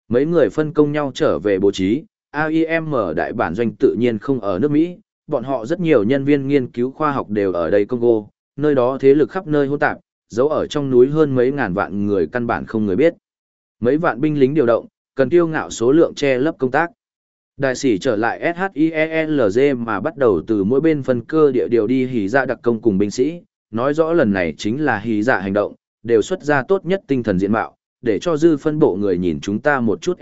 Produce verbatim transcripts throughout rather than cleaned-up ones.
Mấy người phân công nhau trở về bố trí, a i em đại bản doanh tự nhiên không ở nước Mỹ, bọn họ rất nhiều nhân viên nghiên cứu khoa học đều ở đây Congo, nơi đó thế lực khắp nơi hỗn tạp, giấu ở trong núi hơn mấy ngàn vạn người căn bản không người biết. Mấy vạn binh lính điều động, cần tiêu ngạo số lượng che lấp công tác. Đại sĩ trở lại SHIELZ mà bắt đầu từ mỗi bên phân cơ địa điều đi hỉ dạ đặc công cùng binh sĩ, nói rõ lần này chính là hỉ dạ hành động, đều xuất ra tốt nhất tinh thần diện mạo, để cho dư phân bộ người nhìn chúng ta một chút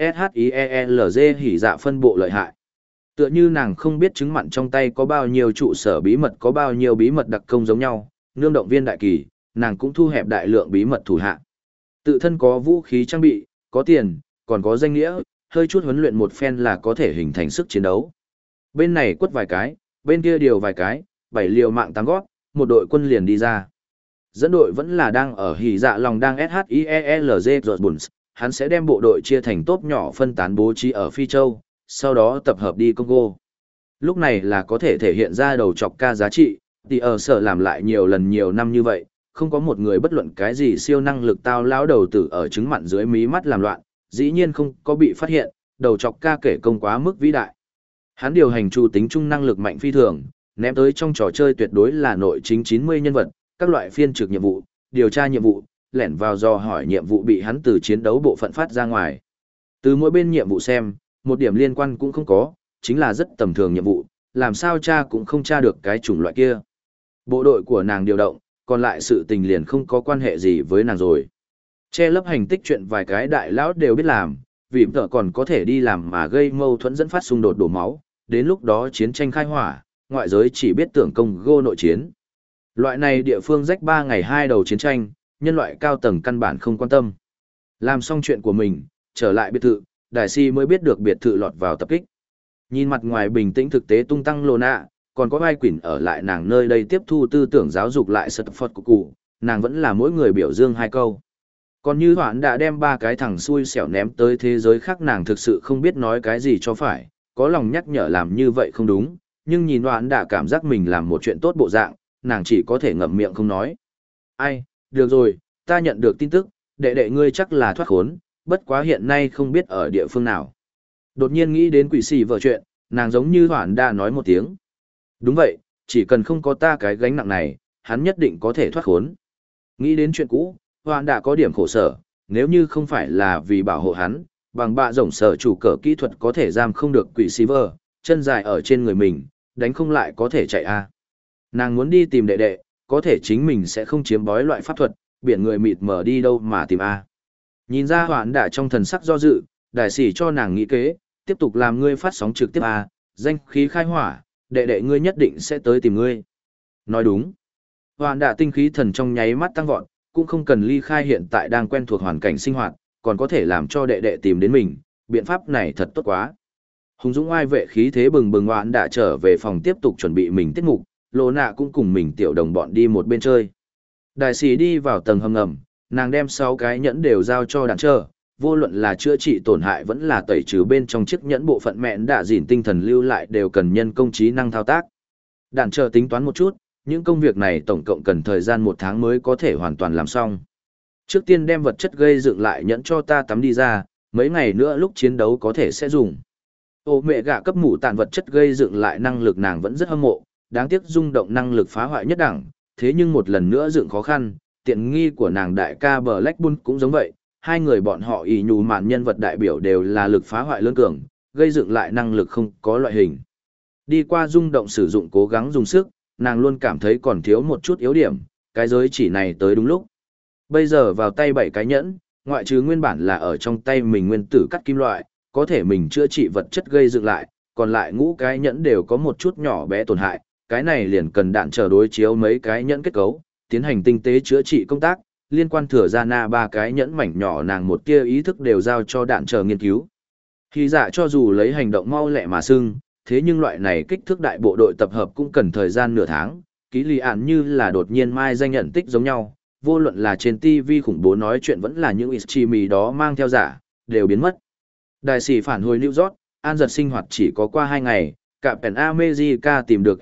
SHIELZ hỉ dạ phân bộ lợi hại. Tựa như nàng không biết chứng mặn trong tay có bao nhiêu trụ sở bí mật có bao nhiêu bí mật đặc công giống nhau, nương động viên đại kỳ, nàng cũng thu hẹp đại lượng bí mật thủ hạ. Tự thân có vũ khí trang bị, có tiền, còn có danh nghĩa, hơi chút huấn luyện một phen là có thể hình thành sức chiến đấu. Bên này quất vài cái, bên kia điều vài cái, bảy liều mạng tám gót, một đội quân liền đi ra. Dẫn đội vẫn là đang ở hỉ dạ lòng đang SHIELZ Rosbuns, hắn sẽ đem bộ đội chia thành tốp nhỏ phân tán bố trí ở Phi Châu, sau đó tập hợp đi Congo. Lúc này là có thể thể hiện ra đầu chọc ca giá trị, thì ở sở làm lại nhiều lần nhiều năm như vậy, không có một người bất luận cái gì siêu năng lực tao lão đầu tử ở trứng mặn dưới mí mắt làm loạn, dĩ nhiên không có bị phát hiện, đầu chọc ca kể công quá mức vĩ đại. Hắn điều hành chủ tính trung năng lực mạnh phi thường, ném tới trong trò chơi tuyệt đối là nội chính chín mươi nhân vật, các loại phiên trực nhiệm vụ, điều tra nhiệm vụ, lẻn vào dò hỏi nhiệm vụ bị hắn từ chiến đấu bộ phận phát ra ngoài. Từ mỗi bên nhiệm vụ xem, một điểm liên quan cũng không có, chính là rất tầm thường nhiệm vụ, làm sao cha cũng không tra được cái chủng loại kia. Bộ đội của nàng điều động, còn lại sự tình liền không có quan hệ gì với nàng rồi. Che lấp hành tích chuyện vài cái đại lão đều biết làm, vì vợ còn có thể đi làm mà gây mâu thuẫn dẫn phát xung đột đổ máu, đến lúc đó chiến tranh khai hỏa, ngoại giới chỉ biết tưởng công gô nội chiến. Loại này địa phương rách ba ngày hai đầu chiến tranh, nhân loại cao tầng căn bản không quan tâm. Làm xong chuyện của mình, trở lại biệt thự, đại si mới biết được biệt thự lọt vào tập kích. Nhìn mặt ngoài bình tĩnh thực tế tung tăng lô nạ, còn có vai quỷ ở lại nàng nơi đây tiếp thu tư tưởng giáo dục lại sật phật của cụ, nàng vẫn là mỗi người biểu dương hai câu. Còn như hoãn đã đem ba cái thằng xui xẻo ném tới thế giới khác, nàng thực sự không biết nói cái gì cho phải, có lòng nhắc nhở làm như vậy không đúng, nhưng nhìn hoãn đã cảm giác mình làm một chuyện tốt bộ dạng, nàng chỉ có thể ngậm miệng không nói. Ai, được rồi, ta nhận được tin tức, đệ đệ ngươi chắc là thoát khốn, bất quá hiện nay không biết ở địa phương nào. Đột nhiên nghĩ đến quỷ xì vợ chuyện, nàng giống như hoãn đã nói một tiếng. Đúng vậy, chỉ cần không có ta cái gánh nặng này, hắn nhất định có thể thoát khốn. Nghĩ đến chuyện cũ, hoãn đã có điểm khổ sở, nếu như không phải là vì bảo hộ hắn, bằng bạ rồng sở chủ cờ kỹ thuật có thể giam không được quỷ xì vợ, chân dài ở trên người mình, đánh không lại có thể chạy a. Nàng muốn đi tìm đệ đệ, có thể chính mình sẽ không chiếm bói loại pháp thuật, biển người mịt mờ đi đâu mà tìm a. Nhìn ra hoãn đã trong thần sắc do dự, đại sĩ cho nàng nghĩ kế, tiếp tục làm ngươi phát sóng trực tiếp a, danh khí khai hỏa, đệ đệ ngươi nhất định sẽ tới tìm ngươi. Nói đúng. Hoãn đã tinh khí thần trong nháy mắt tăng vọt, cũng không cần ly khai hiện tại đang quen thuộc hoàn cảnh sinh hoạt, còn có thể làm cho đệ đệ tìm đến mình, biện pháp này thật tốt quá. Hùng dũng oai vệ khí thế bừng bừng, hoãn đã trở về phòng tiếp tục chuẩn bị mình tiết mục, Lô nạ cũng cùng mình tiểu đồng bọn đi một bên chơi. Đại sĩ đi vào tầng hầm ngầm, nàng đem sáu cái nhẫn đều giao cho đàn chờ, vô luận là chữa trị tổn hại vẫn là tẩy trừ bên trong chiếc nhẫn bộ phận mẹn đã dỉn tinh thần lưu lại đều cần nhân công trí năng thao tác. Đàn chờ tính toán một chút, những công việc này tổng cộng cần thời gian một tháng mới có thể hoàn toàn làm xong. Trước tiên đem vật chất gây dựng lại nhẫn cho ta tắm đi ra, mấy ngày nữa lúc chiến đấu có thể sẽ dùng. Ô mẹ gạ cấp mũ tàn vật chất gây dựng lại năng lực nàng vẫn rất hâm mộ, đáng tiếc rung động năng lực phá hoại nhất đẳng, thế nhưng một lần nữa dựng khó khăn, tiện nghi của nàng đại ca Black Bull cũng giống vậy, hai người bọn họ ỷ nhù mạn nhân vật đại biểu đều là lực phá hoại lớn cường, gây dựng lại năng lực không có loại hình. Đi qua rung động sử dụng cố gắng dùng sức, nàng luôn cảm thấy còn thiếu một chút yếu điểm, cái giới chỉ này tới đúng lúc. Bây giờ vào tay bảy cái nhẫn, ngoại trừ nguyên bản là ở trong tay mình nguyên tử cắt kim loại, có thể mình chữa trị vật chất gây dựng lại, còn lại ngũ cái nhẫn đều có một chút nhỏ bé tổn hại, cái này liền cần đạn chờ đối chiếu mấy cái nhẫn kết cấu, tiến hành tinh tế chữa trị công tác, liên quan thừa ra na ba cái nhẫn mảnh nhỏ nàng một tia ý thức đều giao cho đạn chờ nghiên cứu. Khi dạ cho dù lấy hành động mau lẹ mà xưng, thế nhưng loại này kích thước đại bộ đội tập hợp cũng cần thời gian nửa tháng, ký lì ản như là đột nhiên mai danh nhận tích giống nhau, vô luận là trên ti vi khủng bố nói chuyện vẫn là những streamy đó mang theo giả, đều biến mất. Đại sĩ phản hồi New York, an giật sinh hoạt chỉ có qua hai ngày, cả Pen America tìm được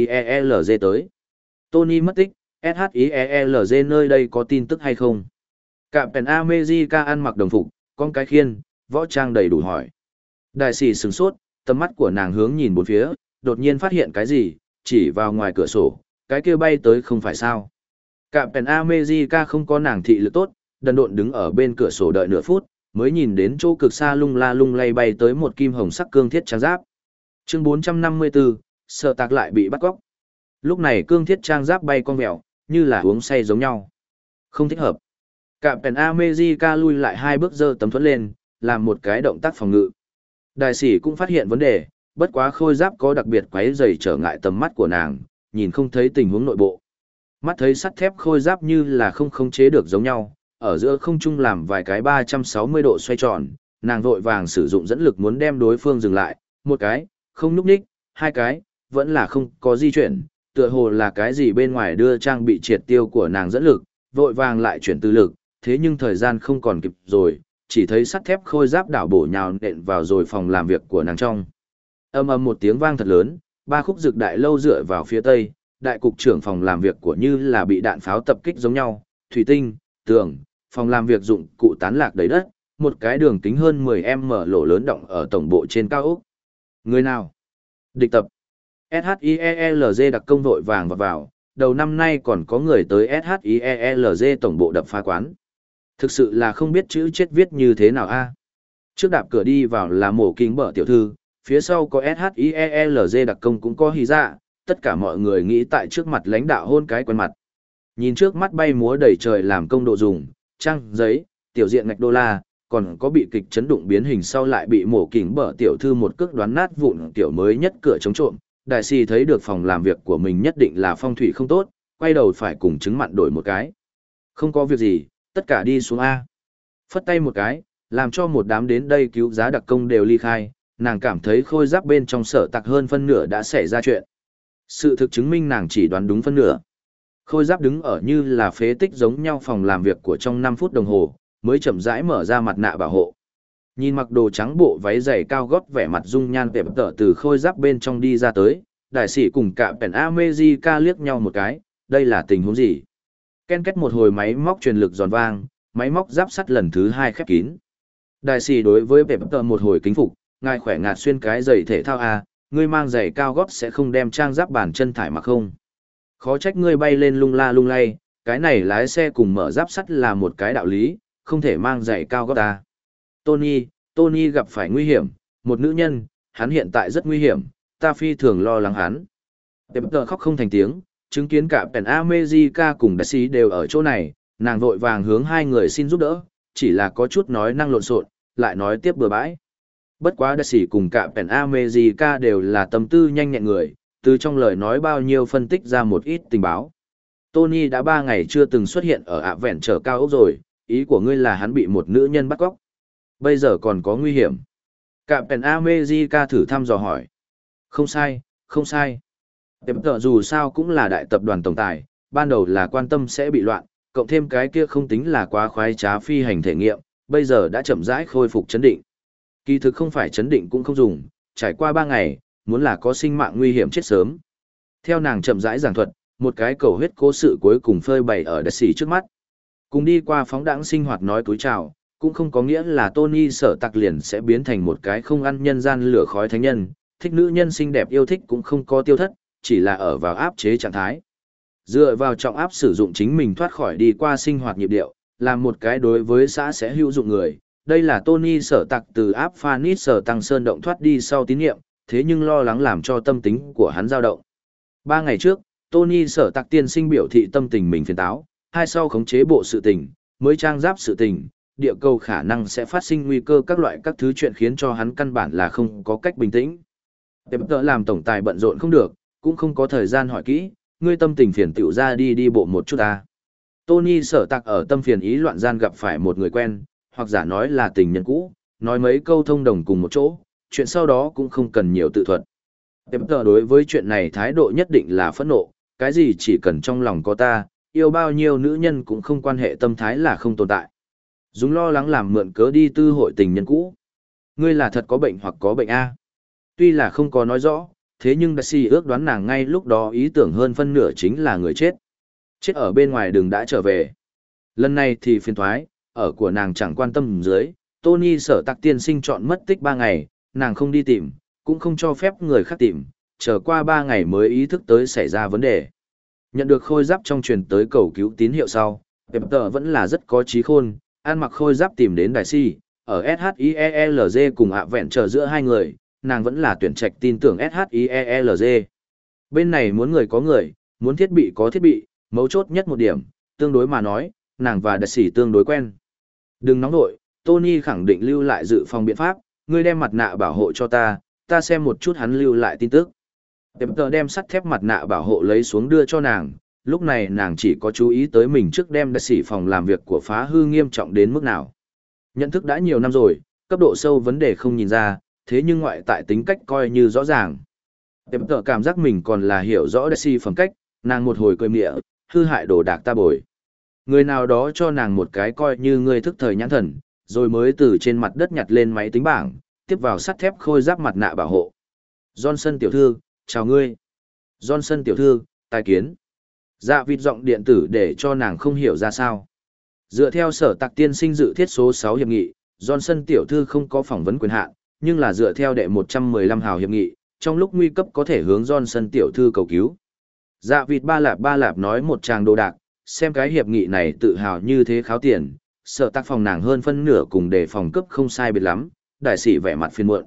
SHIELZ tới. Tony mất tích, SHIELZ nơi đây có tin tức hay không? Cả Pen America ăn mặc đồng phục, con cái khiên, võ trang đầy đủ hỏi. Đại sĩ sửng sốt, tầm mắt của nàng hướng nhìn bốn phía, đột nhiên phát hiện cái gì, chỉ vào ngoài cửa sổ, cái kia bay tới không phải sao. Cạm Pèn America không có nàng thị lực tốt, đần độn đứng ở bên cửa sổ đợi nửa phút, mới nhìn đến chỗ cực xa lung la lung lay bay tới một kim hồng sắc cương thiết trang giáp. Chương bốn trăm năm mươi bốn, Sở Tạc lại bị bắt cóc. Lúc này cương thiết trang giáp bay con mèo, như là uống say giống nhau. Không thích hợp. Cạm Pèn America lui lại hai bước giơ tấm thuẫn lên, làm một cái động tác phòng ngự. Đại sĩ cũng phát hiện vấn đề, bất quá khôi giáp có đặc biệt quấy rầy trở ngại tầm mắt của nàng, nhìn không thấy tình huống nội bộ. Mắt thấy sắt thép khôi giáp như là không khống chế được giống nhau, ở giữa không trung làm vài cái ba trăm sáu mươi độ xoay tròn, nàng vội vàng sử dụng dẫn lực muốn đem đối phương dừng lại, một cái, không nhúc nhích, hai cái, vẫn là không có di chuyển, tựa hồ là cái gì bên ngoài đưa trang bị triệt tiêu của nàng dẫn lực, vội vàng lại chuyển từ lực, thế nhưng thời gian không còn kịp rồi, chỉ thấy sắt thép khôi giáp đảo bổ nhào nện vào rồi phòng làm việc của nàng trong. Âm ầm một tiếng vang thật lớn, ba khúc dược đại lâu dựa vào phía tây, đại cục trưởng phòng làm việc của như là bị đạn pháo tập kích giống nhau, thủy tinh, tường, phòng làm việc dụng cụ tán lạc đầy đất, một cái đường kính hơn mười mét lỗ lớn động ở tổng bộ trên cao ốc. Người nào? Địch tập. ét hát i e lờ giê đặc công vội vàng vào vào, đầu năm nay còn có người tới ét hát i e lờ giê tổng bộ đập phá quán. Thực sự là không biết chữ chết viết như thế nào a. Trước đạp cửa đi vào là mổ kính bở tiểu thư, phía sau có ét hát i e lờ giê đặc công cũng có hy dạ, tất cả mọi người nghĩ tại trước mặt lãnh đạo hôn cái quen mặt. Nhìn trước mắt bay múa đầy trời làm công độ dùng, trang, giấy, tiểu diện ngạch đô la, còn có bị kịch chấn đụng biến hình sau lại bị mổ kính bở tiểu thư một cước đoán nát vụn tiểu mới nhất cửa chống trộm. Đại sĩ thấy được phòng làm việc của mình nhất định là phong thủy không tốt, quay đầu phải cùng chứng mặn đổi một cái. Không có việc gì, tất cả đi xuống A. Phất tay một cái, làm cho một đám đến đây cứu giá đặc công đều ly khai, nàng cảm thấy khôi giáp bên trong Sở Tạc hơn phân nửa đã xảy ra chuyện. Sự thực chứng minh nàng chỉ đoán đúng phân nửa. Khôi giáp đứng ở như là phế tích giống nhau phòng làm việc của trong năm phút đồng hồ, mới chậm rãi mở ra mặt nạ bảo hộ. Nhìn mặc đồ trắng bộ váy dày cao gót vẻ mặt dung nhan đẹp tở từ khôi giáp bên trong đi ra tới, đại sĩ cùng cả Pèn America liếc nhau một cái, đây là tình huống gì? Ken két một hồi máy móc truyền lực giòn vang, máy móc giáp sắt lần thứ hai khép kín. Đại sĩ đối với đẹp tở một hồi kính phục, ngài khỏe ngạt xuyên cái giày thể thao à, ngươi mang giày cao gót sẽ không đem trang giáp bản chân thải mà không? Khó trách ngươi bay lên lung la lung lay, cái này lái xe cùng mở giáp sắt là một cái đạo lý, không thể mang giày cao gót à. Tony, Tony gặp phải nguy hiểm, một nữ nhân, hắn hiện tại rất nguy hiểm, ta phi thường lo lắng hắn. Đẹp tờ khóc không thành tiếng, chứng kiến cả Pèn America cùng đại sĩ đều ở chỗ này, nàng vội vàng hướng hai người xin giúp đỡ, chỉ là có chút nói năng lộn xộn, lại nói tiếp bừa bãi. Bất quá đại sĩ cùng cả Pèn America đều là tâm tư nhanh nhẹn người, từ trong lời nói bao nhiêu phân tích ra một ít tình báo. Tony đã ba ngày chưa từng xuất hiện ở ạ vẹn trở cao ốc rồi, ý của ngươi là hắn bị một nữ nhân bắt cóc. Bây giờ còn có nguy hiểm. Cả Pèn America thử thăm dò hỏi. Không sai, không sai. Đẹp tờ dù sao cũng là đại tập đoàn tổng tài, ban đầu là quan tâm sẽ bị loạn, cộng thêm cái kia không tính là quá khoái trá phi hành thể nghiệm, bây giờ đã chậm rãi khôi phục chấn định. Kỳ thực không phải chấn định cũng không dùng, trải qua ba ngày, muốn là có sinh mạng nguy hiểm chết sớm. Theo nàng chậm rãi giảng thuật, một cái cầu huyết cố sự cuối cùng phơi bày ở đại sĩ trước mắt. Cùng đi qua phóng đãng sinh hoạt nói túi chào, cũng không có nghĩa là Tony Sở Tạc liền sẽ biến thành một cái không ăn nhân gian lửa khói thánh nhân, thích nữ nhân xinh đẹp yêu thích cũng không có tiêu thất, chỉ là ở vào áp chế trạng thái. Dựa vào trọng áp sử dụng chính mình thoát khỏi đi qua sinh hoạt nhịp điệu, làm một cái đối với xã sẽ hữu dụng người. Đây là Tony Sở Tạc từ áp Phanis Sở Tăng Sơn động thoát đi sau tín nhiệm, thế nhưng lo lắng làm cho tâm tính của hắn dao động. Ba ngày trước, Tony Sở Tạc tiên sinh biểu thị tâm tình mình phiền táo, hai sau khống chế bộ sự tình, mới trang giáp sự tình, địa cầu khả năng sẽ phát sinh nguy cơ các loại các thứ chuyện khiến cho hắn căn bản là không có cách bình tĩnh. Tệp tợ làm tổng tài bận rộn không được, cũng không có thời gian hỏi kỹ, ngươi tâm tình phiền tiểu ra đi đi bộ một chút ta. Tony Sở Tạc ở tâm phiền ý loạn gian gặp phải một người quen, hoặc giả nói là tình nhân cũ, nói mấy câu thông đồng cùng một chỗ, chuyện sau đó cũng không cần nhiều tự thuật. Tệp tợ đối với chuyện này thái độ nhất định là phẫn nộ, cái gì chỉ cần trong lòng có ta, yêu bao nhiêu nữ nhân cũng không quan hệ tâm thái là không tồn tại. Dùng lo lắng làm mượn cớ đi tư hội tình nhân cũ. Ngươi là thật có bệnh hoặc có bệnh A. Tuy là không có nói rõ, thế nhưng đại sĩ ước đoán nàng ngay lúc đó ý tưởng hơn phân nửa chính là người chết. Chết ở bên ngoài đường đã trở về. Lần này thì phiền thoái, ở của nàng chẳng quan tâm dưới, Tony Sở Tạc tiên sinh chọn mất tích ba ngày, nàng không đi tìm, cũng không cho phép người khác tìm, chờ qua ba ngày mới ý thức tới xảy ra vấn đề. Nhận được khôi giáp trong truyền tới cầu cứu tín hiệu sau, Pepper vẫn là rất có trí khôn, ăn mặc khôi giáp tìm đến Đại Si, ở ét hát i e lờ giê cùng ạ vẹn chờ giữa hai người, nàng vẫn là tuyển trạch tin tưởng ét hát i e lờ giê. Bên này muốn người có người, muốn thiết bị có thiết bị, mấu chốt nhất một điểm, tương đối mà nói, nàng và Đại Si tương đối quen. Đừng nóng nội, Tony khẳng định lưu lại dự phòng biện pháp, ngươi đem mặt nạ bảo hộ cho ta, ta xem một chút hắn lưu lại tin tức. Pepper đem sắt thép mặt nạ bảo hộ lấy xuống đưa cho nàng, lúc này nàng chỉ có chú ý tới mình trước đem Đại sĩ phòng làm việc của phá hư nghiêm trọng đến mức nào. Nhận thức đã nhiều năm rồi, cấp độ sâu vấn đề không nhìn ra, thế nhưng ngoại tại tính cách coi như rõ ràng. Pepper cảm giác mình còn là hiểu rõ Đại sĩ phẩm cách, nàng một hồi cười mịa, hư hại đồ đạc ta bồi. Người nào đó cho nàng một cái coi như người thức thời nhãn thần, rồi mới từ trên mặt đất nhặt lên máy tính bảng, tiếp vào sắt thép khôi giáp mặt nạ bảo hộ. Johnson tiểu thư, chào ngươi. Johnson tiểu thư, tài kiến. Dạ vịt giọng điện tử để cho nàng không hiểu ra sao. Dựa theo sở tạc tiên sinh dự thiết số sáu hiệp nghị, Johnson tiểu thư không có phỏng vấn quyền hạn, nhưng là dựa theo đệ một trăm mười lăm hào hiệp nghị, trong lúc nguy cấp có thể hướng Johnson tiểu thư cầu cứu. Dạ vịt ba lạp ba lạp nói một tràng đồ đạc, xem cái hiệp nghị này tự hào như thế kháo tiền, sở tạc phòng nàng hơn phân nửa cùng để phòng cấp không sai biệt lắm, đại sĩ vẻ mặt phiền muộn.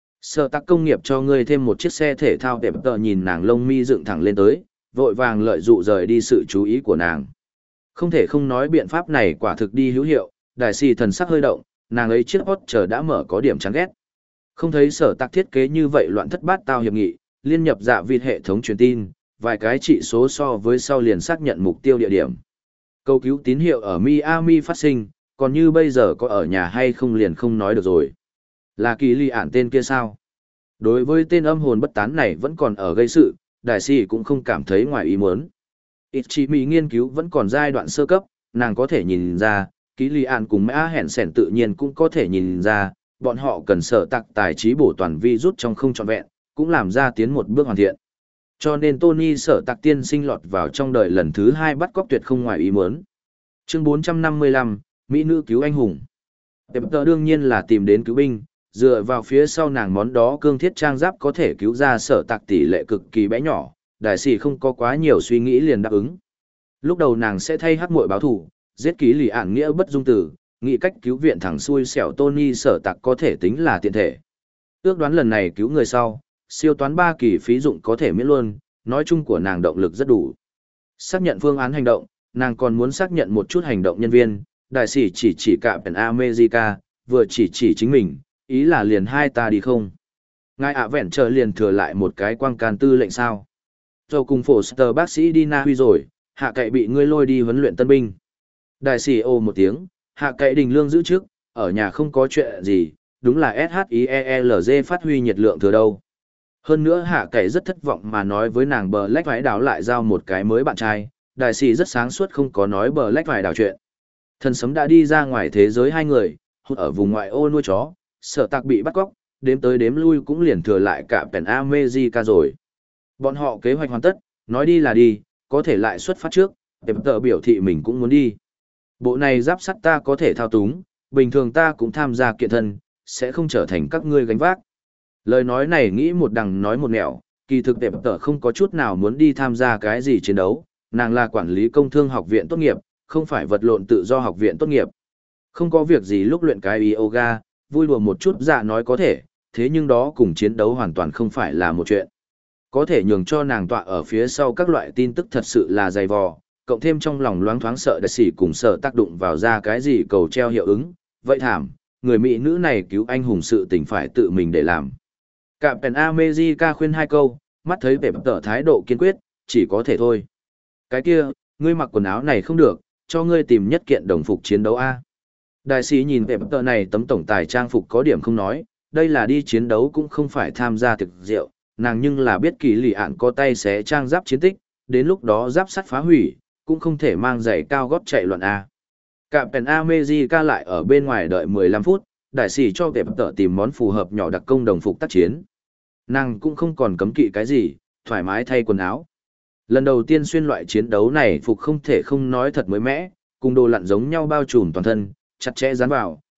Sở tạc công nghiệp cho ngươi thêm một chiếc xe thể thao đẹp tờ nhìn nàng lông mi dựng thẳng lên tới, vội vàng lợi dụ rời đi sự chú ý của nàng. Không thể không nói biện pháp này quả thực đi hữu hiệu, đại sĩ thần sắc hơi động, nàng ấy chiếc hot chờ đã mở có điểm chán ghét. Không thấy sở tạc thiết kế như vậy loạn thất bát tao hiệp nghị, liên nhập dạ vịt hệ thống truyền tin, vài cái trị số so với sau liền xác nhận mục tiêu địa điểm. Cầu cứu tín hiệu ở Miami phát sinh, còn như bây giờ có ở nhà hay không liền không nói được rồi. Là kỳ lì ản tên kia sao? Đối với tên âm hồn bất tán này vẫn còn ở gây sự, đại sĩ cũng không cảm thấy ngoài ý muốn. Ichimi nghiên cứu vẫn còn giai đoạn sơ cấp, nàng có thể nhìn ra, kỳ lì ản cùng mã hẹn sẻn tự nhiên cũng có thể nhìn ra, bọn họ cần sở tạc tài trí bổ toàn vi rút trong không trọn vẹn, cũng làm ra tiến một bước hoàn thiện. Cho nên Tony sở tạc tiên sinh lọt vào trong đời lần thứ hai bắt cóc tuyệt không ngoài ý muốn. Chương bốn trăm năm mươi lăm, Mỹ nữ cứu anh hùng. Pepper đương nhiên là tìm đến cứu binh, dựa vào phía sau nàng món đó cương thiết trang giáp có thể cứu ra sở tạc tỷ lệ cực kỳ bé nhỏ, đại sĩ không có quá nhiều suy nghĩ liền đáp ứng. Lúc đầu nàng sẽ thay hắc muội báo thủ, giết ký lì ản nghĩa bất dung tử, nghĩ cách cứu viện thẳng xuôi xẻo Tony sở tạc có thể tính là tiện thể. Ước đoán lần này cứu người sau, siêu toán ba kỳ phí dụng có thể miễn luôn, nói chung của nàng động lực rất đủ. Xác nhận phương án hành động, nàng còn muốn xác nhận một chút hành động nhân viên, đại sĩ chỉ chỉ cả Pen America, vừa chỉ chỉ chính mình, ý là liền hai ta đi không. Ngài ạ vẹn chờ liền thừa lại một cái quang can tư lệnh sao. Rồi cùng Foster bác sĩ đi Na Huy rồi, hạ cậy bị ngươi lôi đi huấn luyện tân binh. Đại sĩ ô một tiếng, hạ cậy đình lương giữ trước, ở nhà không có chuyện gì, đúng là SHIELZ phát huy nhiệt lượng thừa đâu. Hơn nữa hạ cậy rất thất vọng mà nói với nàng bờ lách vải đảo lại giao một cái mới bạn trai, đại sĩ rất sáng suốt không có nói bờ lách vải đảo chuyện. Thần sấm đã đi ra ngoài thế giới hai người, hút ở vùng ngoại ô nuôi chó, sở tạc bị bắt cóc, đếm tới đếm lui cũng liền thừa lại cả Pen America rồi. Bọn họ kế hoạch hoàn tất, nói đi là đi, có thể lại xuất phát trước, Pepper biểu thị mình cũng muốn đi. Bộ này giáp sắt ta có thể thao túng, bình thường ta cũng tham gia kiện thân, sẽ không trở thành các ngươi gánh vác. Lời nói này nghĩ một đằng nói một nẻo, kỳ thực Pepper không có chút nào muốn đi tham gia cái gì chiến đấu, nàng là quản lý công thương học viện tốt nghiệp, không phải vật lộn tự do học viện tốt nghiệp. Không có việc gì lúc luyện cái yoga, vui đùa một chút dạ nói có thể, thế nhưng đó cùng chiến đấu hoàn toàn không phải là một chuyện. Có thể nhường cho nàng tọa ở phía sau các loại tin tức thật sự là dày vò, cộng thêm trong lòng loáng thoáng sợ đại sĩ cùng sợ tác động vào ra cái gì cầu treo hiệu ứng, vậy thảm, người mỹ nữ này cứu anh hùng sự tình phải tự mình để làm. Cạm Pen America khuyên hai câu, mắt thấy vẻ tở thái độ kiên quyết, chỉ có thể thôi. Cái kia, ngươi mặc quần áo này không được, cho ngươi tìm nhất kiện đồng phục chiến đấu A. Đại sĩ nhìn vẻ tở này tấm tổng tài trang phục có điểm không nói, đây là đi chiến đấu cũng không phải tham gia thực rượu, nàng nhưng là biết kỳ lì ạn có tay xé trang giáp chiến tích, đến lúc đó giáp sắt phá hủy, cũng không thể mang giày cao gót chạy loạn A. Cạm Pen America lại ở bên ngoài đợi mười lăm phút, đại sĩ cho vẻ tở tìm món phù hợp nhỏ đặc công đồng phục tác chiến. Nàng cũng không còn cấm kỵ cái gì, thoải mái thay quần áo. Lần đầu tiên xuyên loại chiến đấu này phục không thể không nói thật mới mẻ, cùng đồ lặn giống nhau bao trùm toàn thân, chặt chẽ dán vào,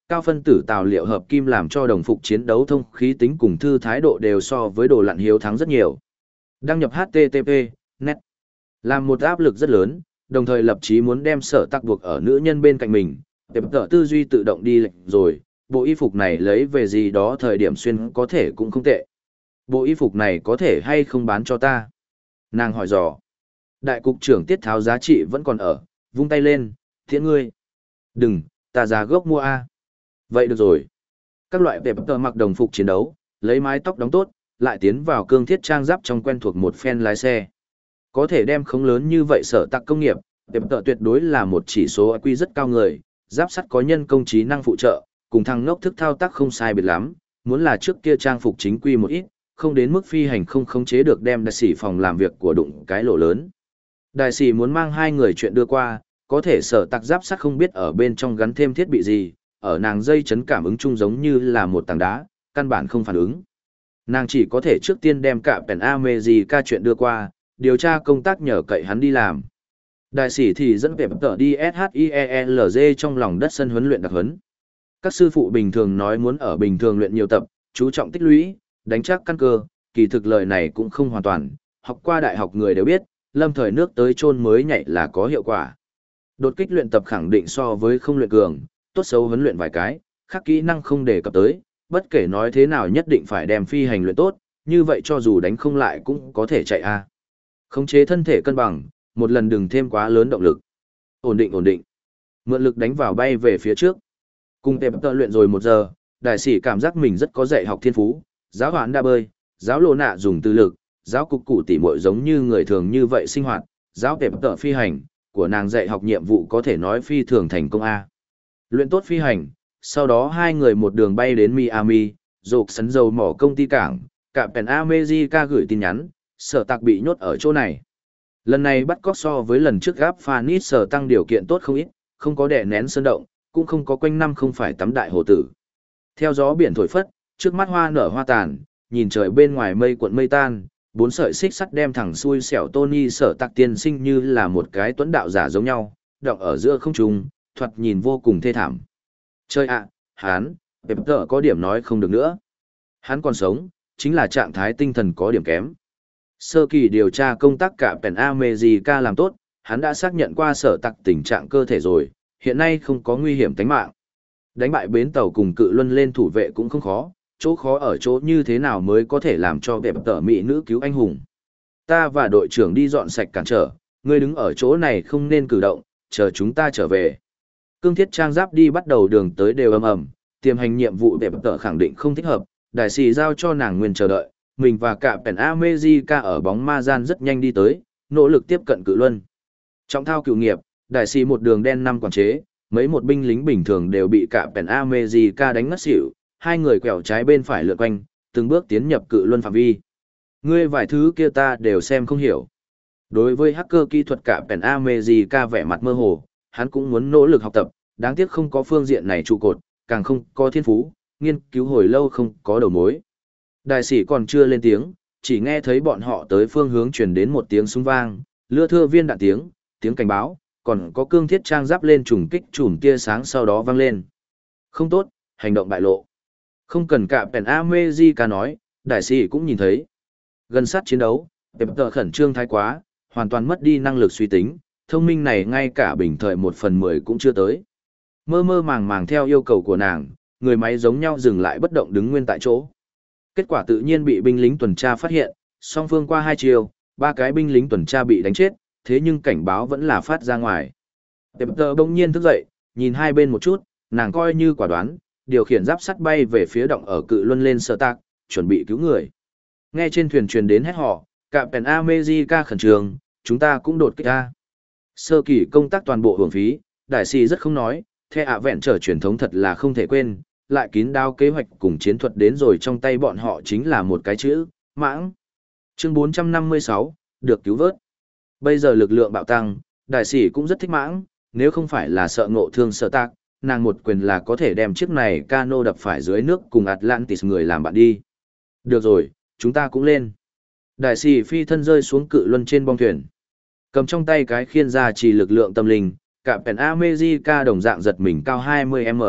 Cao phân tử tào liệu hợp kim làm cho đồng phục chiến đấu thông khí tính cùng thư thái độ đều so với đồ lặn hiếu thắng rất nhiều. Đăng nhập hát tê tê pê, net. Làm một áp lực rất lớn, đồng thời lập chí muốn đem sở tắc buộc ở nữ nhân bên cạnh mình, tệp tở tư duy tự động đi lệnh rồi, bộ y phục này lấy về gì đó thời điểm xuyên có thể cũng không tệ. Bộ y phục này có thể hay không bán cho ta? Nàng hỏi dò. Đại cục trưởng Tiết Tháo giá trị vẫn còn ở, vung tay lên, thiện ngươi. Đừng, ta giá gốc mua A. Vậy được rồi. Các loại tệp tở mặc đồng phục chiến đấu, lấy mái tóc đóng tốt, lại tiến vào cương thiết trang giáp trong quen thuộc một phen lái xe. Có thể đem khống lớn như vậy sở tạc công nghiệp, tệp tở tuyệt đối là một chỉ số i kiu rất cao người, giáp sắt có nhân công trí năng phụ trợ, cùng thằng ngốc thức thao tác không sai biệt lắm, muốn là trước kia trang phục chính quy một ít, không đến mức phi hành không khống chế được đem đại sĩ phòng làm việc của đụng cái lỗ lớn. Đại sĩ muốn mang hai người chuyện đưa qua, có thể sở tạc giáp sắt không biết ở bên trong gắn thêm thiết bị gì, ở nàng dây chấn cảm ứng chung giống như là một tảng đá, căn bản không phản ứng. Nàng chỉ có thể trước tiên đem cả Pen America chuyện đưa qua, điều tra công tác nhờ cậy hắn đi làm. Đại sĩ thì dẫn về tờ đi ét hát i e lờ giê trong lòng đất sân huấn luyện đặc huấn. Các sư phụ bình thường nói muốn ở bình thường luyện nhiều tập, chú trọng tích lũy, đánh chắc căn cơ, kỳ thực lời này cũng không hoàn toàn, học qua đại học người đều biết, lâm thời nước tới chôn mới nhảy là có hiệu quả. Đột kích luyện tập khẳng định so với không luyện cường, tốt xấu huấn luyện vài cái, khác kỹ năng không đề cập tới, bất kể nói thế nào nhất định phải đem phi hành luyện tốt, như vậy cho dù đánh không lại cũng có thể chạy a. Khống chế thân thể cân bằng, một lần đừng thêm quá lớn động lực. Ổn định ổn định. Mượn lực đánh vào bay về phía trước. Cùng tệp tợ luyện rồi một giờ, đại sĩ cảm giác mình rất có dạy học thiên phú, giáo hoán đã bơi, giáo lộ nạ dùng tư lực, giáo cục cụ tỉ muội giống như người thường như vậy sinh hoạt, giáo tệp tợ phi hành, của nàng dạy học nhiệm vụ có thể nói phi thường thành công a. Luyện tốt phi hành, sau đó hai người một đường bay đến Miami, rộp sấn dầu mỏ công ty cảng, cả Pen America gửi tin nhắn, sở tạc bị nhốt ở chỗ này. Lần này bắt cóc so với lần trước gáp Phanis sở tăng điều kiện tốt không ít, không có đè nén sơn động, cũng không có quanh năm không phải tắm đại hồ tử. Theo gió biển thổi phất, trước mắt hoa nở hoa tàn, nhìn trời bên ngoài mây cuộn mây tan, bốn sợi xích sắt đem thẳng xuôi xẻo Tony sở tạc tiên sinh như là một cái tuấn đạo giả giống nhau, động ở giữa không trung, thoạt nhìn vô cùng thê thảm. Chơi ạ, à, hắn, Peter có điểm nói không được nữa. Hắn còn sống, chính là trạng thái tinh thần có điểm kém. Sơ kỳ điều tra công tác cả Pen America làm tốt, hắn đã xác nhận qua sở tặc tình trạng cơ thể rồi, hiện nay không có nguy hiểm tính mạng. Đánh bại bến tàu cùng cự luân lên thủ vệ cũng không khó, chỗ khó ở chỗ như thế nào mới có thể làm cho đẹp tờ mỹ nữ cứu anh hùng. Ta và đội trưởng đi dọn sạch cản trở, ngươi đứng ở chỗ này không nên cử động, chờ chúng ta trở về. Cương thiết trang giáp đi bắt đầu đường tới đều ầm ầm, tiềm hành nhiệm vụ đẹp tờ khẳng định không thích hợp, đại sĩ giao cho nàng nguyên chờ đợi, mình và cả Pen America ở bóng ma gian rất nhanh đi tới, nỗ lực tiếp cận cự luân. Trọng thao cựu nghiệp, đại sĩ một đường đen năm quản chế, mấy một binh lính bình thường đều bị cả Pen America đánh ngất xỉu, hai người quẹo trái bên phải lượn quanh, từng bước tiến nhập cự luân phạm vi. Ngươi vài thứ kia ta đều xem không hiểu. Đối với hacker kỹ thuật cả Pen America vẻ mặt mơ hồ, hắn cũng muốn nỗ lực học tập, đáng tiếc không có phương diện này trụ cột, càng không có thiên phú, nghiên cứu hồi lâu không có đầu mối. Đại sĩ còn chưa lên tiếng, chỉ nghe thấy bọn họ tới phương hướng truyền đến một tiếng súng vang, lưa thưa viên đạn tiếng, tiếng cảnh báo, còn có cương thiết trang giáp lên trùng kích chùm tia sáng sau đó vang lên. Không tốt, hành động bại lộ. Không cần cả Pen America nói, đại sĩ cũng nhìn thấy. Gần sát chiến đấu, Peter khẩn trương thái quá, hoàn toàn mất đi năng lực suy tính, thông minh này ngay cả bình thời một phần mười cũng chưa tới. Mơ mơ màng màng theo yêu cầu của nàng, người máy giống nhau dừng lại bất động đứng nguyên tại chỗ. Kết quả tự nhiên bị binh lính tuần tra phát hiện, song phương qua hai chiều, ba cái binh lính tuần tra bị đánh chết, thế nhưng cảnh báo vẫn là phát ra ngoài. Peter bỗng nhiên thức dậy, nhìn hai bên một chút, nàng coi như quả đoán, điều khiển giáp sắt bay về phía động ở cự luân lên sở tạc, chuẩn bị cứu người. Nghe trên thuyền truyền đến hét họ, cả Pen America khẩn trương, chúng ta cũng đột kích ra. Sơ kỳ công tác toàn bộ hưởng phí, đại sĩ rất không nói, the ạ vẹn trở truyền thống thật là không thể quên, lại kín đáo kế hoạch cùng chiến thuật đến rồi trong tay bọn họ chính là một cái chữ, mãng. Chương bốn trăm năm mươi sáu, được cứu vớt. Bây giờ lực lượng bạo tăng, đại sĩ cũng rất thích mãng, nếu không phải là sợ ngộ thương sợ tạc, nàng một quyền là có thể đem chiếc này cano đập phải dưới nước cùng Atlantis người làm bạn đi. Được rồi, chúng ta cũng lên. Đại sĩ phi thân rơi xuống cự luân trên bong thuyền. Cầm trong tay cái khiên ra chỉ lực lượng tâm linh, cả Pen America đồng dạng giật mình cao hai mươi mét,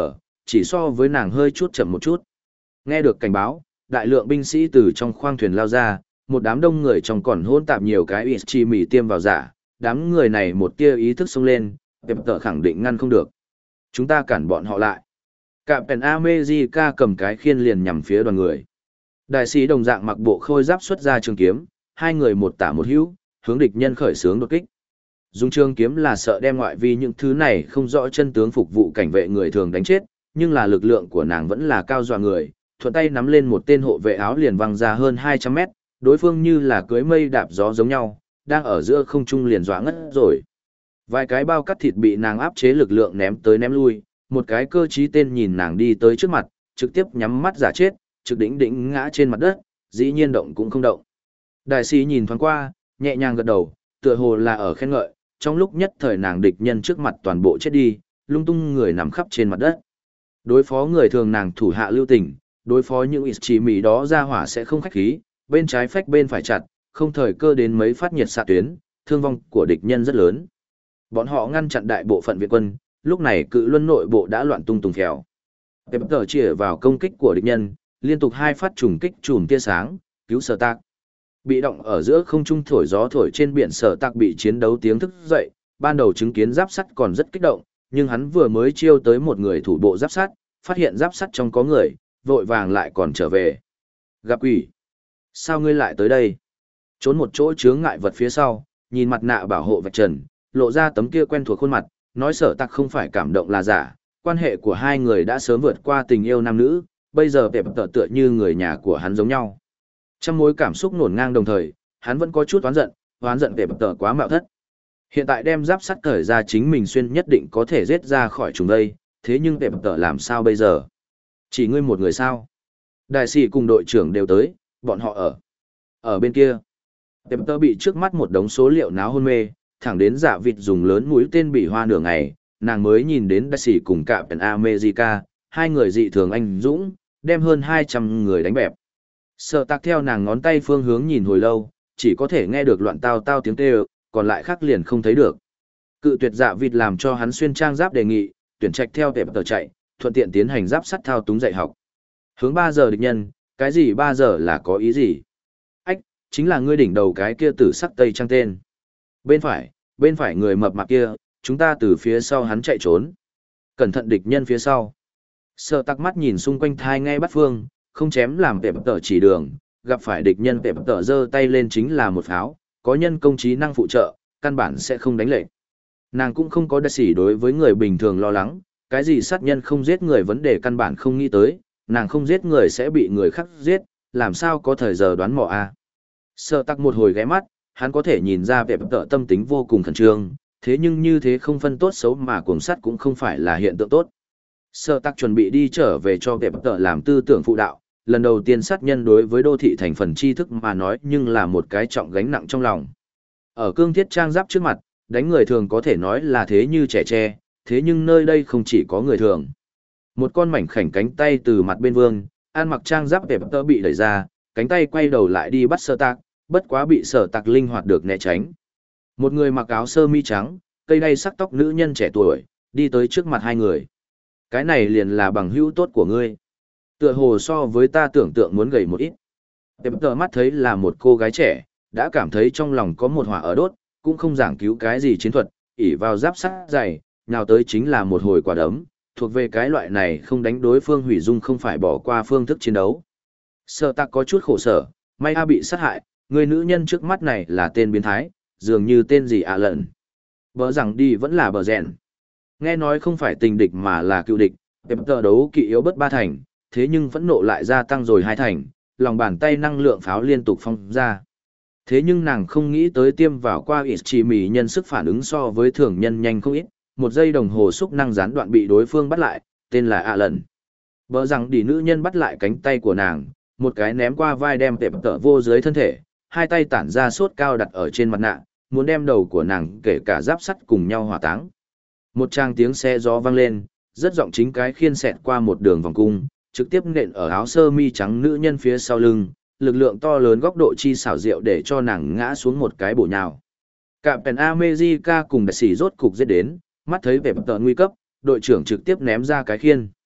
chỉ so với nàng hơi chút chậm một chút. Nghe được cảnh báo, đại lượng binh sĩ từ trong khoang thuyền lao ra, một đám đông người trong còn hôn tạp nhiều cái ít chi mì tiêm vào giả, đám người này một tia ý thức xông lên, Pep tợ khẳng định ngăn không được. Chúng ta cản bọn họ lại. Captain America cầm cái khiên liền nhằm phía đoàn người. Đại sĩ đồng dạng mặc bộ khôi giáp xuất ra trường kiếm, hai người một tả một hữu, hướng địch nhân khởi xướng đột kích. Dùng trường kiếm là sợ đem ngoại vi những thứ này không rõ chân tướng phục vụ cảnh vệ người thường đánh chết, nhưng là lực lượng của nàng vẫn là cao dọa người, thuận tay nắm lên một tên hộ vệ áo liền văng ra hơn hai trăm mét, đối phương như là cưới mây đạp gió giống nhau, đang ở giữa không trung liền dọa ngất rồi. Vài cái bao cắt thịt bị nàng áp chế lực lượng ném tới ném lui, một cái cơ trí tên nhìn nàng đi tới trước mặt, trực tiếp nhắm mắt giả chết, trực đỉnh đỉnh ngã trên mặt đất, dĩ nhiên động cũng không động. Đại sĩ nhìn thoáng qua, nhẹ nhàng gật đầu, tựa hồ là ở khen ngợi, trong lúc nhất thời nàng địch nhân trước mặt toàn bộ chết đi, lung tung người nằm khắp trên mặt đất. Đối phó người thường nàng thủ hạ lưu tình, đối phó những ít chỉ mì đó ra hỏa sẽ không khách khí, bên trái phách bên phải chặt, không thời cơ đến mấy phát nhiệt xạ tuyến, thương vong của địch nhân rất lớn. Bọn họ ngăn chặn đại bộ phận viện quân, lúc này cự luân nội bộ đã loạn tung tùng phèo. Pep tờ chĩa vào công kích của địch nhân, liên tục hai phát trùng kích chùm tia sáng, cứu Sở Tạc. Bị động ở giữa không trung thổi gió thổi trên biển, Sở Tạc bị chiến đấu tiếng thức dậy, ban đầu chứng kiến giáp sắt còn rất kích động, nhưng hắn vừa mới chiêu tới một người thủ bộ giáp sắt, phát hiện giáp sắt trong có người, vội vàng lại còn trở về. Gặp quỷ! Sao ngươi lại tới đây? Trốn một chỗ chướng ngại vật phía sau, nhìn mặt nạ bảo hộ vạch trần, lộ ra tấm kia quen thuộc khuôn mặt, nói Sở Tạc không phải cảm động là giả, quan hệ của hai người đã sớm vượt qua tình yêu nam nữ, bây giờ Pep tợ tựa như người nhà của hắn giống nhau. Trong mối cảm xúc nổn ngang đồng thời, hắn vẫn có chút oán giận, oán giận Pep tợ quá mạo thất. Hiện tại đem giáp sắt cởi ra chính mình xuyên nhất định có thể giết ra khỏi chúng đây, thế nhưng Pep tợ làm sao bây giờ? Chỉ ngươi một người sao? Đại sĩ cùng đội trưởng đều tới, bọn họ ở. Ở bên kia, Pep tợ bị trước mắt một đống số liệu náo hôn mê, thẳng đến dạ vịt dùng lớn mũi tên bị hoa nửa ngày, nàng mới nhìn đến đại sĩ cùng Captain America, hai người dị thường anh dũng, đem hơn hai trăm người đánh bẹp. Sở Tạc theo nàng ngón tay phương hướng nhìn hồi lâu, chỉ có thể nghe được loạn tao tao tiếng kêu, còn lại khác liền không thấy được. Cự tuyệt dạ vịt làm cho hắn xuyên trang giáp đề nghị, tuyển trạch theo Pep tờ chạy, thuận tiện tiến hành giáp sắt thao túng dạy học. Hướng ba giờ địch nhân, cái gì ba giờ là có ý gì? Ách, chính là ngươi đỉnh đầu cái kia tử sắc tây trang tên. Bên phải, bên phải người mập mạp kia, chúng ta từ phía sau hắn chạy trốn. Cẩn thận địch nhân phía sau. Sở Tạc mắt nhìn xung quanh thai ngay bắt phương, không chém làm Pep tờ chỉ đường, gặp phải địch nhân Pep tờ giơ tay lên chính là một pháo, có nhân công trí năng phụ trợ, căn bản sẽ không đánh lệnh. Nàng cũng không có đại sĩ đối với người bình thường lo lắng, cái gì sát nhân không giết người vấn đề căn bản không nghĩ tới, nàng không giết người sẽ bị người khác giết, làm sao có thời giờ đoán mò a. À. Sở Tạc một hồi ghé mắt, hắn có thể nhìn ra Pep tờ tâm tính vô cùng khẩn trương, thế nhưng như thế không phân tốt xấu mà cuồng sắt cũng không phải là hiện tượng tốt. Sở Tạc chuẩn bị đi trở về cho Pep tờ làm tư tưởng phụ đạo, lần đầu tiên sát nhân đối với đô thị thành phần tri thức mà nói nhưng là một cái trọng gánh nặng trong lòng. Ở cương thiết trang giáp trước mặt, đánh người thường có thể nói là thế như trẻ tre, thế nhưng nơi đây không chỉ có người thường. Một con mảnh khảnh cánh tay từ mặt bên vương, ăn mặc trang giáp Pep tờ bị đẩy ra, cánh tay quay đầu lại đi bắt Sở Tạc, bất quá bị Sở Tạc linh hoạt được né tránh. Một người mặc áo sơ mi trắng, cây đay sắc tóc nữ nhân trẻ tuổi, đi tới trước mặt hai người. Cái này liền là bằng hữu tốt của ngươi. Tựa hồ so với ta tưởng tượng muốn gầy một ít. Pep tờ mắt thấy là một cô gái trẻ, đã cảm thấy trong lòng có một hỏa ở đốt, cũng không giảng cứu cái gì chiến thuật, ỉ vào giáp sắt dày, nào tới chính là một hồi quả đấm, thuộc về cái loại này không đánh đối phương hủy dung không phải bỏ qua phương thức chiến đấu. Sở Tạc có chút khổ sở, may a bị sát hại, người nữ nhân trước mắt này là tên biến thái, dường như tên gì ạ à lận. Bờ rằng đi vẫn là bờ rèn. Nghe nói không phải tình địch mà là cựu địch, Pep tờ đấu kỵ yếu bất ba thành, thế nhưng phẫn nộ lại gia tăng rồi hai thành, lòng bàn tay năng lượng pháo liên tục phong ra. Thế nhưng nàng không nghĩ tới tiêm vào qua ít chỉ mì nhân sức phản ứng so với thường nhân nhanh không ít, một giây đồng hồ xúc năng gián đoạn bị đối phương bắt lại, tên là ạ lần. Bờ rằng đi nữ nhân bắt lại cánh tay của nàng, một cái ném qua vai đem Pep tờ vô dưới thân thể, hai tay tản ra sốt cao đặt ở trên mặt nạ, muốn đem đầu của nàng kể cả giáp sắt cùng nhau hỏa táng. Một tràng tiếng xe gió vang lên, rất giọng chính cái khiên xẹt qua một đường vòng cung, trực tiếp nện ở áo sơ mi trắng nữ nhân phía sau lưng, lực lượng to lớn góc độ chi xảo diệu để cho nàng ngã xuống một cái bổ nhào. Captain America cùng đại sĩ rốt cục giết đến, mắt thấy Pep tờ nguy cấp, đội trưởng trực tiếp ném ra cái khiên.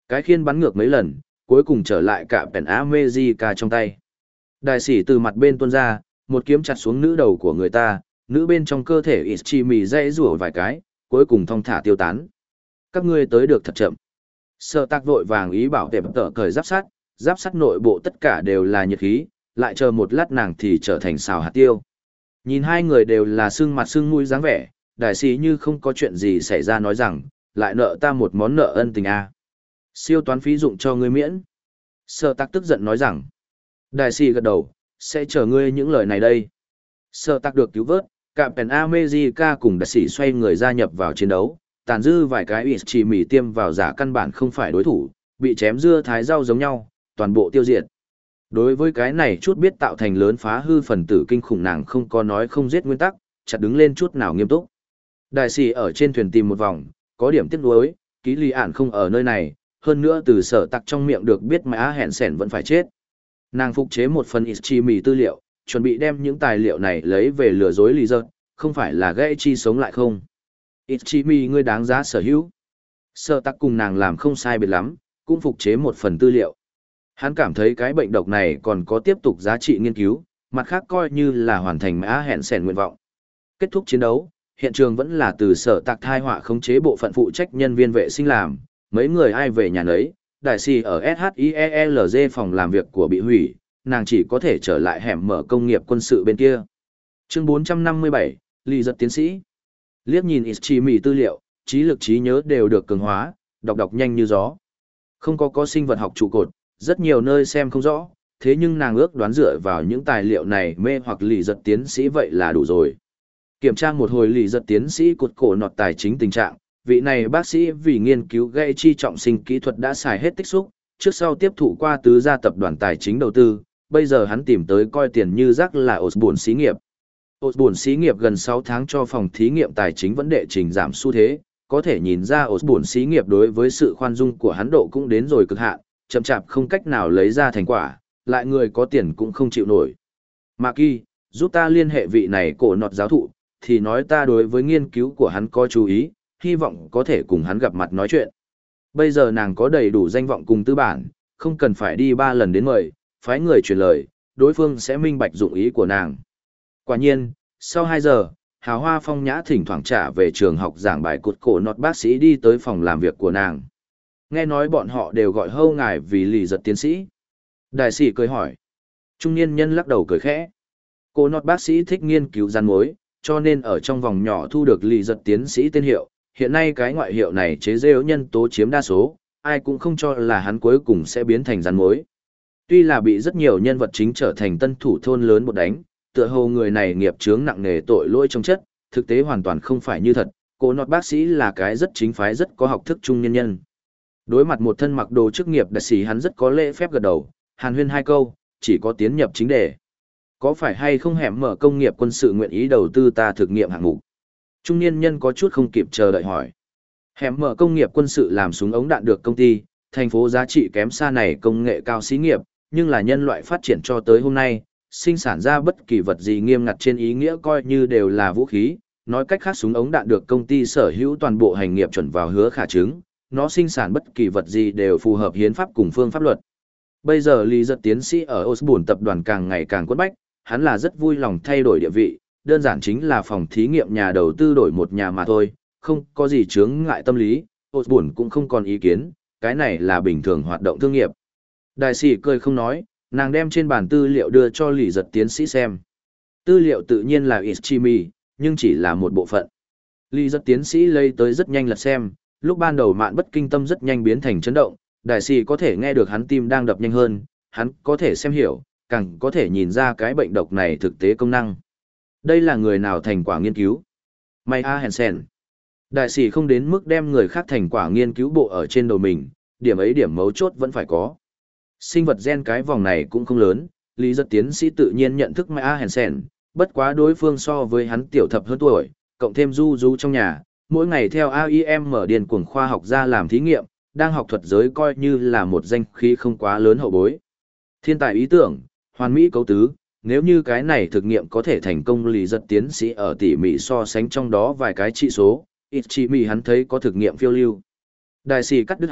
Cái khiên bắn ngược mấy lần, cuối cùng trở lại cả Pen America trong tay. Đại sĩ từ mặt bên tuôn ra, một kiếm chặt xuống nữ đầu của người ta, nữ bên trong cơ thể Ichimi dãy rủa vài cái, cuối cùng thong thả tiêu tán. Các ngươi tới được thật chậm. Sở Tạc vội vàng ý bảo tệp tở cởi giáp sắt, giáp sắt nội bộ tất cả đều là nhiệt khí, lại chờ một lát nàng thì trở thành xào hạt tiêu. Nhìn hai người đều là sưng mặt sưng mũi dáng vẻ, đại sĩ như không có chuyện gì xảy ra nói rằng, lại nợ ta một món nợ ân tình a. Siêu toán phí dụng cho ngươi miễn. Sở Tạc tức giận nói rằng, đại sĩ gật đầu, sẽ chờ ngươi những lời này đây. Sở Tạc được cứu vớt, Captain America cùng đại sĩ xoay người gia nhập vào chiến đấu, tàn dư vài cái ủy chỉ mỉ tiêm vào giả căn bản không phải đối thủ, bị chém dưa thái rau giống nhau, toàn bộ tiêu diệt. Đối với cái này chút biết tạo thành lớn phá hư phần tử kinh khủng nàng không có nói không giết nguyên tắc, chặt đứng lên chút nào nghiêm túc. Đại sĩ ở trên thuyền tìm một vòng, có điểm tiếc nuối, ký lì ản không ở nơi này, hơn nữa từ Sở Tạc trong miệng được biết Mã Hẹn Sẻn vẫn phải chết. Nàng phục chế một phần Ichimi tư liệu, chuẩn bị đem những tài liệu này lấy về lừa dối lì giật, không phải là gây chi sống lại không. Ichimi ngươi đáng giá sở hữu. Sở Tạc cùng nàng làm không sai biệt lắm, cũng phục chế một phần tư liệu. Hắn cảm thấy cái bệnh độc này còn có tiếp tục giá trị nghiên cứu, mặt khác coi như là hoàn thành Mã Hẹn Sẻn nguyện vọng. Kết thúc chiến đấu, hiện trường vẫn là từ Sở Tạc thai họa khống chế bộ phận phụ trách nhân viên vệ sinh làm, mấy người ai về nhà nấy, đại sĩ ở ét hát i e lờ giê phòng làm việc của bị hủy, nàng chỉ có thể trở lại hẻm mở công nghiệp quân sự bên kia. Chương bốn trăm năm mươi bảy, Lý giật tiến sĩ. Liếc nhìn Ichimi tư liệu, trí lực trí nhớ đều được cường hóa, đọc đọc nhanh như gió. Không có có sinh vật học trụ cột, rất nhiều nơi xem không rõ, thế nhưng nàng ước đoán dựa vào những tài liệu này mê hoặc Lý giật tiến sĩ vậy là đủ rồi. Kiểm tra một hồi Lý giật tiến sĩ cột cổ nọt tài chính tình trạng, vị này bác sĩ vì nghiên cứu gây chi trọng sinh kỹ thuật đã xài hết tích xúc, trước sau tiếp thụ qua tứ gia tập đoàn tài chính đầu tư, bây giờ hắn tìm tới coi tiền như rác là Osborne xí nghiệp. Osborne xí nghiệp gần sáu tháng cho phòng thí nghiệm tài chính vẫn đệ trình giảm xu thế, có thể nhìn ra Osborne xí nghiệp đối với sự khoan dung của hắn độ cũng đến rồi cực hạn, chậm chạp không cách nào lấy ra thành quả, lại người có tiền cũng không chịu nổi. Maki, giúp ta liên hệ vị này cổ nọt giáo thụ, thì nói ta đối với nghiên cứu của hắn có chú ý, hy vọng có thể cùng hắn gặp mặt nói chuyện. Bây giờ nàng có đầy đủ danh vọng cùng tư bản, không cần phải đi ba lần đến mời, phái người truyền lời, đối phương sẽ minh bạch dụng ý của nàng. Quả nhiên, sau hai giờ, hào hoa phong nhã thỉnh thoảng trả về trường học giảng bài cột cổ nọt bác sĩ đi tới phòng làm việc của nàng. Nghe nói bọn họ đều gọi hâu ngài vì Lý giật tiến sĩ. Đại sĩ cười hỏi. Trung niên nhân lắc đầu cười khẽ. Cổ nọt bác sĩ thích nghiên cứu gian mối, cho nên ở trong vòng nhỏ thu được Lý giật tiến sĩ tên hiệu. Hiện nay cái ngoại hiệu này chế giễu nhân tố chiếm đa số, ai cũng không cho là hắn cuối cùng sẽ biến thành gian mối. Tuy là bị rất nhiều nhân vật chính trở thành tân thủ thôn lớn một đánh, tựa hồ người này nghiệp chướng nặng nề tội lỗi trong chất, thực tế hoàn toàn không phải như thật, cô nọt bác sĩ là cái rất chính phái rất có học thức trung nhân nhân. Đối mặt một thân mặc đồ chức nghiệp đại sĩ hắn rất có lễ phép gật đầu, hàn huyên hai câu, chỉ có tiến nhập chính đề. Có phải hay không hẻm mở công nghiệp quân sự nguyện ý đầu tư ta thực nghiệm hạng mục? Trung niên nhân có chút không kịp chờ đợi hỏi. Hẻm mở công nghiệp quân sự làm súng ống đạn được công ty, thành phố giá trị kém xa này công nghệ cao xí nghiệp, nhưng là nhân loại phát triển cho tới hôm nay, sinh sản ra bất kỳ vật gì nghiêm ngặt trên ý nghĩa coi như đều là vũ khí, nói cách khác súng ống đạn được công ty sở hữu toàn bộ hành nghiệp chuẩn vào hứa khả chứng, nó sinh sản bất kỳ vật gì đều phù hợp hiến pháp cùng phương pháp luật. Bây giờ Lý giật tiến sĩ ở Osborne tập đoàn càng ngày càng quất bách, hắn là rất vui lòng thay đổi địa vị, đơn giản chính là phòng thí nghiệm nhà đầu tư đổi một nhà mà thôi, không có gì chướng ngại tâm lý, Osborne cũng không còn ý kiến, cái này là bình thường hoạt động thương nghiệp. Đại sĩ cười không nói, nàng đem trên bàn tư liệu đưa cho Lý giật tiến sĩ xem. Tư liệu tự nhiên là Ichimi, nhưng chỉ là một bộ phận. Lý giật tiến sĩ lấy tới rất nhanh lật xem, lúc ban đầu mạn bất kinh tâm rất nhanh biến thành chấn động, đại sĩ có thể nghe được hắn tim đang đập nhanh hơn, hắn có thể xem hiểu, càng có thể nhìn ra cái bệnh độc này thực tế công năng. Đây là người nào thành quả nghiên cứu? Maya Hansen. Đại sĩ không đến mức đem người khác thành quả nghiên cứu bộ ở trên đầu mình, điểm ấy điểm mấu chốt vẫn phải có. Sinh vật gen cái vòng này cũng không lớn, Lý giật tiến sĩ tự nhiên nhận thức Maya Hansen, bất quá đối phương so với hắn tiểu thập hơn tuổi, cộng thêm du du trong nhà, mỗi ngày theo a i em mở điền cuồng khoa học ra làm thí nghiệm, đang học thuật giới coi như là một danh khí không quá lớn hậu bối. Thiên tài ý tưởng, hoàn mỹ cấu tứ, nếu như cái này thực nghiệm có thể thành công Lý giật tiến sĩ ở tỉ mỉ so sánh trong đó vài cái trị số, ít chỉ mỉ hắn thấy có thực nghiệm phiêu lưu. Đại sĩ cắt đứt hắn,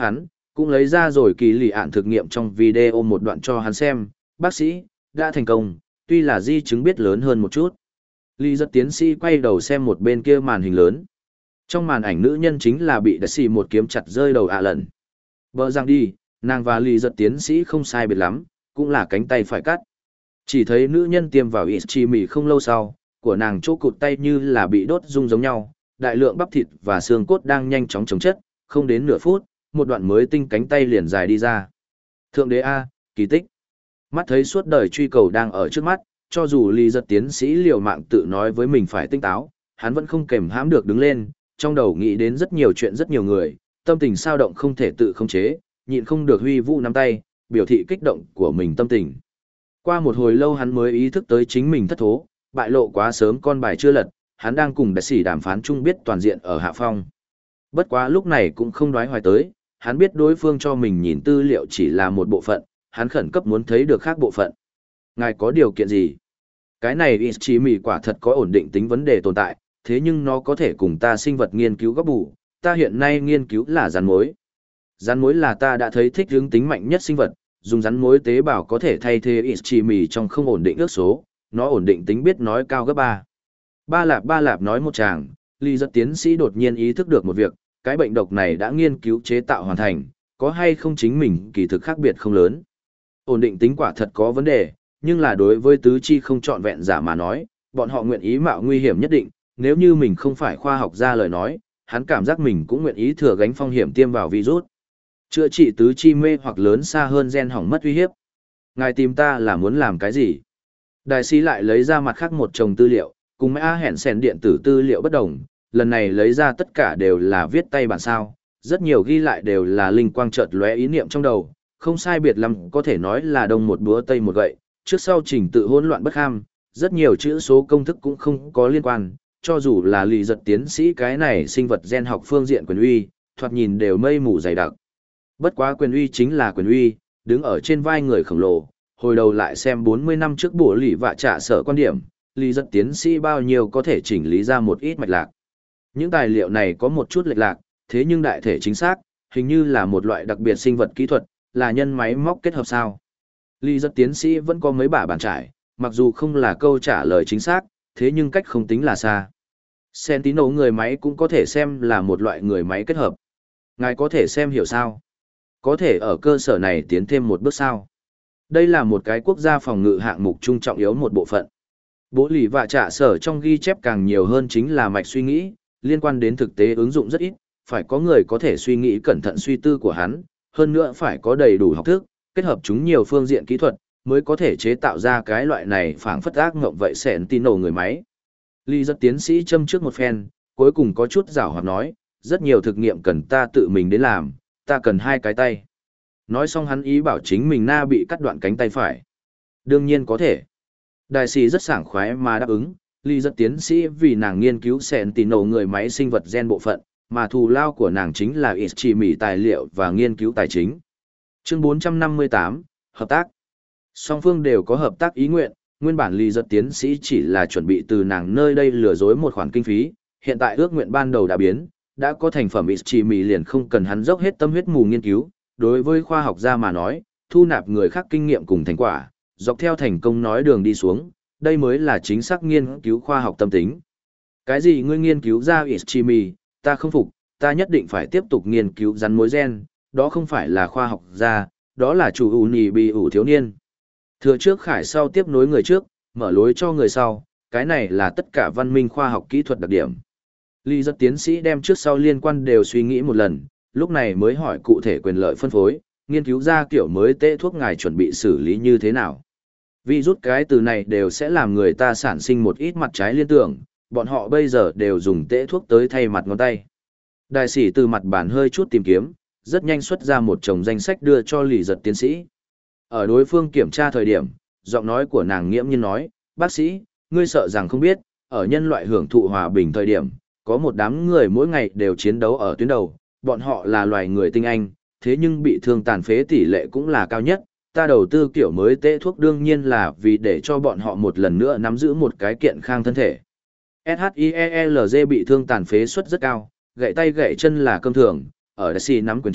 Cũng lấy ra rồi kỳ lì ạn thực nghiệm trong video một đoạn cho hắn xem, bác sĩ, đã thành công, tuy là di chứng biết lớn hơn một chút. Lý giật tiến sĩ quay đầu xem một bên kia màn hình lớn. Trong màn ảnh nữ nhân chính là bị đại sĩ một kiếm chặt rơi đầu ạ à lần. Vợ rằng đi, nàng và Lý giật tiến sĩ không sai biệt lắm, cũng là cánh tay phải cắt. Chỉ thấy nữ nhân tiêm vào ít chi mì không lâu sau, của nàng chỗ cụt tay như là bị đốt rung giống nhau, đại lượng bắp thịt và xương cốt đang nhanh chóng chống chất, không đến nửa phút, một đoạn mới tinh cánh tay liền dài đi ra. Thượng đế A, kỳ tích. Mắt thấy suốt đời truy cầu đang ở trước mắt, cho dù Lý giật tiến sĩ liều mạng tự nói với mình phải tinh táo, hắn vẫn không kềm hãm được đứng lên, trong đầu nghĩ đến rất nhiều chuyện rất nhiều người, tâm tình sao động không thể tự khống chế, nhịn không được huy vũ nắm tay, biểu thị kích động của mình tâm tình. Qua một hồi lâu hắn mới ý thức tới chính mình thất thố, bại lộ quá sớm con bài chưa lật, hắn đang cùng đại sĩ đàm phán chung biết toàn diện ở hạ phong. Bất quá lúc này cũng không đoái hoài tới, hắn biết đối phương cho mình nhìn tư liệu chỉ là một bộ phận, hắn khẩn cấp muốn thấy được khác bộ phận. Ngài có điều kiện gì? Cái này ít chỉ mì quả thật có ổn định tính vấn đề tồn tại, thế nhưng nó có thể cùng ta sinh vật nghiên cứu góp bù, ta hiện nay nghiên cứu là rắn mối. Rắn mối là ta đã thấy thích hướng tính mạnh nhất sinh vật, dùng rắn mối tế bào có thể thay thế ít chỉ mì trong không ổn định ước số, nó ổn định tính biết nói cao gấp ba. Ba lạp ba lạp nói một chàng, Lý giật tiến sĩ đột nhiên ý thức được một việc, cái bệnh độc này đã nghiên cứu chế tạo hoàn thành, có hay không chính mình kỳ thực khác biệt không lớn. Ổn định tính quả thật có vấn đề, nhưng là đối với tứ chi không trọn vẹn giả mà nói, bọn họ nguyện ý mạo nguy hiểm nhất định, nếu như mình không phải khoa học gia lời nói, hắn cảm giác mình cũng nguyện ý thừa gánh phong hiểm tiêm vào virus. Chữa trị tứ chi mê hoặc lớn xa hơn gen hỏng mất uy hiếp. Ngài tìm ta là muốn làm cái gì? Đại sĩ lại lấy ra mặt khác một chồng tư liệu, cùng A hẹn sèn điện tử tư liệu bất đồng, lần này lấy ra tất cả đều là viết tay bản sao, rất nhiều ghi lại đều là linh quang chợt lóe ý niệm trong đầu, không sai biệt lắm có thể nói là đông một búa tây một gậy, trước sau trình tự hỗn loạn bất ham, rất nhiều chữ số công thức cũng không có liên quan, cho dù là Lý giật tiến sĩ cái này sinh vật gen học phương diện quyền uy, thoạt nhìn đều mây mù dày đặc. Bất quá quyền uy chính là quyền uy, đứng ở trên vai người khổng lồ, hồi đầu lại xem bốn mươi năm trước bổ lì vạ trả sở quan điểm, Lý giật tiến sĩ bao nhiêu có thể chỉnh lý ra một ít mạch lạc. Những tài liệu này có một chút lệch lạc, thế nhưng đại thể chính xác, hình như là một loại đặc biệt sinh vật kỹ thuật, là nhân máy móc kết hợp sao. Lý giật tiến sĩ vẫn có mấy bả bàn trải, mặc dù không là câu trả lời chính xác, thế nhưng cách không tính là xa. Sentinel người máy cũng có thể xem là một loại người máy kết hợp. Ngài có thể xem hiểu sao? Có thể ở cơ sở này tiến thêm một bước sao? Đây là một cái quốc gia phòng ngự hạng mục trung trọng yếu một bộ phận. Bố lì và trả sở trong ghi chép càng nhiều hơn chính là mạch suy nghĩ, liên quan đến thực tế ứng dụng rất ít, phải có người có thể suy nghĩ cẩn thận suy tư của hắn, hơn nữa phải có đầy đủ học thức, kết hợp chúng nhiều phương diện kỹ thuật, mới có thể chế tạo ra cái loại này phảng phất ác ngộng vậy Sentinel người máy. Lý giật tiến sĩ châm trước một phen, cuối cùng có chút giảo hoạt nói, rất nhiều thực nghiệm cần ta tự mình đến làm, ta cần hai cái tay. Nói xong hắn ý bảo chính mình na bị cắt đoạn cánh tay phải. Đương nhiên có thể. Đại sĩ rất sảng khoái mà đáp ứng, Lý giật tiến sĩ vì nàng nghiên cứu Sentinel người máy sinh vật gen bộ phận, mà thù lao của nàng chính là ít chỉ mỉ tài liệu và nghiên cứu tài chính. Chương bốn trăm năm mươi tám, Hợp tác. Song phương đều có hợp tác ý nguyện, nguyên bản Lý giật tiến sĩ chỉ là chuẩn bị từ nàng nơi đây lừa dối một khoản kinh phí, hiện tại ước nguyện ban đầu đã biến, đã có thành phẩm ít chỉ mỉ liền không cần hắn dốc hết tâm huyết mù nghiên cứu, đối với khoa học gia mà nói, thu nạp người khác kinh nghiệm cùng thành quả, dọc theo thành công nói đường đi xuống, đây mới là chính xác nghiên cứu khoa học tâm tính. Cái gì ngươi nghiên cứu ra ít chỉ mỉ, ta không phục, ta nhất định phải tiếp tục nghiên cứu rắn mối gen, đó không phải là khoa học gia, đó là chủ ủ nhì bị ủ thiếu niên. Thừa trước khải sau tiếp nối người trước, mở lối cho người sau, cái này là tất cả văn minh khoa học kỹ thuật đặc điểm. Lý giật tiến sĩ đem trước sau liên quan đều suy nghĩ một lần, lúc này mới hỏi cụ thể quyền lợi phân phối, nghiên cứu ra kiểu mới tê thuốc ngài chuẩn bị xử lý như thế nào. Vì rút cái từ này đều sẽ làm người ta sản sinh một ít mặt trái liên tưởng, bọn họ bây giờ đều dùng tê thuốc tới thay mặt ngón tay. Đại sĩ từ mặt bản hơi chút tìm kiếm, rất nhanh xuất ra một chồng danh sách đưa cho Lý giật tiến sĩ. Ở đối phương kiểm tra thời điểm, giọng nói của nàng nghiễm nhiên nói, bác sĩ, ngươi sợ rằng không biết, ở nhân loại hưởng thụ hòa bình thời điểm, có một đám người mỗi ngày đều chiến đấu ở tuyến đầu, bọn họ là loài người tinh anh, thế nhưng bị thương tàn phế tỷ lệ cũng là cao nhất. Ta đầu tư kiểu mới tê thuốc đương nhiên là vì để cho bọn họ một lần nữa nắm giữ một cái kiện khang thân thể. SHIELZ bị thương tàn phế suất rất cao, gãy tay gãy chân là cơm thường, ở Daisy nắm quyền trước,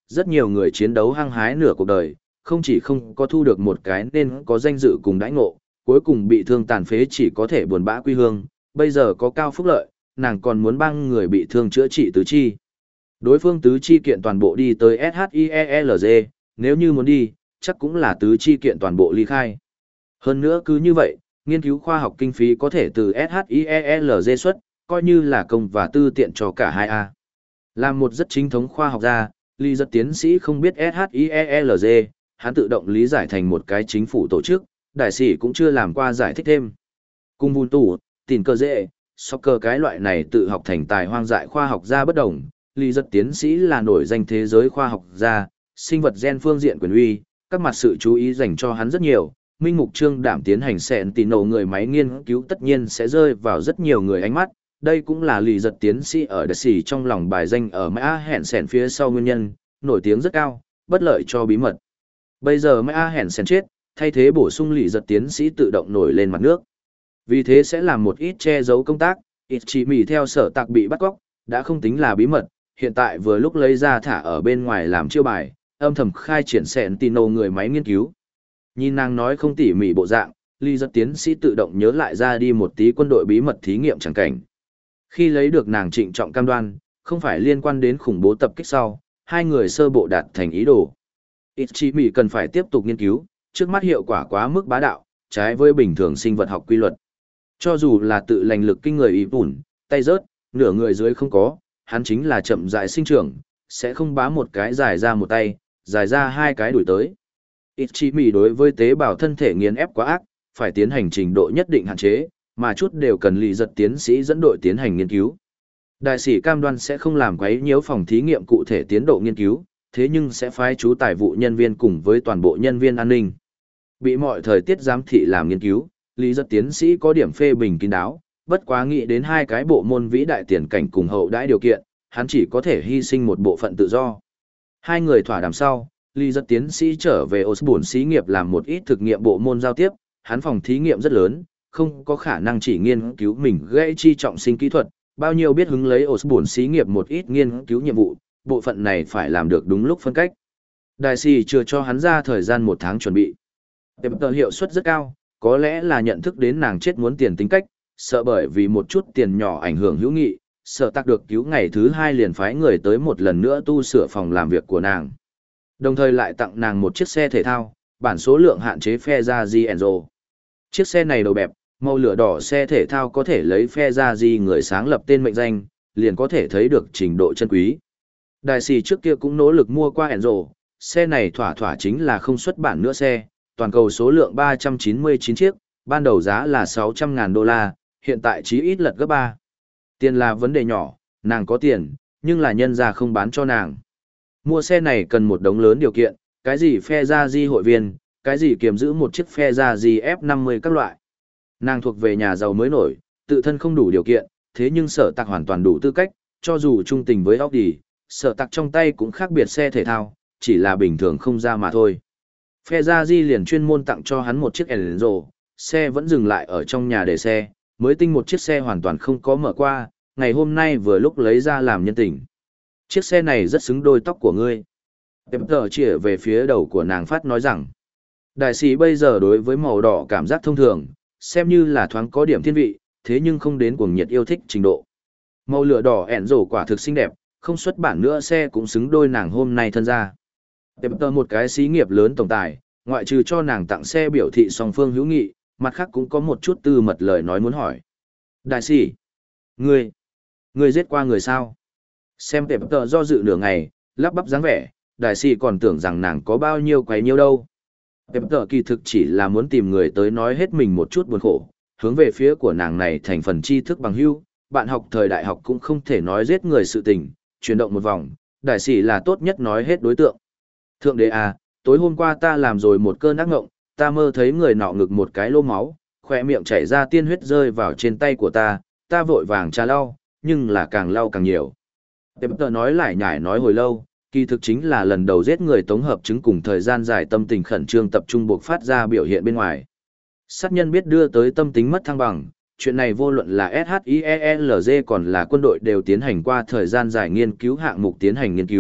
rất nhiều người chiến đấu hăng hái nửa cuộc đời, không chỉ không có thu được một cái nên có danh dự cùng đãi ngộ, cuối cùng bị thương tàn phế chỉ có thể buồn bã quy hương, bây giờ có cao phúc lợi, nàng còn muốn băng người bị thương chữa trị tứ chi. Đối phương tứ chi kiện toàn bộ đi tới ét hát i e lờ giê, nếu như muốn đi, chắc cũng là tứ chi kiện toàn bộ ly khai. Hơn nữa cứ như vậy, nghiên cứu khoa học kinh phí có thể từ ét hát i e lờ giê xuất, coi như là công và tư tiện cho cả hai a. Làm một rất chính thống khoa học gia, Lý Giật tiến sĩ không biết ét hát i e lờ giê, hắn tự động lý giải thành một cái chính phủ tổ chức, đại sĩ cũng chưa làm qua giải thích thêm. Cùng vun tủ, tìm cơ dễ, soccer cái loại này tự học thành tài hoang dại khoa học gia bất đồng, Lý Giật tiến sĩ là nổi danh thế giới khoa học gia, sinh vật gen phương diện quyền uy, các mặt sự chú ý dành cho hắn rất nhiều. Minh Mục Trương đảm tiến hành sẹn tì nổ người máy nghiên cứu tất nhiên sẽ rơi vào rất nhiều người ánh mắt, đây cũng là Lý Giật tiến sĩ ở đặc sĩ trong lòng bài danh ở Mã Hẹn Sẹn phía sau nguyên nhân, nổi tiếng rất cao, bất lợi cho bí mật. Bây giờ Mã Hẹn Sẹn chết, thay thế bổ sung Lý Giật tiến sĩ tự động nổi lên mặt nước. Vì thế sẽ làm một ít che giấu công tác, ít chỉ mỉ theo sở tạc bị bắt cóc, đã không tính là bí mật, hiện tại vừa lúc lấy ra thả ở bên ngoài làm chiêu bài, âm thầm khai triển sẹn tì nổ người máy nghiên cứu. Nhìn nàng nói không tỉ mỉ bộ dạng, Lý Giật tiến sĩ tự động nhớ lại ra đi một tí quân đội bí mật thí nghiệm chẳng cảnh. Khi lấy được nàng trịnh trọng cam đoan, không phải liên quan đến khủng bố tập kích sau, hai người sơ bộ đạt thành ý đồ. Ít chỉ mỉ cần phải tiếp tục nghiên cứu, trước mắt hiệu quả quá mức bá đạo, trái với bình thường sinh vật học quy luật. Cho dù là tự lành lực kinh người ý bùn, tay rớt, nửa người dưới không có, hắn chính là chậm rãi sinh trưởng, sẽ không bá một cái dài ra một tay, dài ra hai cái đuổi tới. Ít chỉ mỉ đối với tế bào thân thể nghiền ép quá ác, phải tiến hành trình độ nhất định hạn chế, mà chút đều cần Lý Giật tiến sĩ dẫn đội tiến hành nghiên cứu. Đại sĩ cam đoan sẽ không làm quấy nhiễu phòng thí nghiệm cụ thể tiến độ nghiên cứu, thế nhưng sẽ phái chú tài vụ nhân viên cùng với toàn bộ nhân viên an ninh. Bị mọi thời tiết giám thị làm nghiên cứu, Lý Giật tiến sĩ có điểm phê bình kín đáo, bất quá nghĩ đến hai cái bộ môn vĩ đại tiền cảnh cùng hậu đãi điều kiện, hắn chỉ có thể hy sinh một bộ phận tự do. Hai người thỏa đàm sau, Lý Giật tiến sĩ trở về Osborne xí nghiệp làm một ít thực nghiệm bộ môn giao tiếp, hắn phòng thí nghiệm rất lớn, không có khả năng chỉ nghiên cứu mình gây chi trọng sinh kỹ thuật, bao nhiêu biết hứng lấy Osborne xí nghiệp một ít nghiên cứu nhiệm vụ, bộ phận này phải làm được đúng lúc phân cách. Đại sĩ chưa cho hắn ra thời gian một tháng chuẩn bị. Tệp hiệu suất rất cao, có lẽ là nhận thức đến nàng chết muốn tiền tính cách, sợ bởi vì một chút tiền nhỏ ảnh hưởng hữu nghị, sợ tắc được cứu ngày thứ hai liền phái người tới một lần nữa tu sửa phòng làm việc của nàng. Đồng thời lại tặng nàng một chiếc xe thể thao, bản số lượng hạn chế Ferrari Enzo. Chiếc xe này đầu bẹp, màu lửa đỏ xe thể thao có thể lấy Ferrari người sáng lập tên mệnh danh, liền có thể thấy được trình độ chân quý. Đại sĩ trước kia cũng nỗ lực mua qua Enzo, xe này thỏa thỏa chính là không xuất bản nữa xe, toàn cầu số lượng ba trăm chín mươi chín chiếc, ban đầu giá là sáu trăm ngàn đô la, hiện tại chí ít lật gấp ba. Tiền là vấn đề nhỏ, nàng có tiền, nhưng là nhân ra không bán cho nàng. Mua xe này cần một đống lớn điều kiện, cái gì Ferrari hội viên, cái gì kiềm giữ một chiếc Ferrari F năm mươi các loại. Nàng thuộc về nhà giàu mới nổi, tự thân không đủ điều kiện, thế nhưng sở tạc hoàn toàn đủ tư cách, cho dù trung tình với Audi, sở tạc trong tay cũng khác biệt xe thể thao, chỉ là bình thường không ra mà thôi. Ferrari liền chuyên môn tặng cho hắn một chiếc Enzo, xe vẫn dừng lại ở trong nhà để xe, mới tinh một chiếc xe hoàn toàn không có mở qua, ngày hôm nay vừa lúc lấy ra làm nhân tình. Chiếc xe này rất xứng đôi tóc của ngươi. Tệp tờ chỉ về phía đầu của nàng phát nói rằng, đại sĩ bây giờ đối với màu đỏ cảm giác thông thường, xem như là thoáng có điểm thiên vị, thế nhưng không đến cuồng nhiệt yêu thích trình độ. Màu lửa đỏ ẻn rổ quả thực xinh đẹp, không xuất bản nữa xe cũng xứng đôi nàng hôm nay thân ra. Tệp tờ một cái xí nghiệp lớn tổng tài, ngoại trừ cho nàng tặng xe biểu thị song phương hữu nghị, mặt khác cũng có một chút tư mật lời nói muốn hỏi. Đại sĩ, ngươi, ngươi giết qua người sao? Xem tệp tờ do dự nửa ngày, lắp bắp dáng vẻ, đại sĩ còn tưởng rằng nàng có bao nhiêu quấy nhiêu đâu. Tệp tờ kỳ thực chỉ là muốn tìm người tới nói hết mình một chút buồn khổ, hướng về phía của nàng này thành phần tri thức bằng hữu, bạn học thời đại học cũng không thể nói giết người sự tình, chuyển động một vòng, đại sĩ là tốt nhất nói hết đối tượng. Thượng đế à, tối hôm qua ta làm rồi một cơn ác ngộng, ta mơ thấy người nọ ngực một cái lô máu, khỏe miệng chảy ra tiên huyết rơi vào trên tay của ta, ta vội vàng trà lau, nhưng là càng lau càng nhiều. Tệp tờ nói lại nhải nói hồi lâu, kỳ thực chính là lần đầu giết người tống hợp chứng cùng thời gian dài tâm tình khẩn trương tập trung buộc phát ra biểu hiện bên ngoài. Sát nhân biết đưa tới tâm tính mất thăng bằng, chuyện này vô luận là ét hát i e lờ giê còn là quân đội đều tiến hành qua thời gian dài nghiên cứu hạng mục tiến hành nghiên cứu,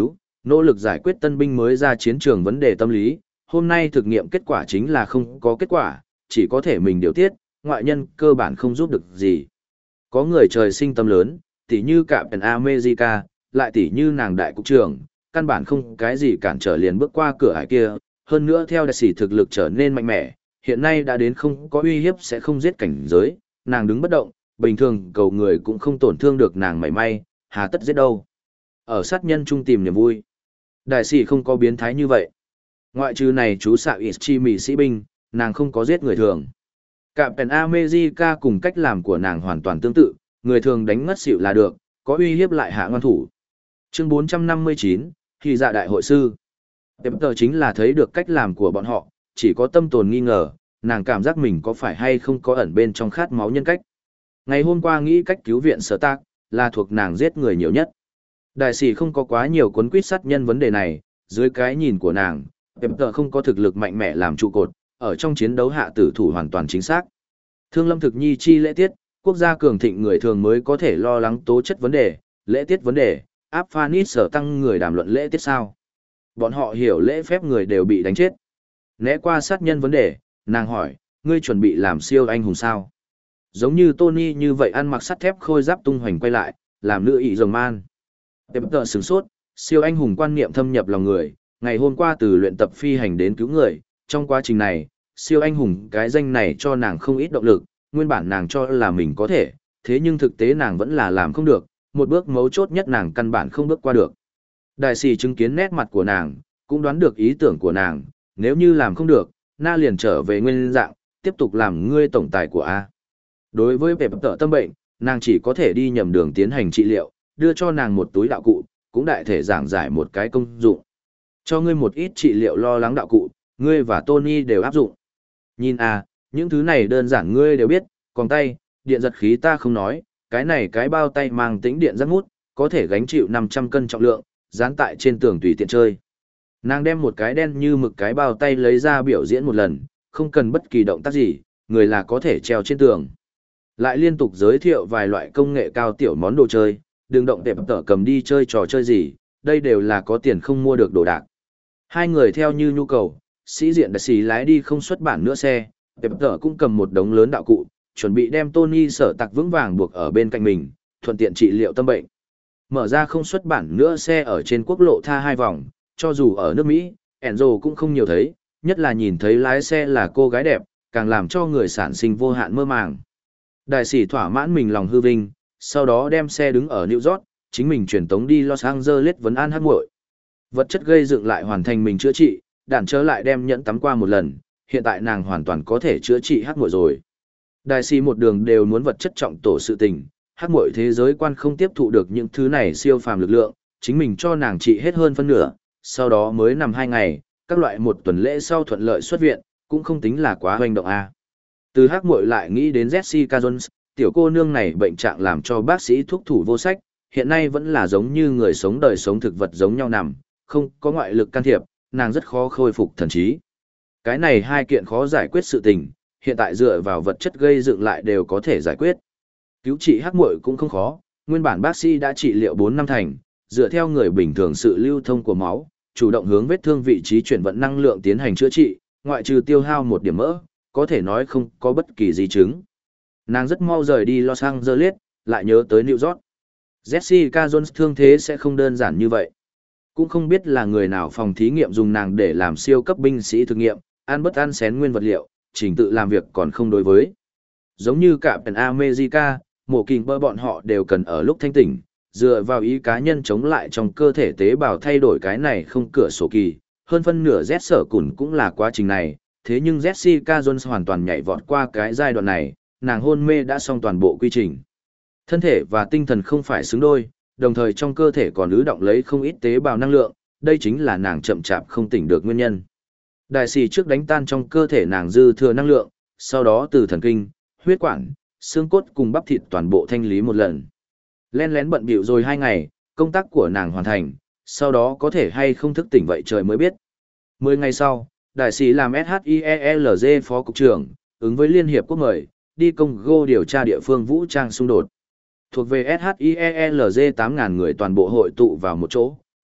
Nỗ lực giải quyết tân binh mới ra chiến trường vấn đề tâm lý, hôm nay thực nghiệm kết quả chính là không có kết quả, chỉ có thể mình điều tiết, ngoại nhân cơ bản không giúp được gì. Có người trời sinh tâm lớn, tỉ như Captain America, lại tỉ như nàng đại cục trưởng, căn bản không cái gì cản trở liền bước qua cửa ải kia, hơn nữa theo đại sĩ thực lực trở nên mạnh mẽ, hiện nay đã đến không có uy hiếp sẽ không giết cảnh giới, nàng đứng bất động, bình thường cầu người cũng không tổn thương được nàng mảy may, hà tất giết đâu. Ở sát nhân chung tìm niềm vui. Đại sĩ không có biến thái như vậy. Ngoại trừ này chú xạ Ichi Mị sĩ binh, nàng không có giết người thường. Captain America cùng cách làm của nàng hoàn toàn tương tự, người thường đánh ngất xỉu là được, có uy hiếp lại hạ ngoan thủ. Chương bốn trăm năm mươi chín, khi dạ đại hội sư. Tệp tờ chính là thấy được cách làm của bọn họ, chỉ có tâm tồn nghi ngờ, nàng cảm giác mình có phải hay không có ẩn bên trong khát máu nhân cách. Ngày hôm qua nghĩ cách cứu viện sở tác, là thuộc nàng giết người nhiều nhất. Đại sĩ không có quá nhiều cuốn quýt sát nhân vấn đề này, dưới cái nhìn của nàng, Tệp tờ không có thực lực mạnh mẽ làm trụ cột, ở trong chiến đấu hạ tử thủ hoàn toàn chính xác. Thương lâm thực nhi chi lễ tiết, quốc gia cường thịnh người thường mới có thể lo lắng tố chất vấn đề, lễ tiết vấn đề, áp phanit sở tăng người đàm luận lễ tiết sao. Bọn họ hiểu lễ phép người đều bị đánh chết. Né qua sát nhân vấn đề, nàng hỏi, ngươi chuẩn bị làm siêu anh hùng sao? Giống như Tony như vậy ăn mặc sắt thép khôi giáp tung hoành quay lại, làm nữ ị rồng man. Tệp tờ sửng sốt, siêu anh hùng quan niệm thâm nhập lòng người, ngày hôm qua từ luyện tập phi hành đến cứu người, trong quá trình này, siêu anh hùng cái danh này cho nàng không ít động lực, nguyên bản nàng cho là mình có thể, thế nhưng thực tế nàng vẫn là làm không được, một bước mấu chốt nhất nàng căn bản không bước qua được. Đại sĩ chứng kiến nét mặt của nàng, cũng đoán được ý tưởng của nàng, nếu như làm không được, na liền trở về nguyên dạng, tiếp tục làm ngươi tổng tài của A. Đối với vẻ tợ tâm bệnh, nàng chỉ có thể đi nhầm đường tiến hành trị liệu, đưa cho nàng một túi đạo cụ, cũng đại thể giảng giải một cái công dụng. Cho ngươi một ít trị liệu lo lắng đạo cụ, ngươi và Tony đều áp dụng. Nhìn à, những thứ này đơn giản ngươi đều biết, còn tay, điện giật khí ta không nói, cái này cái bao tay mang tính điện rất ngút, có thể gánh chịu năm trăm cân trọng lượng, dán tại trên tường tùy tiện chơi. Nàng đem một cái đen như mực cái bao tay lấy ra biểu diễn một lần, không cần bất kỳ động tác gì, người là có thể treo trên tường. Lại liên tục giới thiệu vài loại công nghệ cao tiểu món đồ chơi, đừng động tệp tở cầm đi chơi trò chơi gì, đây đều là có tiền không mua được đồ đạc. Hai người theo như nhu cầu, sĩ diện đại sĩ lái đi không xuất bản nữa xe, tệp tở cũng cầm một đống lớn đạo cụ, chuẩn bị đem Tony sở tặc vững vàng buộc ở bên cạnh mình, thuận tiện trị liệu tâm bệnh. Mở ra không xuất bản nữa xe ở trên quốc lộ tha hai vòng, cho dù ở nước Mỹ, Enzo cũng không nhiều thấy, nhất là nhìn thấy lái xe là cô gái đẹp, càng làm cho người sản sinh vô hạn mơ màng. Đại sĩ thỏa mãn mình lòng hư vinh, sau đó đem xe đứng ở New York, chính mình chuyển tống đi Los Angeles vấn an hát muội. Vật chất gây dựng lại hoàn thành mình chữa trị, đàn chớ lại đem nhẫn tắm qua một lần, hiện tại nàng hoàn toàn có thể chữa trị hát muội rồi. Đại sĩ một đường đều muốn vật chất trọng tổ sự tình, hát muội thế giới quan không tiếp thụ được những thứ này siêu phàm lực lượng, chính mình cho nàng trị hết hơn phân nửa, sau đó mới nằm hai ngày, các loại một tuần lễ sau thuận lợi xuất viện, cũng không tính là quá hoành động a. Từ hát muội lại nghĩ đến Jessica Jones, tiểu cô nương này bệnh trạng làm cho bác sĩ thuốc thủ vô sách, hiện nay vẫn là giống như người sống đời sống thực vật giống nhau nằm, không có ngoại lực can thiệp, nàng rất khó khôi phục thần trí. Cái này hai kiện khó giải quyết sự tình, hiện tại dựa vào vật chất gây dựng lại đều có thể giải quyết. Cứu trị hắc muội cũng không khó, nguyên bản bác sĩ đã trị liệu bốn năm thành, dựa theo người bình thường sự lưu thông của máu, chủ động hướng vết thương vị trí chuyển vận năng lượng tiến hành chữa trị, ngoại trừ tiêu hao một điểm mỡ, có thể nói không có bất kỳ di chứng. Nàng rất mau rời đi Los Angeles, lại nhớ tới New York. Jessica Jones thương thế sẽ không đơn giản như vậy. Cũng không biết là người nào phòng thí nghiệm dùng nàng để làm siêu cấp binh sĩ thực nghiệm, ăn bất ăn xén nguyên vật liệu, trình tự làm việc còn không đối với. Giống như cả Pen America, mổ kình bơ bọn họ đều cần ở lúc thanh tỉnh, dựa vào ý cá nhân chống lại trong cơ thể tế bào thay đổi cái này không cửa sổ kỳ. Hơn phân nửa Z sở cùn cũng là quá trình này, thế nhưng Jessica Jones hoàn toàn nhảy vọt qua cái giai đoạn này, nàng hôn mê đã xong toàn bộ quy trình. Thân thể và tinh thần không phải xứng đôi, đồng thời trong cơ thể còn ứ động lấy không ít tế bào năng lượng, đây chính là nàng chậm chạp không tỉnh được nguyên nhân. Đại sĩ trước đánh tan trong cơ thể nàng dư thừa năng lượng, sau đó từ thần kinh, huyết quản, xương cốt cùng bắp thịt toàn bộ thanh lý một lần. Len lén bận bịu rồi hai ngày, công tác của nàng hoàn thành, sau đó có thể hay không thức tỉnh vậy trời mới biết. Mười ngày sau, đại sĩ làm ét hát i e lờ giê phó cục trưởng, ứng với Liên Hiệp Quốc mời, đi Congo điều tra địa phương vũ trang xung đột. Thuộc về ét hát i e lờ giê tám nghìn người toàn bộ hội tụ vào một chỗ,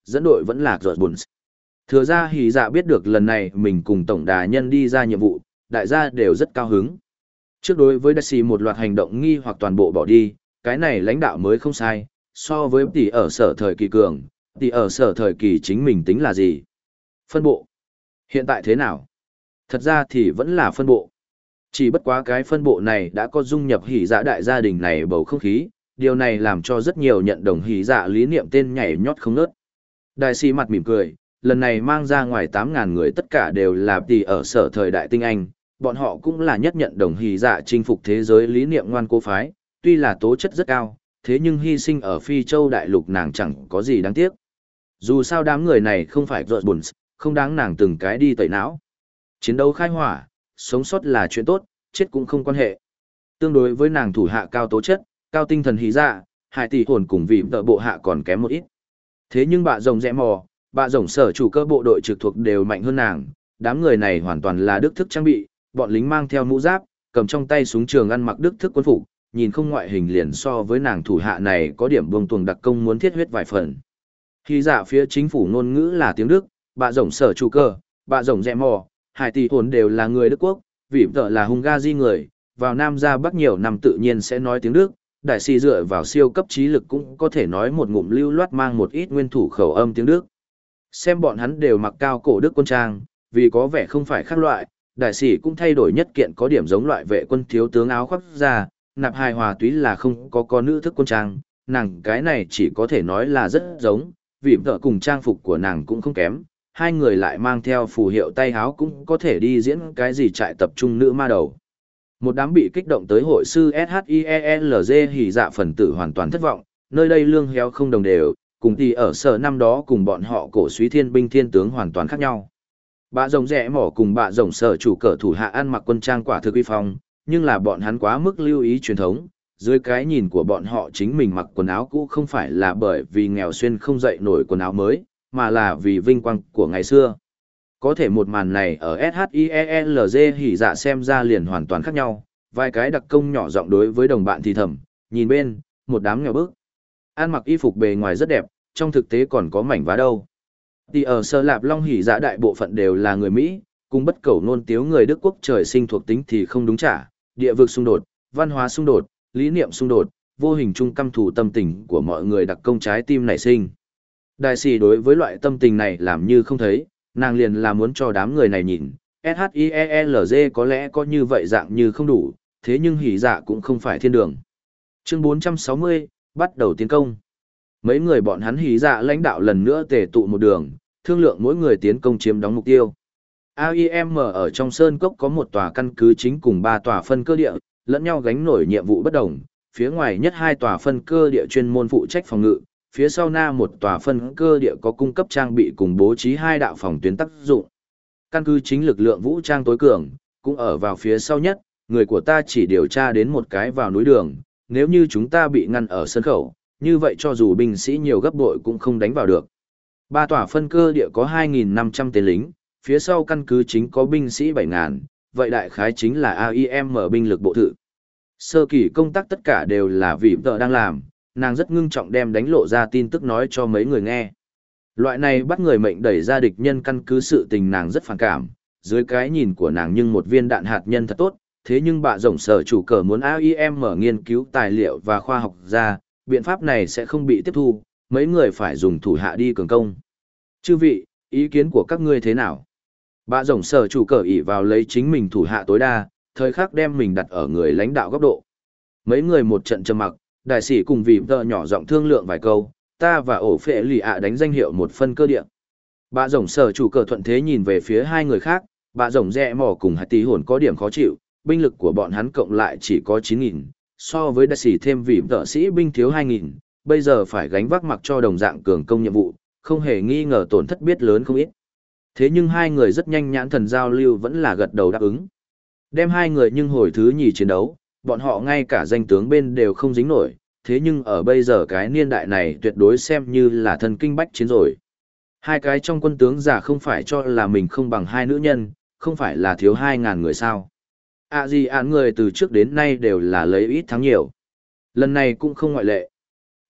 dẫn đội vẫn là giọt buồn. Thừa ra hỉ dạ biết được lần này mình cùng tổng đà nhân đi ra nhiệm vụ, đại gia đều rất cao hứng. Trước đối với Dashi một loạt hành động nghi hoặc toàn bộ bỏ đi, cái này lãnh đạo mới không sai, so với tỷ ở sở thời kỳ cường, tỷ ở sở thời kỳ chính mình tính là gì? Phân bộ. Hiện tại thế nào? Thật ra thì vẫn là phân bộ. Chỉ bất quá cái phân bộ này đã có dung nhập hỉ dạ đại gia đình này bầu không khí, điều này làm cho rất nhiều nhận đồng hỉ dạ lý niệm tên nhảy nhót không ngớt. Đại sĩ mặt mỉm cười, lần này mang ra ngoài tám ngàn người tất cả đều là tỷ ở sở thời đại tinh anh, bọn họ cũng là nhất nhận đồng hỉ dạ chinh phục thế giới lý niệm ngoan cố phái, tuy là tố chất rất cao, thế nhưng hy sinh ở Phi Châu đại lục nàng chẳng có gì đáng tiếc. Dù sao đám người này không phải rợn buồn, không đáng nàng từng cái đi tẩy não. Chiến đấu khai hỏa, sống sót là chuyện tốt, chết cũng không quan hệ. Tương đối với nàng thủ hạ cao tố chất, cao tinh thần hí dạ, hải tỷ hồn cùng vị tợ bộ hạ còn kém một ít. Thế nhưng bạ rồng rẽ mò, bạ rồng sở chủ cơ bộ đội trực thuộc đều mạnh hơn nàng, đám người này hoàn toàn là đức thức trang bị, bọn lính mang theo mũ giáp, cầm trong tay súng trường ăn mặc đức thức quân phục, nhìn không ngoại hình liền so với nàng thủ hạ này có điểm buông tuồng đặc công muốn thiết huyết vài phần. Hí dạ phía chính phủ ngôn ngữ là tiếng Đức, bạ rồng sở chủ cơ, bạ rồng rẽ mò, hải tỷ hồn đều là người Đức Quốc, vị tợ là Hungary người, vào Nam ra Bắc nhiều năm tự nhiên sẽ nói tiếng Đức, đại sĩ dựa vào siêu cấp trí lực cũng có thể nói một ngụm lưu loát mang một ít nguyên thủ khẩu âm tiếng Đức. Xem bọn hắn đều mặc cao cổ Đức quân trang, vì có vẻ không phải khác loại, đại sĩ cũng thay đổi nhất kiện có điểm giống loại vệ quân thiếu tướng áo khoác ra, nạp hài hòa túy là không có có nữ thức quân trang, nàng cái này chỉ có thể nói là rất giống, vì tợ cùng trang phục của nàng cũng không kém. Hai người lại mang theo phù hiệu tay háo cũng có thể đi diễn cái gì trại tập trung nữ ma đầu. Một đám bị kích động tới hội sư ét hát i e lờ giê hỉ dạ phần tử hoàn toàn thất vọng, nơi đây lương héo không đồng đều, cùng thì ở sở năm đó cùng bọn họ cổ suý thiên binh thiên tướng hoàn toàn khác nhau. Bạ rồng rẽ mỏ cùng bạ rồng sở chủ cờ thủ hạ ăn mặc quân trang quả thực uy phong, nhưng là bọn hắn quá mức lưu ý truyền thống, dưới cái nhìn của bọn họ chính mình mặc quần áo cũ không phải là bởi vì nghèo xuyên không dậy nổi quần áo mới, mà là vì vinh quang của ngày xưa. Có thể một màn này ở ét hát i e lờ giê hỉ dạ xem ra liền hoàn toàn khác nhau, vài cái đặc công nhỏ giọng đối với đồng bạn thì thầm, nhìn bên, một đám nghèo bức. Ăn mặc y phục bề ngoài rất đẹp, trong thực tế còn có mảnh vá đâu. Thì ở Sơ Lạp Long hỉ dạ đại bộ phận đều là người Mỹ, cùng bất cẩu nôn tiếu người Đức Quốc trời sinh thuộc tính thì không đúng trả, địa vực xung đột, văn hóa xung đột, lý niệm xung đột, vô hình chung căm thù tâm tình của mọi người đặc công trái tim nảy sinh. Đại sĩ đối với loại tâm tình này làm như không thấy, nàng liền là muốn cho đám người này nhìn, ét hát i e lờ giê có lẽ có như vậy dạng như không đủ, thế nhưng hỉ dạ cũng không phải thiên đường. Chương bốn trăm sáu mươi, bắt đầu tiến công. Mấy người bọn hắn hỉ dạ lãnh đạo lần nữa tề tụ một đường, thương lượng mỗi người tiến công chiếm đóng mục tiêu. a i em ở trong Sơn Cốc có một tòa căn cứ chính cùng ba tòa phân cơ địa, lẫn nhau gánh nổi nhiệm vụ bất đồng, phía ngoài nhất hai tòa phân cơ địa chuyên môn phụ trách phòng ngự, phía sau na một tòa phân cơ địa có cung cấp trang bị cùng bố trí hai đạo phòng tuyến tác dụng. Căn cứ chính lực lượng vũ trang tối cường, cũng ở vào phía sau nhất, người của ta chỉ điều tra đến một cái vào núi đường, nếu như chúng ta bị ngăn ở sân khẩu, như vậy cho dù binh sĩ nhiều gấp bội cũng không đánh vào được. Ba tòa phân cơ địa có hai nghìn năm trăm tên lính, phía sau căn cứ chính có binh sĩ bảy nghìn, vậy đại khái chính là a i em binh lực bộ thự. Sơ kỳ công tác tất cả đều là vì vợ đang làm, nàng rất ngưng trọng đem đánh lộ ra tin tức nói cho mấy người nghe. Loại này bắt người mệnh đẩy ra địch nhân căn cứ sự tình nàng rất phản cảm, dưới cái nhìn của nàng nhưng một viên đạn hạt nhân thật tốt, thế nhưng bạ rồng sở chủ cờ muốn a i em mở nghiên cứu tài liệu và khoa học ra, biện pháp này sẽ không bị tiếp thu, mấy người phải dùng thủ hạ đi cường công. Chư vị, ý kiến của các ngươi thế nào? Bạ rồng sở chủ cờ ỷ vào lấy chính mình thủ hạ tối đa, thời khắc đem mình đặt ở người lãnh đạo góc độ. Mấy người một trận trầm mặc, đại sĩ cùng vì tờ nhỏ giọng thương lượng vài câu, ta và ổ phệ lì ạ đánh danh hiệu một phân cơ địa. Bạ rồng sở chủ cờ thuận thế nhìn về phía hai người khác, bạ rồng rẽ mỏ cùng hai tí hồn có điểm khó chịu, binh lực của bọn hắn cộng lại chỉ có chín nghìn, so với đại sĩ thêm vì tờ sĩ binh thiếu hai nghìn, bây giờ phải gánh vác mặc cho đồng dạng cường công nhiệm vụ, không hề nghi ngờ tổn thất biết lớn không ít. Thế nhưng hai người rất nhanh nhãn thần giao lưu vẫn là gật đầu đáp ứng. Đem hai người nhưng hồi thứ nhì chiến đấu, bọn họ ngay cả danh tướng bên đều không dính nổi, thế nhưng ở bây giờ cái niên đại này tuyệt đối xem như là thần kinh bách chiến rồi. Hai cái trong quân tướng giả không phải cho là mình không bằng hai nữ nhân, không phải là thiếu hai ngàn người sao. À gì án người từ trước đến nay đều là lấy ít thắng nhiều. Lần này cũng không ngoại lệ.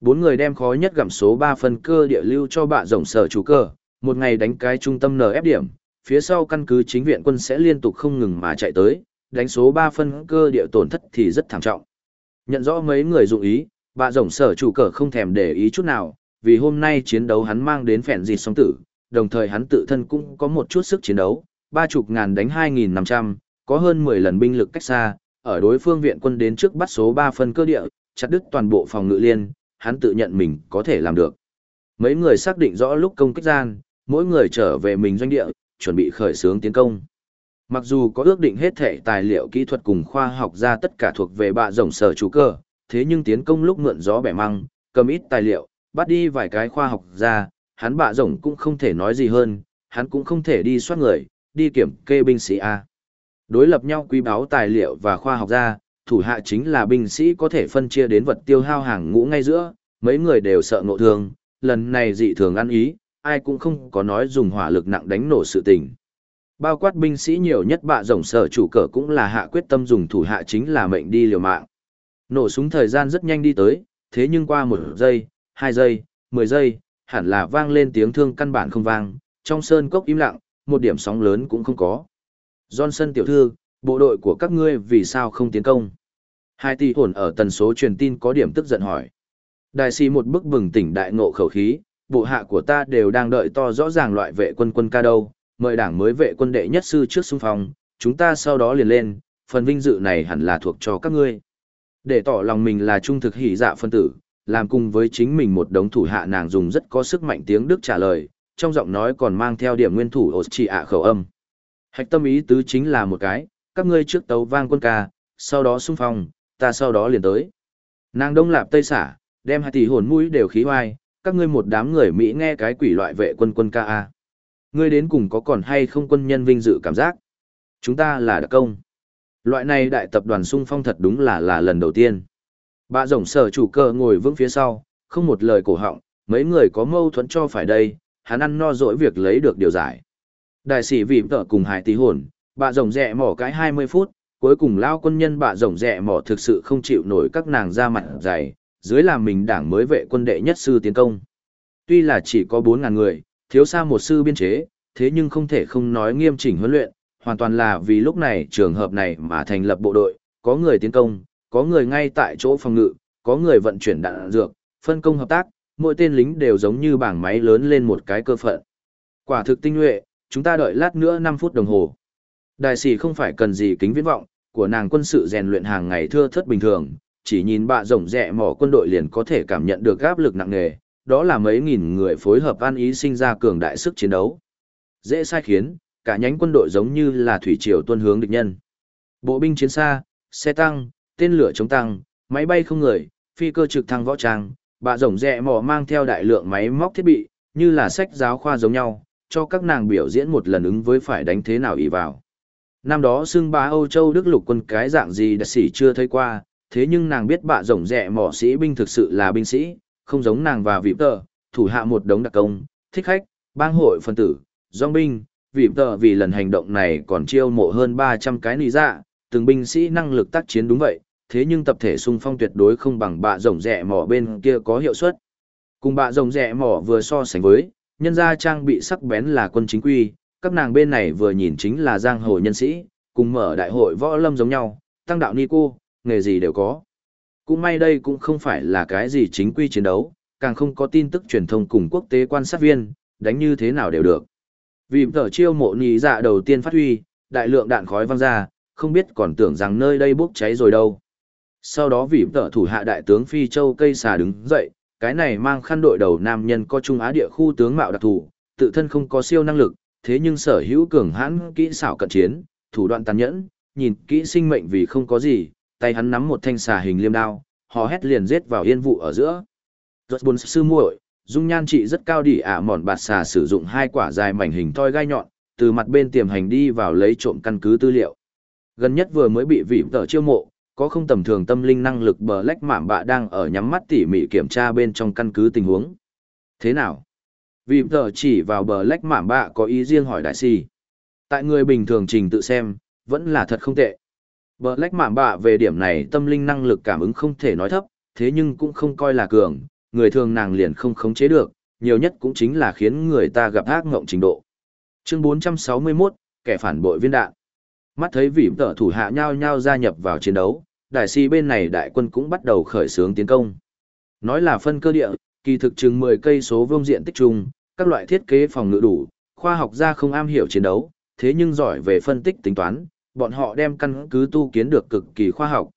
Bốn người đem khó nhất gặm số ba phân cơ địa lưu cho bạ rồng sở chủ cơ, một ngày đánh cái trung tâm en ép điểm, phía sau căn cứ chính viện quân sẽ liên tục không ngừng mà chạy tới, đánh số ba phân cơ địa tổn thất thì rất thảm trọng. Nhận rõ mấy người dụng ý, bạ rồng sở chủ cờ không thèm để ý chút nào, vì hôm nay chiến đấu hắn mang đến phèn dịt song tử, đồng thời hắn tự thân cũng có một chút sức chiến đấu, ba chục ngàn đánh hai nghìn năm trăm, có hơn mười lần binh lực cách xa, ở đối phương viện quân đến trước bắt số ba phân cơ địa, chặt đứt toàn bộ phòng ngự liên, hắn tự nhận mình có thể làm được. Mấy người xác định rõ lúc công kích gian, mỗi người trở về mình doanh địa, chuẩn bị khởi xướng tiến công. Mặc dù có ước định hết thể tài liệu kỹ thuật cùng khoa học ra tất cả thuộc về bạ rồng sở chủ cơ, thế nhưng tiến công lúc mượn gió bẻ măng, cầm ít tài liệu, bắt đi vài cái khoa học ra, hắn bạ rồng cũng không thể nói gì hơn, hắn cũng không thể đi soát người, đi kiểm kê binh sĩ A. Đối lập nhau quý báu tài liệu và khoa học ra, thủ hạ chính là binh sĩ có thể phân chia đến vật tiêu hao hàng ngũ ngay giữa, mấy người đều sợ ngộ thương, lần này dị thường ăn ý, ai cũng không có nói dùng hỏa lực nặng đánh nổ sự tình. Bao quát binh sĩ nhiều nhất bạ rồng sở chủ cờ cũng là hạ quyết tâm dùng thủ hạ chính là mệnh đi liều mạng. Nổ súng thời gian rất nhanh đi tới, thế nhưng qua một giây, hai giây, mười giây, hẳn là vang lên tiếng thương căn bản không vang, trong sơn cốc im lặng, một điểm sóng lớn cũng không có. Johnson tiểu thư, bộ đội của các ngươi vì sao không tiến công? Hai tỷ hồn ở tần số truyền tin có điểm tức giận hỏi. Đại sĩ một bức bừng tỉnh đại ngộ khẩu khí, bộ hạ của ta đều đang đợi to rõ ràng loại vệ quân quân ca đâu, mời đảng mới vệ quân đệ nhất sư trước xung phong, chúng ta sau đó liền lên, phần vinh dự này hẳn là thuộc cho các ngươi. Để tỏ lòng mình là trung thực hỉ dạ phân tử, làm cùng với chính mình một đống thủ hạ nàng dùng rất có sức mạnh tiếng Đức trả lời, trong giọng nói còn mang theo điểm nguyên thủ ổ chỉ ạ khẩu âm. Hạch tâm ý tứ chính là một cái, các ngươi trước tấu vang quân ca, sau đó xung phong, ta sau đó liền tới. Nàng đông lạp tây xả, đem hai tỷ hồn mũi đều khí hoai, các ngươi một đám người Mỹ nghe cái quỷ loại vệ quân quân ca a. Ngươi đến cùng có còn hay không quân nhân vinh dự cảm giác? Chúng ta là đặc công. Loại này đại tập đoàn xung phong thật đúng là là lần đầu tiên. Bạ rồng sở chủ cơ ngồi vững phía sau, không một lời cổ họng, mấy người có mâu thuẫn cho phải đây, hắn ăn no dỗi việc lấy được điều giải. Đại sĩ vì tợ cùng hải tí hồn, bạ rồng rẹ mỏ cái hai mươi phút, cuối cùng lao quân nhân bạ rồng rẹ mỏ thực sự không chịu nổi các nàng ra mặt dày, dưới làm mình đảng mới vệ quân đệ nhất sư tiến công. Tuy là chỉ có bốn ngàn người, thiếu xa một sư biên chế, thế nhưng không thể không nói nghiêm chỉnh huấn luyện, hoàn toàn là vì lúc này trường hợp này mà thành lập bộ đội, có người tiến công, có người ngay tại chỗ phòng ngự, có người vận chuyển đạn dược, phân công hợp tác, mỗi tên lính đều giống như bảng máy lớn lên một cái cơ phận. Quả thực tinh nhuệ, chúng ta đợi lát nữa năm phút đồng hồ. Đại sĩ không phải cần gì kính viễn vọng, của nàng quân sự rèn luyện hàng ngày thưa thớt bình thường, chỉ nhìn bạ rồng rẹ mỏ quân đội liền có thể cảm nhận được áp lực nặng nề, đó là mấy nghìn người phối hợp an ý sinh ra cường đại sức chiến đấu. Dễ sai khiến, cả nhánh quân đội giống như là thủy triều tuân hướng địch nhân. Bộ binh chiến xa, xe tăng, tên lửa chống tăng, máy bay không người, phi cơ trực thăng võ trang, bạ rồng rẹ mỏ mang theo đại lượng máy móc thiết bị, như là sách giáo khoa giống nhau, cho các nàng biểu diễn một lần ứng với phải đánh thế nào ý vào. Năm đó xưng bá Âu Châu Đức lục quân cái dạng gì đặc sĩ chưa thấy qua, thế nhưng nàng biết bạ rồng rẹ mỏ sĩ binh thực sự là binh sĩ, không giống nàng và vịp tờ, thủ hạ một đống đặc công, thích khách, bang hội phân tử, dòng binh, vịp tờ vì lần hành động này còn chiêu mộ hơn ba trăm cái nì dạ, từng binh sĩ năng lực tác chiến đúng vậy, thế nhưng tập thể xung phong tuyệt đối không bằng bạ rồng rẹ mỏ bên kia có hiệu suất. Cùng bạ rồng rẹ mỏ vừa so sánh với, nhân gia trang bị sắc bén là quân chính quy, các nàng bên này vừa nhìn chính là giang hồ nhân sĩ, cùng mở đại hội võ lâm giống nhau, tăng đạo ni cô, nghề gì đều có. Cũng may đây cũng không phải là cái gì chính quy chiến đấu, càng không có tin tức truyền thông cùng quốc tế quan sát viên, đánh như thế nào đều được. Vì tờ chiêu mộ nhị dạ đầu tiên phát huy, đại lượng đạn khói văng ra, không biết còn tưởng rằng nơi đây bốc cháy rồi đâu. Sau đó vì tờ thủ hạ đại tướng Phi Châu Cây Xà đứng dậy, cái này mang khăn đội đầu nam nhân có Trung Á địa khu tướng mạo đặc thù, tự thân không có siêu năng lực, thế nhưng sở hữu cường hãn kỹ xảo cận chiến, thủ đoạn tàn nhẫn, nhìn kỹ sinh mệnh vì không có gì, tay hắn nắm một thanh xà hình liêm đao, họ hét liền giết vào yên vụ ở giữa. Rốt bốn sư muội, dung nhan trị rất cao đỉ ả mòn bạt xà sử dụng hai quả dài mảnh hình toi gai nhọn, từ mặt bên tiềm hành đi vào lấy trộm căn cứ tư liệu. Gần nhất vừa mới bị vị tờ chiêu mộ, có không tầm thường tâm linh năng lực bờ lách mảm bạ đang ở nhắm mắt tỉ mỉ kiểm tra bên trong căn cứ tình huống. Thế nào? Vị tờ chỉ vào bờ lách mảm bạ có ý riêng hỏi đại si. Tại người bình thường trình tự xem, vẫn là thật không tệ. Bờ lách mảm bạ về điểm này tâm linh năng lực cảm ứng không thể nói thấp, thế nhưng cũng không coi là cường, người thường nàng liền không khống chế được, nhiều nhất cũng chính là khiến người ta gặp ác ngộng trình độ. Chương bốn trăm sáu mươi mốt, kẻ phản bội viên đạn. Mắt thấy vị tợ thủ hạ nhau nhau gia nhập vào chiến đấu, đại si bên này đại quân cũng bắt đầu khởi xướng tiến công. Nói là phân cơ địa, kỳ thực chừng mười cây số vuông diện tích chung, các loại thiết kế phòng ngự đủ, khoa học gia không am hiểu chiến đấu, thế nhưng giỏi về phân tích tính toán, bọn họ đem căn cứ tu kiến được cực kỳ khoa học,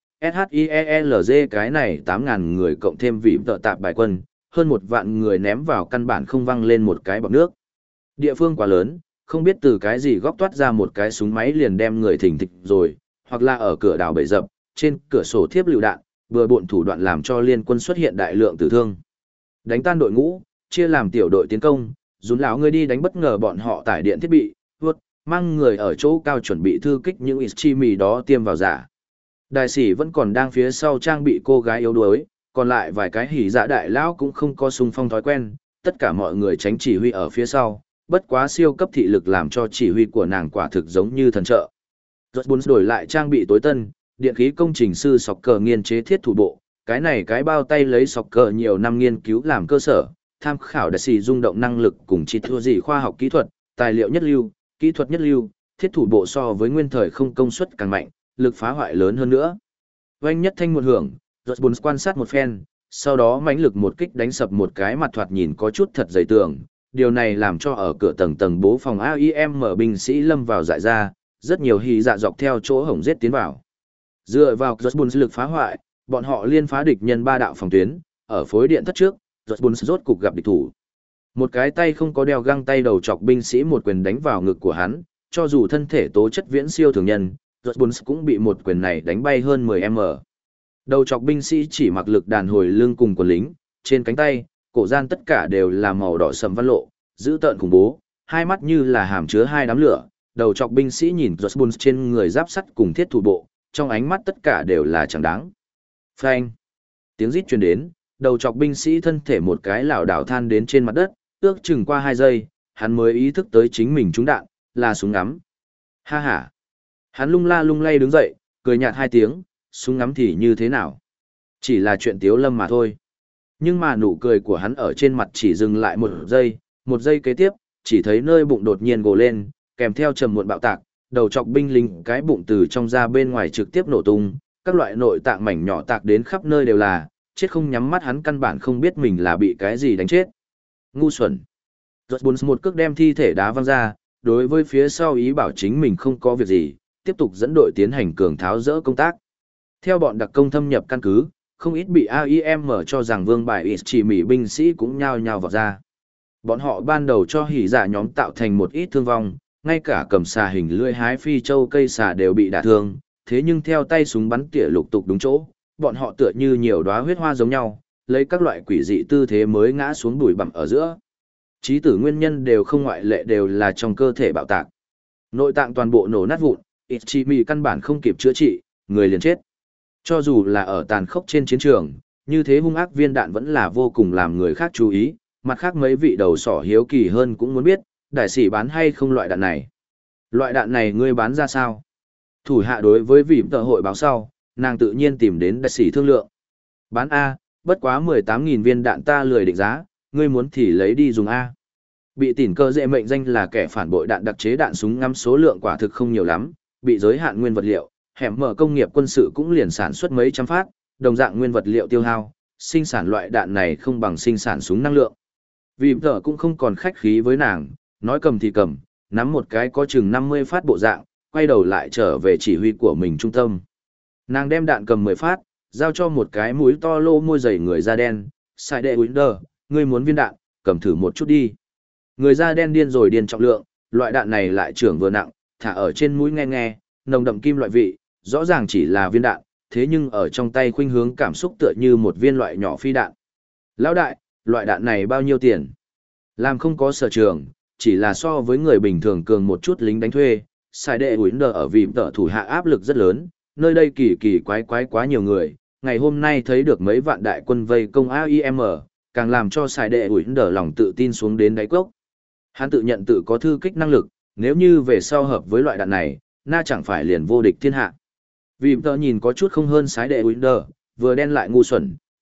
SHIELZ cái này tám ngàn người cộng thêm vị tợ tạp bài quân, hơn một vạn người ném vào căn bản không văng lên một cái bọt nước. Địa phương quá lớn, không biết từ cái gì góc toát ra một cái súng máy liền đem người thình thịch rồi, hoặc là ở cửa đảo bể dập, trên cửa sổ thiếp lựu đạn, vừa bộn thủ đoạn làm cho liên quân xuất hiện đại lượng tử thương. Đánh tan đội ngũ, chia làm tiểu đội tiến công, dùn lão người đi đánh bất ngờ bọn họ tải điện thiết bị, vượt, mang người ở chỗ cao chuẩn bị thư kích những Ischimi đó tiêm vào giả. Đại sĩ vẫn còn đang phía sau trang bị cô gái yếu đuối, còn lại vài cái hỉ dạ đại lão cũng không có xung phong thói quen, tất cả mọi người tránh chỉ huy ở phía sau, bất quá siêu cấp thị lực làm cho chỉ huy của nàng quả thực giống như thần trợ. Rốt bốn đổi lại trang bị tối tân, điện khí công trình sư sọc cờ nghiên chế thiết thủ bộ, cái này cái bao tay lấy sọc cờ nhiều năm nghiên cứu làm cơ sở, tham khảo đại sĩ rung động năng lực cùng chi thua gì khoa học kỹ thuật, tài liệu nhất lưu, kỹ thuật nhất lưu, thiết thủ bộ so với nguyên thời không công suất càng mạnh, lực phá hoại lớn hơn nữa. Oanh nhất thanh một hưởng, Rốt bốn quan sát một phen, sau đó mãnh lực một kích đánh sập một cái mặt thoạt nhìn có chút thật dày tường. Điều này làm cho ở cửa tầng tầng bố phòng a i em binh sĩ lâm vào dại ra, rất nhiều hy dạ dọc theo chỗ hổng giết tiến vào. Dựa vào Rốt bốn lực phá hoại, bọn họ liên phá địch nhân ba đạo phòng tuyến, ở phối điện thất trước, Rốt bốn rốt cục gặp địch thủ. Một cái tay không có đeo găng tay đầu chọc binh sĩ một quyền đánh vào ngực của hắn, cho dù thân thể tố chất viễn siêu thường nhân, Rốt bốn cũng bị một quyền này đánh bay hơn mười mét. Đầu chọc binh sĩ chỉ mặc lực đàn hồi lưng cùng quần lính, trên cánh tay, cổ gian tất cả đều là màu đỏ sẫm văn lộ, dữ tợn khủng bố, hai mắt như là hàm chứa hai đám lửa. Đầu chọc binh sĩ nhìn Rốt bốn trên người giáp sắt cùng thiết thủ bộ, trong ánh mắt tất cả đều là chẳng đáng. Phanh! Tiếng rít truyền đến, đầu chọc binh sĩ thân thể một cái lảo đảo than đến trên mặt đất, ước chừng qua hai giây, hắn mới ý thức tới chính mình trúng đạn, là súng ngắm. Ha ha! Hắn lung la lung lay đứng dậy, cười nhạt hai tiếng, súng ngắm thì như thế nào? Chỉ là chuyện tiếu lâm mà thôi. Nhưng mà nụ cười của hắn ở trên mặt chỉ dừng lại một giây, một giây kế tiếp, chỉ thấy nơi bụng đột nhiên gồ lên, kèm theo trầm muộn bạo tạc, đầu chọc binh lính cái bụng từ trong ra bên ngoài trực tiếp nổ tung, các loại nội tạng mảnh nhỏ tạc đến khắp nơi đều là, chết không nhắm mắt hắn căn bản không biết mình là bị cái gì đánh chết. Ngu xuẩn. Rốt bốn một cước đem thi thể đá văng ra, đối với phía sau ý bảo chính mình không có việc gì, tiếp tục dẫn đội tiến hành cường tháo dỡ công tác. Theo bọn đặc công thâm nhập căn cứ, không ít bị a i em cho rằng vương bài ít chỉ mỹ binh sĩ cũng nhao nhao vào ra. Bọn họ ban đầu cho hỉ dạ nhóm tạo thành một ít thương vong, ngay cả cầm xà hình lưỡi hái phi châu cây xà đều bị đả thương, thế nhưng theo tay súng bắn tỉa lục tục đúng chỗ, bọn họ tựa như nhiều đóa huyết hoa giống nhau, lấy các loại quỷ dị tư thế mới ngã xuống bụi bặm ở giữa. Chí tử nguyên nhân đều không ngoại lệ đều là trong cơ thể bạo tạc. Nội tạng toàn bộ nổ nát vụn, Ichimi căn bản không kịp chữa trị, người liền chết. Cho dù là ở tàn khốc trên chiến trường, như thế hung ác viên đạn vẫn là vô cùng làm người khác chú ý, mặt khác mấy vị đầu sỏ hiếu kỳ hơn cũng muốn biết, đại sĩ bán hay không loại đạn này. Loại đạn này ngươi bán ra sao? Thủ hạ đối với vị tờ hội báo sau, nàng tự nhiên tìm đến đại sĩ thương lượng. Bán A, bất quá mười tám nghìn viên đạn ta lười định giá, ngươi muốn thì lấy đi dùng A. Bị tỉn cơ dễ mệnh danh là kẻ phản bội đạn đặc chế đạn súng ngắm số lượng quả thực không nhiều lắm, bị giới hạn nguyên vật liệu, hẻm mở công nghiệp quân sự cũng liền sản xuất mấy trăm phát, đồng dạng nguyên vật liệu tiêu hao, sinh sản loại đạn này không bằng sinh sản súng năng lượng. Vì tờ cũng không còn khách khí với nàng, nói cầm thì cầm, nắm một cái có chừng năm mươi phát bộ dạng, quay đầu lại trở về chỉ huy của mình trung tâm. Nàng đem đạn cầm mười phát, giao cho một cái mũi to lô môi dày người da đen, sai đệ Winder, ngươi muốn viên đạn, cầm thử một chút đi. Người da đen điên rồi điên trọng lượng, loại đạn này lại trưởng vừa nặng, thả ở trên mũi nghe nghe, nồng đậm kim loại vị, rõ ràng chỉ là viên đạn, thế nhưng ở trong tay khuynh hướng cảm xúc tựa như một viên loại nhỏ phi đạn. Lão đại, loại đạn này bao nhiêu tiền? Làm không có sở trường, chỉ là so với người bình thường cường một chút lính đánh thuê, sai đệ Winder ở vì tợ thủ hạ áp lực rất lớn, nơi đây kỳ kỳ quái quái quá nhiều người, ngày hôm nay thấy được mấy vạn đại quân vây công a i em, càng làm cho sai đệ Winder lòng tự tin xuống đến đáy cốc. Hắn tự nhận tự có thư kích năng lực, nếu như về sau hợp với loại đạn này, na chẳng phải liền vô địch thiên hạ. Vì tờ nhìn có chút không hơn sái đệ Winder, vừa đen lại ngu xuẩn,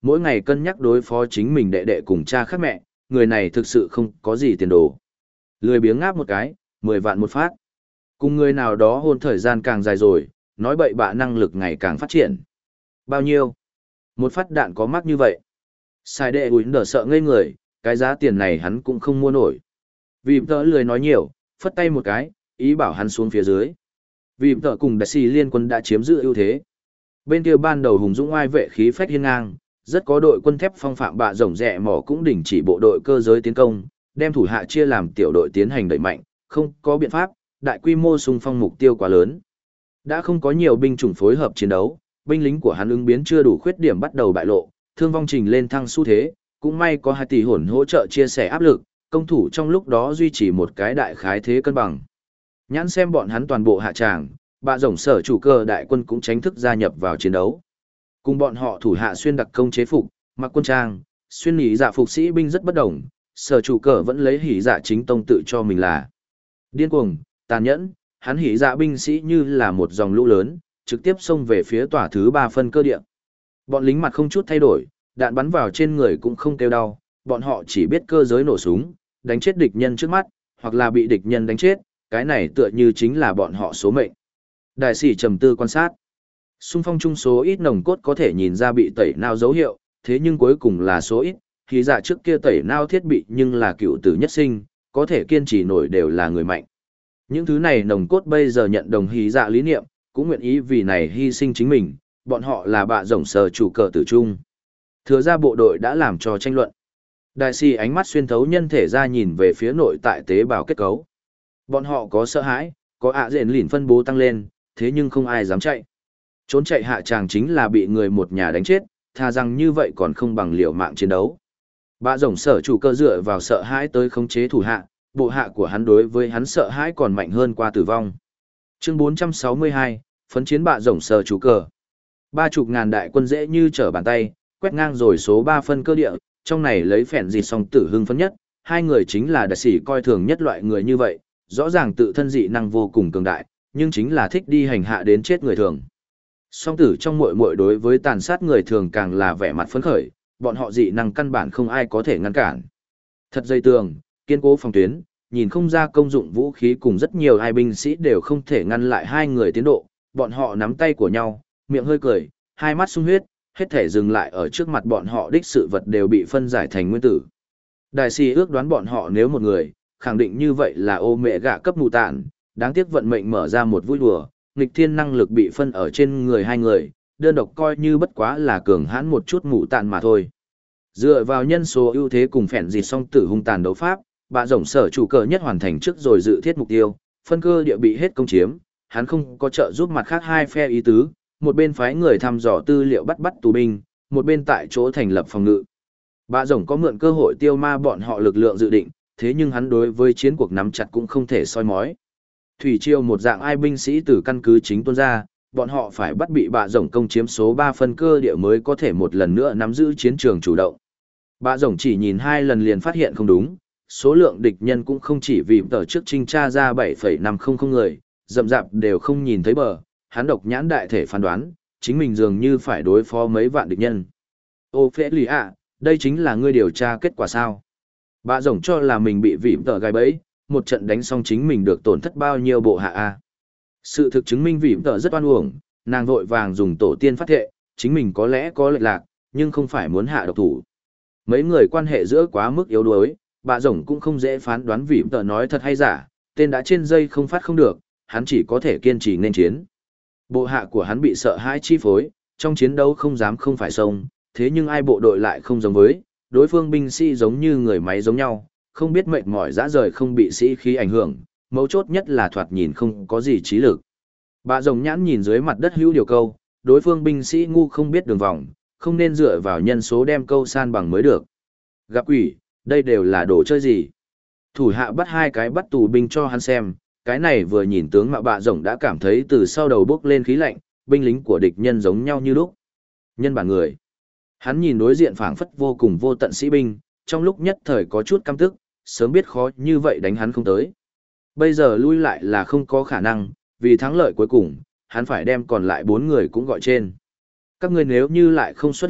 mỗi ngày cân nhắc đối phó chính mình đệ đệ cùng cha khác mẹ, người này thực sự không có gì tiền đồ. Lười biếng ngáp một cái, mười vạn một phát. Cùng người nào đó hôn thời gian càng dài rồi, nói bậy bạ năng lực ngày càng phát triển. Bao nhiêu? Một phát đạn có mắc như vậy. Sai đệ ủi nở sợ ngây người, cái giá tiền này hắn cũng không mua nổi. Vì tớ lười nói nhiều, phất tay một cái, ý bảo hắn xuống phía dưới. Vì tớ cùng đại sĩ liên quân đã chiếm giữ ưu thế. Bên kia ban đầu hùng dũng oai vệ khí phách hiên ngang, rất có đội quân thép phong phạm bạ rồng rẹ mỏ cũng đình chỉ bộ đội cơ giới tiến công, đem thủ hạ chia làm tiểu đội tiến hành đẩy mạnh, không có biện pháp, đại quy mô xung phong mục tiêu quá lớn. Đã không có nhiều binh chủng phối hợp chiến đấu, binh lính của hắn ứng biến chưa đủ khuyết điểm bắt đầu bại lộ, thương vong trình lên thăng xu thế, cũng may có hai tỷ hồn hỗ trợ chia sẻ áp lực, công thủ trong lúc đó duy trì một cái đại khái thế cân bằng. Nhãn xem bọn hắn toàn bộ hạ tràng, bạ rồng sở chủ cơ đại quân cũng tránh thức gia nhập vào chiến đấu. Cùng bọn họ thủ hạ xuyên đặc công chế phục, mặc quân trang, xuyên nhị dạ phục sĩ binh rất bất đồng, sở chủ cờ vẫn lấy hỉ dạ chính tông tự cho mình là điên cuồng, tàn nhẫn, hắn hỉ dạ binh sĩ như là một dòng lũ lớn, trực tiếp xông về phía tòa thứ ba phân cơ địa. Bọn lính mặt không chút thay đổi, đạn bắn vào trên người cũng không kêu đau, bọn họ chỉ biết cơ giới nổ súng, đánh chết địch nhân trước mắt, hoặc là bị địch nhân đánh chết, cái này tựa như chính là bọn họ số mệnh. Đại sĩ trầm tư quan sát. Xung phong chung số ít nồng cốt có thể nhìn ra bị tẩy não dấu hiệu, thế nhưng cuối cùng là số ít, khí dạ trước kia tẩy não thiết bị nhưng là cựu tử nhất sinh, có thể kiên trì nổi đều là người mạnh. Những thứ này nồng cốt bây giờ nhận đồng hí dạ lý niệm, cũng nguyện ý vì này hy sinh chính mình, bọn họ là bạ rồng sở chủ cờ tử trung. Thừa ra bộ đội đã làm cho tranh luận. Đại sĩ ánh mắt xuyên thấu nhân thể ra nhìn về phía nội tại tế bào kết cấu. Bọn họ có sợ hãi, có ạ rền lìn phân bố tăng lên, thế nhưng không ai dám chạy. Trốn chạy hạ tràng chính là bị người một nhà đánh chết, thà rằng như vậy còn không bằng liều mạng chiến đấu. Bạ rồng sở chủ cơ dựa vào sợ hãi tới khống chế thủ hạ, bộ hạ của hắn đối với hắn sợ hãi còn mạnh hơn qua tử vong. Chương bốn trăm sáu mươi hai, phấn chiến bạ rồng sở chủ cơ. Ba chục ngàn đại quân dễ như trở bàn tay, quét ngang rồi số ba phân cơ địa, trong này lấy phèn dịt song tử hưng phấn nhất, hai người chính là đại sĩ coi thường nhất loại người như vậy, rõ ràng tự thân dị năng vô cùng cường đại, nhưng chính là thích đi hành hạ đến chết người thường. Song tử trong muội muội đối với tàn sát người thường càng là vẻ mặt phấn khởi, bọn họ dị năng căn bản không ai có thể ngăn cản. Thật dây tường, kiên cố phòng tuyến, nhìn không ra công dụng vũ khí cùng rất nhiều ai binh sĩ đều không thể ngăn lại hai người tiến độ, bọn họ nắm tay của nhau, miệng hơi cười, hai mắt sung huyết, hết thể dừng lại ở trước mặt bọn họ đích sự vật đều bị phân giải thành nguyên tử. Đại sĩ ước đoán bọn họ nếu một người, khẳng định như vậy là ô mẹ gạ cấp mù tạn, đáng tiếc vận mệnh mở ra một vui đùa, nghịch thiên năng lực bị phân ở trên người hai người, đơn độc coi như bất quá là cường hãn một chút mù tạn mà thôi. Dựa vào nhân số ưu thế cùng phèn dịt song tử hung tàn đấu pháp, bạ rồng sở chủ cờ nhất hoàn thành trước rồi dự thiết mục tiêu, phân cơ địa bị hết công chiếm, hắn không có trợ giúp mặt khác hai phe ý tứ, một bên phái người thăm dò tư liệu bắt bắt tù binh, một bên tại chỗ thành lập phòng ngự. Bạ rồng có mượn cơ hội tiêu ma bọn họ lực lượng dự định, thế nhưng hắn đối với chiến cuộc nắm chặt cũng không thể soi mói. Thủy triều một dạng ai binh sĩ từ căn cứ chính tuôn ra, bọn họ phải bắt bị bạ rồng công chiếm số ba phân cơ địa mới có thể một lần nữa nắm giữ chiến trường chủ động. Bạ rồng chỉ nhìn hai lần liền phát hiện không đúng, số lượng địch nhân cũng không chỉ vì tờ trước trinh tra ra bảy phẩy năm không không người, rậm rạp đều không nhìn thấy bờ, hắn độc nhãn đại thể phán đoán, chính mình dường như phải đối phó mấy vạn địch nhân. Ô phế lì ạ, đây chính là ngươi điều tra kết quả sao? Bạ rồng cho là mình bị vỉm tờ gai bẫy, một trận đánh xong chính mình được tổn thất bao nhiêu bộ hạ a. Sự thực chứng minh vỉm tờ rất oan uổng, nàng vội vàng dùng tổ tiên phát thệ, chính mình có lẽ có lệch lạc, nhưng không phải muốn hạ độc thủ. Mấy người quan hệ giữa quá mức yếu đuối, bạ rồng cũng không dễ phán đoán vỉm tờ nói thật hay giả, tên đã trên dây không phát không được, hắn chỉ có thể kiên trì nên chiến. Bộ hạ của hắn bị sợ hãi chi phối, trong chiến đấu không dám không phải xông, thế nhưng ai bộ đội lại không giống với, đối phương binh sĩ giống như người máy giống nhau, không biết mệt mỏi dã rời không bị sĩ khí ảnh hưởng, mấu chốt nhất là thoạt nhìn không có gì trí lực. Bạ rồng nhãn nhìn dưới mặt đất hữu điều câu, đối phương binh sĩ ngu không biết đường vòng, không nên dựa vào nhân số đem câu san bằng mới được. Gặp quỷ, đây đều là đồ chơi gì? Thủ hạ bắt hai cái bắt tù binh cho hắn xem, cái này vừa nhìn tướng mạo bạ rồng đã cảm thấy từ sau đầu bước lên khí lạnh, binh lính của địch nhân giống nhau như lúc. Nhân bản người. Hắn nhìn đối diện phảng phất vô cùng vô tận sĩ binh, trong lúc nhất thời có chút căm tức, sớm biết khó như vậy đánh hắn không tới. Bây giờ lui lại là không có khả năng, vì thắng lợi cuối cùng, hắn phải đem còn lại bốn người cũng gọi trên. Các ngươi nếu như lại không xuất lực,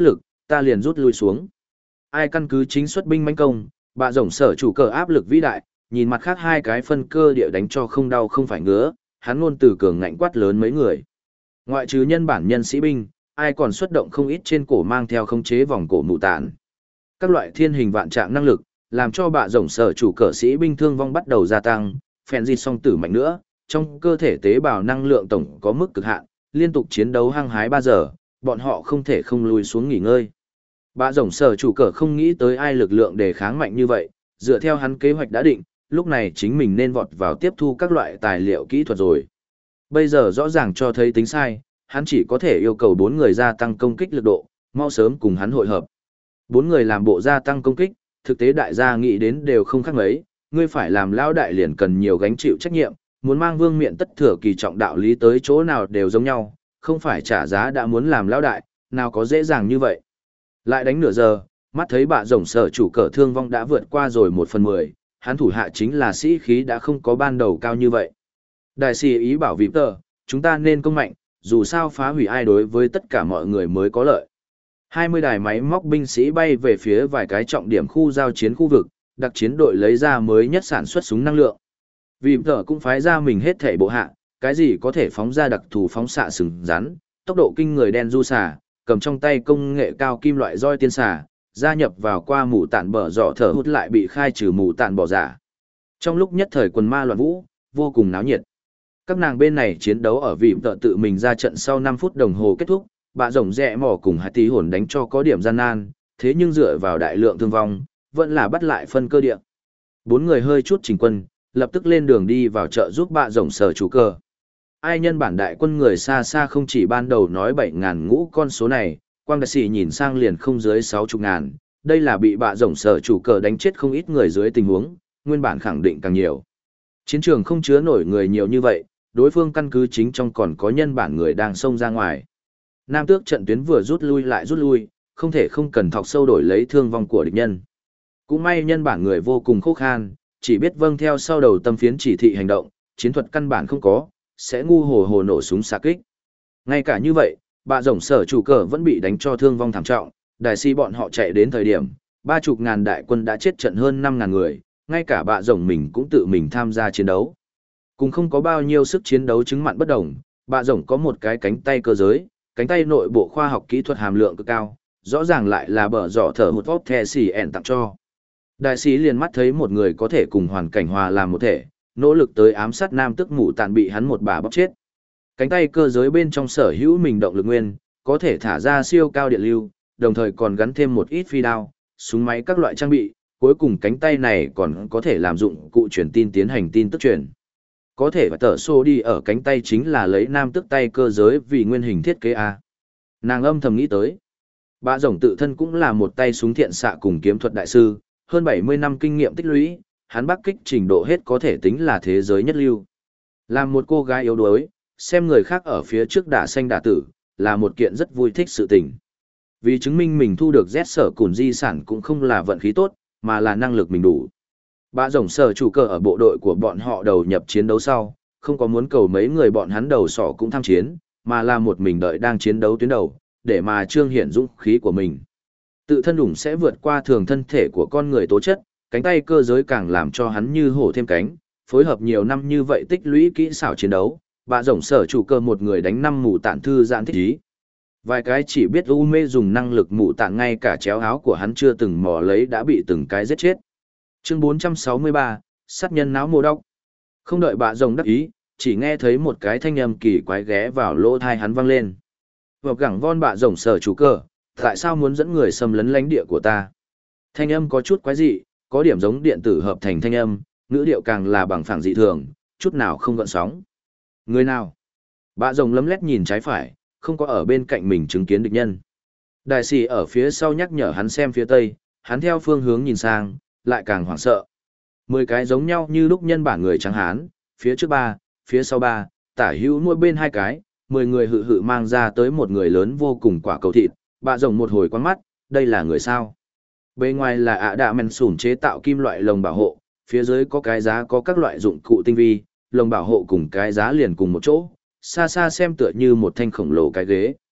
ta liền rút lui xuống. Ai căn cứ chính xuất binh mãnh công, bạ rồng sở chủ cờ áp lực vĩ đại, nhìn mặt khác hai cái phân cơ địa đánh cho không đau không phải ngứa, hắn luôn từ cường ngạnh quát lớn mấy người. Ngoại trừ nhân bản nhân sĩ binh, ai còn xuất động không ít trên cổ mang theo khống chế vòng cổ mụ tản. Các loại thiên hình vạn trạng năng lực, làm cho bạ rồng sở chủ cờ sĩ binh thương vong bắt đầu gia tăng, phèn di song tử mạnh nữa, trong cơ thể tế bào năng lượng tổng có mức cực hạn, liên tục chiến đấu hăng hái ba giờ, bọn họ không thể không lùi xuống nghỉ ngơi. Bạ rồng sở chủ cờ không nghĩ tới ai lực lượng đề kháng mạnh như vậy, dựa theo hắn kế hoạch đã định, lúc này chính mình nên vọt vào tiếp thu các loại tài liệu kỹ thuật rồi. Bây giờ rõ ràng cho thấy tính sai, hắn chỉ có thể yêu cầu bốn người gia tăng công kích lực độ, mau sớm cùng hắn hội hợp. Bốn người làm bộ gia tăng công kích, thực tế đại gia nghĩ đến đều không khác mấy, ngươi phải làm lão đại liền cần nhiều gánh chịu trách nhiệm, muốn mang vương miện tất thừa kỳ trọng đạo lý tới chỗ nào đều giống nhau, không phải trả giá đã muốn làm lão đại, nào có dễ dàng như vậy. Lại đánh nửa giờ, mắt thấy bạ rồng sở chủ cờ thương vong đã vượt qua rồi một phần mười, hắn thủ hạ chính là sĩ khí đã không có ban đầu cao như vậy. Đại sĩ ý bảo vịp tờ, chúng ta nên công mạnh, dù sao phá hủy ai đối với tất cả mọi người mới có lợi. hai mươi đài máy móc binh sĩ bay về phía vài cái trọng điểm khu giao chiến khu vực, đặc chiến đội lấy ra mới nhất sản xuất súng năng lượng. Vịp tờ cũng phái ra mình hết thể bộ hạ, cái gì có thể phóng ra đặc thù phóng xạ sừng rắn, tốc độ kinh người đen du xà, cầm trong tay công nghệ cao kim loại roi tiên xà, gia nhập vào qua mù tản bở dọ thở hút lại bị khai trừ mù tản bỏ giả. Trong lúc nhất thời quần ma loạn vũ, vô cùng náo nhiệt. Các nàng bên này chiến đấu ở vị tợ tự mình ra trận sau năm phút đồng hồ kết thúc, bạ rồng rẽ mò cùng hai tí hồn đánh cho có điểm gian nan, thế nhưng dựa vào đại lượng thương vong, vẫn là bắt lại phân cơ địa. Bốn người hơi chút chỉnh quân, lập tức lên đường đi vào chợ giúp bạ rồng sở chủ cơ. Ai nhân bản đại quân người xa xa không chỉ ban đầu nói bảy ngàn ngũ con số này, quang đại sĩ nhìn sang liền không dưới sáu mươi ngàn, đây là bị bạ rồng sở chủ cờ đánh chết không ít người dưới tình huống, nguyên bản khẳng định càng nhiều. Chiến trường không chứa nổi người nhiều như vậy, đối phương căn cứ chính trong còn có nhân bản người đang xông ra ngoài. Nam tước trận tuyến vừa rút lui lại rút lui, không thể không cần thọc sâu đổi lấy thương vong của địch nhân. Cũng may nhân bản người vô cùng khô khan, chỉ biết vâng theo sau đầu tâm phiến chỉ thị hành động, chiến thuật căn bản không có, sẽ ngu hồ hồ nổ súng xạ kích. Ngay cả như vậy, bạ rồng sở chủ cờ vẫn bị đánh cho thương vong thảm trọng, đại si bọn họ chạy đến thời điểm, ba chục ngàn đại quân đã chết trận hơn năm ngàn người, ngay cả bạ rồng mình cũng tự mình tham gia chiến đấu. Cùng không có bao nhiêu sức chiến đấu chứng mặn bất đồng, bạ rồng có một cái cánh tay cơ giới, cánh tay nội bộ khoa học kỹ thuật hàm lượng cực cao, rõ ràng lại là bờ dọ thở một vóc the xì ẻn tặng cho. Đại sĩ liền mắt thấy một người có thể cùng hoàn cảnh hòa làm một thể, nỗ lực tới ám sát nam tức mụ tàn bị hắn một bà bóc chết. Cánh tay cơ giới bên trong sở hữu mình động lực nguyên, có thể thả ra siêu cao điện lưu, đồng thời còn gắn thêm một ít phi đao, súng máy các loại trang bị, cuối cùng cánh tay này còn có thể làm dụng cụ truyền tin tiến hành tin tức truyền. Có thể và tờ xô đi ở cánh tay chính là lấy nam tức tay cơ giới vì nguyên hình thiết kế A. Nàng âm thầm nghĩ tới. Bạ rồng tự thân cũng là một tay súng thiện xạ cùng kiếm thuật đại sư, hơn bảy mươi năm kinh nghiệm tích lũy, hắn bắc kích trình độ hết có thể tính là thế giới nhất lưu. Làm một cô gái yếu đuối, xem người khác ở phía trước đả xanh đả tử, là một kiện rất vui thích sự tình. Vì chứng minh mình thu được Z sở cùn di sản cũng không là vận khí tốt, mà là năng lực mình đủ. Bạ rồng sở chủ cờ ở bộ đội của bọn họ đầu nhập chiến đấu sau, không có muốn cầu mấy người bọn hắn đầu sỏ cũng tham chiến, mà là một mình đợi đang chiến đấu tuyến đầu, để mà trương hiển dũng khí của mình. Tự thân đủng sẽ vượt qua thường thân thể của con người tố chất, cánh tay cơ giới càng làm cho hắn như hổ thêm cánh, phối hợp nhiều năm như vậy tích lũy kỹ xảo chiến đấu, bạ rồng sở chủ cơ một người đánh năm mù tản thư giãn thích ý. Vài cái chỉ biết u mê dùng năng lực mù tản ngay cả chéo áo của hắn chưa từng mò lấy đã bị từng cái giết chết. Chương bốn trăm sáu mươi ba, sát nhân náo mồ đốc. Không đợi bạ rồng đắc ý, chỉ nghe thấy một cái thanh âm kỳ quái ghé vào lỗ tai hắn vang lên. Vọc gẳng von bạ rồng sở chủ cơ, tại sao muốn dẫn người xâm lấn lãnh địa của ta? Thanh âm có chút quái dị, có điểm giống điện tử hợp thành thanh âm, ngữ điệu càng là bằng phẳng dị thường, chút nào không gợn sóng. Người nào? Bạ rồng lấm lét nhìn trái phải, không có ở bên cạnh mình chứng kiến địch nhân. Đại sĩ ở phía sau nhắc nhở hắn xem phía tây, hắn theo phương hướng nhìn sang, lại càng hoảng sợ. Mười cái giống nhau như lúc nhân bản người trắng hán, phía trước ba, phía sau ba, tả hữu nuôi bên hai cái, mười người hự hự mang ra tới một người lớn vô cùng quả cầu thịt, bạ rồng một hồi quán mắt, đây là người sao? Bên ngoài là ạ đạ men sủn chế tạo kim loại lồng bảo hộ, phía dưới có cái giá có các loại dụng cụ tinh vi, lồng bảo hộ cùng cái giá liền cùng một chỗ, xa xa xem tựa như một thanh khổng lồ cái ghế.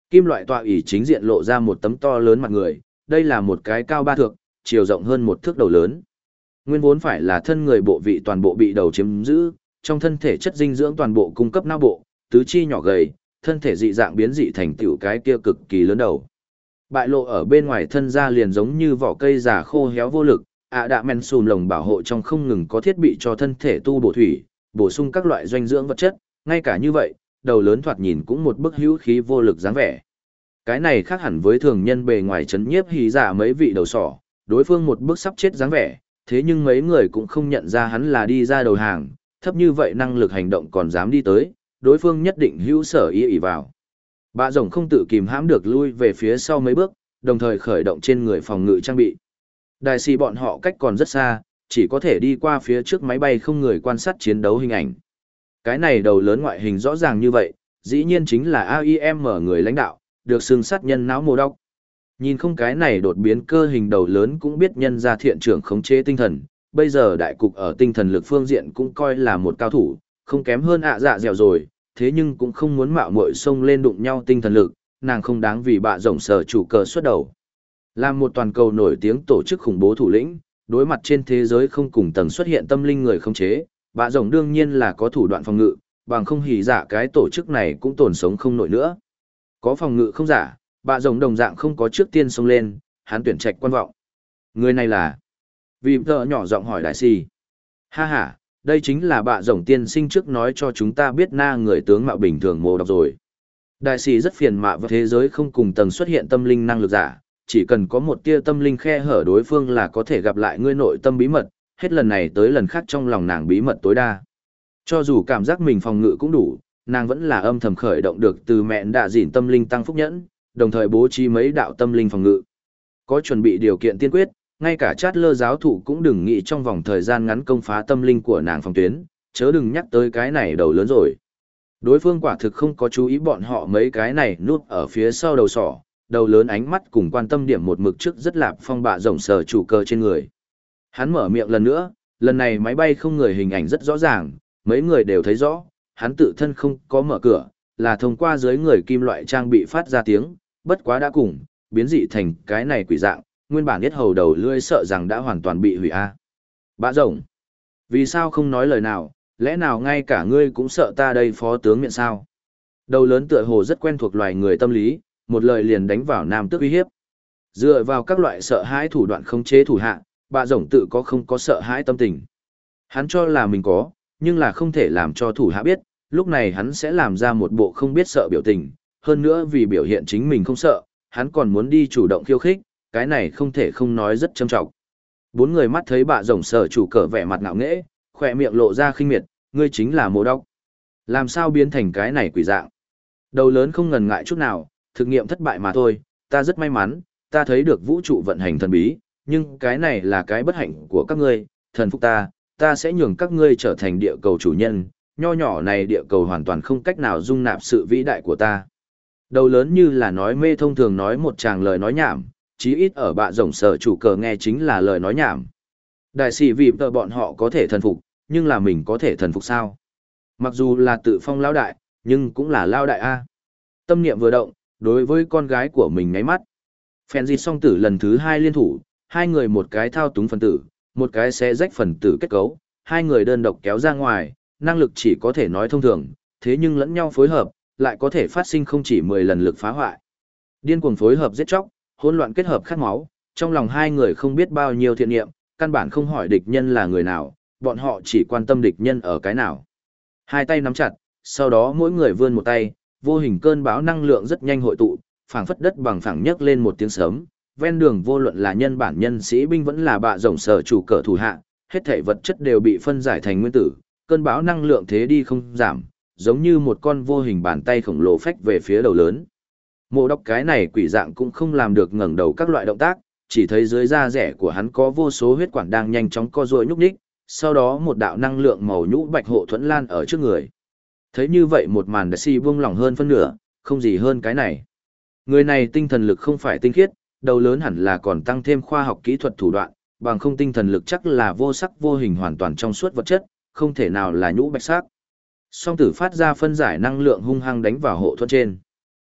Kim loại tọa ỷ chính diện lộ ra một tấm to lớn mặt người, đây là một cái cao ba thước, chiều rộng hơn một thước đầu lớn. Nguyên vốn phải là thân người bộ vị toàn bộ bị đầu chiếm giữ, trong thân thể chất dinh dưỡng toàn bộ cung cấp não bộ, tứ chi nhỏ gầy, thân thể dị dạng biến dị thành tiểu cái kia cực kỳ lớn đầu. Bại lộ ở bên ngoài thân da liền giống như vỏ cây già khô héo vô lực, ạ đạ men sùn lồng bảo hộ trong không ngừng có thiết bị cho thân thể tu bổ thủy, bổ sung các loại dinh dưỡng vật chất, ngay cả như vậy, đầu lớn thoạt nhìn cũng một bức hữu khí vô lực dáng vẻ. Cái này khác hẳn với thường nhân bề ngoài chấn nhiếp hí giả mấy vị đầu sỏ, đối phương một bức sắp chết dáng vẻ, thế nhưng mấy người cũng không nhận ra hắn là đi ra đầu hàng, thấp như vậy năng lực hành động còn dám đi tới, đối phương nhất định hữu sở ý ý vào. Bạ rồng không tự kìm hãm được lui về phía sau mấy bước, đồng thời khởi động trên người phòng ngự trang bị. Đại sĩ bọn họ cách còn rất xa, chỉ có thể đi qua phía trước máy bay không người quan sát chiến đấu hình ảnh. Cái này đầu lớn ngoại hình rõ ràng như vậy, dĩ nhiên chính là a i em người lãnh đạo, được xưng sát nhân não mô đốc. Nhìn không cái này đột biến cơ hình đầu lớn cũng biết nhân ra thiện trưởng khống chế tinh thần, bây giờ đại cục ở tinh thần lực phương diện cũng coi là một cao thủ, không kém hơn ạ dạ dẻo rồi, thế nhưng cũng không muốn mạo muội xông lên đụng nhau tinh thần lực, nàng không đáng vì bạ rồng sở chủ cờ xuất đầu. Làm một toàn cầu nổi tiếng tổ chức khủng bố thủ lĩnh, đối mặt trên thế giới không cùng tầng xuất hiện tâm linh người khống chế, bạ rồng đương nhiên là có thủ đoạn phòng ngự, bằng không hỉ giả cái tổ chức này cũng tồn sống không nổi nữa. Có phòng ngự không giả, bạ rồng đồng dạng không có trước tiên xông lên, hắn tuyển trạch quan vọng. Người này là... Vì vợ nhỏ giọng hỏi đại si. Ha ha, đây chính là bạ rồng tiên sinh trước nói cho chúng ta biết na người tướng mạo bình thường mô đọc rồi. Đại sĩ rất phiền mạ và thế giới không cùng tầng xuất hiện tâm linh năng lực giả, chỉ cần có một tia tâm linh khe hở đối phương là có thể gặp lại ngươi nội tâm bí mật, hết lần này tới lần khác trong lòng nàng bí mật tối đa. Cho dù cảm giác mình phòng ngự cũng đủ, nàng vẫn là âm thầm khởi động được từ mẹn đạ dỉn tâm linh tăng phúc nhẫn, đồng thời bố trí mấy đạo tâm linh phòng ngự. Có chuẩn bị điều kiện tiên quyết, ngay cả chát lơ giáo thụ cũng đừng nghĩ trong vòng thời gian ngắn công phá tâm linh của nàng phòng tuyến, chớ đừng nhắc tới cái này đầu lớn rồi. Đối phương quả thực không có chú ý bọn họ mấy cái này núp ở phía sau đầu sỏ, đầu lớn ánh mắt cùng quan tâm điểm một mực trước rất lạp phong bạ rồng sờ chủ cơ trên người. Hắn mở miệng lần nữa, lần này máy bay không người hình ảnh rất rõ ràng, mấy người đều thấy rõ, hắn tự thân không có mở cửa, là thông qua dưới người kim loại trang bị phát ra tiếng, bất quá đã cùng, biến dị thành cái này quỷ dạng, nguyên bản biết hầu đầu lưỡi sợ rằng đã hoàn toàn bị hủy a. Bạ rồng, vì sao không nói lời nào, lẽ nào ngay cả ngươi cũng sợ ta đây phó tướng miệng sao? Đầu lớn tựa hồ rất quen thuộc loài người tâm lý, một lời liền đánh vào nam tước uy hiếp. Dựa vào các loại sợ hãi thủ đoạn khống chế thủ hạ, bạ rồng tự có không có sợ hãi tâm tình. Hắn cho là mình có, nhưng là không thể làm cho thủ hạ biết, lúc này hắn sẽ làm ra một bộ không biết sợ biểu tình, hơn nữa vì biểu hiện chính mình không sợ, hắn còn muốn đi chủ động khiêu khích, cái này không thể không nói rất trâm trọng. Bốn người mắt thấy bạ rồng sở chủ cờ vẻ mặt ngạo nghễ, khỏe miệng lộ ra khinh miệt, ngươi chính là mô đốc. Làm sao biến thành cái này quỷ dạng? Đầu lớn không ngần ngại chút nào, thực nghiệm thất bại mà thôi, ta rất may mắn, ta thấy được vũ trụ vận hành thần bí, nhưng cái này là cái bất hạnh của các ngươi, thần phục ta, ta sẽ nhường các ngươi trở thành địa cầu chủ nhân, nho nhỏ này địa cầu hoàn toàn không cách nào dung nạp sự vĩ đại của ta. Đầu lớn như là nói mê thông thường nói một tràng lời nói nhảm, chí ít ở bạ rồng sở chủ cờ nghe chính là lời nói nhảm. Đại sĩ vì tờ bọn họ có thể thần phục, nhưng là mình có thể thần phục sao? Mặc dù là tự phong lao đại, nhưng cũng là lao đại A. Tâm niệm vừa động, đối với con gái của mình ngáy mắt. Phèn dịt song tử lần thứ hai liên thủ, hai người một cái thao túng phần tử, một cái xé rách phần tử kết cấu, hai người đơn độc kéo ra ngoài, năng lực chỉ có thể nói thông thường, thế nhưng lẫn nhau phối hợp, lại có thể phát sinh không chỉ mười lần lực phá hoại. Điên cuồng phối hợp giết chóc, hỗn loạn kết hợp khát máu, trong lòng hai người không biết bao nhiêu thiện niệm, căn bản không hỏi địch nhân là người nào, bọn họ chỉ quan tâm địch nhân ở cái nào. Hai tay nắm chặt, sau đó mỗi người vươn một tay, vô hình cơn bão năng lượng rất nhanh hội tụ, phảng phất đất bằng phẳng nhấc lên một tiếng sớm, ven đường vô luận là nhân bản nhân sĩ binh vẫn là bạ rồng sở chủ cờ thủ hạ, hết thảy vật chất đều bị phân giải thành nguyên tử, cơn bão năng lượng thế đi không giảm, giống như một con vô hình bàn tay khổng lồ phách về phía đầu lớn. Mộ đốc cái này quỷ dạng cũng không làm được ngẩng đầu các loại động tác, chỉ thấy dưới da rẻ của hắn có vô số huyết quản đang nhanh chóng co duỗi nhúc nhích, sau đó một đạo năng lượng màu nhũ bạch hộ thuẫn lan ở trước người. Thấy như vậy một màn đại si buông lỏng hơn phân nửa, không gì hơn cái này. Người này tinh thần lực không phải tinh khiết, đầu lớn hẳn là còn tăng thêm khoa học kỹ thuật thủ đoạn, bằng không tinh thần lực chắc là vô sắc vô hình hoàn toàn trong suốt vật chất, không thể nào là nhũ bạch sắc. Song tử phát ra phân giải năng lượng hung hăng đánh vào hộ thuẫn trên.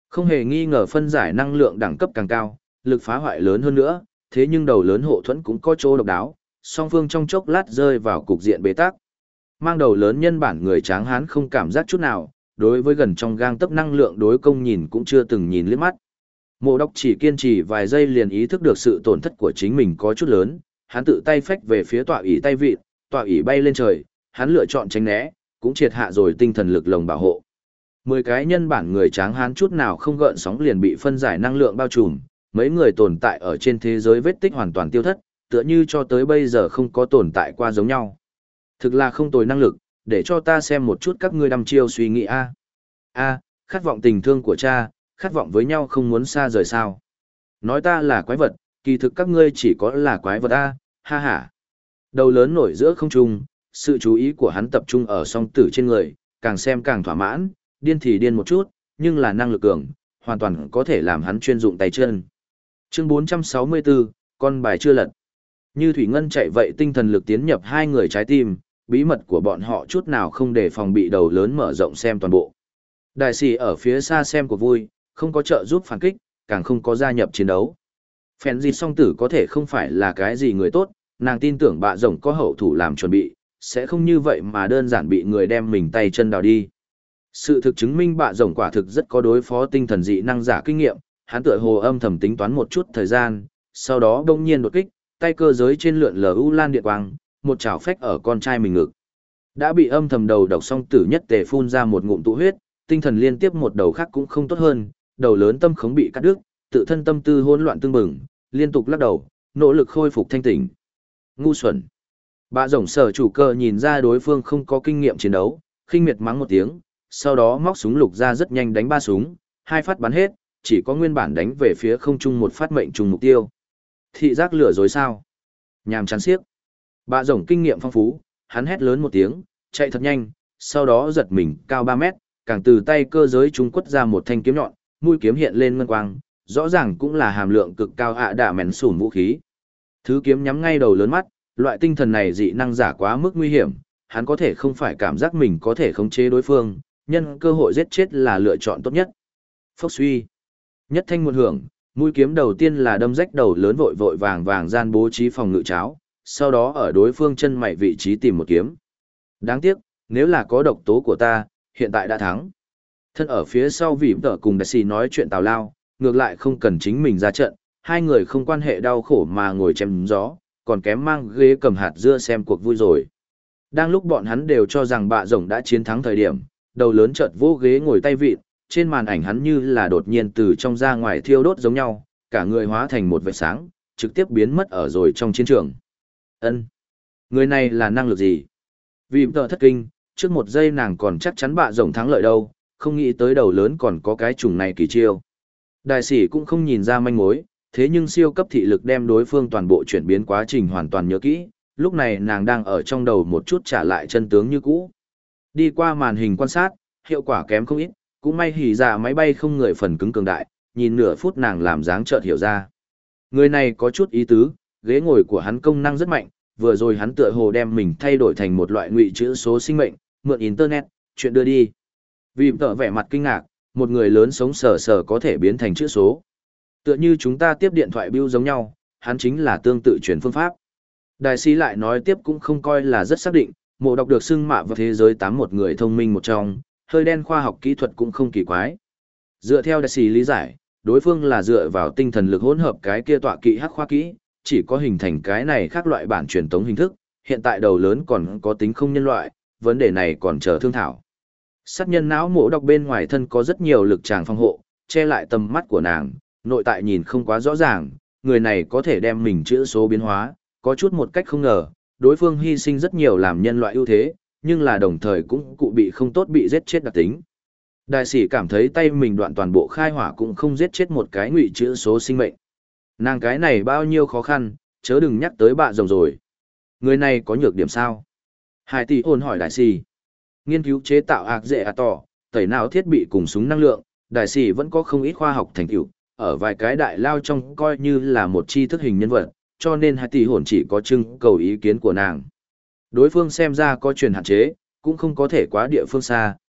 Không hề nghi ngờ phân giải năng lượng đẳng cấp càng cao, lực phá hoại lớn hơn nữa, thế nhưng đầu lớn hộ thuẫn cũng có chỗ độc đáo, song phương trong chốc lát rơi vào cục diện bế tắc. Mang đầu lớn nhân bản người tráng hán không cảm giác chút nào, đối với gần trong gang tấc năng lượng đối công nhìn cũng chưa từng nhìn liếc mắt. Mộ Đốc chỉ kiên trì vài giây liền ý thức được sự tổn thất của chính mình có chút lớn, hắn tự tay phách về phía tọa ỷ tay vịt, tọa ỷ bay lên trời, hắn lựa chọn tránh né, cũng triệt hạ rồi tinh thần lực lồng bảo hộ. Mười cái nhân bản người tráng hán chút nào không gợn sóng liền bị phân giải năng lượng bao trùm, mấy người tồn tại ở trên thế giới vết tích hoàn toàn tiêu thất, tựa như cho tới bây giờ không có tồn tại qua giống nhau. Thực là không tồi năng lực, để cho ta xem một chút các ngươi đăm chiêu suy nghĩ a. A, khát vọng tình thương của cha, khát vọng với nhau không muốn xa rời sao. Nói ta là quái vật, kỳ thực các ngươi chỉ có là quái vật a, ha ha. Đầu lớn nổi giữa không trung, sự chú ý của hắn tập trung ở song tử trên người, càng xem càng thỏa mãn, điên thì điên một chút, nhưng là năng lực cường, hoàn toàn có thể làm hắn chuyên dụng tay chân. Chương bốn trăm sáu mươi bốn, con bài chưa lật. Như thủy ngân chạy vậy tinh thần lực tiến nhập hai người trái tim, bí mật của bọn họ chút nào không để phòng bị đầu lớn mở rộng xem toàn bộ. Đại sĩ ở phía xa xem cuộc vui, không có trợ giúp phản kích, càng không có gia nhập chiến đấu. Phèn dịt song tử có thể không phải là cái gì người tốt, nàng tin tưởng bạ rồng có hậu thủ làm chuẩn bị, sẽ không như vậy mà đơn giản bị người đem mình tay chân đào đi. Sự thực chứng minh bạ rồng quả thực rất có đối phó tinh thần dị năng giả kinh nghiệm, hắn tựa hồ âm thầm tính toán một chút thời gian, sau đó đông nhiên đột kích, tay cơ giới trên lượn lờ u lan điện quang, một chảo phách ở con trai mình ngực. Đã bị âm thầm đầu độc song tử nhất tề phun ra một ngụm tụ huyết, tinh thần liên tiếp một đầu khác cũng không tốt hơn, đầu lớn tâm khống bị cắt đứt, tự thân tâm tư hỗn loạn tương bừng, liên tục lắc đầu, nỗ lực khôi phục thanh tỉnh. Ngu xuẩn. Bạ rồng sở chủ cơ nhìn ra đối phương không có kinh nghiệm chiến đấu, khinh miệt mắng một tiếng, sau đó móc súng lục ra rất nhanh đánh ba súng, hai phát bắn hết, chỉ có nguyên bản đánh về phía không trung một phát mệnh trùng mục tiêu. Thị giác lửa dối sao? Nhàm chán xiếc. Bạ rồng kinh nghiệm phong phú, hắn hét lớn một tiếng, chạy thật nhanh, sau đó giật mình cao ba mét, càng từ tay cơ giới trung quất ra một thanh kiếm nhọn, mũi kiếm hiện lên ngân quang, rõ ràng cũng là hàm lượng cực cao ạ đạ mèn sủn vũ khí. Thứ kiếm nhắm ngay đầu lớn mắt, loại tinh thần này dị năng giả quá mức nguy hiểm, hắn có thể không phải cảm giác mình có thể khống chế đối phương, nhân cơ hội giết chết là lựa chọn tốt nhất. Phốc suy. Nhất thanh một hưởng, mũi kiếm đầu tiên là đâm rách đầu lớn vội vội vàng vàng gian bố trí phòng ngự cháo, sau đó ở đối phương chân mày vị trí tìm một kiếm. Đáng tiếc, nếu là có độc tố của ta, hiện tại đã thắng. Thân ở phía sau vì tợ cùng đại sĩ nói chuyện tào lao, ngược lại không cần chính mình ra trận, hai người không quan hệ đau khổ mà ngồi chém gió, còn kém mang ghế cầm hạt dưa xem cuộc vui rồi. Đang lúc bọn hắn đều cho rằng bạ rồng đã chiến thắng thời điểm, đầu lớn chợt vô ghế ngồi tay vịt, trên màn ảnh hắn như là đột nhiên từ trong ra ngoài thiêu đốt giống nhau, cả người hóa thành một vệt sáng, trực tiếp biến mất ở rồi trong chiến trường. Ân, người này là năng lực gì? Vì tợ thất kinh, trước một giây nàng còn chắc chắn bạ rồng thắng lợi đâu, không nghĩ tới đầu lớn còn có cái chủng này kỳ chiêu. Đại sĩ cũng không nhìn ra manh mối, thế nhưng siêu cấp thị lực đem đối phương toàn bộ chuyển biến quá trình hoàn toàn nhớ kỹ, lúc này nàng đang ở trong đầu một chút trả lại chân tướng như cũ. Đi qua màn hình quan sát, hiệu quả kém không ít, cũng may hỉ ra máy bay không người phần cứng cường đại, nhìn nửa phút nàng làm dáng chợt hiểu ra. Người này có chút ý tứ, ghế ngồi của hắn công năng rất mạnh, vừa rồi hắn tựa hồ đem mình thay đổi thành một loại ngụy chữ số sinh mệnh, mượn internet, chuyện đưa đi. Vì tợ vẻ mặt kinh ngạc, một người lớn sống sờ sờ có thể biến thành chữ số. Tựa như chúng ta tiếp điện thoại bưu giống nhau, hắn chính là tương tự chuyển phương pháp. Đại sĩ lại nói tiếp cũng không coi là rất xác định, mộ đọc được xưng mạ vào thế giới tám một người thông minh một trong, hơi đen khoa học kỹ thuật cũng không kỳ quái. Dựa theo đại sĩ lý giải, đối phương là dựa vào tinh thần lực hỗn hợp cái kia tọa kỹ hắc khoa kỹ, chỉ có hình thành cái này khác loại bản truyền tống hình thức, hiện tại đầu lớn còn có tính không nhân loại, vấn đề này còn chờ thương thảo. Sát nhân não mộ đọc bên ngoài thân có rất nhiều lực tràng phòng hộ, che lại tầm mắt của nàng, nội tại nhìn không quá rõ ràng, người này có thể đem mình chữ số biến hóa, có chút một cách không ngờ, đối phương hy sinh rất nhiều làm nhân loại ưu thế, nhưng là đồng thời cũng cụ bị không tốt bị giết chết đặc tính. Đại sĩ cảm thấy tay mình đoạn toàn bộ khai hỏa cũng không giết chết một cái ngụy chữ số sinh mệnh. Nàng cái này bao nhiêu khó khăn, chớ đừng nhắc tới bạ rồng rồi. Người này có nhược điểm sao? Hải tỷ ôn hỏi đại sĩ. Nghiên cứu chế tạo ạc dễ à tỏ, tẩy não thiết bị cùng súng năng lượng, đại sĩ vẫn có không ít khoa học thành tựu, ở vài cái đại lao trong coi như là một chi thức hình nhân vật, cho nên hai tỷ hồn chỉ có trưng cầu ý kiến của nàng. Đối phương xem ra có truyền hạn chế, cũng không có thể quá địa phương xa,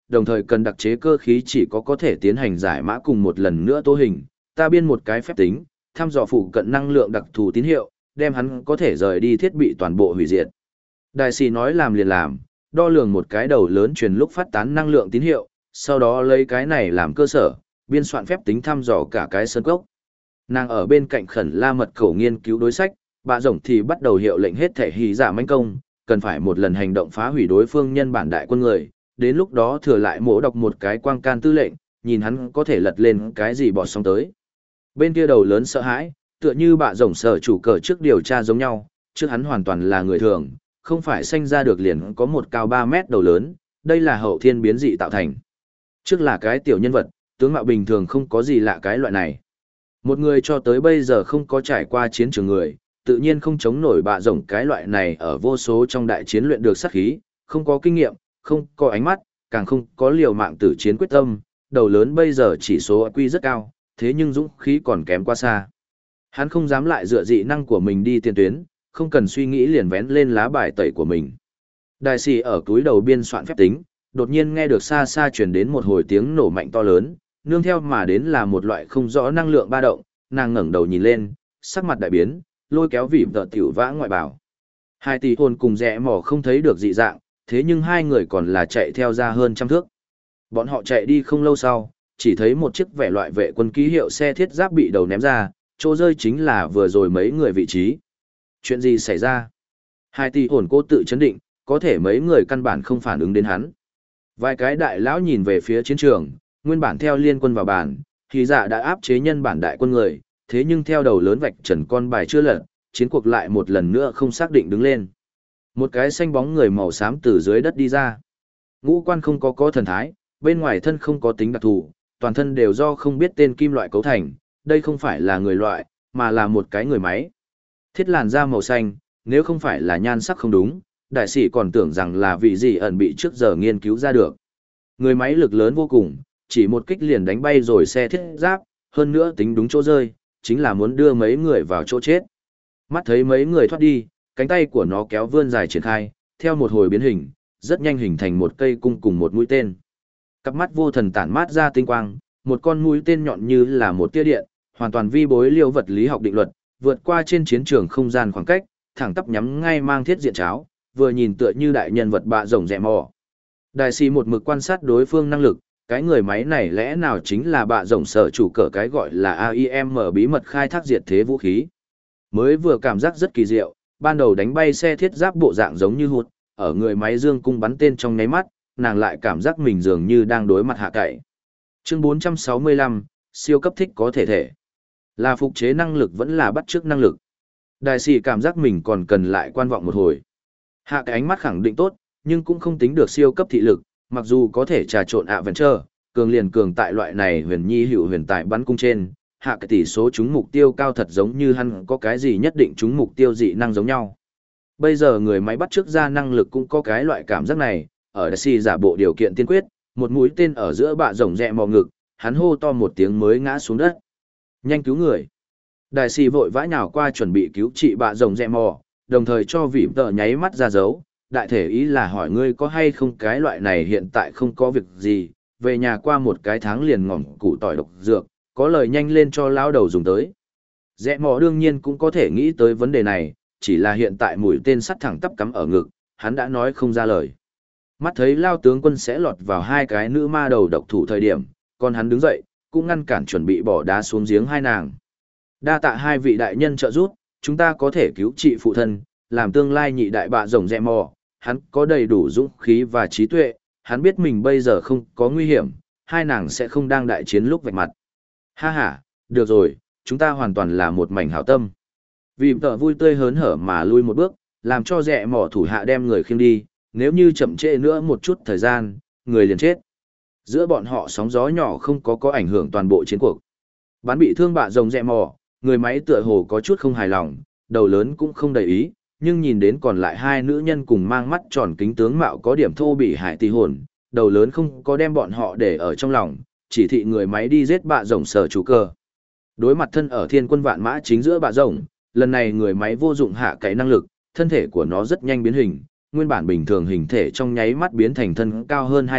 đồng thời cần đặc chế cơ khí chỉ có có thể tiến hành giải mã cùng một lần nữa tố hình, ta biên một cái phép tính, thăm dò phụ cận năng lượng đặc thù tín hiệu, đem hắn có thể rời đi thiết bị toàn bộ hủy diệt. Đại sĩ nói làm liền làm, đo lường một cái đầu lớn truyền lúc phát tán năng lượng tín hiệu, sau đó lấy cái này làm cơ sở, biên soạn phép tính thăm dò cả cái sơn cốc. Nàng ở bên cạnh khẩn la mật khẩu nghiên cứu đối sách, bà rồng thì bắt đầu hiệu lệnh hết thể hí giả manh công, cần phải một lần hành động phá hủy đối phương nhân bản đại quân người, đến lúc đó thừa lại mổ đọc một cái quang can tư lệnh, nhìn hắn có thể lật lên cái gì bọt sóng tới. Bên kia đầu lớn sợ hãi, tựa như bà rồng sở chủ cờ trước điều tra giống nhau, trước hắn hoàn toàn là người thường, không phải sanh ra được liền có một cao ba mét đầu lớn, đây là hậu thiên biến dị tạo thành. Trước là cái tiểu nhân vật, tướng mạo bình thường không có gì lạ cái loại này. Một người cho tới bây giờ không có trải qua chiến trường người, tự nhiên không chống nổi bạ rồng cái loại này ở vô số trong đại chiến luyện được sát khí, không có kinh nghiệm, không có ánh mắt, càng không có liều mạng tử chiến quyết tâm, đầu lớn bây giờ chỉ số i kiu rất cao, thế nhưng dũng khí còn kém quá xa. Hắn không dám lại dựa dị năng của mình đi tiền tuyến, không cần suy nghĩ liền vén lên lá bài tẩy của mình. Đại sĩ ở túi đầu biên soạn phép tính, đột nhiên nghe được xa xa truyền đến một hồi tiếng nổ mạnh to lớn, nương theo mà đến là một loại không rõ năng lượng ba động, nàng ngẩng đầu nhìn lên, sắc mặt đại biến, lôi kéo vỉm tợ tiểu vã ngoại bảo. Hai tỷ hồn cùng rẽ mỏ không thấy được dị dạng, thế nhưng hai người còn là chạy theo ra hơn trăm thước. Bọn họ chạy đi không lâu sau, chỉ thấy một chiếc vẻ loại vệ quân ký hiệu xe thiết giáp bị đầu ném ra, chỗ rơi chính là vừa rồi mấy người vị trí. Chuyện gì xảy ra? Hai tỷ hồn cố tự chấn định, có thể mấy người căn bản không phản ứng đến hắn. Vài cái đại lão nhìn về phía chiến trường, nguyên bản theo liên quân vào bàn, thì dạ đã áp chế nhân bản đại quân người, thế nhưng theo đầu lớn vạch trần con bài chưa lật, chiến cuộc lại một lần nữa không xác định đứng lên. Một cái xanh bóng người màu xám từ dưới đất đi ra. Ngũ quan không có có thần thái, bên ngoài thân không có tính đặc thù, toàn thân đều do không biết tên kim loại cấu thành, đây không phải là người loại, mà là một cái người máy. Thiết làn da màu xanh, nếu không phải là nhan sắc không đúng, đại sĩ còn tưởng rằng là vị gì ẩn bị trước giờ nghiên cứu ra được. Người máy lực lớn vô cùng, chỉ một kích liền đánh bay rồi xe thiết giáp, hơn nữa tính đúng chỗ rơi, chính là muốn đưa mấy người vào chỗ chết. Mắt thấy mấy người thoát đi, cánh tay của nó kéo vươn dài triển khai, theo một hồi biến hình, rất nhanh hình thành một cây cung cùng một mũi tên. Cặp mắt vô thần tản mát ra tinh quang, một con mũi tên nhọn như là một tia điện, hoàn toàn vi bối liêu vật lý học định luật, vượt qua trên chiến trường không gian khoảng cách, thẳng tắp nhắm ngay mang thiết diện cháo, vừa nhìn tựa như đại nhân vật bạ rồng rẹ mò. Đại sĩ một mực quan sát đối phương năng lực, cái người máy này lẽ nào chính là bạ rồng sở chủ cỡ cái gọi là a i em bí mật khai thác diệt thế vũ khí. Mới vừa cảm giác rất kỳ diệu, ban đầu đánh bay xe thiết giáp bộ dạng giống như hụt, ở người máy dương cung bắn tên trong nháy mắt, nàng lại cảm giác mình dường như đang đối mặt hạ cậy. Chương bốn trăm sáu mươi lăm, siêu cấp thích có thể thể. Là phục chế năng lực vẫn là bắt chước năng lực. Đại sĩ cảm giác mình còn cần lại quan vọng một hồi. Hạ cái ánh mắt khẳng định tốt, nhưng cũng không tính được siêu cấp thị lực, mặc dù có thể trà trộn ạ vẫn chờ, cường liền cường tại loại này huyền nhi hữu huyền tại bắn cung trên, hạ cái tỷ số trúng mục tiêu cao thật giống như hắn có cái gì nhất định trúng mục tiêu dị năng giống nhau. Bây giờ người máy bắt chước ra năng lực cũng có cái loại cảm giác này, ở đại sĩ giả bộ điều kiện tiên quyết, một mũi tên ở giữa bạ rồng rẹ mò ngực, hắn hô to một tiếng mới ngã xuống đất. Nhanh cứu người. Đại sĩ vội vã nhào qua chuẩn bị cứu trị bạ rồng rẹ mò, đồng thời cho vỉm tờ nháy mắt ra dấu, đại thể ý là hỏi ngươi có hay không cái loại này hiện tại không có việc gì, về nhà qua một cái tháng liền ngỏm củ tỏi độc dược, có lời nhanh lên cho lão đầu dùng tới. Rẽ mò đương nhiên cũng có thể nghĩ tới vấn đề này, chỉ là hiện tại mũi tên sắt thẳng tắp cắm ở ngực, hắn đã nói không ra lời. Mắt thấy lao tướng quân sẽ lọt vào hai cái nữ ma đầu độc thủ thời điểm, còn hắn đứng dậy, cũng ngăn cản chuẩn bị bỏ đá xuống giếng hai nàng. Đa tạ hai vị đại nhân trợ giúp, chúng ta có thể cứu trị phụ thân, làm tương lai nhị đại bạ rồng rẹ mò, hắn có đầy đủ dũng khí và trí tuệ, hắn biết mình bây giờ không có nguy hiểm, hai nàng sẽ không đang đại chiến lúc vạch mặt. Ha ha, được rồi, chúng ta hoàn toàn là một mảnh hảo tâm. Vì tợ vui tươi hớn hở mà lui một bước, làm cho rẹ mò thủ hạ đem người khiêng đi, nếu như chậm trễ nữa một chút thời gian, người liền chết. Giữa bọn họ sóng gió nhỏ không có có ảnh hưởng toàn bộ chiến cuộc. Bắn bị thương bạ rồng rẹ mò, người máy tựa hồ có chút không hài lòng, đầu lớn cũng không đầy ý, nhưng nhìn đến còn lại hai nữ nhân cùng mang mắt tròn kính tướng mạo có điểm thô bị hại tì hồn, đầu lớn không có đem bọn họ để ở trong lòng, chỉ thị người máy đi giết bạ rồng sở chủ cơ. Đối mặt thân ở thiên quân vạn mã chính giữa bạ rồng, lần này người máy vô dụng hạ cái năng lực, thân thể của nó rất nhanh biến hình, nguyên bản bình thường hình thể trong nháy mắt biến thành thân cao hơn hai thước,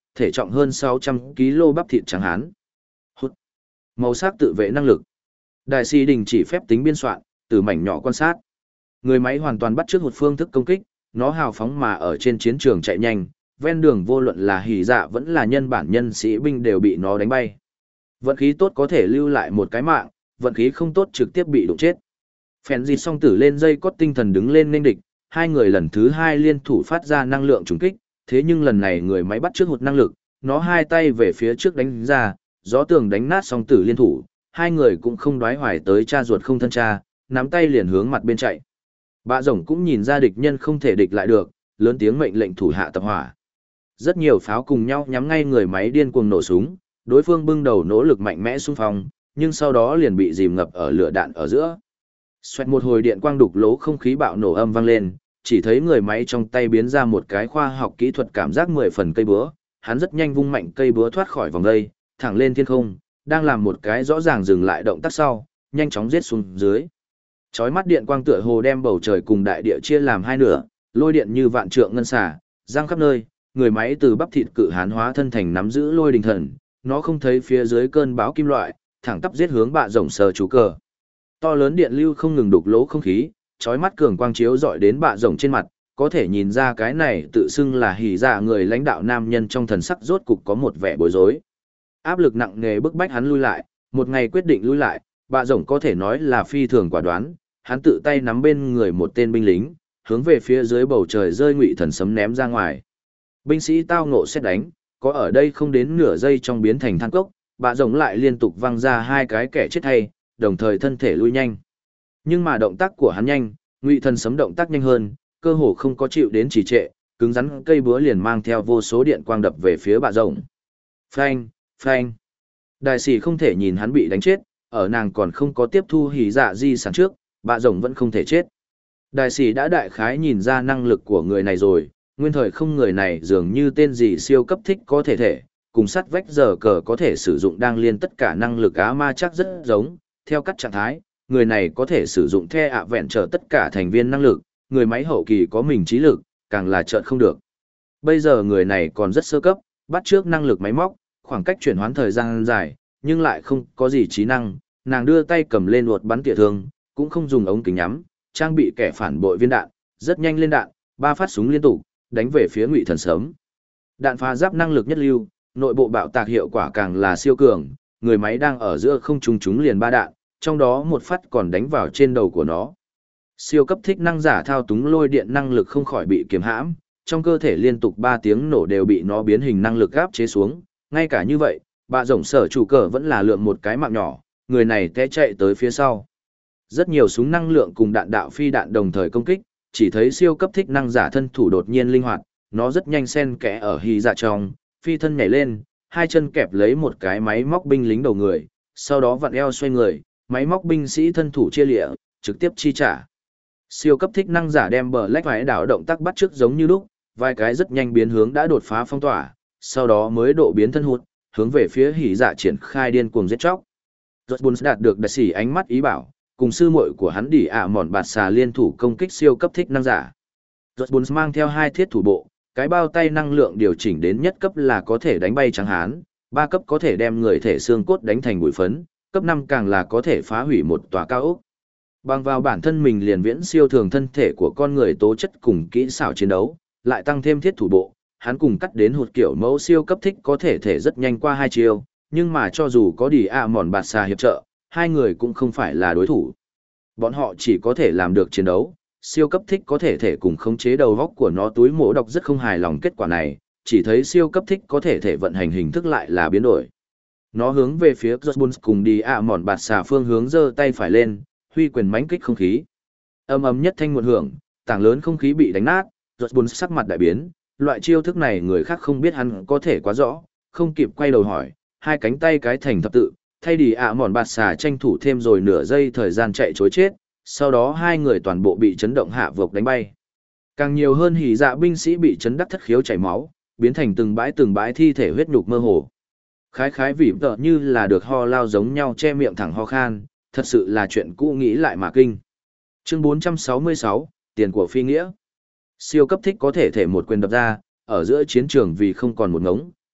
thể trọng hơn sáu trăm ki lô gam bắp thịt trắng hán. Hút. Màu sắc tự vệ năng lực. Đại sĩ đình chỉ phép tính biên soạn, từ mảnh nhỏ quan sát. Người máy hoàn toàn bắt chước một phương thức công kích, nó hào phóng mà ở trên chiến trường chạy nhanh, ven đường vô luận là hỉ dạ vẫn là nhân bản nhân sĩ binh đều bị nó đánh bay. Vận khí tốt có thể lưu lại một cái mạng, vận khí không tốt trực tiếp bị đụng chết. Phèn dịt song tử lên dây cót tinh thần đứng lên nên địch, hai người lần thứ hai liên thủ phát ra năng lượng trùng kích, thế nhưng lần này người máy bắt chước hụt năng lực, nó hai tay về phía trước đánh ra, gió tường đánh nát song tử liên thủ, hai người cũng không đoái hoài tới cha ruột không thân cha, nắm tay liền hướng mặt bên chạy. Bạ rồng cũng nhìn ra địch nhân không thể địch lại được, lớn tiếng mệnh lệnh thủ hạ tập hỏa. Rất nhiều pháo cùng nhau nhắm ngay người máy điên cuồng nổ súng, đối phương bưng đầu nỗ lực mạnh mẽ xung phong, nhưng sau đó liền bị dìm ngập ở lửa đạn ở giữa. Xoẹt một hồi điện quang đục lỗ không khí bạo nổ âm vang lên, chỉ thấy người máy trong tay biến ra một cái khoa học kỹ thuật cảm giác mười phần cây búa, hắn rất nhanh vung mạnh cây búa thoát khỏi vòng dây, thẳng lên thiên không, đang làm một cái rõ ràng dừng lại động tác sau, nhanh chóng giết xuống dưới. Chói mắt điện quang tựa hồ đem bầu trời cùng đại địa chia làm hai nửa, lôi điện như vạn trượng ngân xà, giăng khắp nơi, người máy từ bắp thịt cự hán hóa thân thành nắm giữ lôi đình thần, nó không thấy phía dưới cơn bão kim loại, thẳng tắp giết hướng bạ rồng sờ chú cờ. To lớn điện lưu không ngừng đục lỗ không khí, chói mắt cường quang chiếu dọi đến bạ rồng trên mặt, có thể nhìn ra cái này tự xưng là hỉ dạ người lãnh đạo nam nhân trong thần sắc rốt cục có một vẻ bối rối. Áp lực nặng nề bức bách hắn lui lại, một ngày quyết định lui lại, bạ rồng có thể nói là phi thường quả đoán, hắn tự tay nắm bên người một tên binh lính, hướng về phía dưới bầu trời rơi ngụy thần sấm ném ra ngoài. Binh sĩ tao ngộ xét đánh, có ở đây không đến nửa giây trong biến thành than cốc, bạ rồng lại liên tục văng ra hai cái kẻ chết hay, đồng thời thân thể lui nhanh. Nhưng mà động tác của hắn nhanh, ngụy thần sấm động tác nhanh hơn, cơ hồ không có chịu đến trì trệ, cứng rắn cây búa liền mang theo vô số điện quang đập về phía bạ rồng. Phanh, phanh. Đại sĩ không thể nhìn hắn bị đánh chết, ở nàng còn không có tiếp thu hỉ dạ di sản trước, bạ rồng vẫn không thể chết. Đại sĩ đã đại khái nhìn ra năng lực của người này rồi, nguyên thời không người này dường như tên gì siêu cấp thích có thể thể, cùng sắt vách giờ cờ có thể sử dụng đang liên tất cả năng lực á ma chắc rất giống, theo các trạng thái, người này có thể sử dụng the ạ vẹn trở tất cả thành viên năng lực, người máy hậu kỳ có mình trí lực, càng là trợn không được. Bây giờ người này còn rất sơ cấp, bắt trước năng lực máy móc, khoảng cách chuyển hoán thời gian dài, nhưng lại không có gì trí năng, nàng đưa tay cầm lên uột bắn tỉa thương, cũng không dùng ống kính nhắm, trang bị kẻ phản bội viên đạn, rất nhanh lên đạn, ba phát súng liên tục, đánh về phía ngụy thần sớm. Đạn phá giáp năng lực nhất lưu, nội bộ bạo tạc hiệu quả càng là siêu cường, người máy đang ở giữa không trúng trúng liền ba đạn, trong đó một phát còn đánh vào trên đầu của nó. Siêu cấp thích năng giả thao túng lôi điện năng lực không khỏi bị kiềm hãm, trong cơ thể liên tục ba tiếng nổ đều bị nó biến hình năng lực áp chế xuống, ngay cả như vậy, bạ rồng sở chủ cờ vẫn là lượm một cái mạng nhỏ, người này té chạy tới phía sau. Rất nhiều súng năng lượng cùng đạn đạo phi đạn đồng thời công kích, chỉ thấy siêu cấp thích năng giả thân thủ đột nhiên linh hoạt, nó rất nhanh xen kẽ ở hì dạ trong, phi thân nhảy lên, hai chân kẹp lấy một cái máy móc binh lính đầu người, sau đó vặn eo xoay người, máy móc binh sĩ thân thủ chia lịa, trực tiếp chi trả. Siêu cấp thích năng giả đem bờ lách vải đảo động tác bắt chước giống như lúc, vài cái rất nhanh biến hướng đã đột phá phong tỏa, sau đó mới độ biến thân hụt, hướng về phía hỉ dạ triển khai điên cuồng giết chóc. Rốt Buns đạt được đại sĩ ánh mắt ý bảo, cùng sư muội của hắn đỉ ạ mòn bạt xà liên thủ công kích siêu cấp thích năng giả. Rốt Buns mang theo hai thiết thủ bộ, cái bao tay năng lượng điều chỉnh đến nhất cấp là có thể đánh bay trắng hán, ba cấp có thể đem người thể xương cốt đánh thành bụi phấn, cấp năm càng là có thể phá hủy một tòa cao ốc. Bằng vào bản thân mình liền viễn siêu thường thân thể của con người tố chất cùng kỹ xảo chiến đấu, lại tăng thêm thiết thủ bộ, hắn cùng cắt đến hụt kiểu mẫu siêu cấp thích có thể thể rất nhanh qua hai chiêu, nhưng mà cho dù có đỉ ạ mòn bạt xà hiệp trợ, hai người cũng không phải là đối thủ. Bọn họ chỉ có thể làm được chiến đấu, siêu cấp thích có thể thể cùng khống chế đầu góc của nó túi mổ độc rất không hài lòng kết quả này, chỉ thấy siêu cấp thích có thể thể vận hành hình thức lại là biến đổi. Nó hướng về phía Jones cùng đi ạ mòn bạt xà phương hướng giơ tay phải lên, huy quyền mãnh kích không khí. Âm ầm nhất thanh một hưởng, tảng lớn không khí bị đánh nát, Jones sắc mặt đại biến, loại chiêu thức này người khác không biết hắn có thể quá rõ, không kịp quay đầu hỏi, hai cánh tay cái thành thập tự, thay đi ạ mòn bạt xà tranh thủ thêm rồi nửa giây thời gian chạy chối chết, sau đó hai người toàn bộ bị chấn động hạ vộc đánh bay. Càng nhiều hơn hỉ dạ binh sĩ bị chấn đắc thất khiếu chảy máu, biến thành từng bãi từng bãi thi thể huyết nhục mơ hồ. Khái khái vì tợ như là được ho lao giống nhau che miệng thẳng ho khan, thật sự là chuyện cũ nghĩ lại mà kinh. Chương bốn trăm sáu mươi sáu, tiền của phi nghĩa. Siêu cấp thích có thể thể một quyền đập ra, ở giữa chiến trường vì không còn một ngống,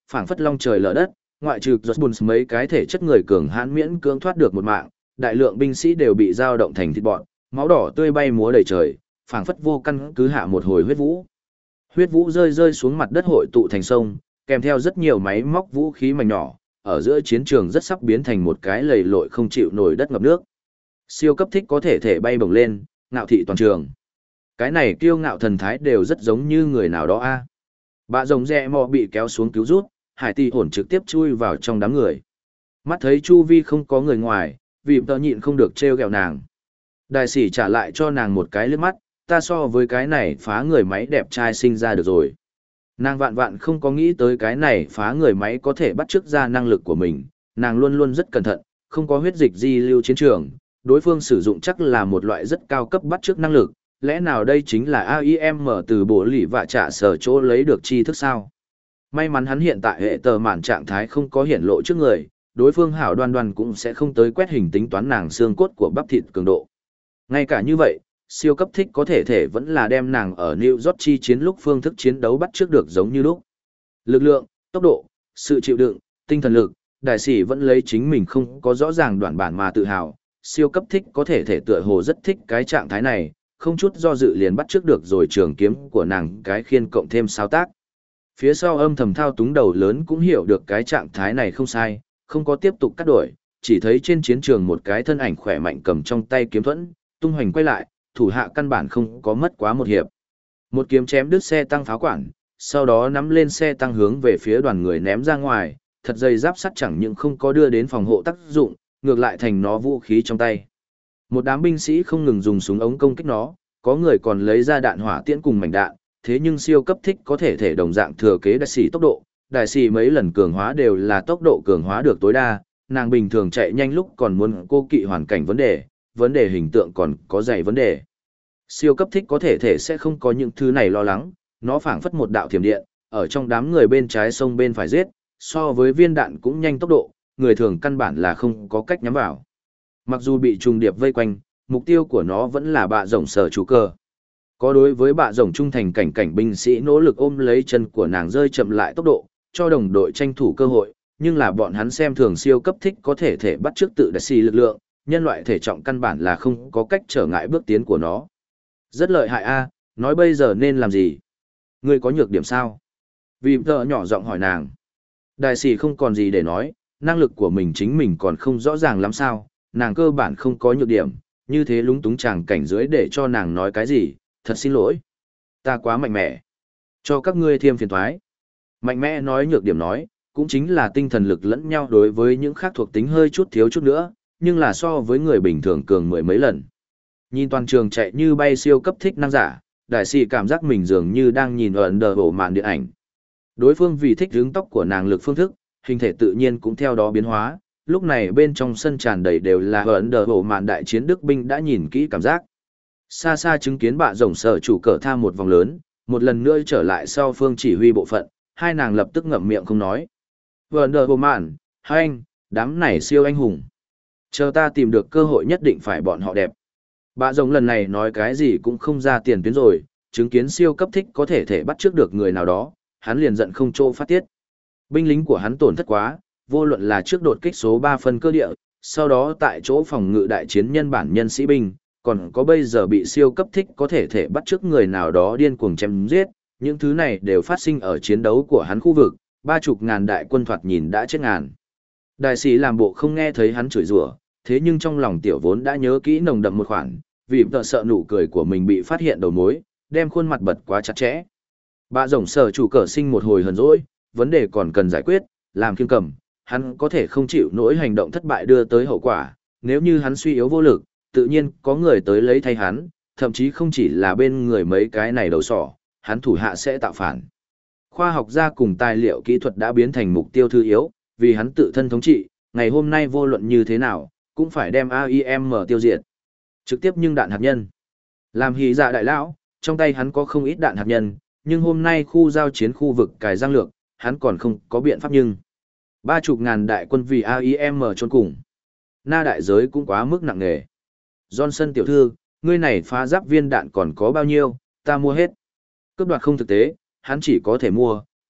phảng phất long trời lở đất, ngoại trừ Jones mấy cái thể chất người cường hãn miễn cưỡng thoát được một mạng, đại lượng binh sĩ đều bị dao động thành thịt bọn, máu đỏ tươi bay múa đầy trời, phảng phất vô căn cứ hạ một hồi huyết vũ. Huyết vũ rơi rơi xuống mặt đất hội tụ thành sông, kèm theo rất nhiều máy móc vũ khí mảnh nhỏ, ở giữa chiến trường rất sắp biến thành một cái lầy lội không chịu nổi đất ngập nước. Siêu cấp thích có thể thể bay bổng lên, ngạo thị toàn trường. Cái này kiêu ngạo thần thái đều rất giống như người nào đó a. Bạ rồng rẹ mò bị kéo xuống cứu rút, Hải Tỷ ổn trực tiếp chui vào trong đám người. Mắt thấy chu vi không có người ngoài, vì tớ nhịn không được trêu ghẹo nàng. Đại sĩ trả lại cho nàng một cái liếc mắt, ta so với cái này phá người máy đẹp trai sinh ra được rồi. Nàng vạn vạn không có nghĩ tới cái này phá người máy có thể bắt chước ra năng lực của mình, nàng luôn luôn rất cẩn thận, không có huyết dịch di lưu chiến trường, đối phương sử dụng chắc là một loại rất cao cấp bắt chước năng lực, lẽ nào đây chính là a i em từ bộ lì và trả sở chỗ lấy được tri thức sao? May mắn hắn hiện tại hệ tờ mạn trạng thái không có hiển lộ trước người, đối phương hảo đoan đoan cũng sẽ không tới quét hình tính toán nàng xương cốt của bắp thịt cường độ. Ngay cả như vậy, siêu cấp thích có thể thể vẫn là đem nàng ở New York chi chiến lúc phương thức chiến đấu bắt trước được giống như lúc. Lực lượng, tốc độ, sự chịu đựng, tinh thần lực, đại sĩ vẫn lấy chính mình không có rõ ràng đoạn bản mà tự hào. Siêu cấp thích có thể thể tựa hồ rất thích cái trạng thái này, không chút do dự liền bắt trước được rồi trường kiếm của nàng cái khiên cộng thêm sao tác. Phía sau âm thầm thao túng đầu lớn cũng hiểu được cái trạng thái này không sai, không có tiếp tục cắt đổi, chỉ thấy trên chiến trường một cái thân ảnh khỏe mạnh cầm trong tay kiếm thuẫn, tung hoành quay lại, thủ hạ căn bản không có mất quá một hiệp. Một kiếm chém đứt xe tăng pháo quản, sau đó nắm lên xe tăng hướng về phía đoàn người ném ra ngoài, thật dây giáp sắt chẳng những không có đưa đến phòng hộ tác dụng, ngược lại thành nó vũ khí trong tay. Một đám binh sĩ không ngừng dùng súng ống công kích nó, có người còn lấy ra đạn hỏa tiễn cùng mảnh đạn, thế nhưng siêu cấp thích có thể thể đồng dạng thừa kế đại sĩ tốc độ, đại sĩ mấy lần cường hóa đều là tốc độ cường hóa được tối đa, nàng bình thường chạy nhanh lúc còn muốn cô kỵ hoàn cảnh vấn đề, vấn đề hình tượng còn có dày vấn đề. Siêu cấp thích có thể thể sẽ không có những thứ này lo lắng, nó phảng phất một đạo thiểm điện, ở trong đám người bên trái sông bên phải giết, so với viên đạn cũng nhanh tốc độ, người thường căn bản là không có cách nhắm vào. Mặc dù bị trùng điệp vây quanh, mục tiêu của nó vẫn là bạ rồng sở chủ cơ. Có đối với bạ rồng trung thành cảnh cảnh binh sĩ nỗ lực ôm lấy chân của nàng rơi chậm lại tốc độ, cho đồng đội tranh thủ cơ hội, nhưng là bọn hắn xem thường siêu cấp thích có thể thể bắt chước tự đại xì lực lượng, nhân loại thể trọng căn bản là không có cách trở ngại bước tiến của nó. Rất lợi hại a, nói bây giờ nên làm gì? Ngươi có nhược điểm sao? Vì tờ nhỏ giọng hỏi nàng. Đại sĩ không còn gì để nói, năng lực của mình chính mình còn không rõ ràng lắm sao, nàng cơ bản không có nhược điểm, như thế lúng túng chàng cảnh dưới để cho nàng nói cái gì, thật xin lỗi. Ta quá mạnh mẽ. Cho các ngươi thêm phiền thoái. Mạnh mẽ nói nhược điểm nói, cũng chính là tinh thần lực lẫn nhau đối với những khác thuộc tính hơi chút thiếu chút nữa, nhưng là so với người bình thường cường mười mấy lần. Nhìn toàn trường chạy như bay siêu cấp thích năng giả, đại sĩ cảm giác mình dường như đang nhìn ẩn đờ bộ màn điện ảnh. Đối phương vì thích hướng tóc của nàng lực phương thức, hình thể tự nhiên cũng theo đó biến hóa, lúc này bên trong sân tràn đầy đều là ẩn đờ bộ màn đại chiến đức binh đã nhìn kỹ cảm giác. Xa xa chứng kiến bạ rồng sở chủ cờ tha một vòng lớn, một lần nữa trở lại sau phương chỉ huy bộ phận, hai nàng lập tức ngậm miệng không nói. Ẩn đờ bộ màn, hai anh, đám này siêu anh hùng. Chờ ta tìm được cơ hội nhất định phải bọn họ đẹp. Bạ rồng lần này nói cái gì cũng không ra tiền tuyến rồi, chứng kiến siêu cấp thích có thể thể bắt trước được người nào đó, hắn liền giận không chỗ phát tiết. Binh lính của hắn tổn thất quá, vô luận là trước đột kích số ba phân cơ địa, sau đó tại chỗ phòng ngự đại chiến nhân bản nhân sĩ binh, còn có bây giờ bị siêu cấp thích có thể thể bắt trước người nào đó điên cuồng chém giết, những thứ này đều phát sinh ở chiến đấu của hắn khu vực, ba chục ngàn đại quân thoạt nhìn đã chết ngàn. Đại sĩ làm bộ không nghe thấy hắn chửi rủa, thế nhưng trong lòng tiểu vốn đã nhớ kỹ nồng đậm một khoản, vì tợ sợ nụ cười của mình bị phát hiện đầu mối, đem khuôn mặt bật quá chặt chẽ. Bạ rồng sở chủ cờ sinh một hồi hờn dỗi, vấn đề còn cần giải quyết, làm kiêng cầm, hắn có thể không chịu nỗi hành động thất bại đưa tới hậu quả, nếu như hắn suy yếu vô lực, tự nhiên có người tới lấy thay hắn, thậm chí không chỉ là bên người mấy cái này đầu sỏ, hắn thủ hạ sẽ tạo phản. Khoa học gia cùng tài liệu kỹ thuật đã biến thành mục tiêu thứ yếu, vì hắn tự thân thống trị, ngày hôm nay vô luận như thế nào, cũng phải đem a i em tiêu diệt. Trực tiếp nhưng đạn hạt nhân. Làm hí dạ đại lão, trong tay hắn có không ít đạn hạt nhân, nhưng hôm nay khu giao chiến khu vực cài giang lược, hắn còn không có biện pháp nhưng. Ba chục ngàn đại quân vì a i em trốn cùng. Na đại giới cũng quá mức nặng nề. Johnson tiểu thư, ngươi này phá giáp viên đạn còn có bao nhiêu, ta mua hết. Cướp đoạt không thực tế, hắn chỉ có thể mua,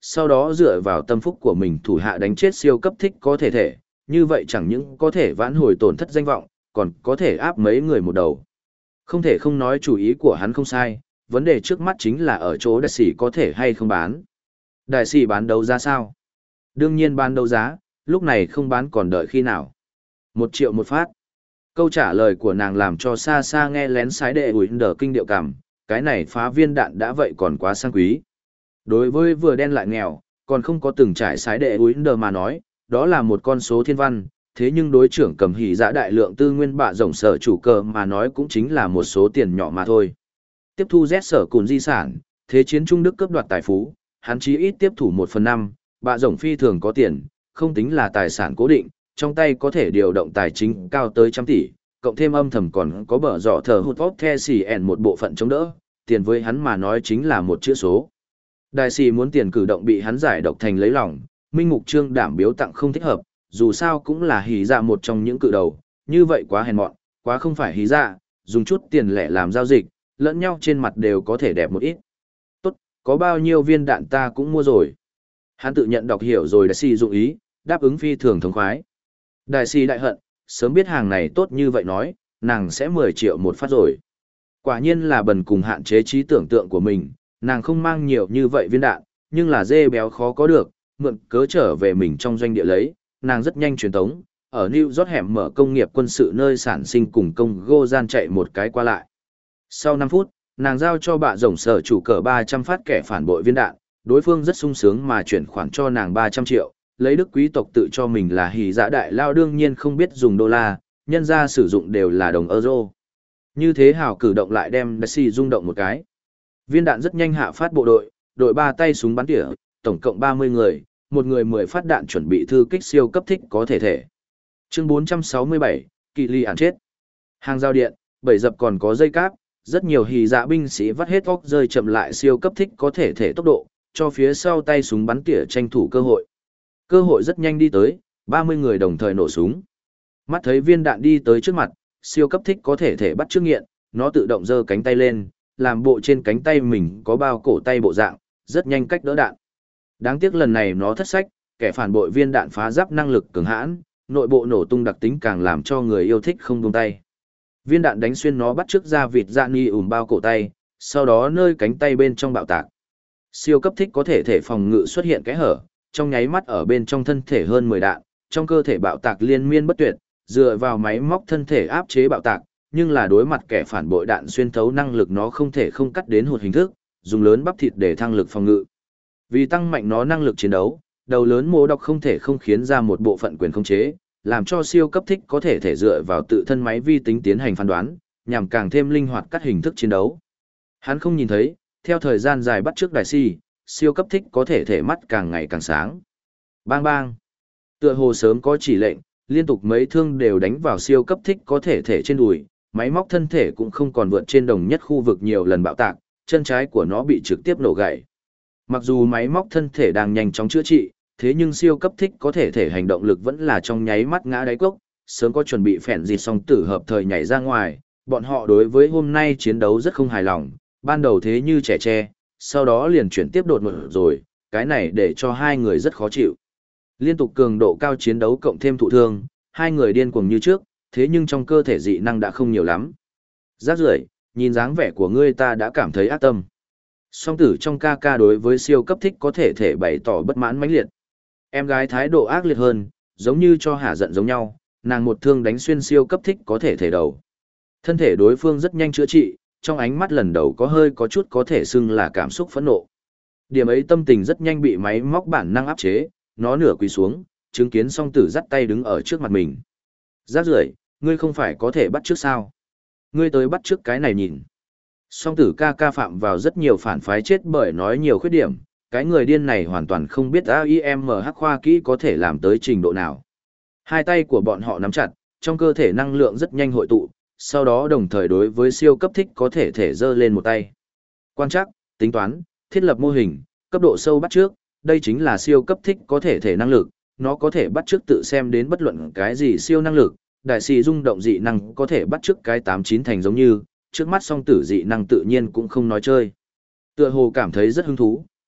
sau đó dựa vào tâm phúc của mình thủ hạ đánh chết siêu cấp thích có thể thể, như vậy chẳng những có thể vãn hồi tổn thất danh vọng, còn có thể áp mấy người một đầu. Không thể không nói chủ ý của hắn không sai, vấn đề trước mắt chính là ở chỗ đại sĩ có thể hay không bán. Đại sĩ bán đấu giá sao? Đương nhiên bán đấu giá, lúc này không bán còn đợi khi nào. Một triệu một phát. Câu trả lời của nàng làm cho xa xa nghe lén sái đệ ủi đờ kinh điệu cảm, cái này phá viên đạn đã vậy còn quá sang quý. Đối với vừa đen lại nghèo, còn không có từng trải sái đệ ủi đờ mà nói, đó là một con số thiên văn, thế nhưng đối trưởng cầm hỉ giã đại lượng tư nguyên bạ rộng sở chủ cờ mà nói cũng chính là một số tiền nhỏ mà thôi. Tiếp thu Z sở cùn di sản, thế chiến Trung Đức cướp đoạt tài phú, hắn chí ít tiếp thủ một phần năm, bạ rộng phi thường có tiền, không tính là tài sản cố định, trong tay có thể điều động tài chính cao tới trăm tỷ, cộng thêm âm thầm còn có bờ dọ thờ hụt vóc the xì ẻn một bộ phận chống đỡ, tiền với hắn mà nói chính là một chữ số. Đại sĩ muốn tiền cử động bị hắn giải độc thành lấy lòng, Minh Mục Trương đảm biếu tặng không thích hợp, dù sao cũng là hí dạ một trong những cự đầu, như vậy quá hèn mọn, quá không phải hí dạ, dùng chút tiền lẻ làm giao dịch, lẫn nhau trên mặt đều có thể đẹp một ít. Tốt, có bao nhiêu viên đạn ta cũng mua rồi. Hắn tự nhận đọc hiểu rồi đại sĩ dụng ý, đáp ứng phi thường thống khoái. Đại sĩ đại hận, sớm biết hàng này tốt như vậy nói, nàng sẽ mười triệu một phát rồi. Quả nhiên là bần cùng hạn chế trí tưởng tượng của mình, nàng không mang nhiều như vậy viên đạn, nhưng là dê béo khó có được, mượn cớ trở về mình trong doanh địa lấy, nàng rất nhanh truyền tống, ở New York hẻm mở công nghiệp quân sự nơi sản sinh cùng công gô gian chạy một cái qua lại. Sau năm phút, nàng giao cho bạ rồng sở chủ cờ ba trăm phát kẻ phản bội viên đạn, đối phương rất sung sướng mà chuyển khoản cho nàng ba trăm triệu, lấy đức quý tộc tự cho mình là hỉ dạ đại lao đương nhiên không biết dùng đô la, nhân ra sử dụng đều là đồng euro. Như thế hảo cử động lại đem Messi rung động một cái. Viên đạn rất nhanh hạ phát bộ đội, đội ba tay súng bắn tỉa, tổng cộng ba mươi người, một người mười phát đạn chuẩn bị thư kích siêu cấp thích có thể thể. Chương bốn trăm sáu mươi bảy, Kỳ Ly ản chết. Hàng giao điện, bảy dập còn có dây cáp, rất nhiều hì dạ binh sĩ vắt hết óc rơi chậm lại siêu cấp thích có thể thể tốc độ, cho phía sau tay súng bắn tỉa tranh thủ cơ hội. Cơ hội rất nhanh đi tới, ba mươi người đồng thời nổ súng. Mắt thấy viên đạn đi tới trước mặt, siêu cấp thích có thể thể bắt trước nghiện, nó tự động giơ cánh tay lên, làm bộ trên cánh tay mình có bao cổ tay bộ dạng, rất nhanh cách đỡ đạn. Đáng tiếc lần này nó thất sách, kẻ phản bội viên đạn phá giáp năng lực cường hãn, nội bộ nổ tung đặc tính càng làm cho người yêu thích không buông tay. Viên đạn đánh xuyên nó bắt trước ra vịt dạ ni ủm bao cổ tay, sau đó nơi cánh tay bên trong bạo tạc. Siêu cấp thích có thể thể phòng ngự xuất hiện cái hở, trong nháy mắt ở bên trong thân thể hơn mười đạn, trong cơ thể bạo tạc liên miên bất tuyệt, dựa vào máy móc thân thể áp chế bạo tạc, nhưng là đối mặt kẻ phản bội đạn xuyên thấu năng lực nó không thể không cắt đến hụt hình thức, dùng lớn bắp thịt để thăng lực phòng ngự. Vì tăng mạnh nó năng lực chiến đấu, đầu lớn mô đọc không thể không khiến ra một bộ phận quyền khống chế, làm cho siêu cấp thích có thể thể dựa vào tự thân máy vi tính tiến hành phán đoán, nhằm càng thêm linh hoạt các hình thức chiến đấu. Hắn không nhìn thấy, theo thời gian dài bắt trước đại si, siêu cấp thích có thể thể mắt càng ngày càng sáng. Bang bang. Tựa hồ sớm có chỉ lệnh, liên tục mấy thương đều đánh vào siêu cấp thích có thể thể trên đùi, máy móc thân thể cũng không còn vượt trên đồng nhất khu vực nhiều lần bạo tạc, chân trái của nó bị trực tiếp nổ gãy. Mặc dù máy móc thân thể đang nhanh chóng chữa trị, thế nhưng siêu cấp thích có thể thể hành động lực vẫn là trong nháy mắt ngã đáy cốc, sớm có chuẩn bị phèn dịt xong tử hợp thời nhảy ra ngoài, bọn họ đối với hôm nay chiến đấu rất không hài lòng, ban đầu thế như trẻ tre, sau đó liền chuyển tiếp đột ngột rồi, cái này để cho hai người rất khó chịu. Liên tục cường độ cao chiến đấu cộng thêm thụ thương, hai người điên cuồng như trước, thế nhưng trong cơ thể dị năng đã không nhiều lắm. Rác rưởi, nhìn dáng vẻ của ngươi ta đã cảm thấy ác tâm. Song tử trong ca ca đối với siêu cấp thích có thể thể bày tỏ bất mãn mãnh liệt. Em gái thái độ ác liệt hơn, giống như cho hả giận giống nhau, nàng một thương đánh xuyên siêu cấp thích có thể thể đầu. Thân thể đối phương rất nhanh chữa trị, trong ánh mắt lần đầu có hơi có chút có thể xưng là cảm xúc phẫn nộ. Điểm ấy tâm tình rất nhanh bị máy móc bản năng áp chế, nó nửa quỳ xuống, chứng kiến song tử dắt tay đứng ở trước mặt mình. Rác rưởi, ngươi không phải có thể bắt trước sao? Ngươi tới bắt trước cái này nhìn. Song tử ca ca phạm vào rất nhiều phản phái chết bởi nói nhiều khuyết điểm, cái người điên này hoàn toàn không biết a i em hắc khoa kỹ có thể làm tới trình độ nào. Hai tay của bọn họ nắm chặt, trong cơ thể năng lượng rất nhanh hội tụ, sau đó đồng thời đối với siêu cấp thích có thể thể giơ lên một tay. Quan trắc, tính toán, thiết lập mô hình, cấp độ sâu bắt trước, đây chính là siêu cấp thích có thể thể năng lực, nó có thể bắt trước tự xem đến bất luận cái gì siêu năng lực, đại sĩ rung động dị năng có thể bắt trước cái tám chín thành giống như, trước mắt song tử dị năng tự nhiên cũng không nói chơi. Tựa hồ cảm thấy rất hứng thú,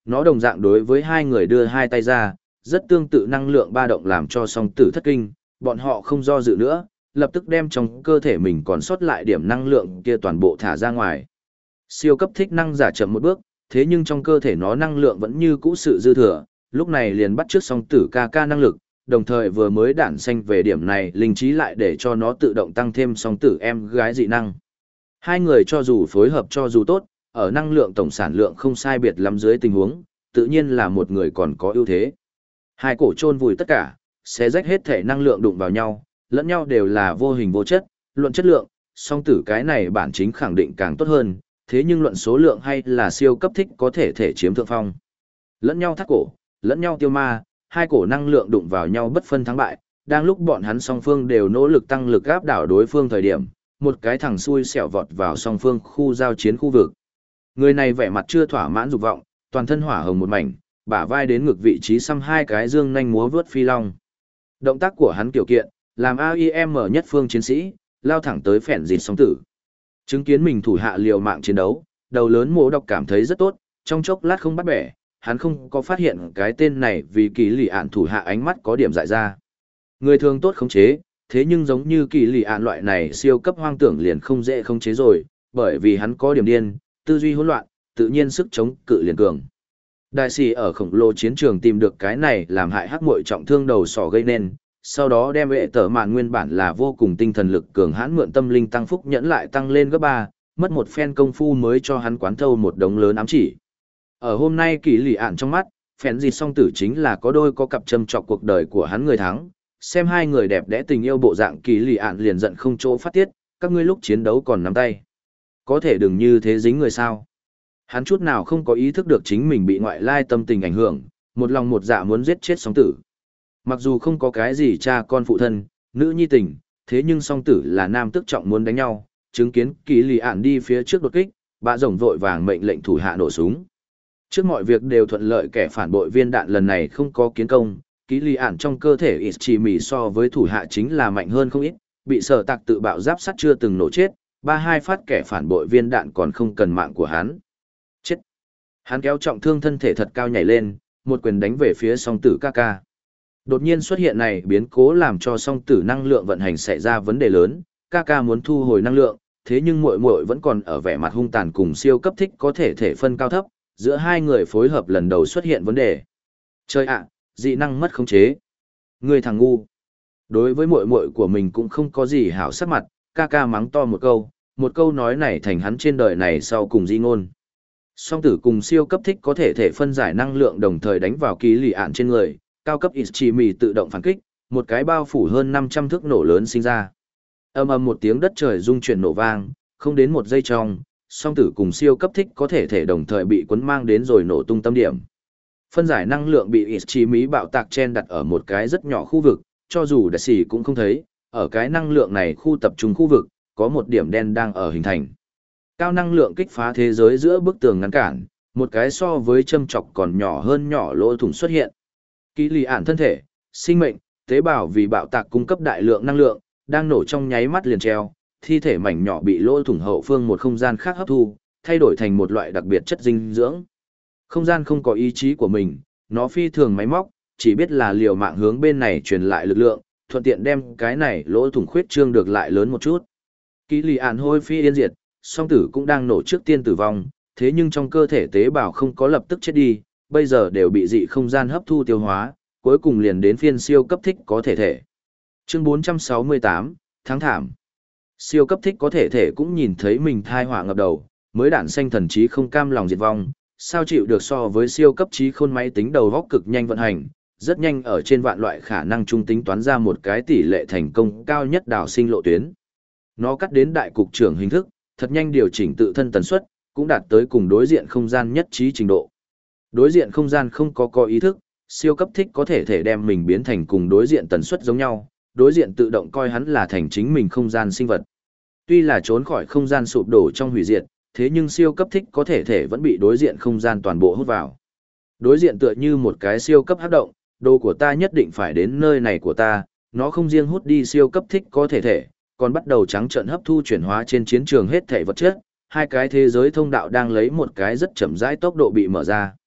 Nó đồng dạng đối với hai người đưa hai tay ra, rất tương tự năng lượng ba động làm cho song tử thất kinh, bọn họ không do dự nữa, lập tức đem trong cơ thể mình còn sót lại điểm năng lượng kia toàn bộ thả ra ngoài. Siêu cấp thích năng giả chậm một bước, thế nhưng trong cơ thể nó năng lượng vẫn như cũ sự dư thừa, lúc này liền bắt trước song tử ca ca năng lực, đồng thời vừa mới đản xanh về điểm này linh trí lại để cho nó tự động tăng thêm song tử em gái dị năng. Hai người cho dù phối hợp cho dù tốt, ở năng lượng tổng sản lượng không sai biệt lắm dưới tình huống, tự nhiên là một người còn có ưu thế. Hai cổ chôn vùi tất cả, xé rách hết thể năng lượng đụng vào nhau, lẫn nhau đều là vô hình vô chất, luận chất lượng, song tử cái này bản chính khẳng định càng tốt hơn, thế nhưng luận số lượng hay là siêu cấp thích có thể thể chiếm thượng phong. Lẫn nhau thắt cổ, lẫn nhau tiêu ma, hai cổ năng lượng đụng vào nhau bất phân thắng bại, đang lúc bọn hắn song phương đều nỗ lực tăng lực áp đảo đối phương thời điểm, một cái thằng xui xẻo vọt vào song phương khu giao chiến khu vực. Người này vẻ mặt chưa thỏa mãn dục vọng, toàn thân hỏa hồng một mảnh, bả vai đến ngực vị trí xăm hai cái dương nhanh múa vướt phi long. Động tác của hắn kiểu kiện, làm a i em nhất phương chiến sĩ, lao thẳng tới phèn dịt song tử. Chứng kiến mình thủ hạ liều mạng chiến đấu, đầu lớn mộ đọc cảm thấy rất tốt, trong chốc lát không bắt bẻ, hắn không có phát hiện cái tên này vì kỳ lì ạn thủ hạ ánh mắt có điểm dại ra. Người thường tốt khống chế, thế nhưng giống như kỳ lì ạn loại này siêu cấp hoang tưởng liền không dễ khống chế rồi, bởi vì hắn có điểm điên, tư duy hỗn loạn, tự nhiên sức chống cự liền cường. Đại sĩ ở khổng lồ chiến trường tìm được cái này làm hại hắc muội trọng thương đầu sỏ gây nên, sau đó đem vệ tở mạn nguyên bản là vô cùng tinh thần lực cường hãn mượn tâm linh tăng phúc nhẫn lại tăng lên gấp ba, mất một phen công phu mới cho hắn quán thâu một đống lớn ám chỉ. Ở hôm nay kỳ lì ạn trong mắt, phèn dịt song tử chính là có đôi có cặp châm trọc cuộc đời của hắn người thắng, xem hai người đẹp đẽ tình yêu bộ dạng kỳ lì ạn liền giận không chỗ phát tiết, các ngươi lúc chiến đấu còn nắm tay. Có thể đừng như thế dính người sao. Hắn chút nào không có ý thức được chính mình bị ngoại lai tâm tình ảnh hưởng, một lòng một dạ muốn giết chết song tử. Mặc dù không có cái gì cha con phụ thân, nữ nhi tình, thế nhưng song tử là nam tức trọng muốn đánh nhau, chứng kiến kỳ lì ạn đi phía trước đột kích, bạ rồng vội vàng mệnh lệnh thủ hạ nổ súng. Trước mọi việc đều thuận lợi, kẻ phản bội viên đạn lần này không có kiến công, kỳ lì ạn trong cơ thể ít chỉ mỉ so với thủ hạ chính là mạnh hơn không ít, bị sở tạc tự bạo giáp sắt chưa từng nổ chết, ba hai phát kẻ phản bội viên đạn còn không cần mạng của hắn. Chết! Hắn kéo trọng thương thân thể thật cao nhảy lên, một quyền đánh về phía song tử ca ca. Đột nhiên xuất hiện này biến cố làm cho song tử năng lượng vận hành xảy ra vấn đề lớn, ca ca muốn thu hồi năng lượng, thế nhưng muội muội vẫn còn ở vẻ mặt hung tàn cùng siêu cấp thích có thể thể phân cao thấp, giữa hai người phối hợp lần đầu xuất hiện vấn đề. Chơi ạ, dị năng mất khống chế. Người thằng ngu. Đối với muội muội của mình cũng không có gì hảo sắc mặt, ca ca mắng to một câu, một câu nói này thành hắn trên đời này sau cùng di ngôn. Song tử cùng siêu cấp thích có thể thể phân giải năng lượng đồng thời đánh vào kỳ lì ạn trên người, cao cấp Ichimi tự động phản kích, một cái bao phủ hơn năm trăm thước nổ lớn sinh ra. Âm ầm một tiếng đất trời rung chuyển nổ vang, không đến một giây trong, song tử cùng siêu cấp thích có thể thể đồng thời bị cuốn mang đến rồi nổ tung tâm điểm. Phân giải năng lượng bị Ichimi bạo tạc chen đặt ở một cái rất nhỏ khu vực, cho dù đại sĩ cũng không thấy, ở cái năng lượng này khu tập trung khu vực, có một điểm đen đang ở hình thành. Cao năng lượng kích phá thế giới giữa bức tường ngăn cản, một cái so với châm chọc còn nhỏ hơn nhỏ lỗ thủng xuất hiện. Kỳ lì ạn thân thể, sinh mệnh, tế bào vì bạo tạc cung cấp đại lượng năng lượng, đang nổ trong nháy mắt liền treo, thi thể mảnh nhỏ bị lỗ thủng hậu phương một không gian khác hấp thu, thay đổi thành một loại đặc biệt chất dinh dưỡng. Không gian không có ý chí của mình, nó phi thường máy móc, chỉ biết là liều mạng hướng bên này truyền lại lực lượng, thuận tiện đem cái này lỗ thủng khuyết trương được lại lớn một chút. Kỳ lì ạn hôi phi yên diệt, song tử cũng đang nổ trước tiên tử vong, thế nhưng trong cơ thể tế bào không có lập tức chết đi, bây giờ đều bị dị không gian hấp thu tiêu hóa, cuối cùng liền đến phiên siêu cấp thích có thể thể. Chương bốn trăm sáu mươi tám, tháng thảm. Siêu cấp thích có thể thể cũng nhìn thấy mình thai họa ngập đầu, mới đản sanh thần trí không cam lòng diệt vong, sao chịu được so với siêu cấp trí khôn máy tính đầu góc cực nhanh vận hành, rất nhanh ở trên vạn loại khả năng trung tính toán ra một cái tỷ lệ thành công cao nhất đào sinh lộ tuyến. Nó cắt đến đại cục trưởng hình thức, thật nhanh điều chỉnh tự thân tần suất, cũng đạt tới cùng đối diện không gian nhất trí trình độ. Đối diện không gian không có có ý thức, siêu cấp thích có thể thể đem mình biến thành cùng đối diện tần suất giống nhau, đối diện tự động coi hắn là thành chính mình không gian sinh vật. Tuy là trốn khỏi không gian sụp đổ trong hủy diệt, thế nhưng siêu cấp thích có thể thể vẫn bị đối diện không gian toàn bộ hút vào. Đối diện tựa như một cái siêu cấp hấp động, đồ của ta nhất định phải đến nơi này của ta, nó không riêng hút đi siêu cấp thích có thể thể, còn bắt đầu trắng trợn hấp thu chuyển hóa trên chiến trường hết thể vật chất, hai cái thế giới thông đạo đang lấy một cái rất chậm rãi tốc độ bị mở ra.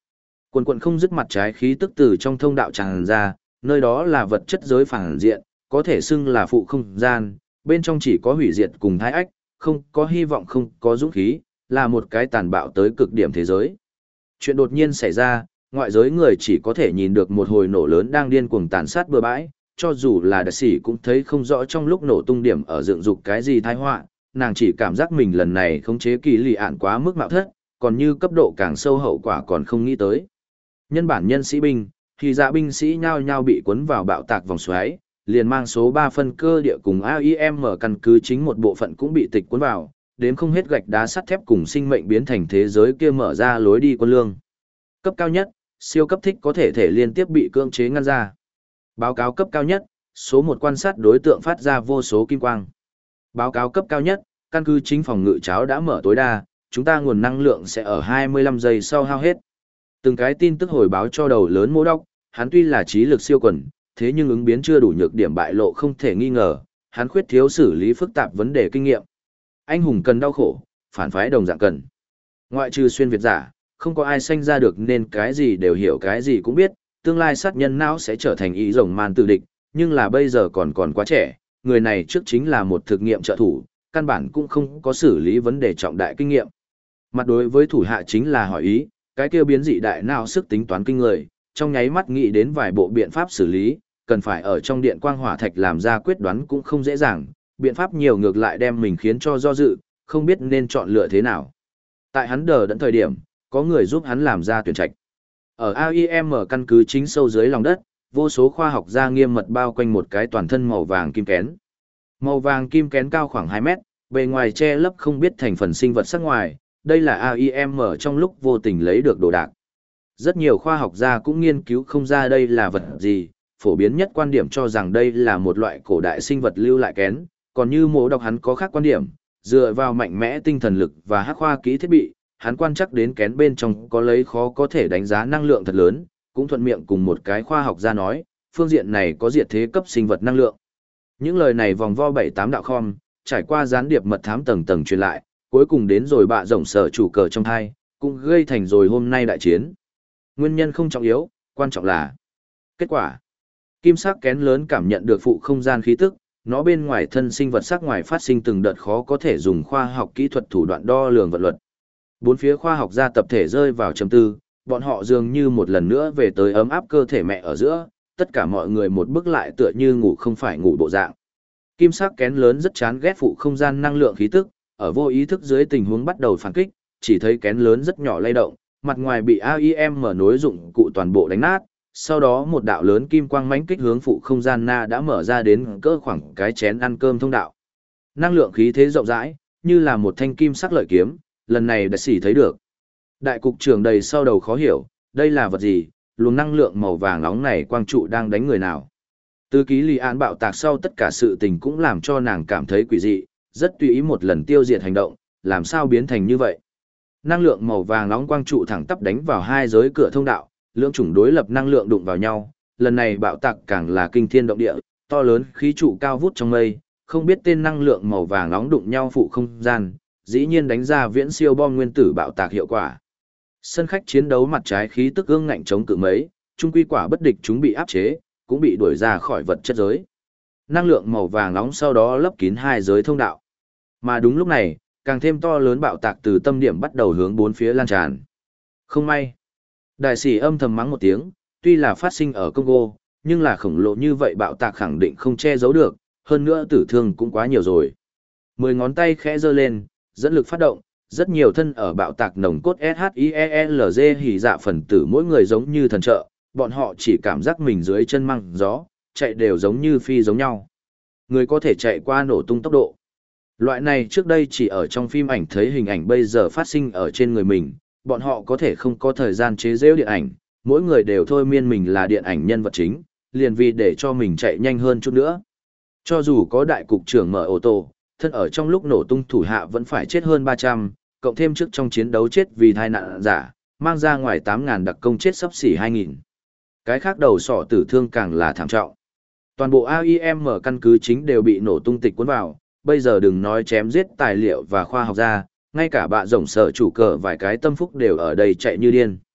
Quần quần không dứt mặt trái khí tức từ trong thông đạo tràn ra, nơi đó là vật chất giới phản diện, có thể xưng là phụ không gian, bên trong chỉ có hủy diệt cùng thái ách, không có hy vọng không có dũng khí, là một cái tàn bạo tới cực điểm thế giới. Chuyện đột nhiên xảy ra, ngoại giới người chỉ có thể nhìn được một hồi nổ lớn đang điên cuồng tàn sát bừa bãi, cho dù là đại sĩ cũng thấy không rõ trong lúc nổ tung điểm ở dựng dục cái gì tai họa, nàng chỉ cảm giác mình lần này khống chế kỳ lì ạn quá mức mạo thất, còn như cấp độ càng sâu hậu quả còn không nghĩ tới. Nhân bản nhân sĩ binh, thì dạ binh sĩ nhao nhao bị cuốn vào bạo tạc vòng xoáy, liền mang số ba phân cơ địa cùng a i em căn cứ chính một bộ phận cũng bị tịch cuốn vào, đến không hết gạch đá sắt thép cùng sinh mệnh biến thành thế giới kia mở ra lối đi quân lương. Cấp cao nhất, siêu cấp thích có thể thể liên tiếp bị cưỡng chế ngăn ra. Báo cáo cấp cao nhất, số một quan sát đối tượng phát ra vô số kim quang. Báo cáo cấp cao nhất, căn cứ chính phòng ngự cháo đã mở tối đa, chúng ta nguồn năng lượng sẽ ở hai mươi lăm giây sau hao hết. Từng cái tin tức hồi báo cho đầu lớn Mô Đốc, hắn tuy là trí lực siêu quần, thế nhưng ứng biến chưa đủ nhược điểm bại lộ không thể nghi ngờ, hắn khuyết thiếu xử lý phức tạp vấn đề kinh nghiệm. Anh hùng cần đau khổ, phản phái đồng dạng cần. Ngoại trừ xuyên Việt giả, không có ai sanh ra được nên cái gì đều hiểu cái gì cũng biết, tương lai sát nhân não sẽ trở thành ý rồng man tự địch, nhưng là bây giờ còn còn quá trẻ, người này trước chính là một thực nghiệm trợ thủ, căn bản cũng không có xử lý vấn đề trọng đại kinh nghiệm. Mặt đối với thủ hạ chính là hỏi ý, cái kêu biến dị đại não sức tính toán kinh người, trong nháy mắt nghĩ đến vài bộ biện pháp xử lý, cần phải ở trong điện quang hỏa thạch làm ra quyết đoán cũng không dễ dàng, biện pháp nhiều ngược lại đem mình khiến cho do dự, không biết nên chọn lựa thế nào. Tại hắn đờ đẫn thời điểm, có người giúp hắn làm ra tuyển trạch. Ở a i em căn cứ chính sâu dưới lòng đất, vô số khoa học gia nghiêm mật bao quanh một cái toàn thân màu vàng kim kén. Màu vàng kim kén cao khoảng hai mét, bề ngoài che lấp không biết thành phần sinh vật sắc ngoài, đây là a i em trong lúc vô tình lấy được đồ đạc. Rất nhiều khoa học gia cũng nghiên cứu không ra đây là vật gì, phổ biến nhất quan điểm cho rằng đây là một loại cổ đại sinh vật lưu lại kén, còn như Mộ Độc hắn có khác quan điểm, dựa vào mạnh mẽ tinh thần lực và hắc khoa kỹ thiết bị, hắn quan chắc đến kén bên trong có lấy khó có thể đánh giá năng lượng thật lớn, cũng thuận miệng cùng một cái khoa học gia nói, phương diện này có diệt thế cấp sinh vật năng lượng. Những lời này vòng vo bảy tám đạo khom, trải qua gián điệp mật thám tầng tầng truyền lại, cuối cùng đến rồi bạ rộng sở chủ cờ trong thai, cũng gây thành rồi hôm nay đại chiến. Nguyên nhân không trọng yếu, quan trọng là kết quả. Kim sắc kén lớn cảm nhận được phụ không gian khí tức, nó bên ngoài thân sinh vật sắc ngoài phát sinh từng đợt khó có thể dùng khoa học kỹ thuật thủ đoạn đo lường vật luật. Bốn phía khoa học gia tập thể rơi vào trầm tư, bọn họ dường như một lần nữa về tới ấm áp cơ thể mẹ ở giữa, tất cả mọi người một bước lại tựa như ngủ không phải ngủ bộ dạng. Kim sắc kén lớn rất chán ghét phụ không gian năng lượng khí tức, ở vô ý thức dưới tình huống bắt đầu phản kích, chỉ thấy kén lớn rất nhỏ lay động, mặt ngoài bị a i em mở nối dụng cụ toàn bộ đánh nát, sau đó một đạo lớn kim quang mãnh kích hướng phụ không gian na đã mở ra đến cỡ khoảng cái chén ăn cơm thông đạo. Năng lượng khí thế rộng rãi, như là một thanh kim sắc lợi kiếm, lần này đã xỉ thấy được. Đại cục trưởng đầy sau đầu khó hiểu, đây là vật gì, luồng năng lượng màu vàng nóng này quang trụ đang đánh người nào. Từ ký lì án bạo tạc sau tất cả sự tình cũng làm cho nàng cảm thấy quỷ dị, rất tùy ý một lần tiêu diệt hành động, làm sao biến thành như vậy. Năng lượng màu vàng nóng quang trụ thẳng tắp đánh vào hai giới cửa thông đạo, lưỡng chủng đối lập năng lượng đụng vào nhau, lần này bạo tạc càng là kinh thiên động địa, to lớn khí trụ cao vút trong mây, không biết tên năng lượng màu vàng nóng đụng nhau phụ không gian, dĩ nhiên đánh ra viễn siêu bom nguyên tử bạo tạc hiệu quả. Sân khách chiến đấu mặt trái khí tức ương ngạnh chống cự mấy, trung quy quả bất địch chúng bị áp chế, cũng bị đuổi ra khỏi vật chất giới. Năng lượng màu vàng nóng sau đó lấp kín hai giới thông đạo. Mà đúng lúc này, càng thêm to lớn bạo tạc từ tâm điểm bắt đầu hướng bốn phía lan tràn. Không may. Đại sĩ âm thầm mắng một tiếng, tuy là phát sinh ở Congo, nhưng là khổng lồ như vậy bạo tạc khẳng định không che giấu được, hơn nữa tử thương cũng quá nhiều rồi. Mười ngón tay khẽ giơ lên, dẫn lực phát động, rất nhiều thân ở bạo tạc nồng cốt SHIELZ hỉ dạ phần tử mỗi người giống như thần trợ, bọn họ chỉ cảm giác mình dưới chân măng gió, chạy đều giống như phi giống nhau. Người có thể chạy qua nổ tung tốc độ. Loại này trước đây chỉ ở trong phim ảnh thấy hình ảnh bây giờ phát sinh ở trên người mình, bọn họ có thể không có thời gian chế giễu điện ảnh, mỗi người đều thôi miên mình là điện ảnh nhân vật chính, liền vì để cho mình chạy nhanh hơn chút nữa. Cho dù có đại cục trưởng mở ô tô, thân ở trong lúc nổ tung thủ hạ vẫn phải chết hơn ba trăm, cộng thêm trước trong chiến đấu chết vì tai nạn giả, mang ra ngoài tám nghìn đặc công chết sắp xỉ hai nghìn. Cái khác đầu sỏ tử thương càng là thảm trọng. Toàn bộ a i em căn cứ chính đều bị nổ tung tịch cuốn vào, bây giờ đừng nói chém giết tài liệu và khoa học gia, ngay cả bạ rổng sở chủ cờ vài cái tâm phúc đều ở đây chạy như điên.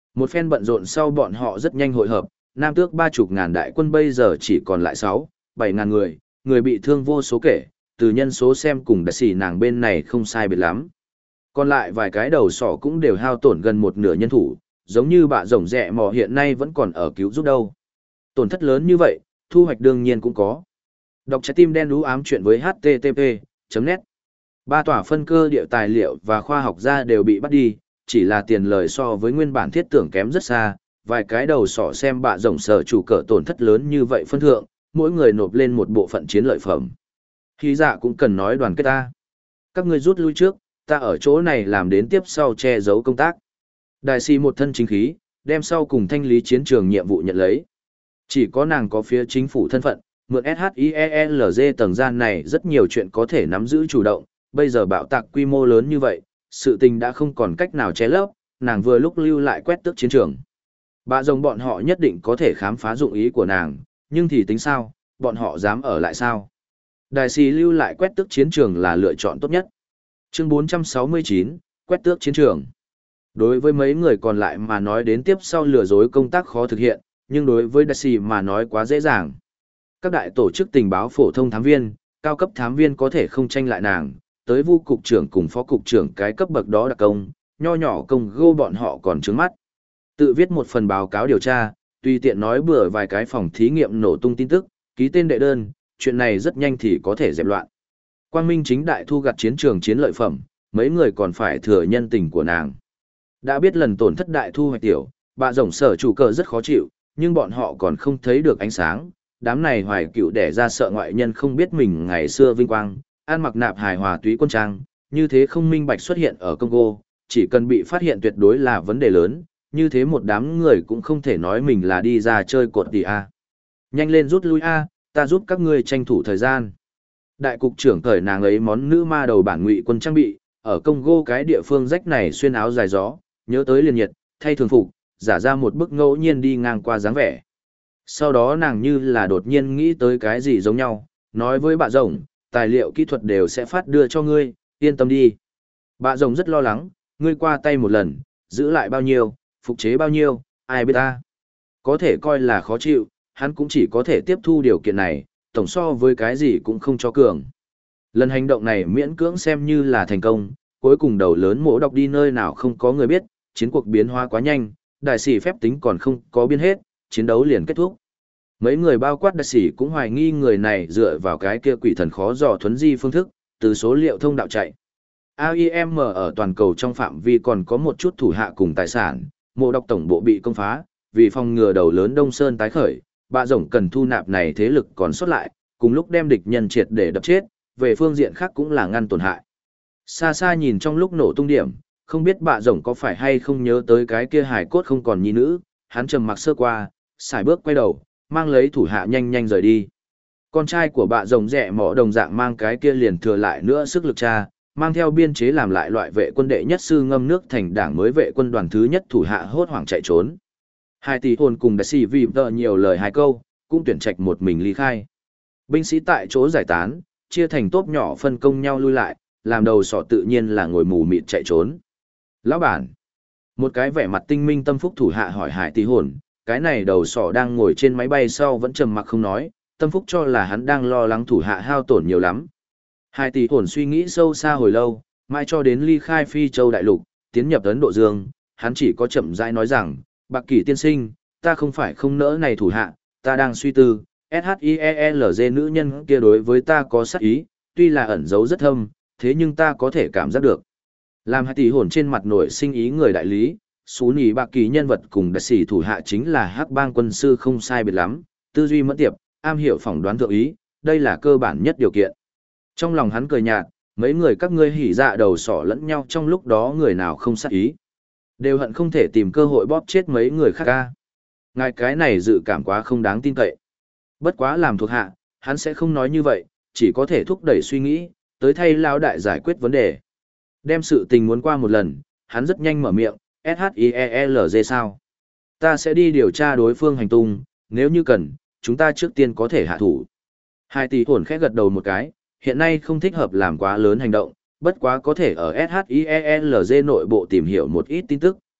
Một phen bận rộn sau bọn họ rất nhanh hội hợp, Nam Tước ba chục ngàn đại quân bây giờ chỉ còn lại sáu, bảy ngàn người, người bị thương vô số kể, từ nhân số xem cùng đại sĩ nàng bên này không sai biệt lắm. Còn lại vài cái đầu sỏ cũng đều hao tổn gần một nửa nhân thủ, giống như bạ rồng rẹ mò hiện nay vẫn còn ở cứu giúp đâu. Tổn thất lớn như vậy, thu hoạch đương nhiên cũng có. Đọc trái tim đen đú ám chuyện với hát tê tê pê chấm net. Ba tòa phân cơ địa tài liệu và khoa học gia đều bị bắt đi, chỉ là tiền lời so với nguyên bản thiết tưởng kém rất xa, vài cái đầu sỏ xem bạ rồng sở chủ cỡ tổn thất lớn như vậy phân thượng, mỗi người nộp lên một bộ phận chiến lợi phẩm. Khi dạ cũng cần nói đoàn kết ta. Các ngươi rút lui trước, ta ở chỗ này làm đến tiếp sau che giấu công tác. Đại sĩ một thân chính khí, đem sau cùng thanh lý chiến trường nhiệm vụ nhận lấy. Chỉ có nàng có phía chính phủ thân phận, mượn ét hát i e lờ giê tầng gian này rất nhiều chuyện có thể nắm giữ chủ động, bây giờ bạo tạc quy mô lớn như vậy, sự tình đã không còn cách nào che lấp, nàng vừa lúc lưu lại quét tước chiến trường. Bạ rồng bọn họ nhất định có thể khám phá dụng ý của nàng, nhưng thì tính sao, bọn họ dám ở lại sao? Đại sĩ lưu lại quét tước chiến trường là lựa chọn tốt nhất. Chương bốn trăm sáu mươi chín, quét tước chiến trường. Đối với mấy người còn lại mà nói đến tiếp sau lừa dối công tác khó thực hiện, nhưng đối với đại sĩ mà nói quá dễ dàng. Các đại tổ chức tình báo phổ thông thám viên, cao cấp thám viên có thể không tranh lại nàng, tới vu cục trưởng cùng phó cục trưởng cái cấp bậc đó đặc công, nho nhỏ công gô bọn họ còn trướng mắt. Tự viết một phần báo cáo điều tra, tùy tiện nói bừa vài cái phòng thí nghiệm nổ tung tin tức, ký tên đệ đơn, chuyện này rất nhanh thì có thể dẹp loạn. Quang Minh chính đại thu gặt chiến trường chiến lợi phẩm, mấy người còn phải thừa nhân tình của nàng. Đã biết lần tổn thất đại thu hoạch tiểu, bạ rồng sở chủ cờ rất khó chịu, nhưng bọn họ còn không thấy được ánh sáng. Đám này hoài cựu đẻ ra sợ ngoại nhân không biết mình ngày xưa vinh quang, ăn mặc nạp hài hòa túy quân trang, như thế không minh bạch xuất hiện ở Congo, chỉ cần bị phát hiện tuyệt đối là vấn đề lớn, như thế một đám người cũng không thể nói mình là đi ra chơi cột tỷ a. Nhanh lên rút lui a, ta giúp các ngươi tranh thủ thời gian. Đại cục trưởng cởi nàng ấy món nữ ma đầu bản ngụy quân trang bị, ở Congo cái địa phương rách này xuyên áo dài gió, nhớ tới liền nhiệt, thay thường phục, giả ra một bức ngẫu nhiên đi ngang qua dáng vẻ. Sau đó nàng như là đột nhiên nghĩ tới cái gì giống nhau, nói với bà rồng, tài liệu kỹ thuật đều sẽ phát đưa cho ngươi, yên tâm đi. Bà rồng rất lo lắng, ngươi qua tay một lần, giữ lại bao nhiêu, phục chế bao nhiêu, ai biết ta. Có thể coi là khó chịu, hắn cũng chỉ có thể tiếp thu điều kiện này, tổng so với cái gì cũng không cho cường. Lần hành động này miễn cưỡng xem như là thành công, cuối cùng đầu lớn mổ đọc đi nơi nào không có người biết, chiến cuộc biến hóa quá nhanh, đại sĩ phép tính còn không có biên hết, chiến đấu liền kết thúc. Mấy người bao quát đại sĩ cũng hoài nghi người này dựa vào cái kia quỷ thần khó dò thuấn di phương thức, từ số liệu thông đạo chạy. a i em ở toàn cầu trong phạm vi còn có một chút thủ hạ cùng tài sản, mộ đọc tổng bộ bị công phá, vì phòng ngừa đầu lớn Đông Sơn tái khởi, bạ rồng cần thu nạp này thế lực còn sót lại, cùng lúc đem địch nhân triệt để đập chết, về phương diện khác cũng là ngăn tổn hại. Xa xa nhìn trong lúc nổ tung điểm, không biết bạ rồng có phải hay không nhớ tới cái kia hài cốt không còn nhi nữ, hắn trầm mặc sơ qua, xài bước quay đầu, mang lấy thủ hạ nhanh nhanh rời đi. Con trai của bạ rồng rẻ mỏ đồng dạng mang cái kia liền thừa lại nữa sức lực cha, mang theo biên chế làm lại loại vệ quân đệ nhất sư ngâm nước thành đảng mới vệ quân đoàn thứ nhất thủ hạ hốt hoảng chạy trốn. Hai tỷ hồn cùng đại sĩ vì tợ nhiều lời hai câu, cũng tuyển trạch một mình ly khai. Binh sĩ tại chỗ giải tán, chia thành tốp nhỏ phân công nhau lui lại, làm đầu sọ tự nhiên là ngồi mù mịt chạy trốn. Lão bản, một cái vẻ mặt tinh minh tâm phúc thủ hạ hỏi Hải tỷ hồn, cái này đầu sọ đang ngồi trên máy bay sau vẫn trầm mặc không nói, tâm phúc cho là hắn đang lo lắng thủ hạ hao tổn nhiều lắm. Hải tỷ hồn suy nghĩ sâu xa hồi lâu, mãi cho đến ly khai Phi Châu Đại Lục, tiến nhập Ấn Độ Dương, hắn chỉ có chậm rãi nói rằng, Bạc Kỷ tiên sinh, ta không phải không nỡ này thủ hạ, ta đang suy tư, ét hát i e lờ giê nữ nhân kia đối với ta có sát ý, tuy là ẩn giấu rất thâm, thế nhưng ta có thể cảm giác được. Làm hai tỷ hồn trên mặt nổi sinh ý người đại lý, xú nỉ Bạc Kỷ nhân vật cùng đại sĩ thủ hạ chính là hắc bang quân sư không sai biệt lắm, tư duy mẫn tiệp, am hiểu phỏng đoán thượng ý, đây là cơ bản nhất điều kiện. Trong lòng hắn cười nhạt, mấy người các ngươi hỉ dạ đầu sỏ lẫn nhau trong lúc đó người nào không sát ý. Đều hận không thể tìm cơ hội bóp chết mấy người khác ca. Ngài cái này dự cảm quá không đáng tin cậy. Bất quá làm thuộc hạ, hắn sẽ không nói như vậy, chỉ có thể thúc đẩy suy nghĩ, tới thay lao đại giải quyết vấn đề. Đem sự tình muốn qua một lần, hắn rất nhanh mở miệng, ét hát i e lờ giê sao? Ta sẽ đi điều tra đối phương hành tung, nếu như cần, chúng ta trước tiên có thể hạ thủ. Hai tỷ hồn khẽ gật đầu một cái, hiện nay không thích hợp làm quá lớn hành động, bất quá có thể ở ét hát i e lờ giê nội bộ tìm hiểu một ít tin tức,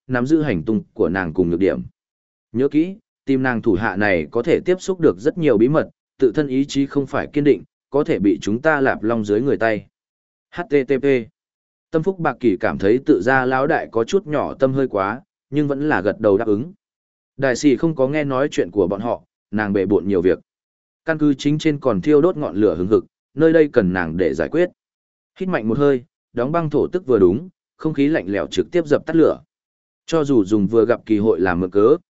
nắm giữ hành tung của nàng cùng nhược điểm. Nhớ kỹ, tìm nàng thủ hạ này có thể tiếp xúc được rất nhiều bí mật, tự thân ý chí không phải kiên định, có thể bị chúng ta lạp long dưới người tay. hát tê tê pê Tâm Phúc Bạc Kỳ cảm thấy tự ra lão đại có chút nhỏ tâm hơi quá, nhưng vẫn là gật đầu đáp ứng. Đại sĩ không có nghe nói chuyện của bọn họ, nàng bệ bộn nhiều việc. Căn cứ chính trên còn thiêu đốt ngọn lửa hừng hực, nơi đây cần nàng để giải quyết. Hít mạnh một hơi, đóng băng thổ tức vừa đúng, không khí lạnh lẽo trực tiếp dập tắt lửa. Cho dù dùng vừa gặp kỳ hội làm mượn cớ,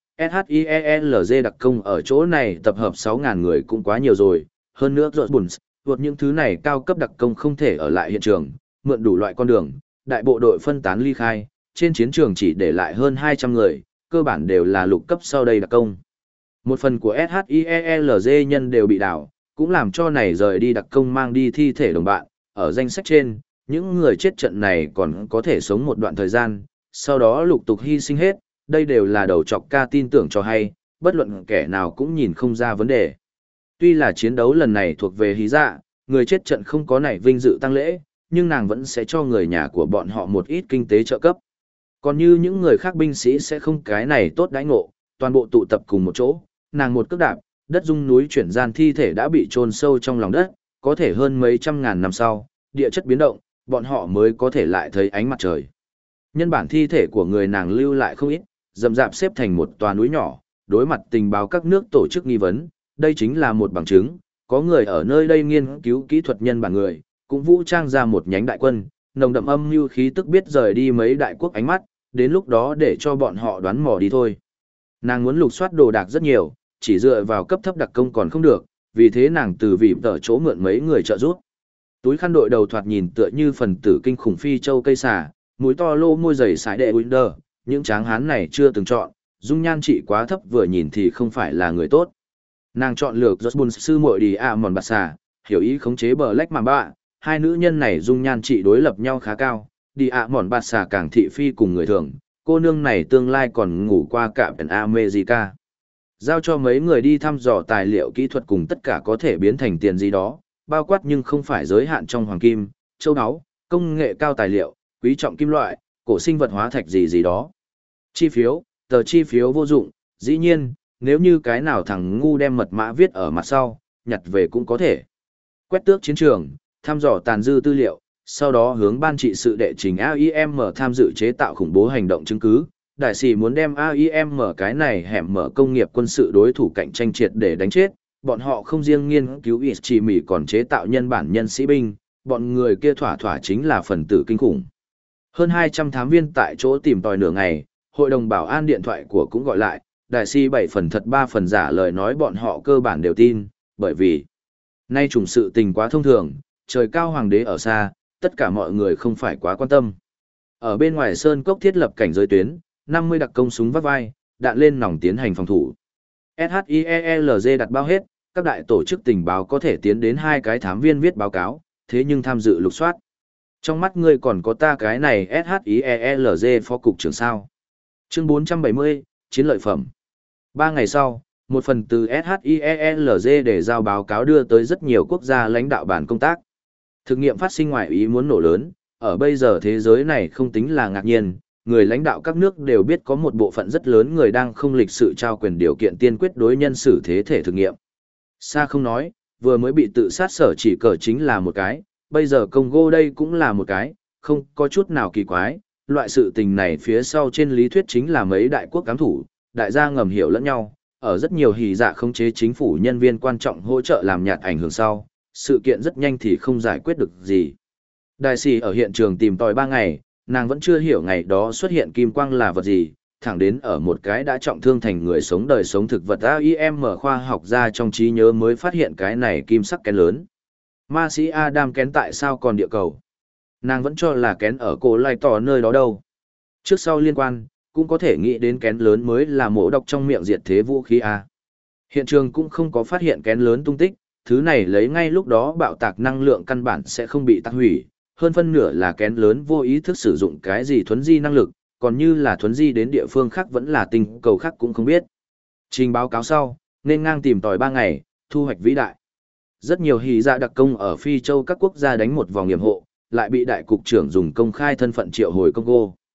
SHIELZ đặc công ở chỗ này tập hợp sáu nghìn người cũng quá nhiều rồi, hơn nữa rốt buồn, vượt những thứ này cao cấp đặc công không thể ở lại hiện trường, mượn đủ loại con đường, đại bộ đội phân tán ly khai, trên chiến trường chỉ để lại hơn hai trăm người, cơ bản đều là lục cấp sau đây đặc công. Một phần của SHIELZ nhân đều bị đảo, cũng làm cho này rời đi đặc công mang đi thi thể đồng bạn, ở danh sách trên, những người chết trận này còn có thể sống một đoạn thời gian, sau đó lục tục hy sinh hết, đây đều là đầu chọc ca tin tưởng cho hay, bất luận kẻ nào cũng nhìn không ra vấn đề. Tuy là chiến đấu lần này thuộc về hí dạ, người chết trận không có nảy vinh dự tăng lễ, nhưng nàng vẫn sẽ cho người nhà của bọn họ một ít kinh tế trợ cấp. Còn như những người khác binh sĩ sẽ không cái này tốt đãi ngộ, toàn bộ tụ tập cùng một chỗ, nàng một cước đạp, đất rung núi chuyển gian thi thể đã bị chôn sâu trong lòng đất, có thể hơn mấy trăm ngàn năm sau, địa chất biến động, bọn họ mới có thể lại thấy ánh mặt trời. Nhân bản thi thể của người nàng lưu lại không ít, rậm rạp xếp thành một tòa núi nhỏ, đối mặt tình báo các nước tổ chức nghi vấn, đây chính là một bằng chứng, có người ở nơi đây nghiên cứu kỹ thuật nhân bản người, cũng vũ trang ra một nhánh đại quân, nồng đậm âm mưu khí tức biết rời đi mấy đại quốc ánh mắt, đến lúc đó để cho bọn họ đoán mò đi thôi. Nàng muốn lục soát đồ đạc rất nhiều, chỉ dựa vào cấp thấp đặc công còn không được, vì thế nàng từ vị tờ chỗ mượn mấy người trợ giúp. Túi khăn đội đầu thoạt nhìn tựa như phần tử kinh khủng phi châu cây xà, mũi to lô môi dày sải đệ Winder, những tráng hán này chưa từng chọn, dung nhan trị quá thấp vừa nhìn thì không phải là người tốt. Nàng chọn lược Josbun sư muội đi ạ mòn bạt xà, hiểu ý khống chế bờ lách mà bạ, hai nữ nhân này dung nhan trị đối lập nhau khá cao, đi ạ mòn bạt xà càng thị phi cùng người thường, cô nương này tương lai còn ngủ qua cả Pen America. Giao cho mấy người đi thăm dò tài liệu kỹ thuật cùng tất cả có thể biến thành tiền gì đó, bao quát nhưng không phải giới hạn trong hoàng kim, châu áo, công nghệ cao tài liệu, quý trọng kim loại, cổ sinh vật hóa thạch gì gì đó. Chi phiếu, tờ chi phiếu vô dụng, dĩ nhiên, nếu như cái nào thằng ngu đem mật mã viết ở mặt sau, nhặt về cũng có thể. Quét tước chiến trường, thăm dò tàn dư tư liệu, sau đó hướng ban trị sự đệ trình a i em tham dự chế tạo khủng bố hành động chứng cứ. Đại sĩ muốn đem a i em cái này hẻm mở công nghiệp quân sự đối thủ cạnh tranh triệt để đánh chết, bọn họ không riêng nghiên cứu ít chỉ mỉ còn chế tạo nhân bản nhân sĩ binh, bọn người kia thỏa thỏa chính là phần tử kinh khủng. Hơn hai trăm thám viên tại chỗ tìm tòi nửa ngày, hội đồng bảo an điện thoại của cũng gọi lại, đại sĩ bảy phần thật ba phần giả lời nói bọn họ cơ bản đều tin, bởi vì nay trùng sự tình quá thông thường, trời cao hoàng đế ở xa, tất cả mọi người không phải quá quan tâm. Ở bên ngoài sơn cốc thiết lập cảnh giới tuyến, năm mươi đặc công súng vắt vai, đạn lên nòng tiến hành phòng thủ. SHIELZ đặt bao hết, các đại tổ chức tình báo có thể tiến đến hai cái thám viên viết báo cáo, thế nhưng tham dự lục soát. Trong mắt ngươi còn có ta cái này SHIELZ phó cục trưởng sao. Chương bốn trăm bảy mươi, Chiến lợi phẩm. Ba ngày sau, một phần từ SHIELZ để giao báo cáo đưa tới rất nhiều quốc gia lãnh đạo bản công tác. Thực nghiệm phát sinh ngoài ý muốn nổ lớn, ở bây giờ thế giới này không tính là ngạc nhiên, người lãnh đạo các nước đều biết có một bộ phận rất lớn người đang không lịch sự trao quyền điều kiện tiên quyết đối nhân xử thế thể thực nghiệm. Sa không nói, vừa mới bị tự sát sở chỉ cờ chính là một cái, bây giờ Congo đây cũng là một cái, không có chút nào kỳ quái, loại sự tình này phía sau trên lý thuyết chính là mấy đại quốc cám thủ, đại gia ngầm hiểu lẫn nhau, ở rất nhiều hì dạ khống chế chính phủ nhân viên quan trọng hỗ trợ làm nhạt ảnh hưởng sau, sự kiện rất nhanh thì không giải quyết được gì. Đại sĩ ở hiện trường tìm tòi ba ngày, nàng vẫn chưa hiểu ngày đó xuất hiện kim quang là vật gì, thẳng đến ở một cái đã trọng thương thành người sống đời sống thực vật a i em khoa học ra trong trí nhớ mới phát hiện cái này kim sắc kén lớn. Ma sĩ Adam kén tại sao còn địa cầu? Nàng vẫn cho là kén ở cổ lai tỏ nơi đó đâu. Trước sau liên quan, cũng có thể nghĩ đến kén lớn mới là mổ độc trong miệng diệt thế vũ khí A. Hiện trường cũng không có phát hiện kén lớn tung tích, thứ này lấy ngay lúc đó bạo tạc năng lượng căn bản sẽ không bị tạc hủy, hơn phân nửa là kén lớn vô ý thức sử dụng cái gì thuấn di năng lực, còn như là thuấn di đến địa phương khác vẫn là tinh cầu khác cũng không biết. Trình báo cáo sau, nên ngang tìm tòi ba ngày, thu hoạch vĩ đại. Rất nhiều hì dạ đặc công ở Phi Châu các quốc gia đánh một vòng nghiệm hộ, lại bị đại cục trưởng dùng công khai thân phận triệu hồi Congo.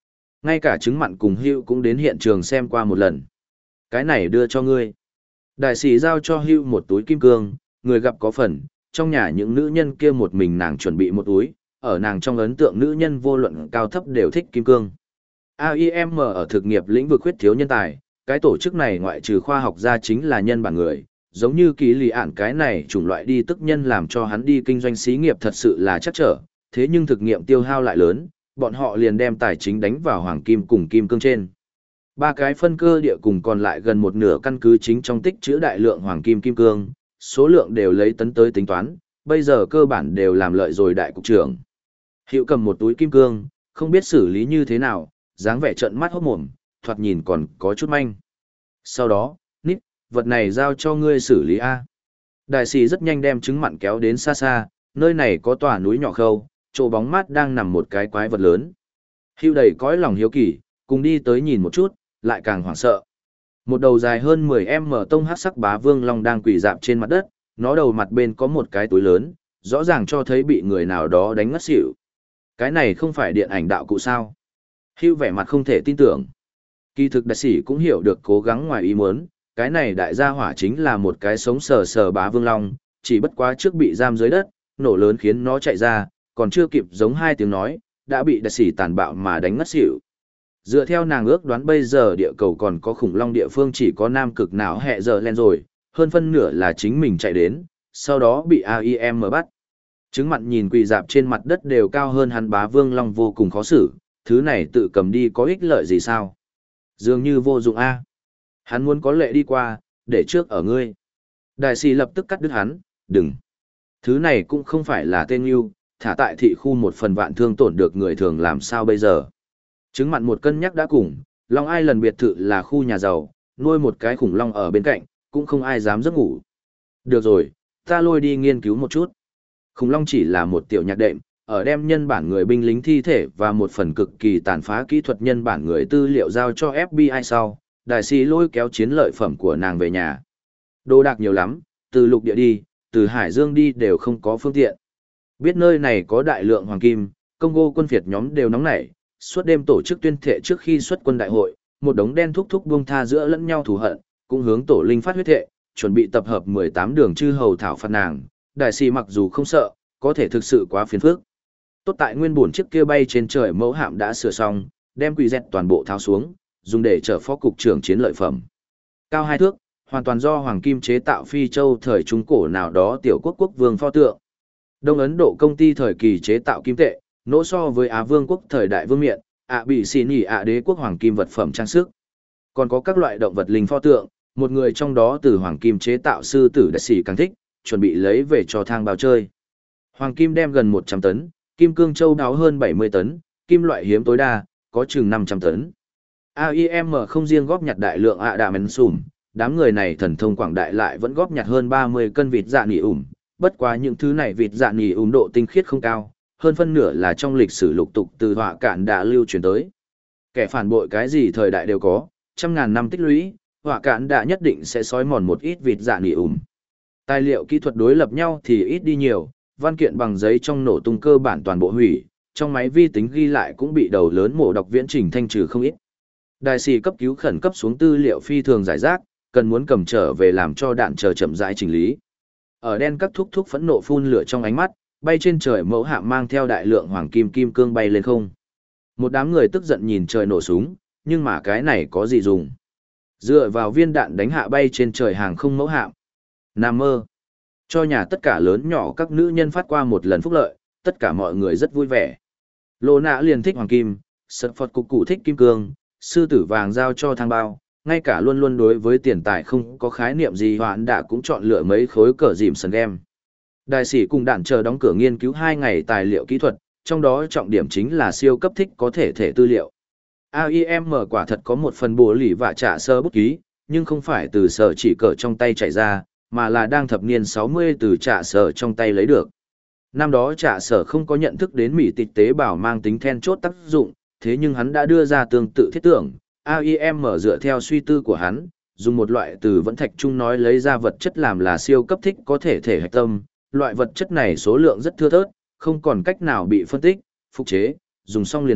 Ngay cả chứng mặn cùng Hữu cũng đến hiện trường xem qua một lần. Cái này đưa cho ngươi. Đại sĩ giao cho Hữu một túi kim cương, người gặp có phần, trong nhà những nữ nhân kia một mình nàng chuẩn bị một túi, ở nàng trong ấn tượng nữ nhân vô luận cao thấp đều thích kim cương. a i em ở thực nghiệp lĩnh vực khuyết thiếu nhân tài, cái tổ chức này ngoại trừ khoa học ra chính là nhân bản người, giống như Kỳ Lì Ản cái này chủng loại đi tức nhân làm cho hắn đi kinh doanh xí nghiệp thật sự là chắc trở, thế nhưng thực nghiệm tiêu hao lại lớn, bọn họ liền đem tài chính đánh vào hoàng kim cùng kim cương trên. Ba cái phân cơ địa cùng còn lại gần một nửa căn cứ chính trong tích trữ đại lượng hoàng kim kim cương, số lượng đều lấy tấn tới tính toán, bây giờ cơ bản đều làm lợi rồi đại cục trưởng. Hiệu cầm một túi kim cương, không biết xử lý như thế nào, dáng vẻ trợn mắt hốt mồm, thoạt nhìn còn có chút manh. Sau đó, nít, vật này giao cho ngươi xử lý A. Đại sĩ rất nhanh đem trứng mặn kéo đến xa xa, nơi này có tòa núi nhỏ khâu, chỗ bóng mát đang nằm một cái quái vật lớn. Hữu đầy cõi lòng hiếu kỳ, cùng đi tới nhìn một chút, lại càng hoảng sợ. Một đầu dài hơn mười mét tông hắc sắc bá vương long đang quỳ dạp trên mặt đất, nó đầu mặt bên có một cái túi lớn, rõ ràng cho thấy bị người nào đó đánh ngất xỉu. Cái này không phải điện ảnh đạo cụ sao? Hữu vẻ mặt không thể tin tưởng. Kỳ thực đại sĩ cũng hiểu được cố gắng ngoài ý muốn, cái này đại gia hỏa chính là một cái sống sờ sờ bá vương long, chỉ bất quá trước bị giam dưới đất, nổ lớn khiến nó chạy ra, còn chưa kịp giống hai tiếng nói, đã bị đại sĩ tàn bạo mà đánh ngất xỉu. Dựa theo nàng ước đoán bây giờ địa cầu còn có khủng long địa phương chỉ có nam cực não hẹ giờ len rồi, hơn phân nửa là chính mình chạy đến, sau đó bị a i em bắt. Trứng mặn nhìn quỳ dạp trên mặt đất đều cao hơn hắn bá vương long vô cùng khó xử, thứ này tự cầm đi có ích lợi gì sao? Dường như vô dụng a. Hắn muốn có lệ đi qua, để trước ở ngươi. Đại sĩ lập tức cắt đứt hắn, đừng. Thứ này cũng không phải là tên yêu, thả tại thị khu một phần vạn thương tổn được người thường làm sao bây giờ. Trứng mặn một cân nhắc đã cùng, Long Ai lần biệt thự là khu nhà giàu, nuôi một cái khủng long ở bên cạnh, cũng không ai dám giấc ngủ. Được rồi, ta lôi đi nghiên cứu một chút. Khủng long chỉ là một tiểu nhạc đệm, ở đem nhân bản người binh lính thi thể và một phần cực kỳ tàn phá kỹ thuật nhân bản người tư liệu giao cho ép bê i sau, đại sĩ lôi kéo chiến lợi phẩm của nàng về nhà. Đồ đạc nhiều lắm, từ lục địa đi, từ hải dương đi đều không có phương tiện. Biết nơi này có đại lượng hoàng kim, Congo quân phiệt nhóm đều nóng nảy, suốt đêm tổ chức tuyên thệ trước khi xuất quân đại hội, một đống đen thúc thúc buông tha giữa lẫn nhau thù hận, cũng hướng tổ linh phát huyết thệ, chuẩn bị tập hợp mười tám đường chư hầu thảo phạt nàng. Đại sĩ mặc dù không sợ, có thể thực sự quá phiền phức. Tốt tại nguyên bổn chiếc kia bay trên trời mẫu hạm đã sửa xong, đem quỷ dẹt toàn bộ tháo xuống, dùng để chở phó cục trưởng chiến lợi phẩm. Cao hai thước, hoàn toàn do hoàng kim chế tạo phi châu thời trung cổ nào đó tiểu quốc quốc vương pho tượng. Đông Ấn Độ công ty thời kỳ chế tạo kim tệ, nỗ so với Á Vương quốc thời đại vương miện, ạ bị xì nỉ ạ đế quốc hoàng kim vật phẩm trang sức. Còn có các loại động vật linh pho tượng, một người trong đó từ hoàng kim chế tạo sư tử đại sĩ càng thích, chuẩn bị lấy về cho thang bao chơi. Hoàng kim đem gần một trăm tấn, kim cương châu đáo hơn bảy mươi tấn, kim loại hiếm tối đa, có chừng năm trăm tấn. a i em không riêng góp nhặt đại lượng ạ đà mến sùm, đám người này thần thông quảng đại lại vẫn góp nhặt hơn ba mươi cân vịt dạ nỉ ủm, bất quá những thứ này vịt dạ nỉ ủm độ tinh khiết không cao, hơn phân nửa là trong lịch sử lục tục từ họa cạn đã lưu truyền tới. Kẻ phản bội cái gì thời đại đều có, trăm ngàn năm tích lũy, họa cạn đã nhất định sẽ xói mòn một ít vịt dạ nỉ ủm. Tài liệu kỹ thuật đối lập nhau thì ít đi nhiều, văn kiện bằng giấy trong nổ tung cơ bản toàn bộ hủy, trong máy vi tính ghi lại cũng bị đầu lớn mổ đọc viễn trình thanh trừ không ít. Đại sĩ cấp cứu khẩn cấp xuống tư liệu phi thường giải rác, cần muốn cầm trở về làm cho đạn chờ chậm rãi chỉnh lý. Ở đen các thúc thúc phẫn nộ phun lửa trong ánh mắt, bay trên trời mẫu hạm mang theo đại lượng hoàng kim kim cương bay lên không. Một đám người tức giận nhìn trời nổ súng, nhưng mà cái này có gì dùng? Dựa vào viên đạn đánh hạ bay trên trời hàng không mẫu hạm. Nam mơ. Cho nhà tất cả lớn nhỏ các nữ nhân phát qua một lần phúc lợi, tất cả mọi người rất vui vẻ. Lô nạ liền thích hoàng kim, sật phật cục cụ thích kim cương, sư tử vàng giao cho thang bao, ngay cả luôn luôn đối với tiền tài không có khái niệm gì hoạn đã cũng chọn lựa mấy khối cờ dìm sần game. Đại sĩ cùng đạn chờ đóng cửa nghiên cứu hai ngày tài liệu kỹ thuật, trong đó trọng điểm chính là siêu cấp thích có thể thể tư liệu. a i em quả thật có một phần bổ lì và trả sơ bút ký, nhưng không phải từ sở chỉ cờ trong tay chạy ra, mà là đang thập niên sáu mươi từ trả sở trong tay lấy được. Năm đó trả sở không có nhận thức đến mỹ tịch tế bào mang tính then chốt tác dụng, thế nhưng hắn đã đưa ra tương tự thiết tưởng, a i em dựa theo suy tư của hắn, dùng một loại từ vẫn thạch chung nói lấy ra vật chất làm là siêu cấp thích có thể thể hạch tâm, loại vật chất này số lượng rất thưa thớt, không còn cách nào bị phân tích, phục chế, dùng xong liền hết,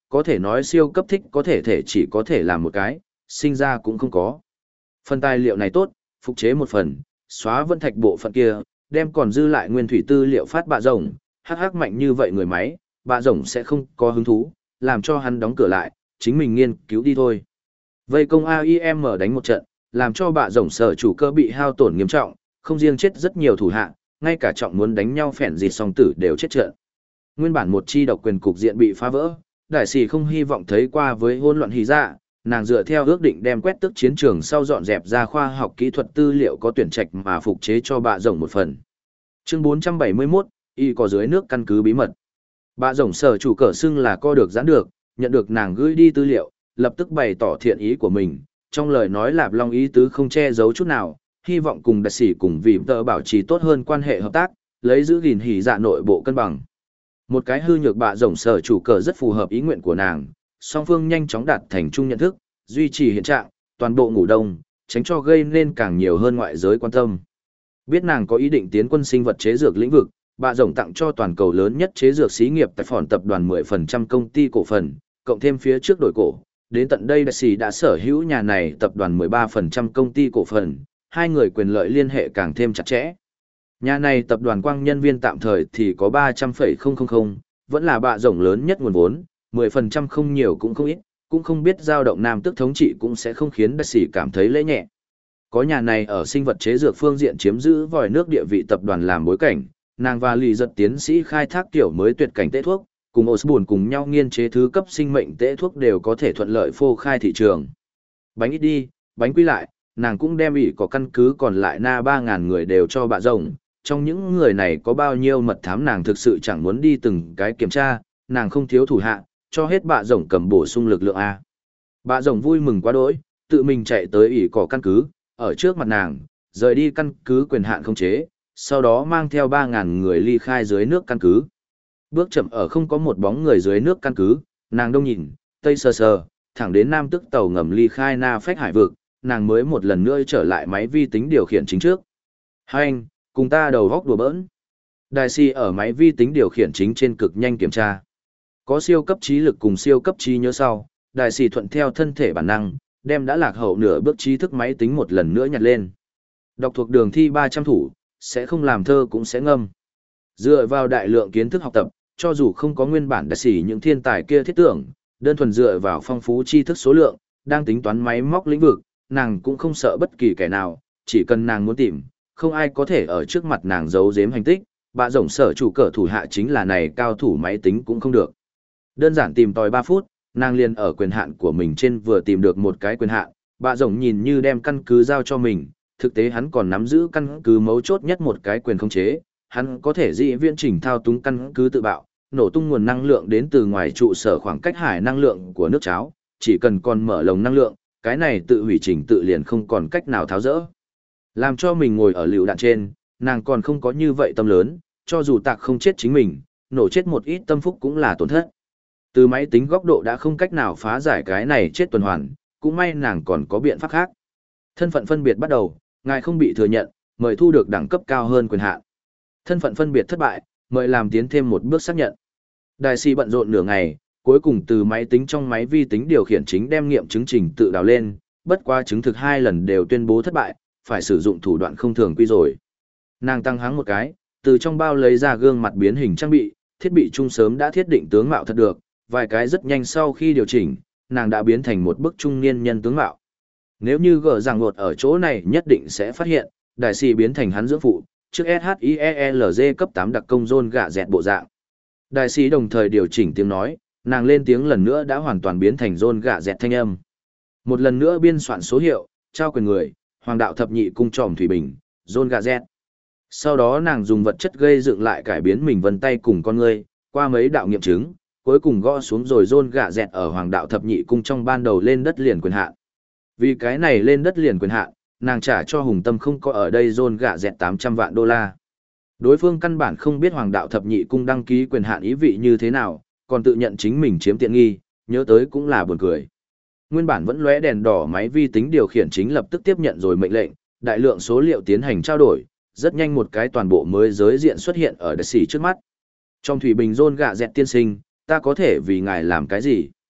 có thể nói siêu cấp thích có thể thể chỉ có thể làm một cái, sinh ra cũng không có. Phần tài liệu này tốt, phục chế một phần, xóa vân thạch bộ phận kia, đem còn dư lại nguyên thủy tư liệu phát bạ rồng, hắc hắc mạnh như vậy người máy, bạ rồng sẽ không có hứng thú, làm cho hắn đóng cửa lại, chính mình nghiên cứu đi thôi. Vây công a i em đánh một trận, làm cho bạ rồng sở chủ cơ bị hao tổn nghiêm trọng, không riêng chết rất nhiều thủ hạ, ngay cả trọng muốn đánh nhau phèn dịt song tử đều chết trận. Nguyên bản một chi độc quyền cục diện bị phá vỡ, đại sĩ không hy vọng thấy qua với hỗn loạn hí dạ, nàng dựa theo ước định đem quét tức chiến trường sau dọn dẹp ra khoa học kỹ thuật tư liệu có tuyển trạch mà phục chế cho bạ rồng một phần. Chương bốn trăm bảy mươi mốt, y có dưới nước căn cứ bí mật. Bạ rồng sở chủ cờ xưng là co được giãn được, nhận được nàng gửi đi tư liệu, lập tức bày tỏ thiện ý của mình, trong lời nói lạp long ý tứ không che giấu chút nào, hy vọng cùng đại sĩ cùng vì tờ bảo trì tốt hơn quan hệ hợp tác, lấy giữ gìn hỉ dạ nội bộ cân bằng. Một cái hư nhược bạ rồng sở chủ cờ rất phù hợp ý nguyện của nàng, song phương nhanh chóng đạt thành chung nhận thức, duy trì hiện trạng, toàn bộ ngủ đông, tránh cho gây nên càng nhiều hơn ngoại giới quan tâm. Biết nàng có ý định tiến quân sinh vật chế dược lĩnh vực, bạ rồng tặng cho toàn cầu lớn nhất chế dược xí nghiệp tại phòn tập đoàn mười phần trăm công ty cổ phần, cộng thêm phía trước đổi cổ. Đến tận đây đại sĩ đã sở hữu nhà này tập đoàn mười ba phần trăm công ty cổ phần, hai người quyền lợi liên hệ càng thêm chặt chẽ. Nhà này tập đoàn quang nhân viên tạm thời thì có ba trăm phẩy không không không, vẫn là bạ rồng lớn nhất nguồn vốn, mười phần trăm không nhiều cũng không ít, cũng không biết dao động nam tức thống trị cũng sẽ không khiến đại sĩ cảm thấy lễ nhẹ. Có nhà này ở sinh vật chế dược phương diện chiếm giữ vòi nước địa vị tập đoàn làm bối cảnh, nàng và lì giật tiến sĩ khai thác kiểu mới tuyệt cảnh tế thuốc, cùng Osborne cùng nhau nghiên chế thứ cấp sinh mệnh tế thuốc đều có thể thuận lợi phô khai thị trường. Bánh ít đi, bánh quy lại, nàng cũng đem ỷ có căn cứ còn lại na ba ngàn người đều cho bạ rồng. Trong những người này có bao nhiêu mật thám nàng thực sự chẳng muốn đi từng cái kiểm tra, nàng không thiếu thủ hạ, cho hết bạ rồng cầm bổ sung lực lượng A. Bạ rồng vui mừng quá đỗi, tự mình chạy tới ỷ có căn cứ, ở trước mặt nàng, rời đi căn cứ quyền hạn không chế, sau đó mang theo ba ngàn người ly khai dưới nước căn cứ. Bước chậm ở không có một bóng người dưới nước căn cứ, nàng đông nhìn, tây sờ sờ, thẳng đến nam tức tàu ngầm ly khai na phách hải vực, nàng mới một lần nữa trở lại máy vi tính điều khiển chính trước. Hai anh, cùng ta đầu góc đùa bỡn. Đại sĩ ở máy vi tính điều khiển chính trên cực nhanh kiểm tra. Có siêu cấp trí lực cùng siêu cấp trí nhớ sau, đại sĩ thuận theo thân thể bản năng, đem đã lạc hậu nửa bước trí thức máy tính một lần nữa nhặt lên. Đọc thuộc đường thi ba trăm thủ, sẽ không làm thơ cũng sẽ ngâm. Dựa vào đại lượng kiến thức học tập, cho dù không có nguyên bản đại sĩ những thiên tài kia thiết tưởng, đơn thuần dựa vào phong phú tri thức số lượng, đang tính toán máy móc lĩnh vực, nàng cũng không sợ bất kỳ kẻ nào, chỉ cần nàng muốn tìm, không ai có thể ở trước mặt nàng giấu giếm hành tích, bạ rồng sở chủ cờ thủ hạ chính là này cao thủ máy tính cũng không được. Đơn giản tìm tòi ba phút, nàng liền ở quyền hạn của mình trên vừa tìm được một cái quyền hạn, bạ rồng nhìn như đem căn cứ giao cho mình, thực tế hắn còn nắm giữ căn cứ mấu chốt nhất một cái quyền khống chế, hắn có thể dị viễn chỉnh thao túng căn cứ tự bạo, nổ tung nguồn năng lượng đến từ ngoài trụ sở khoảng cách hải năng lượng của nước cháo, chỉ cần còn mở lồng năng lượng, cái này tự hủy trình tự liền không còn cách nào tháo rỡ. Làm cho mình ngồi ở lựu đạn trên, nàng còn không có như vậy tâm lớn, cho dù tạc không chết chính mình, nổ chết một ít tâm phúc cũng là tổn thất. Từ máy tính góc độ đã không cách nào phá giải cái này chết tuần hoàn, cũng may nàng còn có biện pháp khác. Thân phận phân biệt bắt đầu, ngài không bị thừa nhận, mời thu được đẳng cấp cao hơn quyền hạn. Thân phận phân biệt thất bại, mời làm tiến thêm một bước xác nhận. Đại sĩ bận rộn nửa ngày, cuối cùng từ máy tính trong máy vi tính điều khiển chính đem nghiệm chứng trình tự đào lên, bất qua chứng thực hai lần đều tuyên bố thất bại, phải sử dụng thủ đoạn không thường quy rồi. Nàng tăng hắng một cái, từ trong bao lấy ra gương mặt biến hình trang bị, thiết bị chung sớm đã thiết định tướng mạo thật được, vài cái rất nhanh sau khi điều chỉnh, nàng đã biến thành một bức trung niên nhân tướng mạo. Nếu như gỡ ràng ngột ở chỗ này nhất định sẽ phát hiện, đại sĩ biến thành hắn dưỡng phụ, trước ét hát i e lờ giê cấp tám đặc công John gạ dẹt bộ dạng. Đại sĩ đồng thời điều chỉnh tiếng nói, nàng lên tiếng lần nữa đã hoàn toàn biến thành John gạ dẹt thanh âm. Một lần nữa biên soạn số hiệu, trao quyền người, Hoàng đạo thập nhị cung tròm thủy bình, John gạ dẹt. Sau đó nàng dùng vật chất gây dựng lại cải biến mình vân tay cùng con người, qua mấy đạo nghiệm chứng, cuối cùng gõ xuống rồi John gạ dẹt ở Hoàng đạo thập nhị cung trong ban đầu lên đất liền quyền hạn. Vì cái này lên đất liền quyền hạn, nàng trả cho Hùng Tâm không có ở đây John gạ dẹt tám trăm vạn đô la. Đối phương căn bản không biết Hoàng đạo thập nhị cung đăng ký quyền hạn ý vị như thế nào, còn tự nhận chính mình chiếm tiện nghi, nhớ tới cũng là buồn cười. Nguyên bản vẫn lóe đèn đỏ máy vi tính điều khiển chính lập tức tiếp nhận rồi mệnh lệnh, đại lượng số liệu tiến hành trao đổi, rất nhanh một cái toàn bộ mới giới diện xuất hiện ở đại sĩ trước mắt. Trong thủy bình John gạ dẹt tiên sinh, ta có thể vì ngài làm cái gì?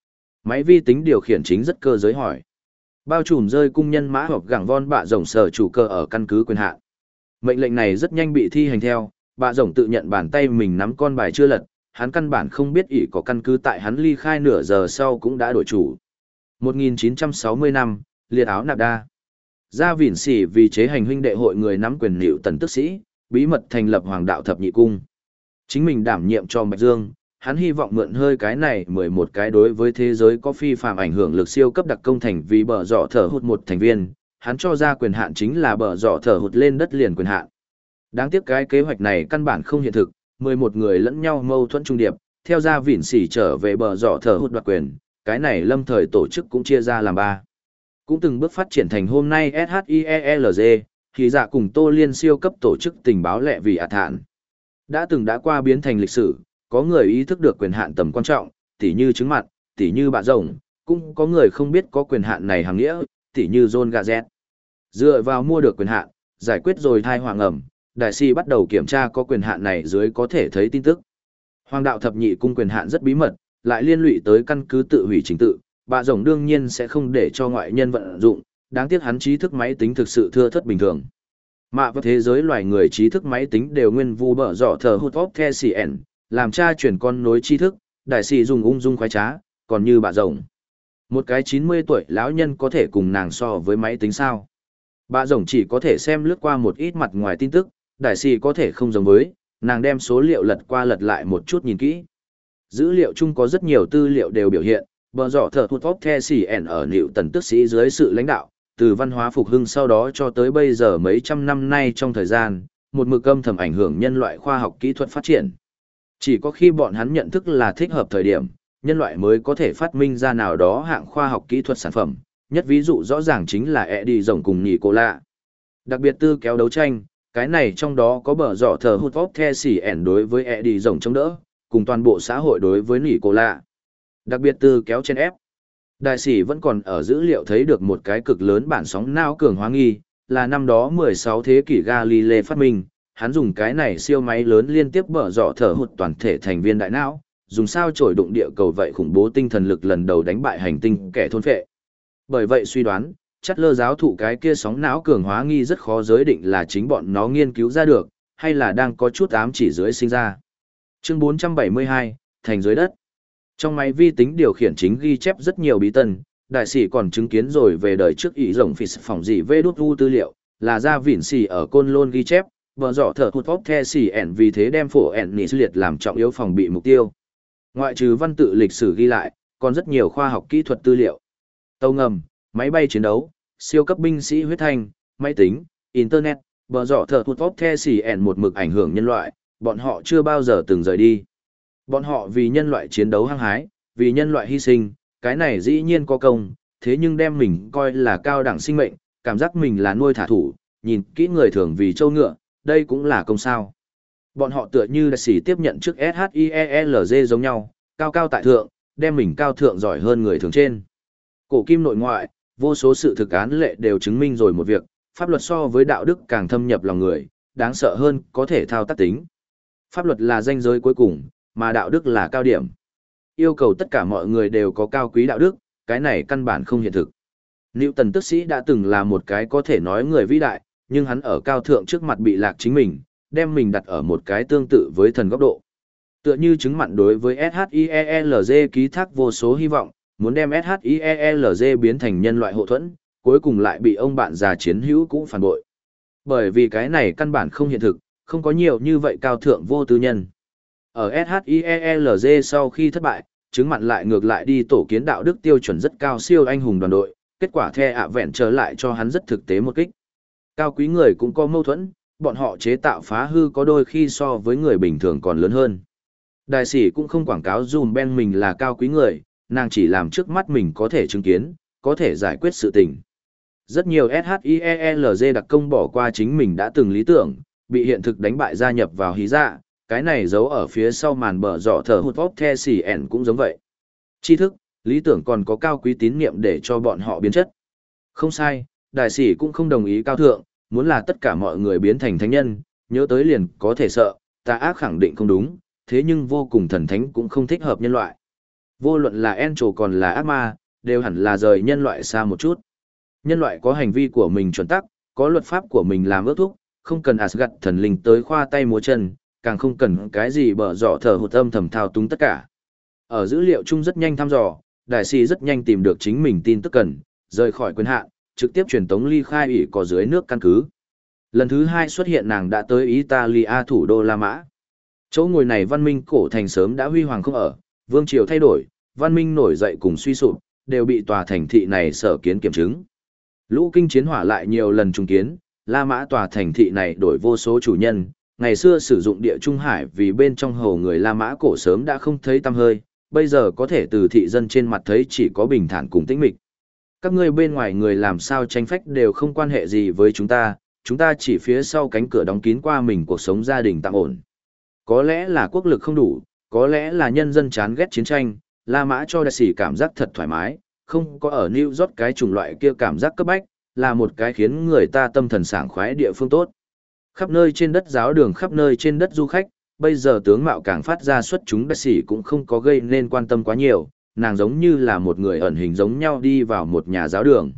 Máy vi tính điều khiển chính rất cơ giới hỏi. Bao trùm rơi cung nhân mã hoặc gẳng von bạ rồng sở chủ cơ ở căn cứ quyền hạn. Mệnh lệnh này rất nhanh bị thi hành theo, bạ rồng tự nhận bàn tay mình nắm con bài chưa lật, hắn căn bản không biết ỷ có căn cứ tại hắn ly khai nửa giờ sau cũng đã đổi chủ. một nghìn chín trăm sáu mươi năm, liệt áo nạp đa. Gia Vĩn Sỉ vì chế hành huynh đệ hội người nắm quyền liệu tần tức sĩ, bí mật thành lập Hoàng đạo thập nhị cung. Chính mình đảm nhiệm cho Bạch Dương, hắn hy vọng mượn hơi cái này mười một cái đối với thế giới có phi phàm ảnh hưởng lực siêu cấp đặc công thành vì bờ dọ thở hụt một thành viên, hắn cho ra quyền hạn chính là bờ dọ thở hụt lên đất liền quyền hạn. Đáng tiếc cái kế hoạch này căn bản không hiện thực, mười một người lẫn nhau mâu thuẫn trung điệp, theo Gia Vĩn Sỉ trở về bờ dọ thở hụt đoạt quyền, cái này lâm thời tổ chức cũng chia ra làm ba. Cũng từng bước phát triển thành hôm nay ét hát i e lờ giê, thì dạ cùng Tô Liên siêu cấp tổ chức tình báo lẹ vì ạt hạn. Đã từng đã qua biến thành lịch sử, có người ý thức được quyền hạn tầm quan trọng, tỉ như trứng mặt, tỉ như bạ rồng, cũng có người không biết có quyền hạn này hàng nghĩa, tỉ như John Gazette. Dựa vào mua được quyền hạn, giải quyết rồi thai hoàng ẩm, đại sĩ bắt đầu kiểm tra có quyền hạn này dưới có thể thấy tin tức. Hoàng đạo thập nhị cung quyền hạn rất bí mật, lại liên lụy tới căn cứ tự hủy chính tự, bạ rồng đương nhiên sẽ không để cho ngoại nhân vận dụng, đáng tiếc hắn trí thức máy tính thực sự thưa thất bình thường. Mạ và thế giới loài người trí thức máy tính đều nguyên vu bở dọ thờ hút óc the xì ẻn, làm cha chuyển con nối tri thức, đại sĩ dùng ung dung khoái trá, còn như bạ rồng. Một cái chín mươi tuổi lão nhân có thể cùng nàng so với máy tính sao? Bạ rồng chỉ có thể xem lướt qua một ít mặt ngoài tin tức, đại sĩ có thể không giống với, nàng đem số liệu lật qua lật lại một chút nhìn kỹ. Dữ liệu chung có rất nhiều tư liệu đều biểu hiện, bờ dọ thờ hụt óc the xì ẻn ở nịu tần tức sĩ dưới sự lãnh đạo, từ văn hóa phục hưng sau đó cho tới bây giờ mấy trăm năm nay trong thời gian, một mực âm thầm ảnh hưởng nhân loại khoa học kỹ thuật phát triển. Chỉ có khi bọn hắn nhận thức là thích hợp thời điểm, nhân loại mới có thể phát minh ra nào đó hạng khoa học kỹ thuật sản phẩm, nhất ví dụ rõ ràng chính là Eddie rồng cùng Nicola. Đặc biệt tư kéo đấu tranh, cái này trong đó có bờ dọ thờ hụt óc the xì ẻn đối với Eddie rồng chống đỡ, cùng toàn bộ xã hội đối với Nicola. Đặc biệt tư kéo trên ép. Đại sĩ vẫn còn ở dữ liệu thấy được một cái cực lớn bản sóng não cường hóa nghi, là năm đó mười sáu thế kỷ Galilei phát minh, hắn dùng cái này siêu máy lớn liên tiếp bở dọ thở hụt toàn thể thành viên đại não, dùng sao chổi đụng địa cầu vậy khủng bố tinh thần lực lần đầu đánh bại hành tinh kẻ thôn phệ. Bởi vậy suy đoán, chắc lơ giáo thụ cái kia sóng não cường hóa nghi rất khó giới định là chính bọn nó nghiên cứu ra được, hay là đang có chút ám chỉ dưới sinh ra. Chương bốn trăm bảy mươi hai, Thành dưới đất. Trong máy vi tính điều khiển chính ghi chép rất nhiều bí tân, đại sĩ còn chứng kiến rồi về đời trước ý rồng phỉ phòng dị vê đút u tư liệu, là Gia Vĩn Sỉ ở Côn Lôn ghi chép, vợ dọ thở hụt óc the xì ẻn vì thế đem phổ ẻn nỉ liệt làm trọng yếu phòng bị mục tiêu. Ngoại trừ văn tự lịch sử ghi lại, còn rất nhiều khoa học kỹ thuật tư liệu. Tàu ngầm, máy bay chiến đấu, siêu cấp binh sĩ huyết thanh, máy tính, internet, vợ dọ thở hụt óc the xì ẻn một mực ảnh hưởng nhân loại, bọn họ chưa bao giờ từng rời đi. Bọn họ vì nhân loại chiến đấu hăng hái, vì nhân loại hy sinh, cái này dĩ nhiên có công, thế nhưng đem mình coi là cao đẳng sinh mệnh, cảm giác mình là nuôi thả thủ, nhìn kỹ người thường vì trâu ngựa, đây cũng là công sao. Bọn họ tựa như đại sĩ tiếp nhận trước ét hát i e lờ giê giống nhau, cao cao tại thượng, đem mình cao thượng giỏi hơn người thường trên. Cổ kim nội ngoại, vô số sự thực án lệ đều chứng minh rồi một việc, pháp luật so với đạo đức càng thâm nhập lòng người, đáng sợ hơn có thể thao tác tính. Pháp luật là ranh giới cuối cùng, mà đạo đức là cao điểm. Yêu cầu tất cả mọi người đều có cao quý đạo đức, cái này căn bản không hiện thực. Newton tức sĩ đã từng là một cái có thể nói người vĩ đại, nhưng hắn ở cao thượng trước mặt bị lạc chính mình, đem mình đặt ở một cái tương tự với thần góc độ. Tựa như chứng mặn đối với ét hát i e lờ giê ký thác vô số hy vọng, muốn đem ét hát i e lờ giê biến thành nhân loại hộ thuẫn, cuối cùng lại bị ông bạn già chiến hữu cũng phản bội. Bởi vì cái này căn bản không hiện thực, không có nhiều như vậy cao thượng vô tư nhân. Ở ét hát i e lờ giê sau khi thất bại, chứng mặn lại ngược lại đi tổ kiến đạo đức tiêu chuẩn rất cao siêu anh hùng đoàn đội, kết quả The ạ vẹn trở lại cho hắn rất thực tế một kích. Cao quý người cũng có mâu thuẫn, bọn họ chế tạo phá hư có đôi khi so với người bình thường còn lớn hơn. Đại sĩ cũng không quảng cáo dùm Ben mình là cao quý người, nàng chỉ làm trước mắt mình có thể chứng kiến, có thể giải quyết sự tình. Rất nhiều ét hát i e lờ giê đặc công bỏ qua chính mình đã từng lý tưởng, bị hiện thực đánh bại gia nhập vào hí dạ, cái này giấu ở phía sau màn bờ dọ thở hụt óc the xì ẻn cũng giống vậy. Tri thức, lý tưởng còn có cao quý tín niệm để cho bọn họ biến chất. Không sai, đại sĩ cũng không đồng ý cao thượng, muốn là tất cả mọi người biến thành thánh nhân, nhớ tới liền có thể sợ, tà ác khẳng định không đúng, thế nhưng vô cùng thần thánh cũng không thích hợp nhân loại. Vô luận là Encho còn là ác ma, đều hẳn là rời nhân loại xa một chút. Nhân loại có hành vi của mình chuẩn tắc, có luật pháp của mình làm ước thúc, không cần Asgard thần linh tới khoa tay múa chân, càng không cần cái gì bở dọ thở hụt âm thầm thao túng tất cả. Ở dữ liệu chung rất nhanh thăm dò, đại sĩ rất nhanh tìm được chính mình tin tức cần, rời khỏi quyền hạn, trực tiếp truyền tống ly khai ủy có dưới nước căn cứ. Lần thứ hai xuất hiện nàng đã tới Italia thủ đô La Mã. Chỗ ngồi này văn minh cổ thành sớm đã huy hoàng không ở, vương triều thay đổi, văn minh nổi dậy cùng suy sụp, đều bị tòa thành thị này sở kiến kiểm chứng. Lũ kinh chiến hỏa lại nhiều lần trùng kiến, La Mã tòa thành thị này đổi vô số chủ nhân, ngày xưa sử dụng địa Trung Hải vì bên trong hầu người La Mã cổ sớm đã không thấy tăm hơi, bây giờ có thể từ thị dân trên mặt thấy chỉ có bình thản cùng tĩnh mịch. Các ngươi bên ngoài người làm sao tranh phách đều không quan hệ gì với chúng ta, chúng ta chỉ phía sau cánh cửa đóng kín qua mình cuộc sống gia đình tạm ổn. Có lẽ là quốc lực không đủ, có lẽ là nhân dân chán ghét chiến tranh, La Mã cho đại sĩ cảm giác thật thoải mái, không có ở New York cái chủng loại kia cảm giác cấp bách, là một cái khiến người ta tâm thần sảng khoái địa phương tốt. Khắp nơi trên đất giáo đường, khắp nơi trên đất du khách, bây giờ tướng mạo càng phát ra xuất chúng đại sĩ cũng không có gây nên quan tâm quá nhiều, nàng giống như là một người ẩn hình giống nhau đi vào một nhà giáo đường.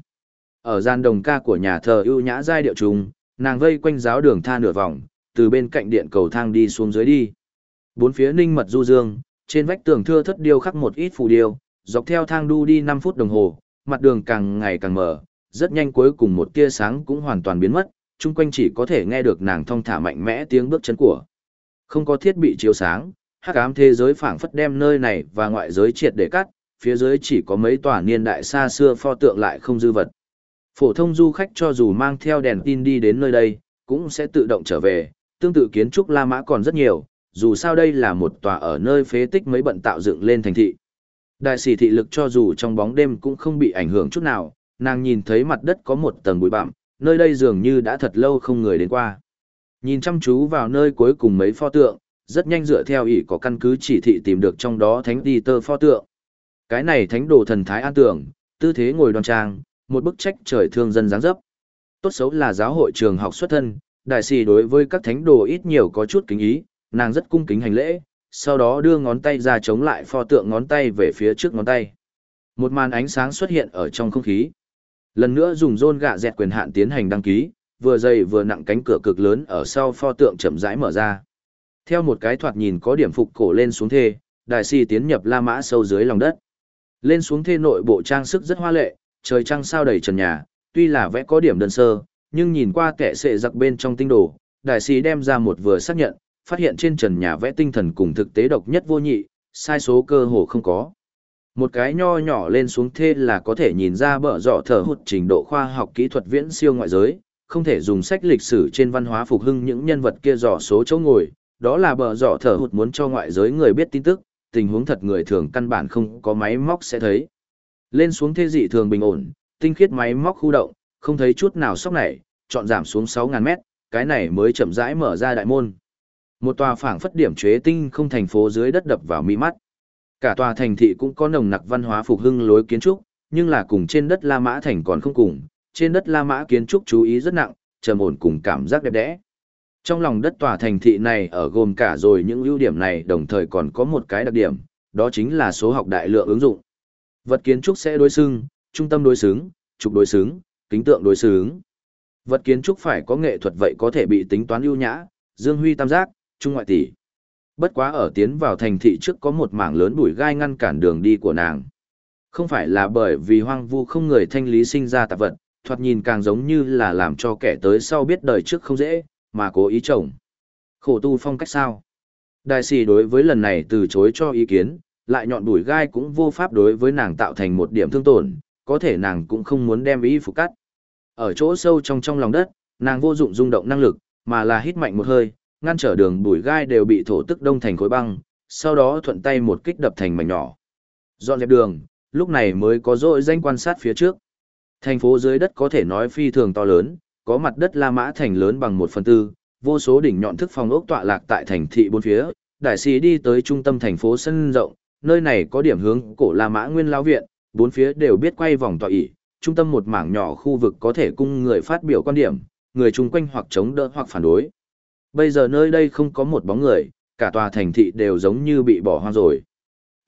Ở gian đồng ca của nhà thờ ưu nhã giai điệu trùng, nàng vây quanh giáo đường tha nửa vòng, từ bên cạnh điện cầu thang đi xuống dưới đi. Bốn phía ninh mật du dương, trên vách tường thưa thất điêu khắc một ít phù điêu, dọc theo thang đu đi năm phút đồng hồ, mặt đường càng ngày càng mở, rất nhanh cuối cùng một tia sáng cũng hoàn toàn biến mất, chung quanh chỉ có thể nghe được nàng thong thả mạnh mẽ tiếng bước chân của. Không có thiết bị chiếu sáng, hắc ám thế giới phảng phất đem nơi này và ngoại giới triệt để cắt, phía dưới chỉ có mấy tòa niên đại xa xưa pho tượng lại không dư vật. Phổ thông du khách cho dù mang theo đèn tin đi đến nơi đây, cũng sẽ tự động trở về, tương tự kiến trúc La Mã còn rất nhiều, dù sao đây là một tòa ở nơi phế tích mấy bận tạo dựng lên thành thị. Đại sĩ thị lực cho dù trong bóng đêm cũng không bị ảnh hưởng chút nào, nàng nhìn thấy mặt đất có một tầng bụi bặm, nơi đây dường như đã thật lâu không người đến qua. Nhìn chăm chú vào nơi cuối cùng mấy pho tượng, rất nhanh dựa theo ý có căn cứ chỉ thị tìm được trong đó thánh đi tơ pho tượng. Cái này thánh đồ thần thái an tưởng, tư thế ngồi đoan trang, một bức trách trời thương dân dáng dấp. Tốt xấu là giáo hội trường học xuất thân, đại sĩ đối với các thánh đồ ít nhiều có chút kính ý, nàng rất cung kính hành lễ, sau đó đưa ngón tay ra chống lại pho tượng ngón tay về phía trước ngón tay. Một màn ánh sáng xuất hiện ở trong không khí. Lần nữa dùng rôn gạ dẹt quyền hạn tiến hành đăng ký, vừa dày vừa nặng cánh cửa cực lớn ở sau pho tượng chậm rãi mở ra. Theo một cái thoạt nhìn có điểm phục cổ lên xuống thê, đại sĩ tiến nhập La Mã sâu dưới lòng đất. Lên xuống thê nội bộ trang sức rất hoa lệ, trời trăng sao đầy trần nhà, tuy là vẽ có điểm đơn sơ, nhưng nhìn qua kẻ sệ giặc bên trong tinh đồ, đại sĩ đem ra một vừa xác nhận, phát hiện trên trần nhà vẽ tinh thần cùng thực tế độc nhất vô nhị, sai số cơ hồ không có. Một cái nho nhỏ lên xuống thê là có thể nhìn ra bở dọ thở hụt trình độ khoa học kỹ thuật viễn siêu ngoại giới, không thể dùng sách lịch sử trên văn hóa phục hưng những nhân vật kia dò số chỗ ngồi, đó là bở dọ thở hụt muốn cho ngoại giới người biết tin tức, tình huống thật người thường căn bản không có máy móc sẽ thấy. Lên xuống thê dị thường bình ổn, tinh khiết máy móc khu động, không thấy chút nào sốc nảy, chọn giảm xuống sáu nghìn mét, cái này mới chậm rãi mở ra đại môn. Một tòa phảng phất điểm chế tinh không thành phố dưới đất đập vào mi mắt. Cả tòa thành thị cũng có nồng nặc văn hóa phục hưng lối kiến trúc, nhưng là cùng trên đất La Mã thành còn không cùng, trên đất La Mã kiến trúc chú ý rất nặng, trầm ổn cùng cảm giác đẹp đẽ. Trong lòng đất tòa thành thị này ở gồm cả rồi những ưu điểm này đồng thời còn có một cái đặc điểm, đó chính là số học đại lượng ứng dụng. Vật kiến trúc sẽ đối xứng, trung tâm đối xứng, trục đối xứng, kính tượng đối xứng. Vật kiến trúc phải có nghệ thuật vậy có thể bị tính toán ưu nhã, dương huy tam giác, trung ngoại tỷ. Bất quá ở tiến vào thành thị trước có một mảng lớn bụi gai ngăn cản đường đi của nàng. Không phải là bởi vì hoang vu không người thanh lý sinh ra tạp vật, thoạt nhìn càng giống như là làm cho kẻ tới sau biết đời trước không dễ, mà cố ý trồng. Khổ tu phong cách sao? Đại sĩ đối với lần này từ chối cho ý kiến, lại nhọn bụi gai cũng vô pháp đối với nàng tạo thành một điểm thương tổn, có thể nàng cũng không muốn đem y phục cắt. Ở chỗ sâu trong trong lòng đất, nàng vô dụng rung động năng lực, mà là hít mạnh một hơi, ngăn trở đường bụi gai đều bị thổ tức đông thành khối băng, sau đó thuận tay một kích đập thành mảnh nhỏ. Dọn dẹp đường, lúc này mới có dội danh quan sát phía trước. Thành phố dưới đất có thể nói phi thường to lớn, có mặt đất La Mã thành lớn bằng một phần tư, vô số đỉnh nhọn thức phòng ốc tọa lạc tại thành thị bốn phía. Đại sĩ đi tới trung tâm thành phố sân rộng, nơi này có điểm hướng cổ La Mã Nguyên Lão Viện, bốn phía đều biết quay vòng tọa ỷ, trung tâm một mảng nhỏ khu vực có thể cung người phát biểu quan điểm, người chung quanh hoặc chống đỡ hoặc phản đối. Bây giờ nơi đây không có một bóng người, cả tòa thành thị đều giống như bị bỏ hoang rồi.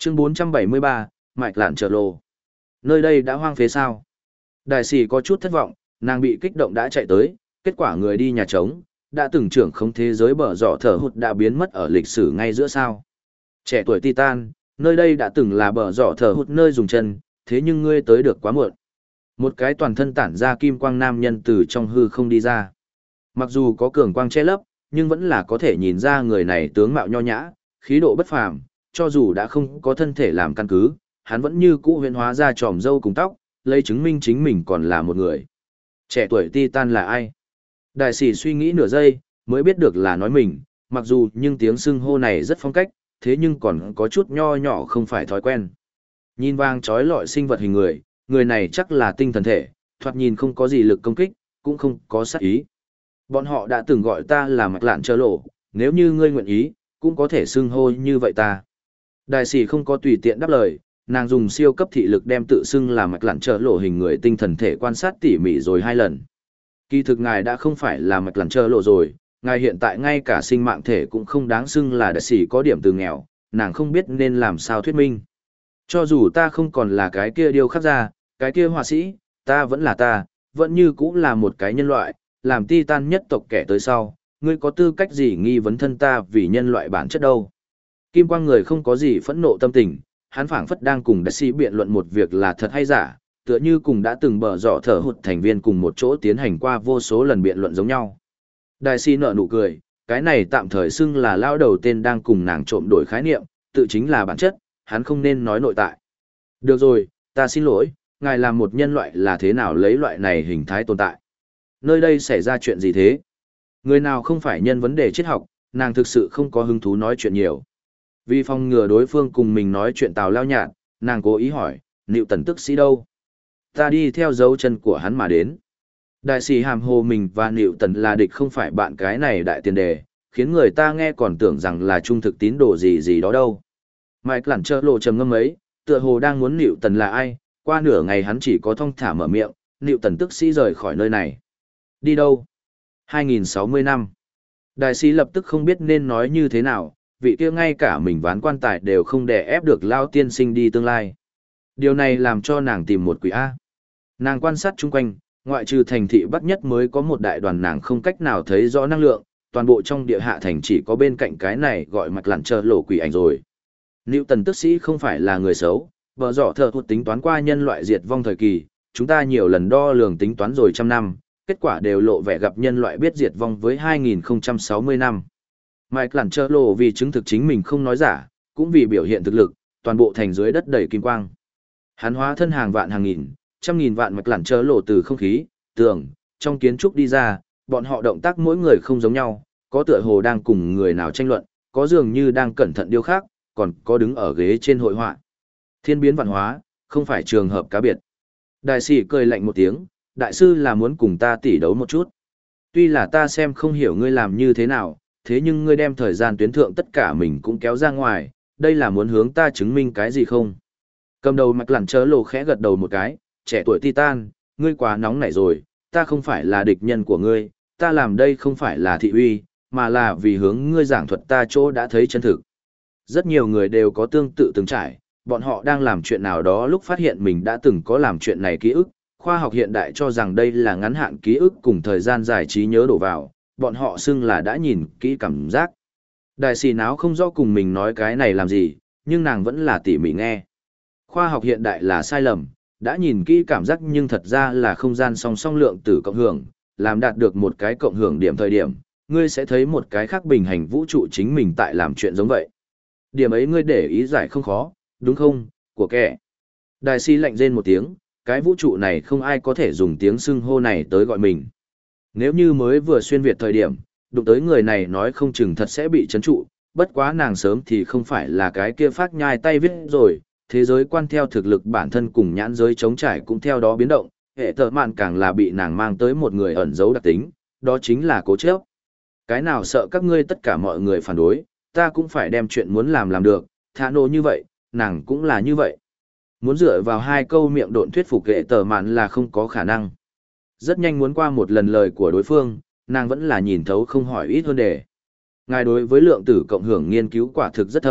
Chương bốn trăm bảy mươi ba, Mạch Lạn Trợ Lộ. Nơi đây đã hoang phế sao? Đại sĩ có chút thất vọng, nàng bị kích động đã chạy tới, kết quả người đi nhà trống, đã từng trưởng không thế giới bờ rọ thở hụt đã biến mất ở lịch sử ngay giữa sao. Trẻ tuổi Titan, nơi đây đã từng là bờ rọ thở hụt nơi dùng chân, thế nhưng ngươi tới được quá muộn. Một cái toàn thân tản ra kim quang nam nhân từ trong hư không đi ra. Mặc dù có cường quang che lấp, nhưng vẫn là có thể nhìn ra người này tướng mạo nho nhã, khí độ bất phàm, cho dù đã không có thân thể làm căn cứ, hắn vẫn như cũ huyễn hóa ra tròm râu cùng tóc, lấy chứng minh chính mình còn là một người. Trẻ tuổi Titan là ai? Đại sĩ suy nghĩ nửa giây, mới biết được là nói mình, mặc dù nhưng tiếng xưng hô này rất phong cách, thế nhưng còn có chút nho nhỏ không phải thói quen. Nhìn vang trói lọi sinh vật hình người, người này chắc là tinh thần thể, thoạt nhìn không có gì lực công kích, cũng không có sát ý. Bọn họ đã từng gọi ta là Mạch Lạn Trợ Lộ, nếu như ngươi nguyện ý, cũng có thể xưng hô như vậy ta. Đại sĩ không có tùy tiện đáp lời, nàng dùng siêu cấp thị lực đem tự xưng là Mạch Lạn Trợ Lộ hình người tinh thần thể quan sát tỉ mỉ rồi hai lần. Kỳ thực ngài đã không phải là Mạch Lạn Trợ Lộ rồi, ngài hiện tại ngay cả sinh mạng thể cũng không đáng xưng là đại sĩ có điểm từ nghèo, nàng không biết nên làm sao thuyết minh. Cho dù ta không còn là cái kia điêu khắc ra, cái kia họa sĩ, ta vẫn là ta, vẫn như cũng là một cái nhân loại, làm Titan nhất tộc kẻ tới sau, ngươi có tư cách gì nghi vấn thân ta vì nhân loại bản chất đâu. Kim quang người không có gì phẫn nộ tâm tình, hắn phảng phất đang cùng đại sĩ biện luận một việc là thật hay giả, tựa như cùng đã từng bở dọ thở hụt thành viên cùng một chỗ tiến hành qua vô số lần biện luận giống nhau. Đại sĩ nở nụ cười, cái này tạm thời xưng là lao đầu tên đang cùng nàng trộm đổi khái niệm, tự chính là bản chất, hắn không nên nói nội tại. Được rồi, ta xin lỗi, ngài làm một nhân loại là thế nào lấy loại này hình thái tồn tại? Nơi đây xảy ra chuyện gì thế? Người nào không phải nhân vấn đề triết học, nàng thực sự không có hứng thú nói chuyện nhiều. Vì phòng ngừa đối phương cùng mình nói chuyện tào lao nhạt, nàng cố ý hỏi, Nịu Tần tức sĩ đâu? Ta đi theo dấu chân của hắn mà đến. Đại sĩ hàm hồ mình và Nịu Tần là địch không phải bạn cái này đại tiền đề, khiến người ta nghe còn tưởng rằng là trung thực tín đồ gì gì đó đâu. Mạch Lạn Trợ Lộ trầm ngâm ấy, tựa hồ đang muốn Nịu Tần là ai, qua nửa ngày hắn chỉ có thong thả mở miệng, Nịu Tần tức sĩ rời khỏi nơi này. Đi đâu? hai nghìn sáu mươi năm. Đại sĩ lập tức không biết nên nói như thế nào, vị kia ngay cả mình ván quan tài đều không đè ép được lao tiên sinh đi tương lai. Điều này làm cho nàng tìm một quỷ A. Nàng quan sát chung quanh, ngoại trừ thành thị Bắc nhất mới có một đại đoàn nàng không cách nào thấy rõ năng lượng, toàn bộ trong địa hạ thành chỉ có bên cạnh cái này gọi Mạch Lạn Trợ Lộ quỷ ảnh rồi. Nịu Tần tức sĩ không phải là người xấu, vợ dọ thợ hụt tính toán qua nhân loại diệt vong thời kỳ, chúng ta nhiều lần đo lường tính toán rồi trăm năm, kết quả đều lộ vẻ gặp nhân loại biết diệt vong với hai nghìn không trăm sáu mươi năm. Mạch Lạn Trợ Lộ vì chứng thực chính mình không nói giả, cũng vì biểu hiện thực lực, toàn bộ thành dưới đất đầy kim quang. Hắn hóa thân hàng vạn hàng nghìn, trăm nghìn vạn Mạch Lạn Trợ Lộ từ không khí, tường, trong kiến trúc đi ra, bọn họ động tác mỗi người không giống nhau, có tựa hồ đang cùng người nào tranh luận, có dường như đang cẩn thận điêu khắc, còn có đứng ở ghế trên hội họa. Thiên biến vạn hóa, không phải trường hợp cá biệt. Đại sĩ cười lạnh một tiếng, đại sư là muốn cùng ta tỉ đấu một chút. Tuy là ta xem không hiểu ngươi làm như thế nào, thế nhưng ngươi đem thời gian tuyến thượng tất cả mình cũng kéo ra ngoài, đây là muốn hướng ta chứng minh cái gì không? Cầm đầu Mạch Lạn Trợ Lộ khẽ gật đầu một cái, trẻ tuổi Titan, ngươi quá nóng nảy rồi, ta không phải là địch nhân của ngươi, ta làm đây không phải là thị uy, mà là vì hướng ngươi giảng thuật ta chỗ đã thấy chân thực. Rất nhiều người đều có tương tự từng trải, bọn họ đang làm chuyện nào đó lúc phát hiện mình đã từng có làm chuyện này ký ức, khoa học hiện đại cho rằng đây là ngắn hạn ký ức cùng thời gian giải trí nhớ đổ vào, bọn họ xưng là đã nhìn kỹ cảm giác. Đại sĩ náo không rõ cùng mình nói cái này làm gì, nhưng nàng vẫn là tỉ mỉ nghe. Khoa học hiện đại là sai lầm, đã nhìn kỹ cảm giác nhưng thật ra là không gian song song lượng tử cộng hưởng, làm đạt được một cái cộng hưởng điểm thời điểm, ngươi sẽ thấy một cái khác bình hành vũ trụ chính mình tại làm chuyện giống vậy. Điểm ấy ngươi để ý giải không khó, đúng không, của kẻ. Đại sĩ lạnh rên một tiếng, cái vũ trụ này không ai có thể dùng tiếng xưng hô này tới gọi mình. Nếu như mới vừa xuyên Việt thời điểm, đụng tới người này nói không chừng thật sẽ bị chấn trụ, bất quá nàng sớm thì không phải là cái kia phát nhai tay viết rồi, thế giới quan theo thực lực bản thân cùng nhãn giới chống trải cũng theo đó biến động, hệ thợ mạn càng là bị nàng mang tới một người ẩn giấu đặc tính, đó chính là cố chấp. Cái nào sợ các ngươi tất cả mọi người phản đối, ta cũng phải đem chuyện muốn làm làm được, thả nô như vậy, nàng cũng là như vậy. Muốn dựa vào hai câu miệng độn thuyết phục hệ tờ mạn là không có khả năng. Rất nhanh muốn qua một lần lời của đối phương, nàng vẫn là nhìn thấu không hỏi ít hơn đề. Ngài đối với lượng tử cộng hưởng nghiên cứu quả thực rất thầm,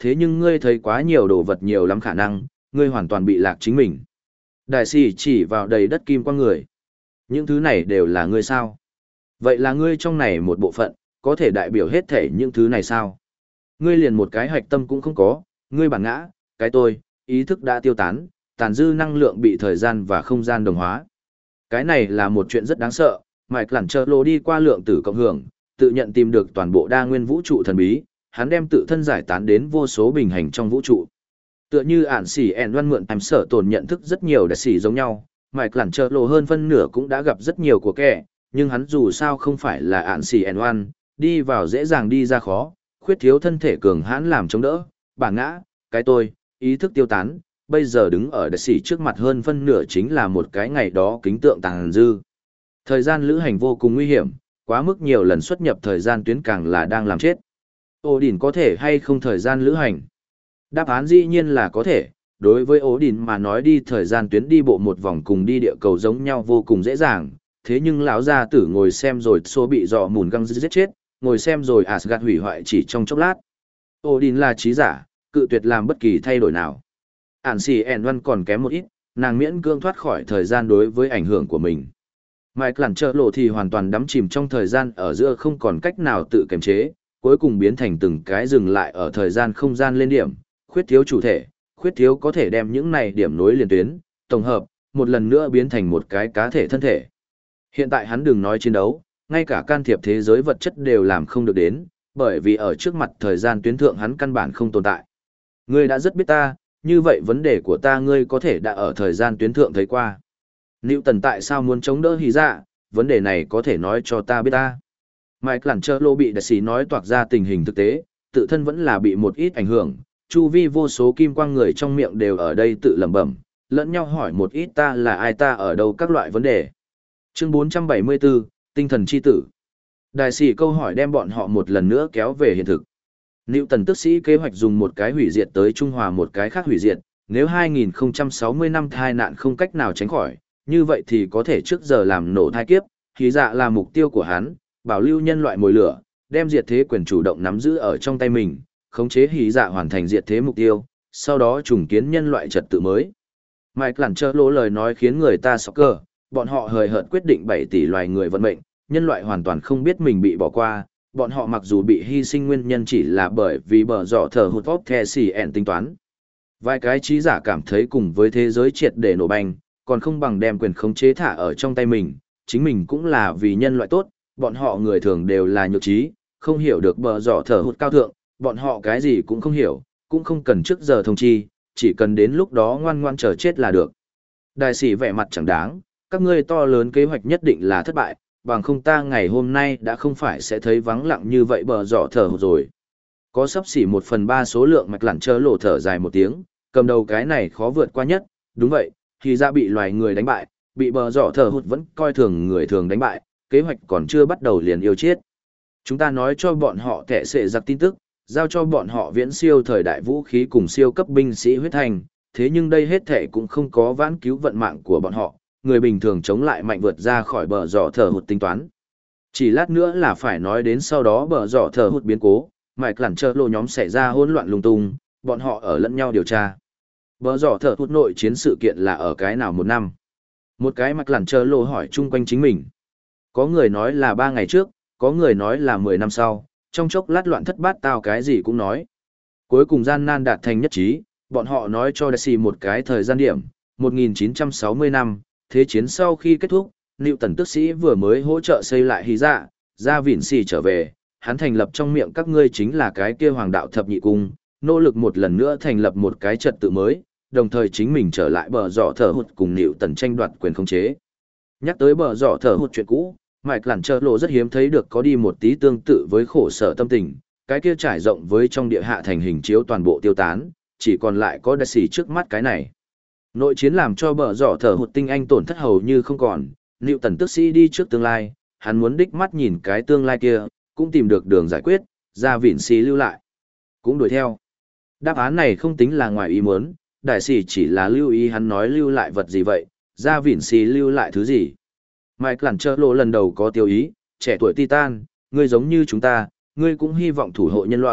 thế nhưng ngươi thấy quá nhiều đồ vật nhiều lắm khả năng, ngươi hoàn toàn bị lạc chính mình. Đại sĩ chỉ vào đầy đất kim quang người. Những thứ này đều là ngươi sao? Vậy là ngươi trong này một bộ phận, có thể đại biểu hết thể những thứ này sao? Ngươi liền một cái hạch tâm cũng không có, ngươi bản ngã, cái tôi, ý thức đã tiêu tán, tàn dư năng lượng bị thời gian và không gian đồng hóa. Cái này là một chuyện rất đáng sợ, Mike Lẳng Chơ Lô đi qua lượng tử cộng hưởng, tự nhận tìm được toàn bộ đa nguyên vũ trụ thần bí, hắn đem tự thân giải tán đến vô số bình hành trong vũ trụ. Tựa như ản xỉ ẻn văn mượn em sở tồn nhận thức rất nhiều đại sĩ giống nhau, Mike Lẳng Chơ Lô hơn phân nửa cũng đã gặp rất nhiều của kẻ, nhưng hắn dù sao không phải là ản xỉ ẻn văn, đi vào dễ dàng đi ra khó, khuyết thiếu thân thể cường hãn làm chống đỡ, bản ngã, cái tôi, ý thức tiêu tán, bây giờ đứng ở đại sĩ trước mặt hơn phân nửa chính là một cái ngày đó kính tượng tàn dư. Thời gian lữ hành vô cùng nguy hiểm, quá mức nhiều lần xuất nhập thời gian tuyến càng là đang làm chết. Ổ đỉnh có thể hay không thời gian lữ hành? Đáp án dĩ nhiên là có thể, đối với ổ đỉnh mà nói đi thời gian tuyến đi bộ một vòng cùng đi địa cầu giống nhau vô cùng dễ dàng, thế nhưng lão gia tử ngồi xem rồi số bị dọ mùn găng giết chết, ngồi xem rồi Asgard hủy hoại chỉ trong chốc lát. Ổ đỉnh là trí giả, cự tuyệt làm bất kỳ thay đổi nào. Ản xì ẻn văn còn kém một ít, nàng miễn cưỡng thoát khỏi thời gian đối với ảnh hưởng của mình. Mike Lẳng Chơ Lô thì hoàn toàn đắm chìm trong thời gian ở giữa không còn cách nào tự kiềm chế, cuối cùng biến thành từng cái dừng lại ở thời gian không gian lên điểm, khuyết thiếu chủ thể, khuyết thiếu có thể đem những này điểm nối liền tuyến, tổng hợp, một lần nữa biến thành một cái cá thể thân thể. Hiện tại hắn đừng nói chiến đấu, ngay cả can thiệp thế giới vật chất đều làm không được đến, bởi vì ở trước mặt thời gian tuyến thượng hắn căn bản không tồn tại. Ngươi đã rất biết ta, như vậy vấn đề của ta ngươi có thể đã ở thời gian tuyến thượng thấy qua. Newton tại sao muốn chống đỡ Hy Dạ, vấn đề này có thể nói cho ta biết ta. Mike Lẳng Chơ Lô bị đại sĩ nói toạc ra tình hình thực tế, tự thân vẫn là bị một ít ảnh hưởng, chu vi vô số kim quang người trong miệng đều ở đây tự lẩm bẩm, lẫn nhau hỏi một ít ta là ai ta ở đâu các loại vấn đề. Chương bốn trăm bảy mươi bốn, Tinh thần chi tử. Đại sĩ câu hỏi đem bọn họ một lần nữa kéo về hiện thực. Newton tức sĩ kế hoạch dùng một cái hủy diệt tới trung hòa một cái khác hủy diệt, nếu hai nghìn không trăm sáu mươi năm thai nạn không cách nào tránh khỏi, như vậy thì có thể trước giờ làm nổ thai kiếp, Hy Dạ là mục tiêu của hắn, bảo lưu nhân loại mồi lửa, đem diệt thế quyền chủ động nắm giữ ở trong tay mình, khống chế Hy Dạ hoàn thành diệt thế mục tiêu, sau đó trùng kiến nhân loại trật tự mới. Mike Lẳng Chơ Lô lời nói khiến người ta sốc cơ, bọn họ hời hợt quyết định bảy tỷ loài người vận mệnh, nhân loại hoàn toàn không biết mình bị bỏ qua, bọn họ mặc dù bị hy sinh nguyên nhân chỉ là bởi vì bờ dọ thở hụt vóc the xì ẻn tính toán. Vài cái trí giả cảm thấy cùng với thế giới triệt để nổ banh, còn không bằng đem quyền khống chế thả ở trong tay mình, chính mình cũng là vì nhân loại tốt, bọn họ người thường đều là nhược trí, không hiểu được bờ dọ thở hụt cao thượng, bọn họ cái gì cũng không hiểu, cũng không cần trước giờ thông chi, chỉ cần đến lúc đó ngoan ngoan chờ chết là được. Đại sĩ vẻ mặt chẳng đáng, các ngươi to lớn kế hoạch nhất định là thất bại, bằng không ta ngày hôm nay đã không phải sẽ thấy vắng lặng như vậy bờ dọ thở hụt rồi. Có sắp xỉ một phần ba số lượng Mike Lẳng Chơ Lô thở dài một tiếng, cầm đầu cái này khó vượt qua nhất, đúng vậy, Hy Dạ bị loài người đánh bại, bị bờ dọ thở hụt vẫn coi thường người thường đánh bại, kế hoạch còn chưa bắt đầu liền yêu chết. Chúng ta nói cho bọn họ kẻ sệ giặc tin tức, giao cho bọn họ viễn siêu thời đại vũ khí cùng siêu cấp binh sĩ huyết thành, thế nhưng đây hết thể cũng không có vãn cứu vận mạng của bọn họ, người bình thường chống lại mạnh vượt ra khỏi bờ dọ thở hụt tính toán. Chỉ lát nữa là phải nói đến sau đó bờ dọ thở hụt biến cố, Mike Lẳng Chơ Lô nhóm xảy ra hỗn loạn lung tung, bọn họ ở lẫn nhau điều tra. Bờ dọ thở hụt nội chiến sự kiện là ở cái nào một năm? Một cái Mike Lẳng Chơ Lô hỏi chung quanh chính mình. Có người nói là ba ngày trước, có người nói là mười năm sau, trong chốc lát loạn thất bát tao cái gì cũng nói. Cuối cùng gian nan đạt thành nhất trí, bọn họ nói cho đại sĩ một cái thời gian điểm, một nghìn chín trăm sáu mươi năm, thế chiến sau khi kết thúc, Newton tức sĩ vừa mới hỗ trợ xây lại Hy Dạ, ra Vịn Xì trở về, hắn thành lập trong miệng các ngươi chính là cái kia hoàng đạo thập nhị cung, nỗ lực một lần nữa thành lập một cái trật tự mới, đồng thời chính mình trở lại bờ dọ thở hụt cùng Newton tranh đoạt quyền khống chế. Nhắc tới bờ dọ thở hụt chuyện cũ, Mike Lẳng Chơ Lô rất hiếm thấy được có đi một tí tương tự với khổ sở tâm tình, cái kia trải rộng với trong địa hạ thành hình chiếu toàn bộ tiêu tán, chỉ còn lại có đại sĩ trước mắt cái này. Nội chiến làm cho bờ dọ thở hụt tinh anh tổn thất hầu như không còn, Newton tức sĩ đi trước tương lai, hắn muốn đích mắt nhìn cái tương lai kia, cũng tìm được đường giải quyết, ra Vịn Xì lưu lại, cũng đuổi theo. Đáp án này không tính là ngoài ý muốn, đại sĩ chỉ là lưu ý hắn nói lưu lại vật gì vậy, ra Vịn Xì lưu lại thứ gì. Mike Lẳng Chơ Lô lần đầu có tiêu ý, trẻ tuổi Titan, ngươi giống như chúng ta, ngươi cũng hy vọng thủ hộ nhân loại,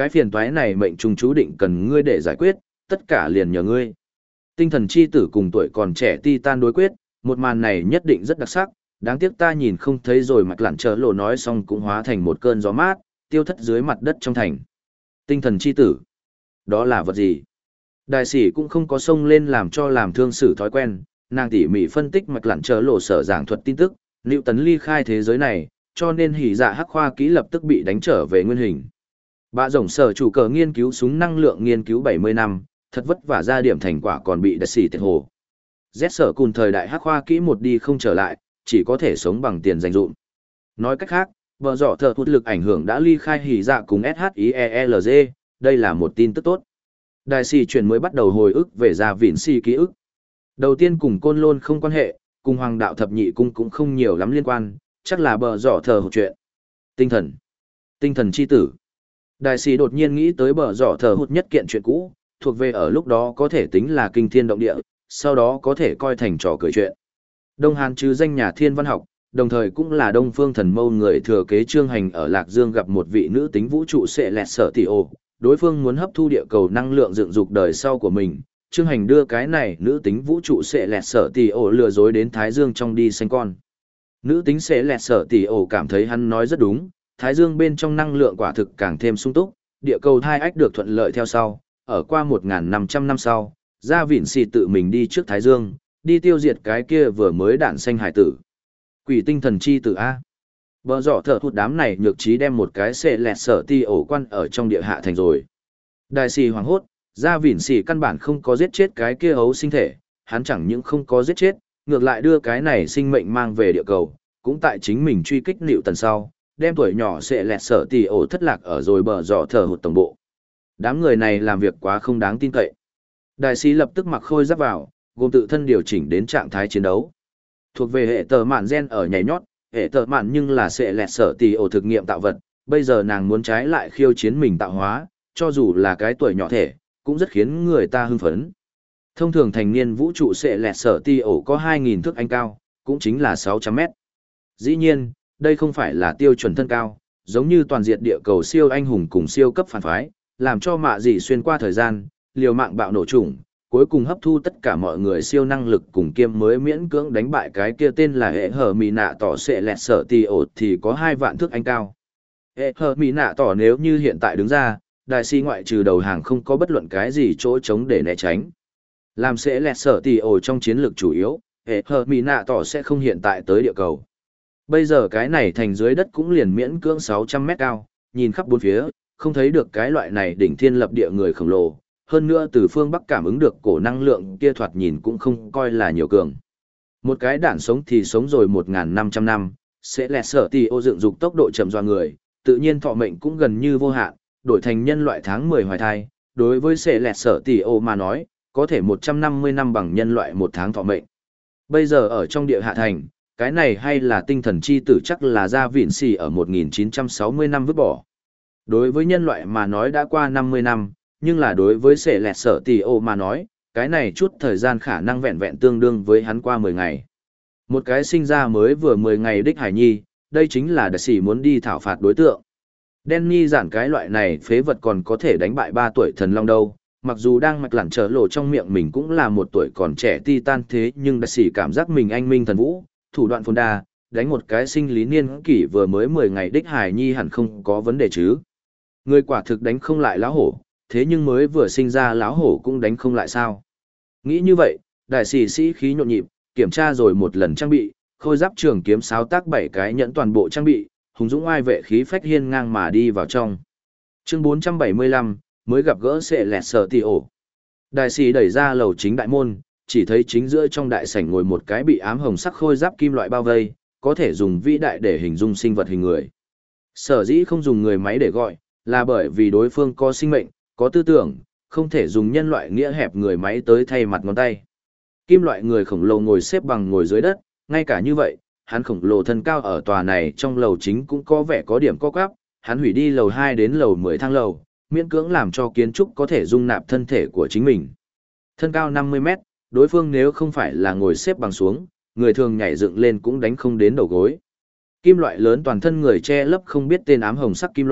cái phiền toái này mệnh trùng chú định cần ngươi để giải quyết, tất cả liền nhờ ngươi. Tinh thần chi tử cùng tuổi còn trẻ Titan đối quyết, một màn này nhất định rất đặc sắc, đáng tiếc ta nhìn không thấy rồi. Mặt lặn trở lộ nói xong cũng hóa thành một cơn gió mát, tiêu thất dưới mặt đất trong thành. Tinh thần chi tử, đó là vật gì? Đại sĩ cũng không có xông lên làm cho làm thương sử thói quen, nàng tỉ mỉ phân tích mặt lặn trở lộ sở giảng thuật tin tức, Liệu Tấn ly khai thế giới này, cho nên hỉ dạ hắc khoa kỹ lập tức bị đánh trở về nguyên hình. Bạ rồng sở chủ cờ nghiên cứu súng năng lượng nghiên cứu bảy mươi năm, thật vất vả ra điểm thành quả còn bị đại sĩ tiệt hồ. Z sở cùng thời đại hắc khoa kỹ một đi không trở lại, chỉ có thể sống bằng tiền dành dụm. Nói cách khác, bờ dọ thợ hút lực ảnh hưởng đã ly khai hỉ dạ cùng ét hát i e lờ giê, đây là một tin tức tốt. Đại sĩ chuyển mới bắt đầu hồi ức về Gia Vịn Si ký ức. Đầu tiên cùng Côn Lôn không quan hệ, cùng Hoàng đạo thập nhị cung cũng không nhiều lắm liên quan, chắc là bờ dọ thờ hụt chuyện. Tinh thần. Tinh thần chi tử. Đại sĩ đột nhiên nghĩ tới bờ dọ thờ hụt nhất kiện chuyện cũ, thuộc về ở lúc đó có thể tính là kinh thiên động địa, sau đó có thể coi thành trò cười chuyện. Đông Hán chứ danh nhà thiên văn học, đồng thời cũng là Đông Phương Thần Mâu người thừa kế Trương Hành ở Lạc Dương gặp một vị nữ tính vũ trụ sẽ lẹt sở tỷ ổ, đối phương muốn hấp thu địa cầu năng lượng dựng dục đời sau của mình. Trương Hành đưa cái này nữ tính vũ trụ sẽ lẹt sở tỷ ổ lừa dối đến Thái Dương trong đi sinh con. Nữ tính sẽ lẹt sở tỷ ổ cảm thấy hắn nói rất đúng, Thái Dương bên trong năng lượng quả thực càng thêm sung túc, địa cầu thai ách được thuận lợi theo sau, ở qua một nghìn năm trăm năm sau, Gia Vịn Si tự mình đi trước Thái Dương, đi tiêu diệt cái kia vừa mới đản sanh hải tử. Quỷ tinh thần chi tử A. Bờ dọ thợ hụt đám này nhược trí đem một cái sẽ lẹt sở tỷ ổ quan ở trong địa hạ thành rồi. Đại sĩ hoảng hốt, Gia Vịn Si căn bản không có giết chết cái kia ấu sinh thể, hắn chẳng những không có giết chết, ngược lại đưa cái này sinh mệnh mang về địa cầu, cũng tại chính mình truy kích Nịu Tần sau, đem tuổi nhỏ sẽ lẹt sở tỷ ổ thất lạc ở rồi bờ dọ thợ hụt tổng bộ. Đám người này làm việc quá không đáng tin cậy. Đại sĩ lập tức mặc khôi giáp vào, gồm tự thân điều chỉnh đến trạng thái chiến đấu. Thuộc về hệ tờ mạn gen ở nhảy nhót, hệ tờ mạn nhưng là sẽ lẹt sở tỷ ổ thực nghiệm tạo vật, bây giờ nàng muốn trái lại khiêu chiến mình tạo hóa, cho dù là cái tuổi nhỏ thể, cũng rất khiến người ta hưng phấn. Thông thường thành niên vũ trụ sẽ lẹt sở tỷ ổ có hai nghìn thước anh cao, cũng chính là sáu trăm mét. Dĩ nhiên, đây không phải là tiêu chuẩn thân cao, giống như toàn diện địa cầu siêu anh hùng cùng siêu cấp phản phái, làm cho mạ dị xuyên qua thời gian, liều mạng bạo nổ chủng, cuối cùng hấp thu tất cả mọi người siêu năng lực cùng kiêm mới miễn cưỡng đánh bại cái kia tên là hệ hờ mì nạ tỏ sẽ lẹt sở tỷ ổ thì có hai vạn thước anh cao. Hệ hờ mì nạ tỏ nếu như hiện tại đứng ra, đại sĩ ngoại trừ đầu hàng không có bất luận cái gì chỗ trống để né tránh. Làm sẽ lẹt sở tỷ ổ trong chiến lược chủ yếu, hệ hờ mì nạ tỏ sẽ không hiện tại tới địa cầu. Bây giờ cái này thành dưới đất cũng liền miễn cưỡng sáu trăm mét cao, nhìn khắp bốn phía, không thấy được cái loại này đỉnh thiên lập địa người khổng lồ, hơn nữa từ phương Bắc cảm ứng được cổ năng lượng kia thoạt nhìn cũng không coi là nhiều cường. Một cái đản sống thì sống rồi một nghìn năm trăm năm, sẽ lẹt sở tỷ ô dựng dục tốc độ chậm doa người, tự nhiên thọ mệnh cũng gần như vô hạn, đổi thành nhân loại tháng mười hoài thai, đối với sẽ lẹt sở tỷ ô mà nói, có thể một trăm năm mươi năm bằng nhân loại một tháng thọ mệnh. Bây giờ ở trong địa hạ thành, cái này hay là tinh thần chi tử chắc là Gia Vịn Si ở một nghìn chín trăm sáu mươi năm vứt bỏ. Đối với nhân loại mà nói đã qua năm mươi năm, nhưng là đối với sẽ lẹt sở tỷ ô mà nói, cái này chút thời gian khả năng vẹn vẹn tương đương với hắn qua mười ngày. Một cái sinh ra mới vừa mười ngày đích hải nhi, đây chính là đại sĩ muốn đi thảo phạt đối tượng. Danny giản cái loại này phế vật còn có thể đánh bại ba tuổi thần long đâu, mặc dù đang mạch lẳng trở lộ trong miệng mình cũng là một tuổi còn trẻ titan thế nhưng đại sĩ cảm giác mình anh minh thần vũ, thủ đoạn phồn đa, đánh một cái sinh lý niên kỷ vừa mới mười ngày đích hải nhi hẳn không có vấn đề chứ. Người quả thực đánh không lại lão hổ, thế nhưng mới vừa sinh ra lão hổ cũng đánh không lại sao. Nghĩ như vậy, đại sĩ sĩ khí nhộn nhịp, kiểm tra rồi một lần trang bị, khôi giáp trường kiếm sáo tác bảy cái nhẫn toàn bộ trang bị, hùng dũng oai vệ khí phách hiên ngang mà đi vào trong. Chương bốn trăm bảy mươi lăm, mới gặp gỡ sẽ lẹt sở tỷ ổ. Đại sĩ đẩy ra lầu chính đại môn, chỉ thấy chính giữa trong đại sảnh ngồi một cái bị ám hồng sắc khôi giáp kim loại bao vây, có thể dùng vĩ đại để hình dung sinh vật hình người. Sở dĩ không dùng người máy để gọi, là bởi vì đối phương có sinh mệnh, có tư tưởng, không thể dùng nhân loại nghĩa hẹp người máy tới thay mặt ngón tay. Kim loại người khổng lồ ngồi xếp bằng ngồi dưới đất, ngay cả như vậy, hắn khổng lồ thân cao ở tòa này trong lầu chính cũng có vẻ có điểm co quắp, hắn hủy đi lầu hai đến lầu mười thang lầu, miễn cưỡng làm cho kiến trúc có thể dung nạp thân thể của chính mình. Thân cao năm mươi mét, đối phương nếu không phải là ngồi xếp bằng xuống, người thường nhảy dựng lên cũng đánh không đến đầu gối. Kim loại lớn toàn thân người che lấp không biết tên ám hồng sắc kim loại,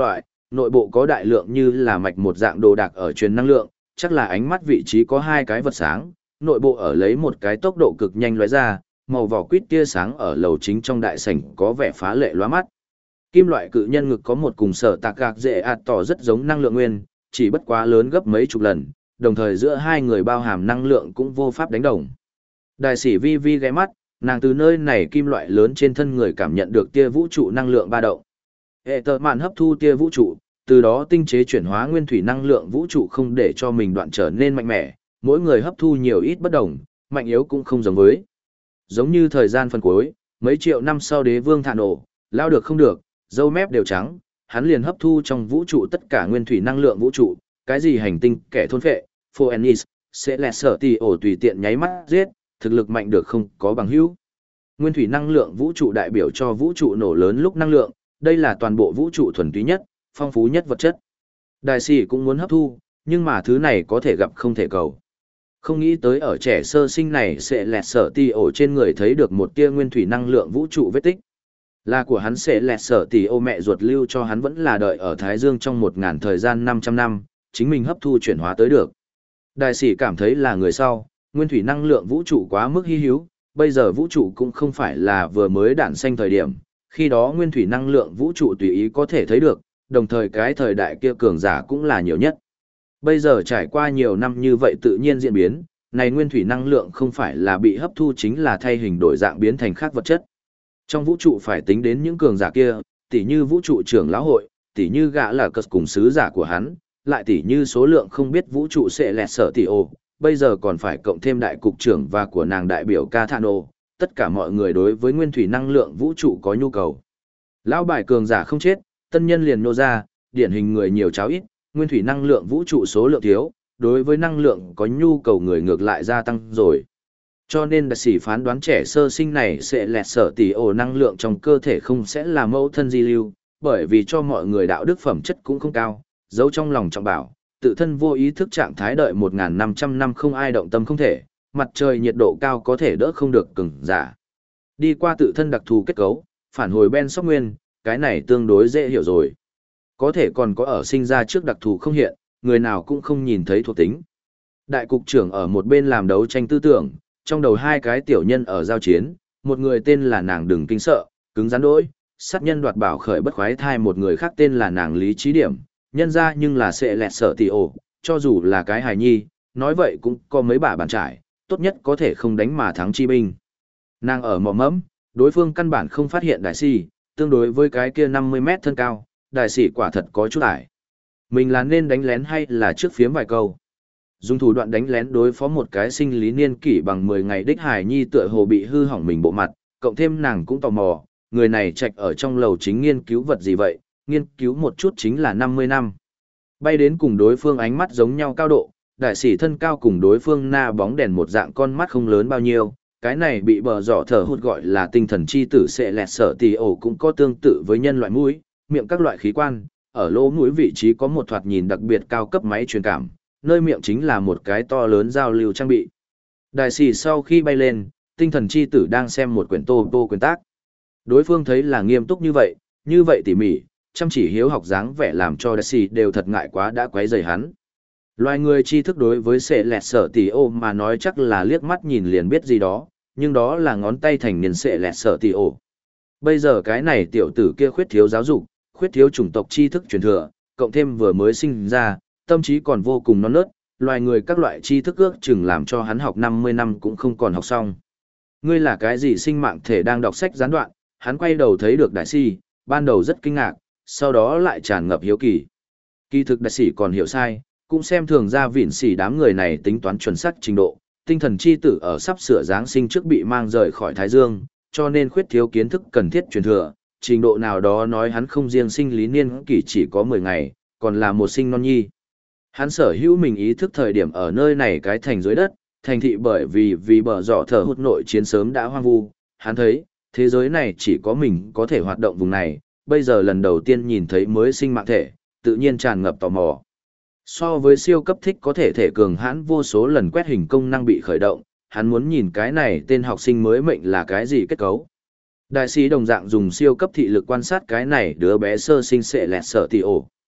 Nội bộ có đại lượng như là mạch một dạng đồ đạc ở truyền năng lượng, chắc là ánh mắt vị trí có hai cái vật sáng, nội bộ ở lấy một cái tốc độ cực nhanh lóe ra, màu vỏ quýt tia sáng ở lầu chính trong đại sảnh có vẻ phá lệ lóa mắt. Kim loại cự nhân ngực có một cùng sở tạc gạc dễ ạt tỏ rất giống năng lượng nguyên, chỉ bất quá lớn gấp mấy chục lần, đồng thời giữa hai người bao hàm năng lượng cũng vô pháp đánh đồng. Đại sĩ vi vi ghé mắt, nàng từ nơi này kim loại lớn trên thân người cảm nhận được tia vũ trụ năng lượng ba động. Hệ tờ mạn hấp thu tia vũ trụ, từ đó tinh chế chuyển hóa nguyên thủy năng lượng vũ trụ không để cho mình đoạn trở nên mạnh mẽ, mỗi người hấp thu nhiều ít bất đồng, mạnh yếu cũng không giống với. Giống như thời gian phân cuối, mấy triệu năm sau đế vương thả nổ, lao được không được, dâu mép đều trắng, hắn liền hấp thu trong vũ trụ tất cả nguyên thủy năng lượng vũ trụ, cái gì hành tinh, kẻ thôn phệ, Phoenix, sẽ lẹt sở tỷ ổ tùy tiện nháy mắt giết, thực lực mạnh được không có bằng hữu. Nguyên thủy năng lượng vũ trụ đại biểu cho vũ trụ nổ lớn lúc năng lượng, đây là toàn bộ vũ trụ thuần túy nhất, phong phú nhất vật chất. Đại sĩ cũng muốn hấp thu, nhưng mà thứ này có thể gặp không thể cầu. Không nghĩ tới ở trẻ sơ sinh này sẽ lẹt sở tỷ ổ trên người thấy được một tia nguyên thủy năng lượng vũ trụ vết tích. Là của hắn sẽ lẹt sở tỷ ổ mẹ ruột lưu cho hắn vẫn là đợi ở Thái Dương trong một ngàn thời gian năm trăm năm, chính mình hấp thu chuyển hóa tới được. Đại sĩ cảm thấy là người sau, nguyên thủy năng lượng vũ trụ quá mức hy hữu, bây giờ vũ trụ cũng không phải là vừa mới đản sinh thời điểm, khi đó nguyên thủy năng lượng vũ trụ tùy ý có thể thấy được, đồng thời cái thời đại kia cường giả cũng là nhiều nhất. Bây giờ trải qua nhiều năm như vậy tự nhiên diễn biến, này nguyên thủy năng lượng không phải là bị hấp thu chính là thay hình đổi dạng biến thành khác vật chất. Trong vũ trụ phải tính đến những cường giả kia, tỉ như vũ trụ trưởng lão hội, tỉ như gã là cất cùng sứ giả của hắn, lại tỉ như số lượng không biết vũ trụ sẽ lẹt sở tỷ ô, bây giờ còn phải cộng thêm đại cục trưởng và của nàng đại biểu Cathano, tất cả mọi người đối với nguyên thủy năng lượng vũ trụ có nhu cầu. Lão bài cường giả không chết, tân nhân liền nô ra, điển hình người nhiều cháo ít, nguyên thủy năng lượng vũ trụ số lượng thiếu, đối với năng lượng có nhu cầu người ngược lại gia tăng rồi. Cho nên đại sĩ phán đoán trẻ sơ sinh này sẽ lẹt sở tỷ ổ năng lượng trong cơ thể không sẽ là mẫu thân di lưu, bởi vì cho mọi người đạo đức phẩm chất cũng không cao, giấu trong lòng trọng bảo, tự thân vô ý thức trạng thái đợi một nghìn năm trăm năm không ai động tâm không thể, mặt trời nhiệt độ cao có thể đỡ không được cứng giả. Đi qua tự thân đặc thù kết cấu, phản hồi Ben Sóc Nguyên, cái này tương đối dễ hiểu rồi. Có thể còn có ở sinh ra trước đặc thù không hiện, người nào cũng không nhìn thấy thuộc tính. Đại cục trưởng ở một bên làm đấu tranh tư tưởng, trong đầu hai cái tiểu nhân ở giao chiến, một người tên là nàng đừng kinh sợ, cứng rắn đỗi, sát nhân đoạt bảo khởi bất khoái thai, một người khác tên là nàng lý trí điểm, nhân ra nhưng là sẽ lẹt sợ tỷ ổ, cho dù là cái hài nhi, nói vậy cũng có mấy bả bàn trải, tốt nhất có thể không đánh mà thắng chi binh. Nàng ở mò mẫm, đối phương căn bản không phát hiện đại sĩ, tương đối với cái kia năm mươi mét thân cao, đại sĩ quả thật có chút ải. Mình là nên đánh lén hay là trước phiếm vài câu. Dùng thủ đoạn đánh lén đối phó một cái sinh lý niên kỷ bằng mười ngày đích hài nhi tựa hồ bị hư hỏng mình bộ mặt, cộng thêm nàng cũng tò mò, người này trạch ở trong lầu chính nghiên cứu vật gì vậy, nghiên cứu một chút chính là năm mươi năm. Bay đến cùng đối phương ánh mắt giống nhau cao độ, đại sĩ thân cao cùng đối phương na bóng đèn một dạng con mắt không lớn bao nhiêu, cái này bị bờ giỏ thở hụt gọi là tinh thần chi tử sẽ lẹt sở tỷ ổ cũng có tương tự với nhân loại mũi, miệng các loại khí quan, ở lỗ mũi vị trí có một thoạt nhìn đặc biệt cao cấp máy truyền cảm, nơi miệng chính là một cái to lớn giao lưu trang bị. Đại sĩ sau khi bay lên, tinh thần chi tử đang xem một quyển tô tô quyển tác. Đối phương thấy là nghiêm túc như vậy, như vậy tỉ mỉ, chăm chỉ hiếu học dáng vẻ làm cho đại sĩ đều thật ngại quá đã quấy rầy hắn. Loài người tri thức đối với sẽ lẹt sở tỷ ô mà nói chắc là liếc mắt nhìn liền biết gì đó, nhưng đó là ngón tay thành niên sẽ lẹt sở tỷ ô. Bây giờ cái này tiểu tử kia khuyết thiếu giáo dục, khuyết thiếu chủng tộc tri thức truyền thừa, cộng thêm vừa mới sinh ra, tâm trí còn vô cùng non nớt, loài người các loại tri thức ước chừng làm cho hắn học năm mươi năm cũng không còn học xong. Ngươi là cái gì sinh mạng thể đang đọc sách gián đoạn, hắn quay đầu thấy được đại sĩ, ban đầu rất kinh ngạc, sau đó lại tràn ngập hiếu kỳ. Kỳ thực đại sĩ còn hiểu sai, cũng xem thường ra vịn xỉ đám người này tính toán chuẩn xác trình độ, tinh thần chi tử ở sắp sửa Giáng sinh trước bị mang rời khỏi Thái Dương, cho nên khuyết thiếu kiến thức cần thiết truyền thừa, trình độ nào đó nói hắn không riêng sinh lý niên kỷ chỉ có mười ngày, còn là một sinh non nhi. Hắn sở hữu mình ý thức thời điểm ở nơi này cái thành dưới đất, thành thị bởi vì vì bờ dọ thở hụt nội chiến sớm đã hoang vu, hắn thấy, thế giới này chỉ có mình có thể hoạt động vùng này, bây giờ lần đầu tiên nhìn thấy mới sinh mạng thể, tự nhiên tràn ngập tò mò. So với siêu cấp thích có thể thể cường hãn vô số lần quét hình công năng bị khởi động, hắn muốn nhìn cái này tên học sinh mới mệnh là cái gì kết cấu. Đại sĩ đồng dạng dùng siêu cấp thị lực quan sát cái này đứa bé sơ sinh sẽ lẹt sợ tỷ ổ.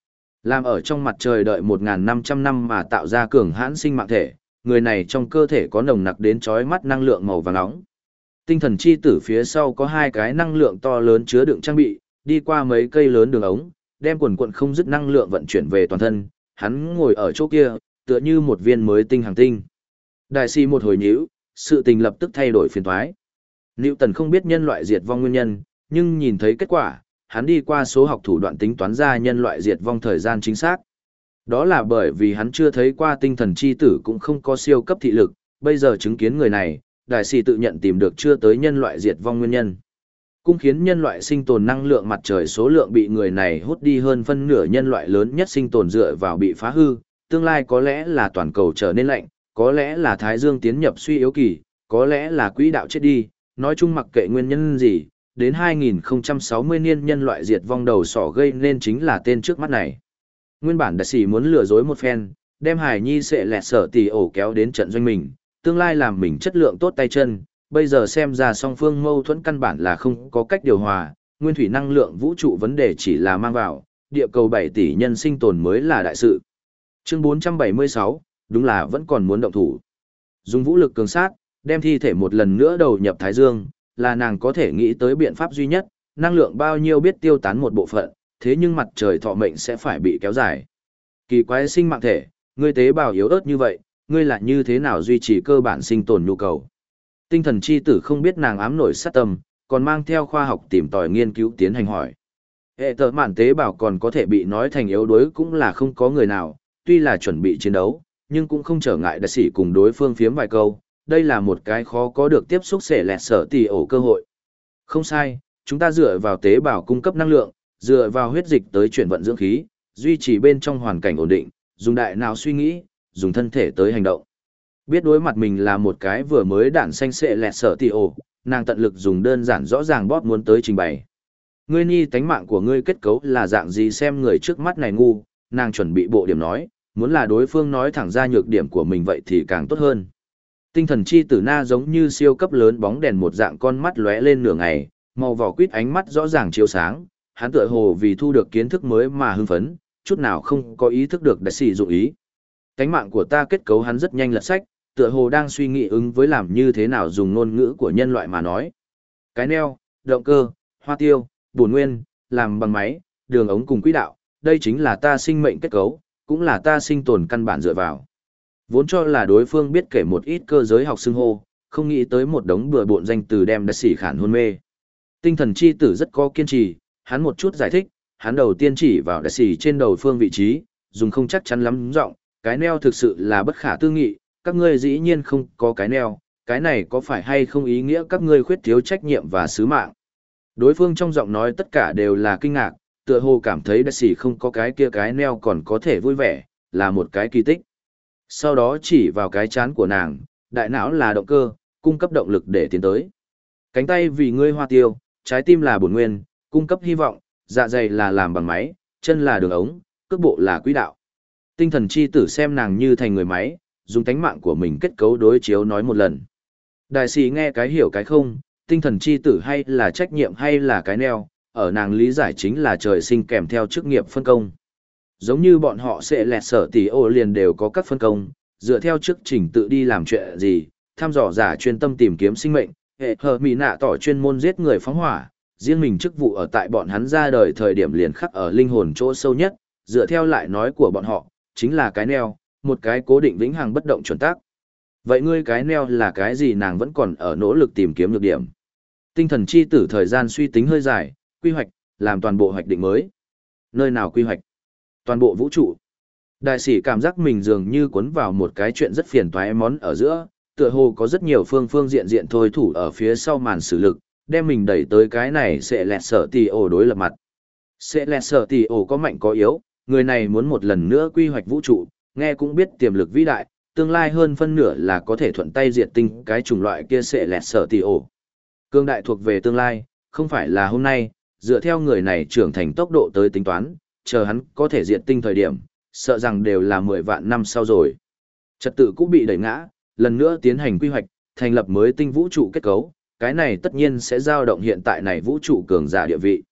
Làm ở trong mặt trời đợi một nghìn năm trăm năm mà tạo ra cường hãn sinh mạng thể, người này trong cơ thể có nồng nặc đến chói mắt năng lượng màu vàng nóng. Tinh thần chi tử phía sau có hai cái năng lượng to lớn chứa đựng trang bị, đi qua mấy cây lớn đường ống, đem quần quần không dứt năng lượng vận chuyển về toàn thân, hắn ngồi ở chỗ kia, tựa như một viên mới tinh hành tinh. Đại sĩ một hồi nhíu, sự tình lập tức thay đổi phiền toái. Newton không biết nhân loại diệt vong nguyên nhân, nhưng nhìn thấy kết quả, hắn đi qua số học thủ đoạn tính toán ra nhân loại diệt vong thời gian chính xác. Đó là bởi vì hắn chưa thấy qua tinh thần chi tử cũng không có siêu cấp thị lực, bây giờ chứng kiến người này, đại sĩ tự nhận tìm được chưa tới nhân loại diệt vong nguyên nhân. Cũng khiến nhân loại sinh tồn năng lượng mặt trời số lượng bị người này hút đi hơn phân nửa nhân loại lớn nhất sinh tồn dựa vào bị phá hư, tương lai có lẽ là toàn cầu trở nên lạnh, có lẽ là thái dương tiến nhập suy yếu kỳ, có lẽ là quỹ đạo chết đi, nói chung mặc kệ nguyên nhân gì, đến hai nghìn không trăm sáu mươi niên nhân loại diệt vong đầu sỏ gây nên chính là tên trước mắt này. Nguyên bản đại sĩ muốn lừa dối một phen, đem Hải Nhi sẽ lẹt sở tỷ ổ kéo đến trận doanh mình, tương lai làm mình chất lượng tốt tay chân, bây giờ xem ra song phương mâu thuẫn căn bản là không có cách điều hòa, nguyên thủy năng lượng vũ trụ vấn đề chỉ là mang vào, địa cầu bảy tỷ nhân sinh tồn mới là đại sự. Chương bốn trăm bảy mươi sáu, đúng là vẫn còn muốn động thủ. Dùng vũ lực cường sát, đem thi thể một lần nữa đầu nhập Thái Dương, là nàng có thể nghĩ tới biện pháp duy nhất, năng lượng bao nhiêu biết tiêu tán một bộ phận, thế nhưng mặt trời thọ mệnh sẽ phải bị kéo dài. Kỳ quái sinh mạng thể, ngươi tế bào yếu ớt như vậy, ngươi lại như thế nào duy trì cơ bản sinh tồn nhu cầu. Tinh thần chi tử không biết nàng ám nổi sát tâm, còn mang theo khoa học tìm tòi nghiên cứu tiến hành hỏi. Hệ tờ mạn tế bào còn có thể bị nói thành yếu đuối cũng là không có người nào, tuy là chuẩn bị chiến đấu, nhưng cũng không trở ngại đại sĩ cùng đối phương phiếm vài câu, đây là một cái khó có được tiếp xúc xẻ lẹt sở tỷ ổ cơ hội. Không sai, chúng ta dựa vào tế bào cung cấp năng lượng, dựa vào huyết dịch tới chuyển vận dưỡng khí, duy trì bên trong hoàn cảnh ổn định, dùng đại não suy nghĩ, dùng thân thể tới hành động. Biết đối mặt mình là một cái vừa mới đạn xanh xệ lẹt sở tỷ ổ, nàng tận lực dùng đơn giản rõ ràng bóp muốn tới trình bày. Ngươi nhi tánh mạng của ngươi kết cấu là dạng gì xem người trước mắt này ngu, nàng chuẩn bị bộ điểm nói, muốn là đối phương nói thẳng ra nhược điểm của mình vậy thì càng tốt hơn. Tinh thần chi tử na giống như siêu cấp lớn bóng đèn một dạng con mắt lóe lên nửa ngày, màu vỏ quýt ánh mắt rõ ràng chiếu sáng, hắn tựa hồ vì thu được kiến thức mới mà hưng phấn, chút nào không có ý thức được đại sĩ dụng ý. Cánh mạng của ta kết cấu hắn rất nhanh lật sách, tựa hồ đang suy nghĩ ứng với làm như thế nào dùng ngôn ngữ của nhân loại mà nói. Cái neo, động cơ, hoa tiêu, bổn nguyên, làm bằng máy, đường ống cùng quỹ đạo, đây chính là ta sinh mệnh kết cấu, cũng là ta sinh tồn căn bản dựa vào. Vốn cho là đối phương biết kể một ít cơ giới học xưng hô, không nghĩ tới một đống bừa bộn danh từ đem đại sĩ khản hôn mê. Tinh thần chi tử rất có kiên trì, hắn một chút giải thích, hắn đầu tiên chỉ vào đại sĩ trên đầu phương vị trí, dùng không chắc chắn lắm giọng, cái neo thực sự là bất khả tư nghị, các ngươi dĩ nhiên không có cái neo, cái này có phải hay không ý nghĩa các ngươi khuyết thiếu trách nhiệm và sứ mạng. Đối phương trong giọng nói tất cả đều là kinh ngạc, tựa hồ cảm thấy đại sĩ không có cái kia cái neo còn có thể vui vẻ, là một cái kỳ tích. Sau đó chỉ vào cái chán của nàng, đại não là động cơ, cung cấp động lực để tiến tới. Cánh tay vì ngươi hoa tiêu, trái tim là bổn nguyên, cung cấp hy vọng, dạ dày là làm bằng máy, chân là đường ống, cước bộ là quỹ đạo. Tinh thần chi tử xem nàng như thành người máy, dùng tánh mạng của mình kết cấu đối chiếu nói một lần. Đại sĩ nghe cái hiểu cái không, tinh thần chi tử hay là trách nhiệm hay là cái neo, ở nàng lý giải chính là trời sinh kèm theo chức nghiệp phân công. Giống như bọn họ sẽ lẹt sở tỷ ô liền đều có các phân công, dựa theo chức trình tự đi làm chuyện gì, thăm dò giả chuyên tâm tìm kiếm sinh mệnh, hệ hờ mỹ nạ tỏ chuyên môn giết người phóng hỏa, riêng mình chức vụ ở tại bọn hắn ra đời thời điểm liền khắc ở linh hồn chỗ sâu nhất, dựa theo lại nói của bọn họ, chính là cái neo, một cái cố định vĩnh hằng bất động chuẩn tắc. Vậy ngươi cái neo là cái gì nàng vẫn còn ở nỗ lực tìm kiếm nhược điểm. Tinh thần chi tử thời gian suy tính hơi dài, quy hoạch, làm toàn bộ hoạch định mới. Nơi nào quy hoạch? Toàn bộ vũ trụ. Đại sĩ cảm giác mình dường như cuốn vào một cái chuyện rất phiền toái món ở giữa, tựa hồ có rất nhiều phương phương diện diện thôi thủ ở phía sau màn xử lực, đem mình đẩy tới cái này sẽ lẹt sở tỷ ổ đối lập mặt. Sẽ lẹt sở tỷ ổ có mạnh có yếu, người này muốn một lần nữa quy hoạch vũ trụ, nghe cũng biết tiềm lực vĩ đại, tương lai hơn phân nửa là có thể thuận tay diệt tinh cái chủng loại kia sẽ lẹt sở tỷ ổ. Cương đại thuộc về tương lai, không phải là hôm nay, dựa theo người này trưởng thành tốc độ tới tính toán, chờ hắn có thể diệt tinh thời điểm, sợ rằng đều là mười vạn năm sau rồi. Trật tự cũng bị đẩy ngã, lần nữa tiến hành quy hoạch, thành lập mới tinh vũ trụ kết cấu, cái này tất nhiên sẽ dao động hiện tại này vũ trụ cường giả địa vị.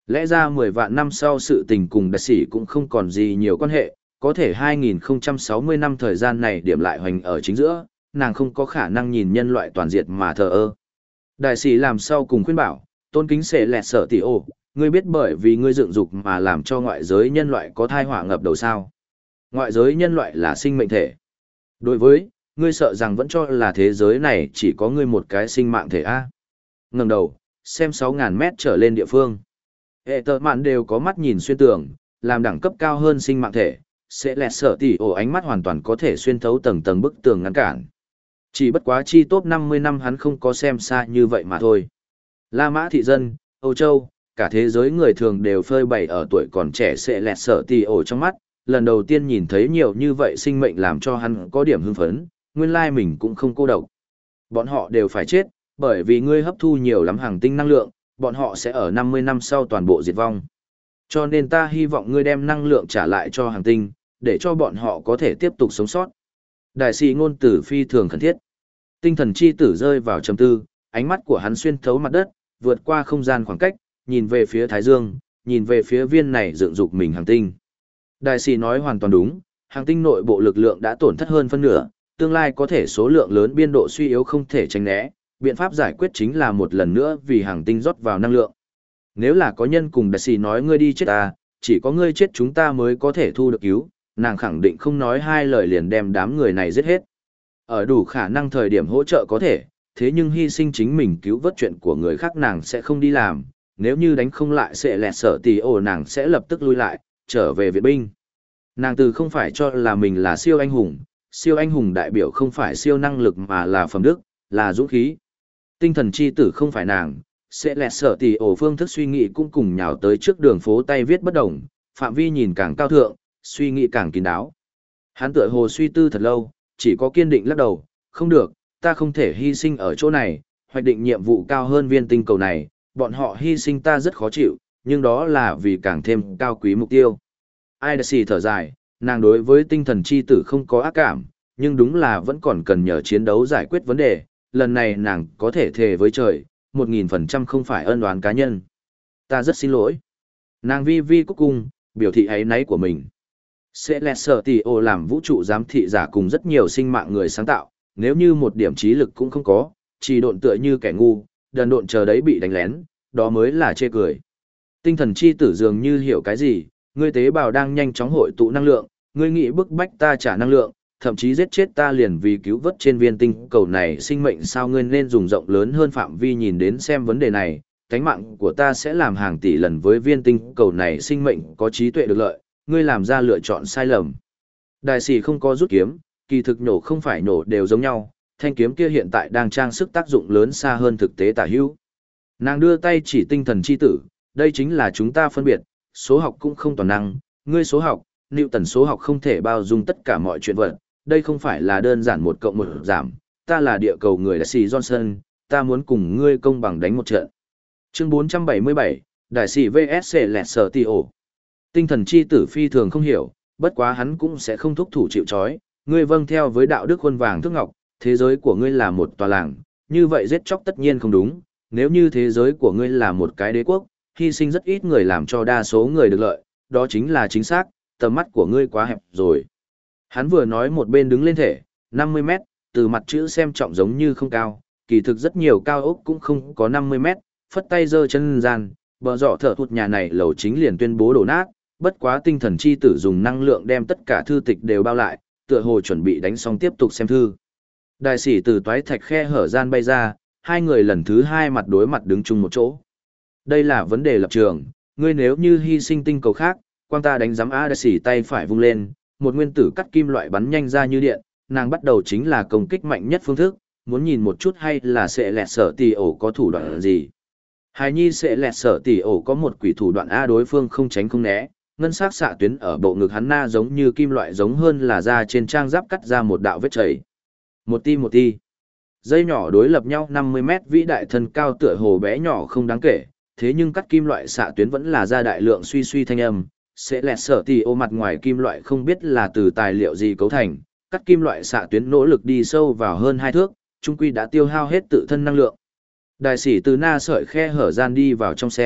Lẽ ra mười vạn năm sau sự tình cùng đại sĩ cũng không còn gì nhiều quan hệ, có thể hai nghìn không trăm sáu mươi năm thời gian này điểm lại hoành ở chính giữa, nàng không có khả năng nhìn nhân loại toàn diệt mà thờ ơ. Đại sĩ làm sau cùng khuyên bảo, tôn kính sẽ lẹt sở tỷ ổ, ngươi biết bởi vì ngươi dựng dục mà làm cho ngoại giới nhân loại có thai họa ngập đầu sao. Ngoại giới nhân loại là sinh mệnh thể. Đối với, ngươi sợ rằng vẫn cho là thế giới này chỉ có ngươi một cái sinh mạng thể A. Ngẩng đầu, xem sáu ngàn mét trở lên địa phương. Hệ tờ mạn đều có mắt nhìn xuyên tường, làm đẳng cấp cao hơn sinh mạng thể, sẽ lẹt sở tỷ ổ ánh mắt hoàn toàn có thể xuyên thấu tầng tầng bức tường ngăn cản. Chỉ bất quá chi top năm mươi năm hắn không có xem xa như vậy mà thôi. La Mã thị dân, Âu Châu, cả thế giới người thường đều phơi bày ở tuổi còn trẻ sẽ lẹt sở tỷ ổ trong mắt, lần đầu tiên nhìn thấy nhiều như vậy sinh mệnh làm cho hắn có điểm hưng phấn, nguyên lai mình cũng không cô độc. Bọn họ đều phải chết, bởi vì ngươi hấp thu nhiều lắm hàng tinh năng lượng, bọn họ sẽ ở năm mươi năm sau toàn bộ diệt vong. Cho nên ta hy vọng ngươi đem năng lượng trả lại cho hàng tinh, để cho bọn họ có thể tiếp tục sống sót. Đại sĩ ngôn tử phi thường khẩn thiết. Tinh thần chi tử rơi vào trầm tư, ánh mắt của hắn xuyên thấu mặt đất, vượt qua không gian khoảng cách, nhìn về phía Thái Dương, nhìn về phía viên này dựng dục mình hàng tinh. Đại sĩ nói hoàn toàn đúng, hàng tinh nội bộ lực lượng đã tổn thất hơn phân nửa, tương lai có thể số lượng lớn biên độ suy yếu không thể tránh né, biện pháp giải quyết chính là một lần nữa vì hàng tinh rót vào năng lượng. Nếu là có nhân cùng đại sĩ nói ngươi đi chết ta, chỉ có ngươi chết chúng ta mới có thể thu được cứu, nàng khẳng định không nói hai lời liền đem đám người này giết hết. Ở đủ khả năng thời điểm hỗ trợ có thể, thế nhưng hy sinh chính mình cứu vớt chuyện của người khác nàng sẽ không đi làm, nếu như đánh không lại sẽ lẹt sở tỷ ổ nàng sẽ lập tức lui lại, trở về viện binh. Nàng từ không phải cho là mình là siêu anh hùng, siêu anh hùng đại biểu không phải siêu năng lực mà là phẩm đức, là dũng khí. Tinh thần chi tử không phải nàng, sẽ lẹt sở tỷ ổ phương thức suy nghĩ cũng cùng nhào tới trước đường phố tay viết bất đồng, phạm vi nhìn càng cao thượng, suy nghĩ càng kín đáo. Hắn tựa hồ suy tư thật lâu, chỉ có kiên định lắc đầu, không được, ta không thể hy sinh ở chỗ này, hoạch định nhiệm vụ cao hơn viên tinh cầu này, bọn họ hy sinh ta rất khó chịu, nhưng đó là vì càng thêm cao quý mục tiêu. Ai đã xì thở dài, nàng đối với tinh thần chi tử không có ác cảm, nhưng đúng là vẫn còn cần nhờ chiến đấu giải quyết vấn đề, lần này nàng có thể thề với trời, một nghìn phần trăm không phải ân oán cá nhân. Ta rất xin lỗi. Nàng vi vi cúc cung, biểu thị áy náy của mình. Sẽ lẹt sở tỷ ổ làm vũ trụ giám thị giả cùng rất nhiều sinh mạng người sáng tạo, nếu như một điểm trí lực cũng không có, chỉ độn tựa như kẻ ngu, đần độn chờ đấy bị đánh lén, đó mới là chê cười. Tinh thần chi tử dường như hiểu cái gì, ngươi tế bào đang nhanh chóng hội tụ năng lượng, ngươi nghĩ bức bách ta trả năng lượng, thậm chí giết chết ta liền vì cứu vớt trên viên tinh cầu này sinh mệnh sao ngươi nên dùng rộng lớn hơn phạm vi nhìn đến xem vấn đề này, cánh mạng của ta sẽ làm hàng tỷ lần với viên tinh cầu này sinh mệnh có trí tuệ được lợi, ngươi làm ra lựa chọn sai lầm. Đại sĩ không có rút kiếm, kỳ thực nhổ không phải nhổ đều giống nhau, thanh kiếm kia hiện tại đang trang sức tác dụng lớn xa hơn thực tế tả hữu. Nàng đưa tay chỉ tinh thần chi tử, đây chính là chúng ta phân biệt, số học cũng không toàn năng, ngươi số học, Newton số học không thể bao dung tất cả mọi chuyện vật, đây không phải là đơn giản một cộng một giảm, ta là địa cầu người đại sĩ Johnson, ta muốn cùng ngươi công bằng đánh một trận. Chương bốn trăm bảy mươi bảy, Đại sĩ vs Lẹt Sở Tỷ ổ. Tinh thần chi tử phi thường không hiểu, bất quá hắn cũng sẽ không thúc thủ chịu trói, ngươi vâng theo với đạo đức khuôn vàng thước ngọc, thế giới của ngươi là một tòa làng, như vậy giết chóc tất nhiên không đúng, nếu như thế giới của ngươi là một cái đế quốc, hy sinh rất ít người làm cho đa số người được lợi, đó chính là chính xác, tầm mắt của ngươi quá hẹp rồi. Hắn vừa nói một bên đứng lên thể, năm mươi mét, từ mặt chữ xem trọng giống như không cao, kỳ thực rất nhiều cao ốc cũng không có năm mươi mét, phất tay giơ chân gian, bờ dọ thở thụt nhà này lầu chính liền tuyên bố đổ nát, bất quá tinh thần chi tử dùng năng lượng đem tất cả thư tịch đều bao lại, tựa hồ chuẩn bị đánh xong tiếp tục xem thư. Đại sĩ từ toái thạch khe hở gian bay ra, hai người lần thứ hai mặt đối mặt đứng chung một chỗ. Đây là vấn đề lập trường, ngươi nếu như hy sinh tinh cầu khác, quang ta đánh giám A đại sĩ tay phải vung lên, một nguyên tử cắt kim loại bắn nhanh ra như điện, nàng bắt đầu chính là công kích mạnh nhất phương thức, muốn nhìn một chút hay là sẽ lẹt sở tỷ ổ có thủ đoạn gì. Hài nhi sẽ lẹt sở tỷ ổ có một quỷ thủ đoạn A đối phương không tránh không né, ngân sắc xạ tuyến ở bộ ngực hắn na giống như kim loại giống hơn là ra trên trang giáp cắt ra một đạo vết chảy. Một ti một ti. Dây nhỏ đối lập nhau năm mươi mét vĩ đại thân cao tựa hồ bé nhỏ không đáng kể, thế nhưng cắt kim loại xạ tuyến vẫn là ra đại lượng suy suy thanh âm, sẽ lẹt sở tỷ ổ mặt ngoài kim loại không biết là từ tài liệu gì cấu thành, cắt kim loại xạ tuyến nỗ lực đi sâu vào hơn hai thước, trung quy đã tiêu hao hết tự thân năng lượng. Đại sĩ từ na sợi khe hở gian đi vào trong xem,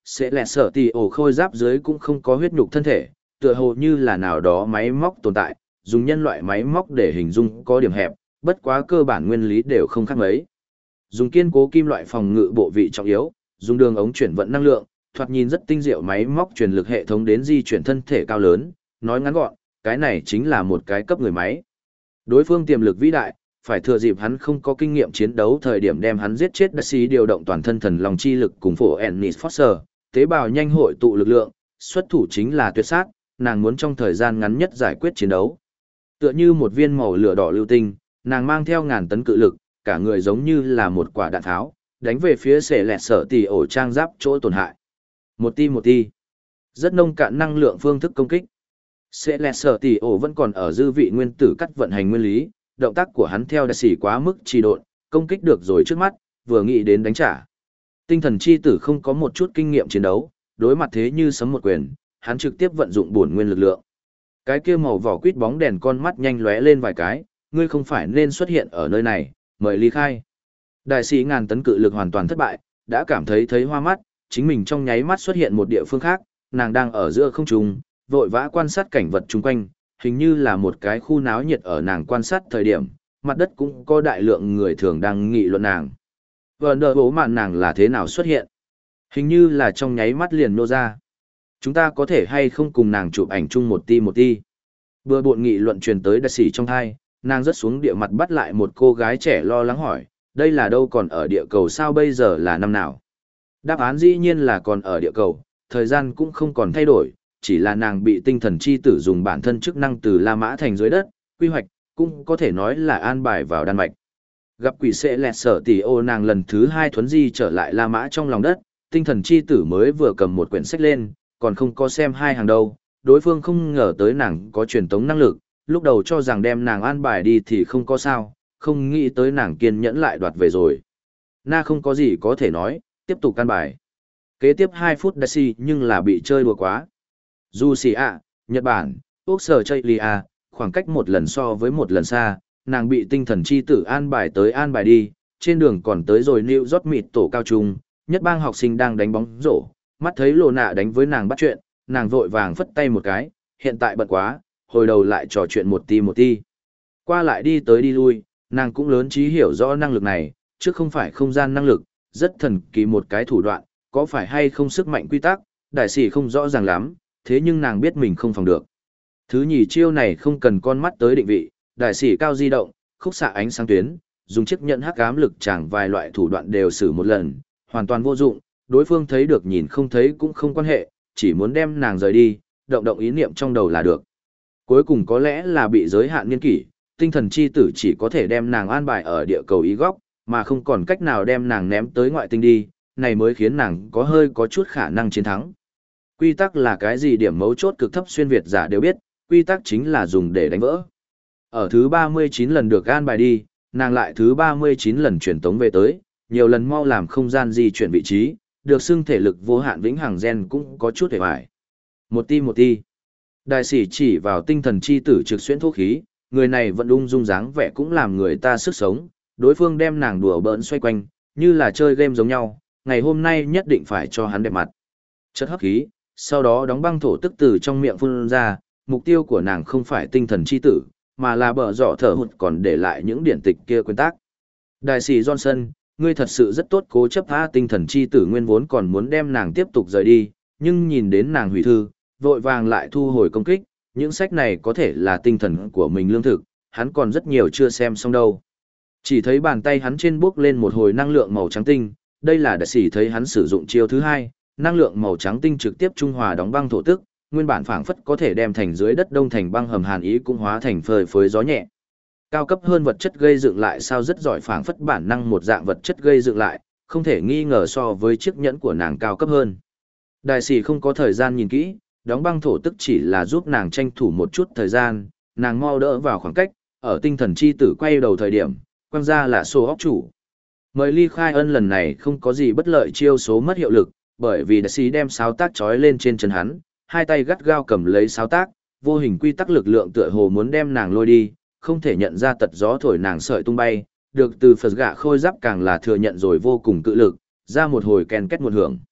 sẽ lẹt sở tỷ ổ khôi giáp dưới cũng không có huyết nhục thân thể, tựa hồ như là nào đó máy móc tồn tại, dùng nhân loại máy móc để hình dung có điểm hẹp, bất quá cơ bản nguyên lý đều không khác mấy. Dùng kiên cố kim loại phòng ngự bộ vị trọng yếu, dùng đường ống chuyển vận năng lượng, thoạt nhìn rất tinh diệu máy móc truyền lực hệ thống đến di chuyển thân thể cao lớn, nói ngắn gọn, cái này chính là một cái cấp người máy. Đối phương tiềm lực vĩ đại, phải thừa dịp hắn không có kinh nghiệm chiến đấu thời điểm đem hắn giết chết Đắc Sĩ điều động toàn thân thần lòng chi lực cùng phổ Ennis Foster, tế bào nhanh hội tụ lực lượng, xuất thủ chính là tuyệt sát, nàng muốn trong thời gian ngắn nhất giải quyết chiến đấu. Tựa như một viên màu lửa đỏ lưu tinh, nàng mang theo ngàn tấn cự lực, cả người giống như là một quả đạn tháo, đánh về phía sệ lẹt sở tỷ ổ trang giáp chỗ tổn hại. Một ti một ti. Rất nông cạn năng lượng phương thức công kích. Sệ lẹt sở tỷ ổ vẫn còn ở dư vị nguyên tử cắt vận hành nguyên lý, động tác của hắn theo đại sĩ quá mức trì độn, công kích được rồi trước mắt, vừa nghĩ đến đánh trả. Tinh thần chi tử không có một chút kinh nghiệm chiến đấu, đối mặt thế như sấm một quyền, hắn trực tiếp vận dụng bổn nguyên lực lượng. Cái kia màu vỏ quýt bóng đèn con mắt nhanh lóe lên vài cái, ngươi không phải nên xuất hiện ở nơi này, mời ly khai. Đại sĩ ngàn tấn cự lực hoàn toàn thất bại, đã cảm thấy thấy hoa mắt, chính mình trong nháy mắt xuất hiện một địa phương khác, nàng đang ở giữa không trung, vội vã quan sát cảnh vật chung quanh, hình như là một cái khu náo nhiệt ở nàng quan sát thời điểm, mặt đất cũng có đại lượng người thường đang nghị luận nàng. Vợ đợi bố mạn nàng là thế nào xuất hiện? Hình như là trong nháy mắt liền nô ra. Chúng ta có thể hay không cùng nàng chụp ảnh chung một ti một ti. Bừa bộn nghị luận truyền tới đại sĩ trong thai, nàng rớt xuống địa mặt bắt lại một cô gái trẻ lo lắng hỏi, đây là đâu còn ở địa cầu sao bây giờ là năm nào? Đáp án dĩ nhiên là còn ở địa cầu, thời gian cũng không còn thay đổi, chỉ là nàng bị tinh thần chi tử dùng bản thân chức năng từ La Mã thành dưới đất, quy hoạch, cũng có thể nói là an bài vào Đan Mạch. Gặp quỷ sẽ lẹt sở tỷ ô nàng lần thứ hai thuấn di trở lại La Mã trong lòng đất, tinh thần chi tử mới vừa cầm một quyển sách lên, còn không có xem hai hàng đâu, đối phương không ngờ tới nàng có truyền tống năng lực, lúc đầu cho rằng đem nàng an bài đi thì không có sao, không nghĩ tới nàng kiên nhẫn lại đoạt về rồi. Na không có gì có thể nói, tiếp tục an bài. Kế tiếp hai phút đại si nhưng là bị chơi đùa quá. Dù xì ạ, Nhật Bản, Úc Sở Chây Lì A, khoảng cách một lần so với một lần xa, nàng bị tinh thần chi tử an bài tới an bài đi, trên đường còn tới rồi New York mịt tổ cao trung, nhất bang học sinh đang đánh bóng rổ, mắt thấy lộ nạ đánh với nàng bắt chuyện, nàng vội vàng phất tay một cái, hiện tại bận quá, hồi đầu lại trò chuyện một ti một ti. Qua lại đi tới đi lui, nàng cũng lớn trí hiểu rõ năng lực này, chứ không phải không gian năng lực, rất thần kỳ một cái thủ đoạn, có phải hay không sức mạnh quy tắc, đại sĩ không rõ ràng lắm, thế nhưng nàng biết mình không phòng được. Thứ nhì chiêu này không cần con mắt tới định vị, đại sĩ cao di động, khúc xạ ánh sáng tuyến, dùng chiếc nhận hắc ám lực chẳng vài loại thủ đoạn đều sử một lần, hoàn toàn vô dụng, đối phương thấy được nhìn không thấy cũng không quan hệ, chỉ muốn đem nàng rời đi, động động ý niệm trong đầu là được. Cuối cùng có lẽ là bị giới hạn niên kỷ, tinh thần chi tử chỉ có thể đem nàng an bài ở địa cầu ý góc, mà không còn cách nào đem nàng ném tới ngoại tinh đi, này mới khiến nàng có hơi có chút khả năng chiến thắng. Quy tắc là cái gì điểm mấu chốt cực thấp xuyên Việt giả đều biết, quy tắc chính là dùng để đánh vỡ. Ở thứ ba mươi chín lần được an bài đi, nàng lại thứ ba mươi chín lần chuyển tống về tới, nhiều lần mau làm không gian di chuyển vị trí, được xưng thể lực vô hạn vĩnh hằng gen cũng có chút hề hoài. Một ti một ti. Đại sĩ chỉ vào tinh thần chi tử trực xuyên thuốc khí, người này vẫn ung dung dáng vẻ cũng làm người ta sức sống, đối phương đem nàng đùa bỡn xoay quanh, như là chơi game giống nhau, ngày hôm nay nhất định phải cho hắn đẹp mặt. Chất hấp khí, sau đó đóng băng thổ tức từ trong miệng phun ra, mục tiêu của nàng không phải tinh thần chi tử, mà là bờ dọ thở hụt còn để lại những điển tịch kia quyên tác. Đại sĩ Johnson, ngươi thật sự rất tốt cố chấp tha tinh thần chi tử nguyên vốn còn muốn đem nàng tiếp tục rời đi, nhưng nhìn đến nàng hủy thư, vội vàng lại thu hồi công kích, những sách này có thể là tinh thần của mình lương thực, hắn còn rất nhiều chưa xem xong đâu. Chỉ thấy bàn tay hắn trên bước lên một hồi năng lượng màu trắng tinh, đây là đại sĩ thấy hắn sử dụng chiêu thứ hai, năng lượng màu trắng tinh trực tiếp trung hòa đóng băng thổ tức, nguyên bản phảng phất có thể đem thành dưới đất đông thành băng hầm hàn ý cũng hóa thành phơi phới gió nhẹ. Cao cấp hơn vật chất gây dựng lại sao rất giỏi phảng phất bản năng một dạng vật chất gây dựng lại, không thể nghi ngờ so với chiếc nhẫn của nàng cao cấp hơn. Đại sĩ không có thời gian nhìn kỹ, đóng băng thổ tức chỉ là giúp nàng tranh thủ một chút thời gian, nàng mau đỡ vào khoảng cách, ở tinh thần chi tử quay đầu thời điểm, quăng ra là số óc chủ. Mời ly khai ân lần này không có gì bất lợi chiêu số mất hiệu lực, bởi vì đại sĩ đem sáo tác trói lên trên chân hắn, hai tay gắt gao cầm lấy sáo tác, vô hình quy tắc lực lượng tựa hồ muốn đem nàng lôi đi, không thể nhận ra tật gió thổi nàng sợi tung bay, được từ Phật gạ khôi giáp càng là thừa nhận rồi vô cùng cự lực, ra một hồi ken két một hưởng.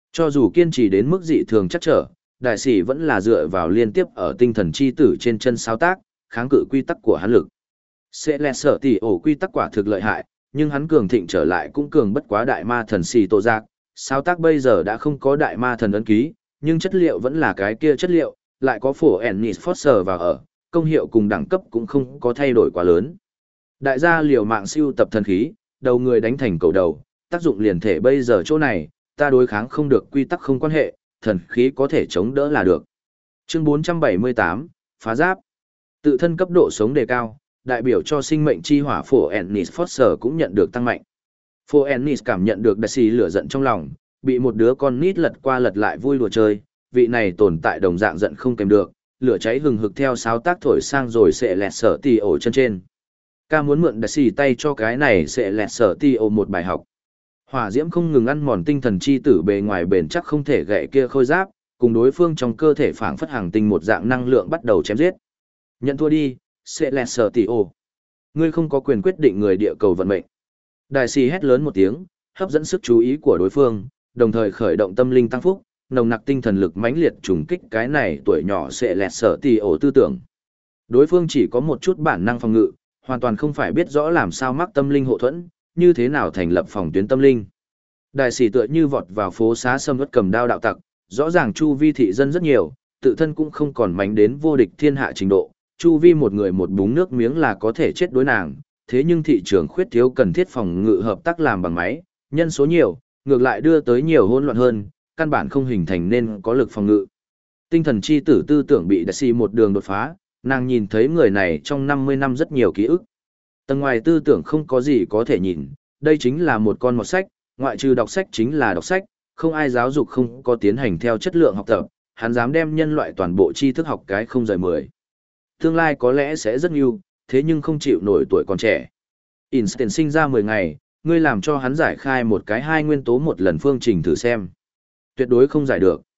Cho dù kiên trì đến mức dị thường chắc trở, đại sĩ vẫn là dựa vào liên tiếp ở tinh thần chi tử trên chân sao tác, kháng cự quy tắc của hắn lực. Sẽ lẹ sở tỷ ổ quy tắc quả thực lợi hại, nhưng hắn cường thịnh trở lại cũng cường bất quá đại ma thần xì tổ giác. Sao tác bây giờ đã không có đại ma thần ấn ký, nhưng chất liệu vẫn là cái kia chất liệu, lại có phổ Ennis Foster vào ở, công hiệu cùng đẳng cấp cũng không có thay đổi quá lớn. Đại gia liều mạng siêu tập thần khí, đầu người đánh thành cầu đầu, tác dụng liền thể bây giờ chỗ này, ta đối kháng không được quy tắc không quan hệ, thần khí có thể chống đỡ là được. Chương bốn trăm bảy mươi tám, phá giáp. Tự thân cấp độ sống đề cao, đại biểu cho sinh mệnh chi hỏa phổ Ennis Foster cũng nhận được tăng mạnh. Phổ Ennis cảm nhận được đại sĩ lửa giận trong lòng, bị một đứa con nít lật qua lật lại vui đùa chơi, vị này tồn tại đồng dạng giận không kèm được, lửa cháy hừng hực theo sáo tác thổi sang rồi sẽ lẹt sở tì ổ chân trên. Ca muốn mượn đại sĩ tay cho cái này sẽ lẹt sở tì ổ một bài học. Hỏa diễm không ngừng ăn mòn tinh thần chi tử bề ngoài bền chắc không thể gãy kia khôi giáp, cùng đối phương trong cơ thể phảng phất hàng tinh một dạng năng lượng bắt đầu chém giết. Nhận thua đi, sẽ lẹt sở tì ổ. Ngươi không có quyền quyết định người địa cầu vận mệnh. Đại sĩ hét lớn một tiếng, hấp dẫn sức chú ý của đối phương, đồng thời khởi động tâm linh tăng phúc, nồng nặc tinh thần lực mãnh liệt trùng kích cái này tuổi nhỏ sẽ lẹt sở tì ổ tư tưởng. Đối phương chỉ có một chút bản năng phòng ngự, hoàn toàn không phải biết rõ làm sao mắc tâm linh hộ thuẫn, như thế nào thành lập phòng tuyến tâm linh. Đại sĩ tựa như vọt vào phố xá sâm ướt cầm đao đạo tặc, rõ ràng chu vi thị dân rất nhiều, tự thân cũng không còn mánh đến vô địch thiên hạ trình độ, chu vi một người một búng nước miếng là có thể chết đối nàng, thế nhưng thị trường khuyết thiếu cần thiết phòng ngự hợp tác làm bằng máy, nhân số nhiều, ngược lại đưa tới nhiều hỗn loạn hơn, căn bản không hình thành nên có lực phòng ngự. Tinh thần chi tử tư tưởng bị đại sĩ một đường đột phá, nàng nhìn thấy người này trong năm mươi năm rất nhiều ký ức. Tầng ngoài tư tưởng không có gì có thể nhìn, đây chính là một con mọt sách, ngoại trừ đọc sách chính là đọc sách, không ai giáo dục không có tiến hành theo chất lượng học tập, hắn dám đem nhân loại toàn bộ tri thức học cái không rời mười. Tương lai có lẽ sẽ rất nhiều, thế nhưng không chịu nổi tuổi còn trẻ. Einstein sinh ra mười ngày, ngươi làm cho hắn giải khai một cái hai nguyên tố một lần phương trình thử xem. Tuyệt đối không giải được.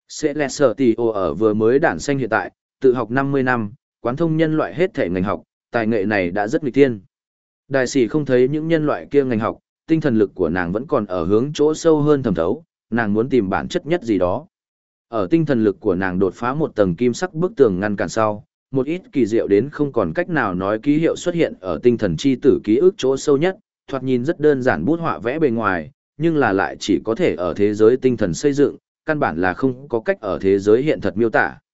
Celestio ở vừa mới đản sanh hiện tại, tự học năm mươi năm, quán thông nhân loại hết thể ngành học, tài nghệ này đã rất nghịch thiên. Đại sĩ không thấy những nhân loại kia ngành học, tinh thần lực của nàng vẫn còn ở hướng chỗ sâu hơn thẩm thấu, nàng muốn tìm bản chất nhất gì đó. Ở tinh thần lực của nàng đột phá một tầng kim sắc bức tường ngăn cản sau, một ít kỳ diệu đến không còn cách nào nói ký hiệu xuất hiện ở tinh thần chi tử ký ức chỗ sâu nhất, thoạt nhìn rất đơn giản bút họa vẽ bề ngoài, nhưng là lại chỉ có thể ở thế giới tinh thần xây dựng, căn bản là không có cách ở thế giới hiện thật miêu tả.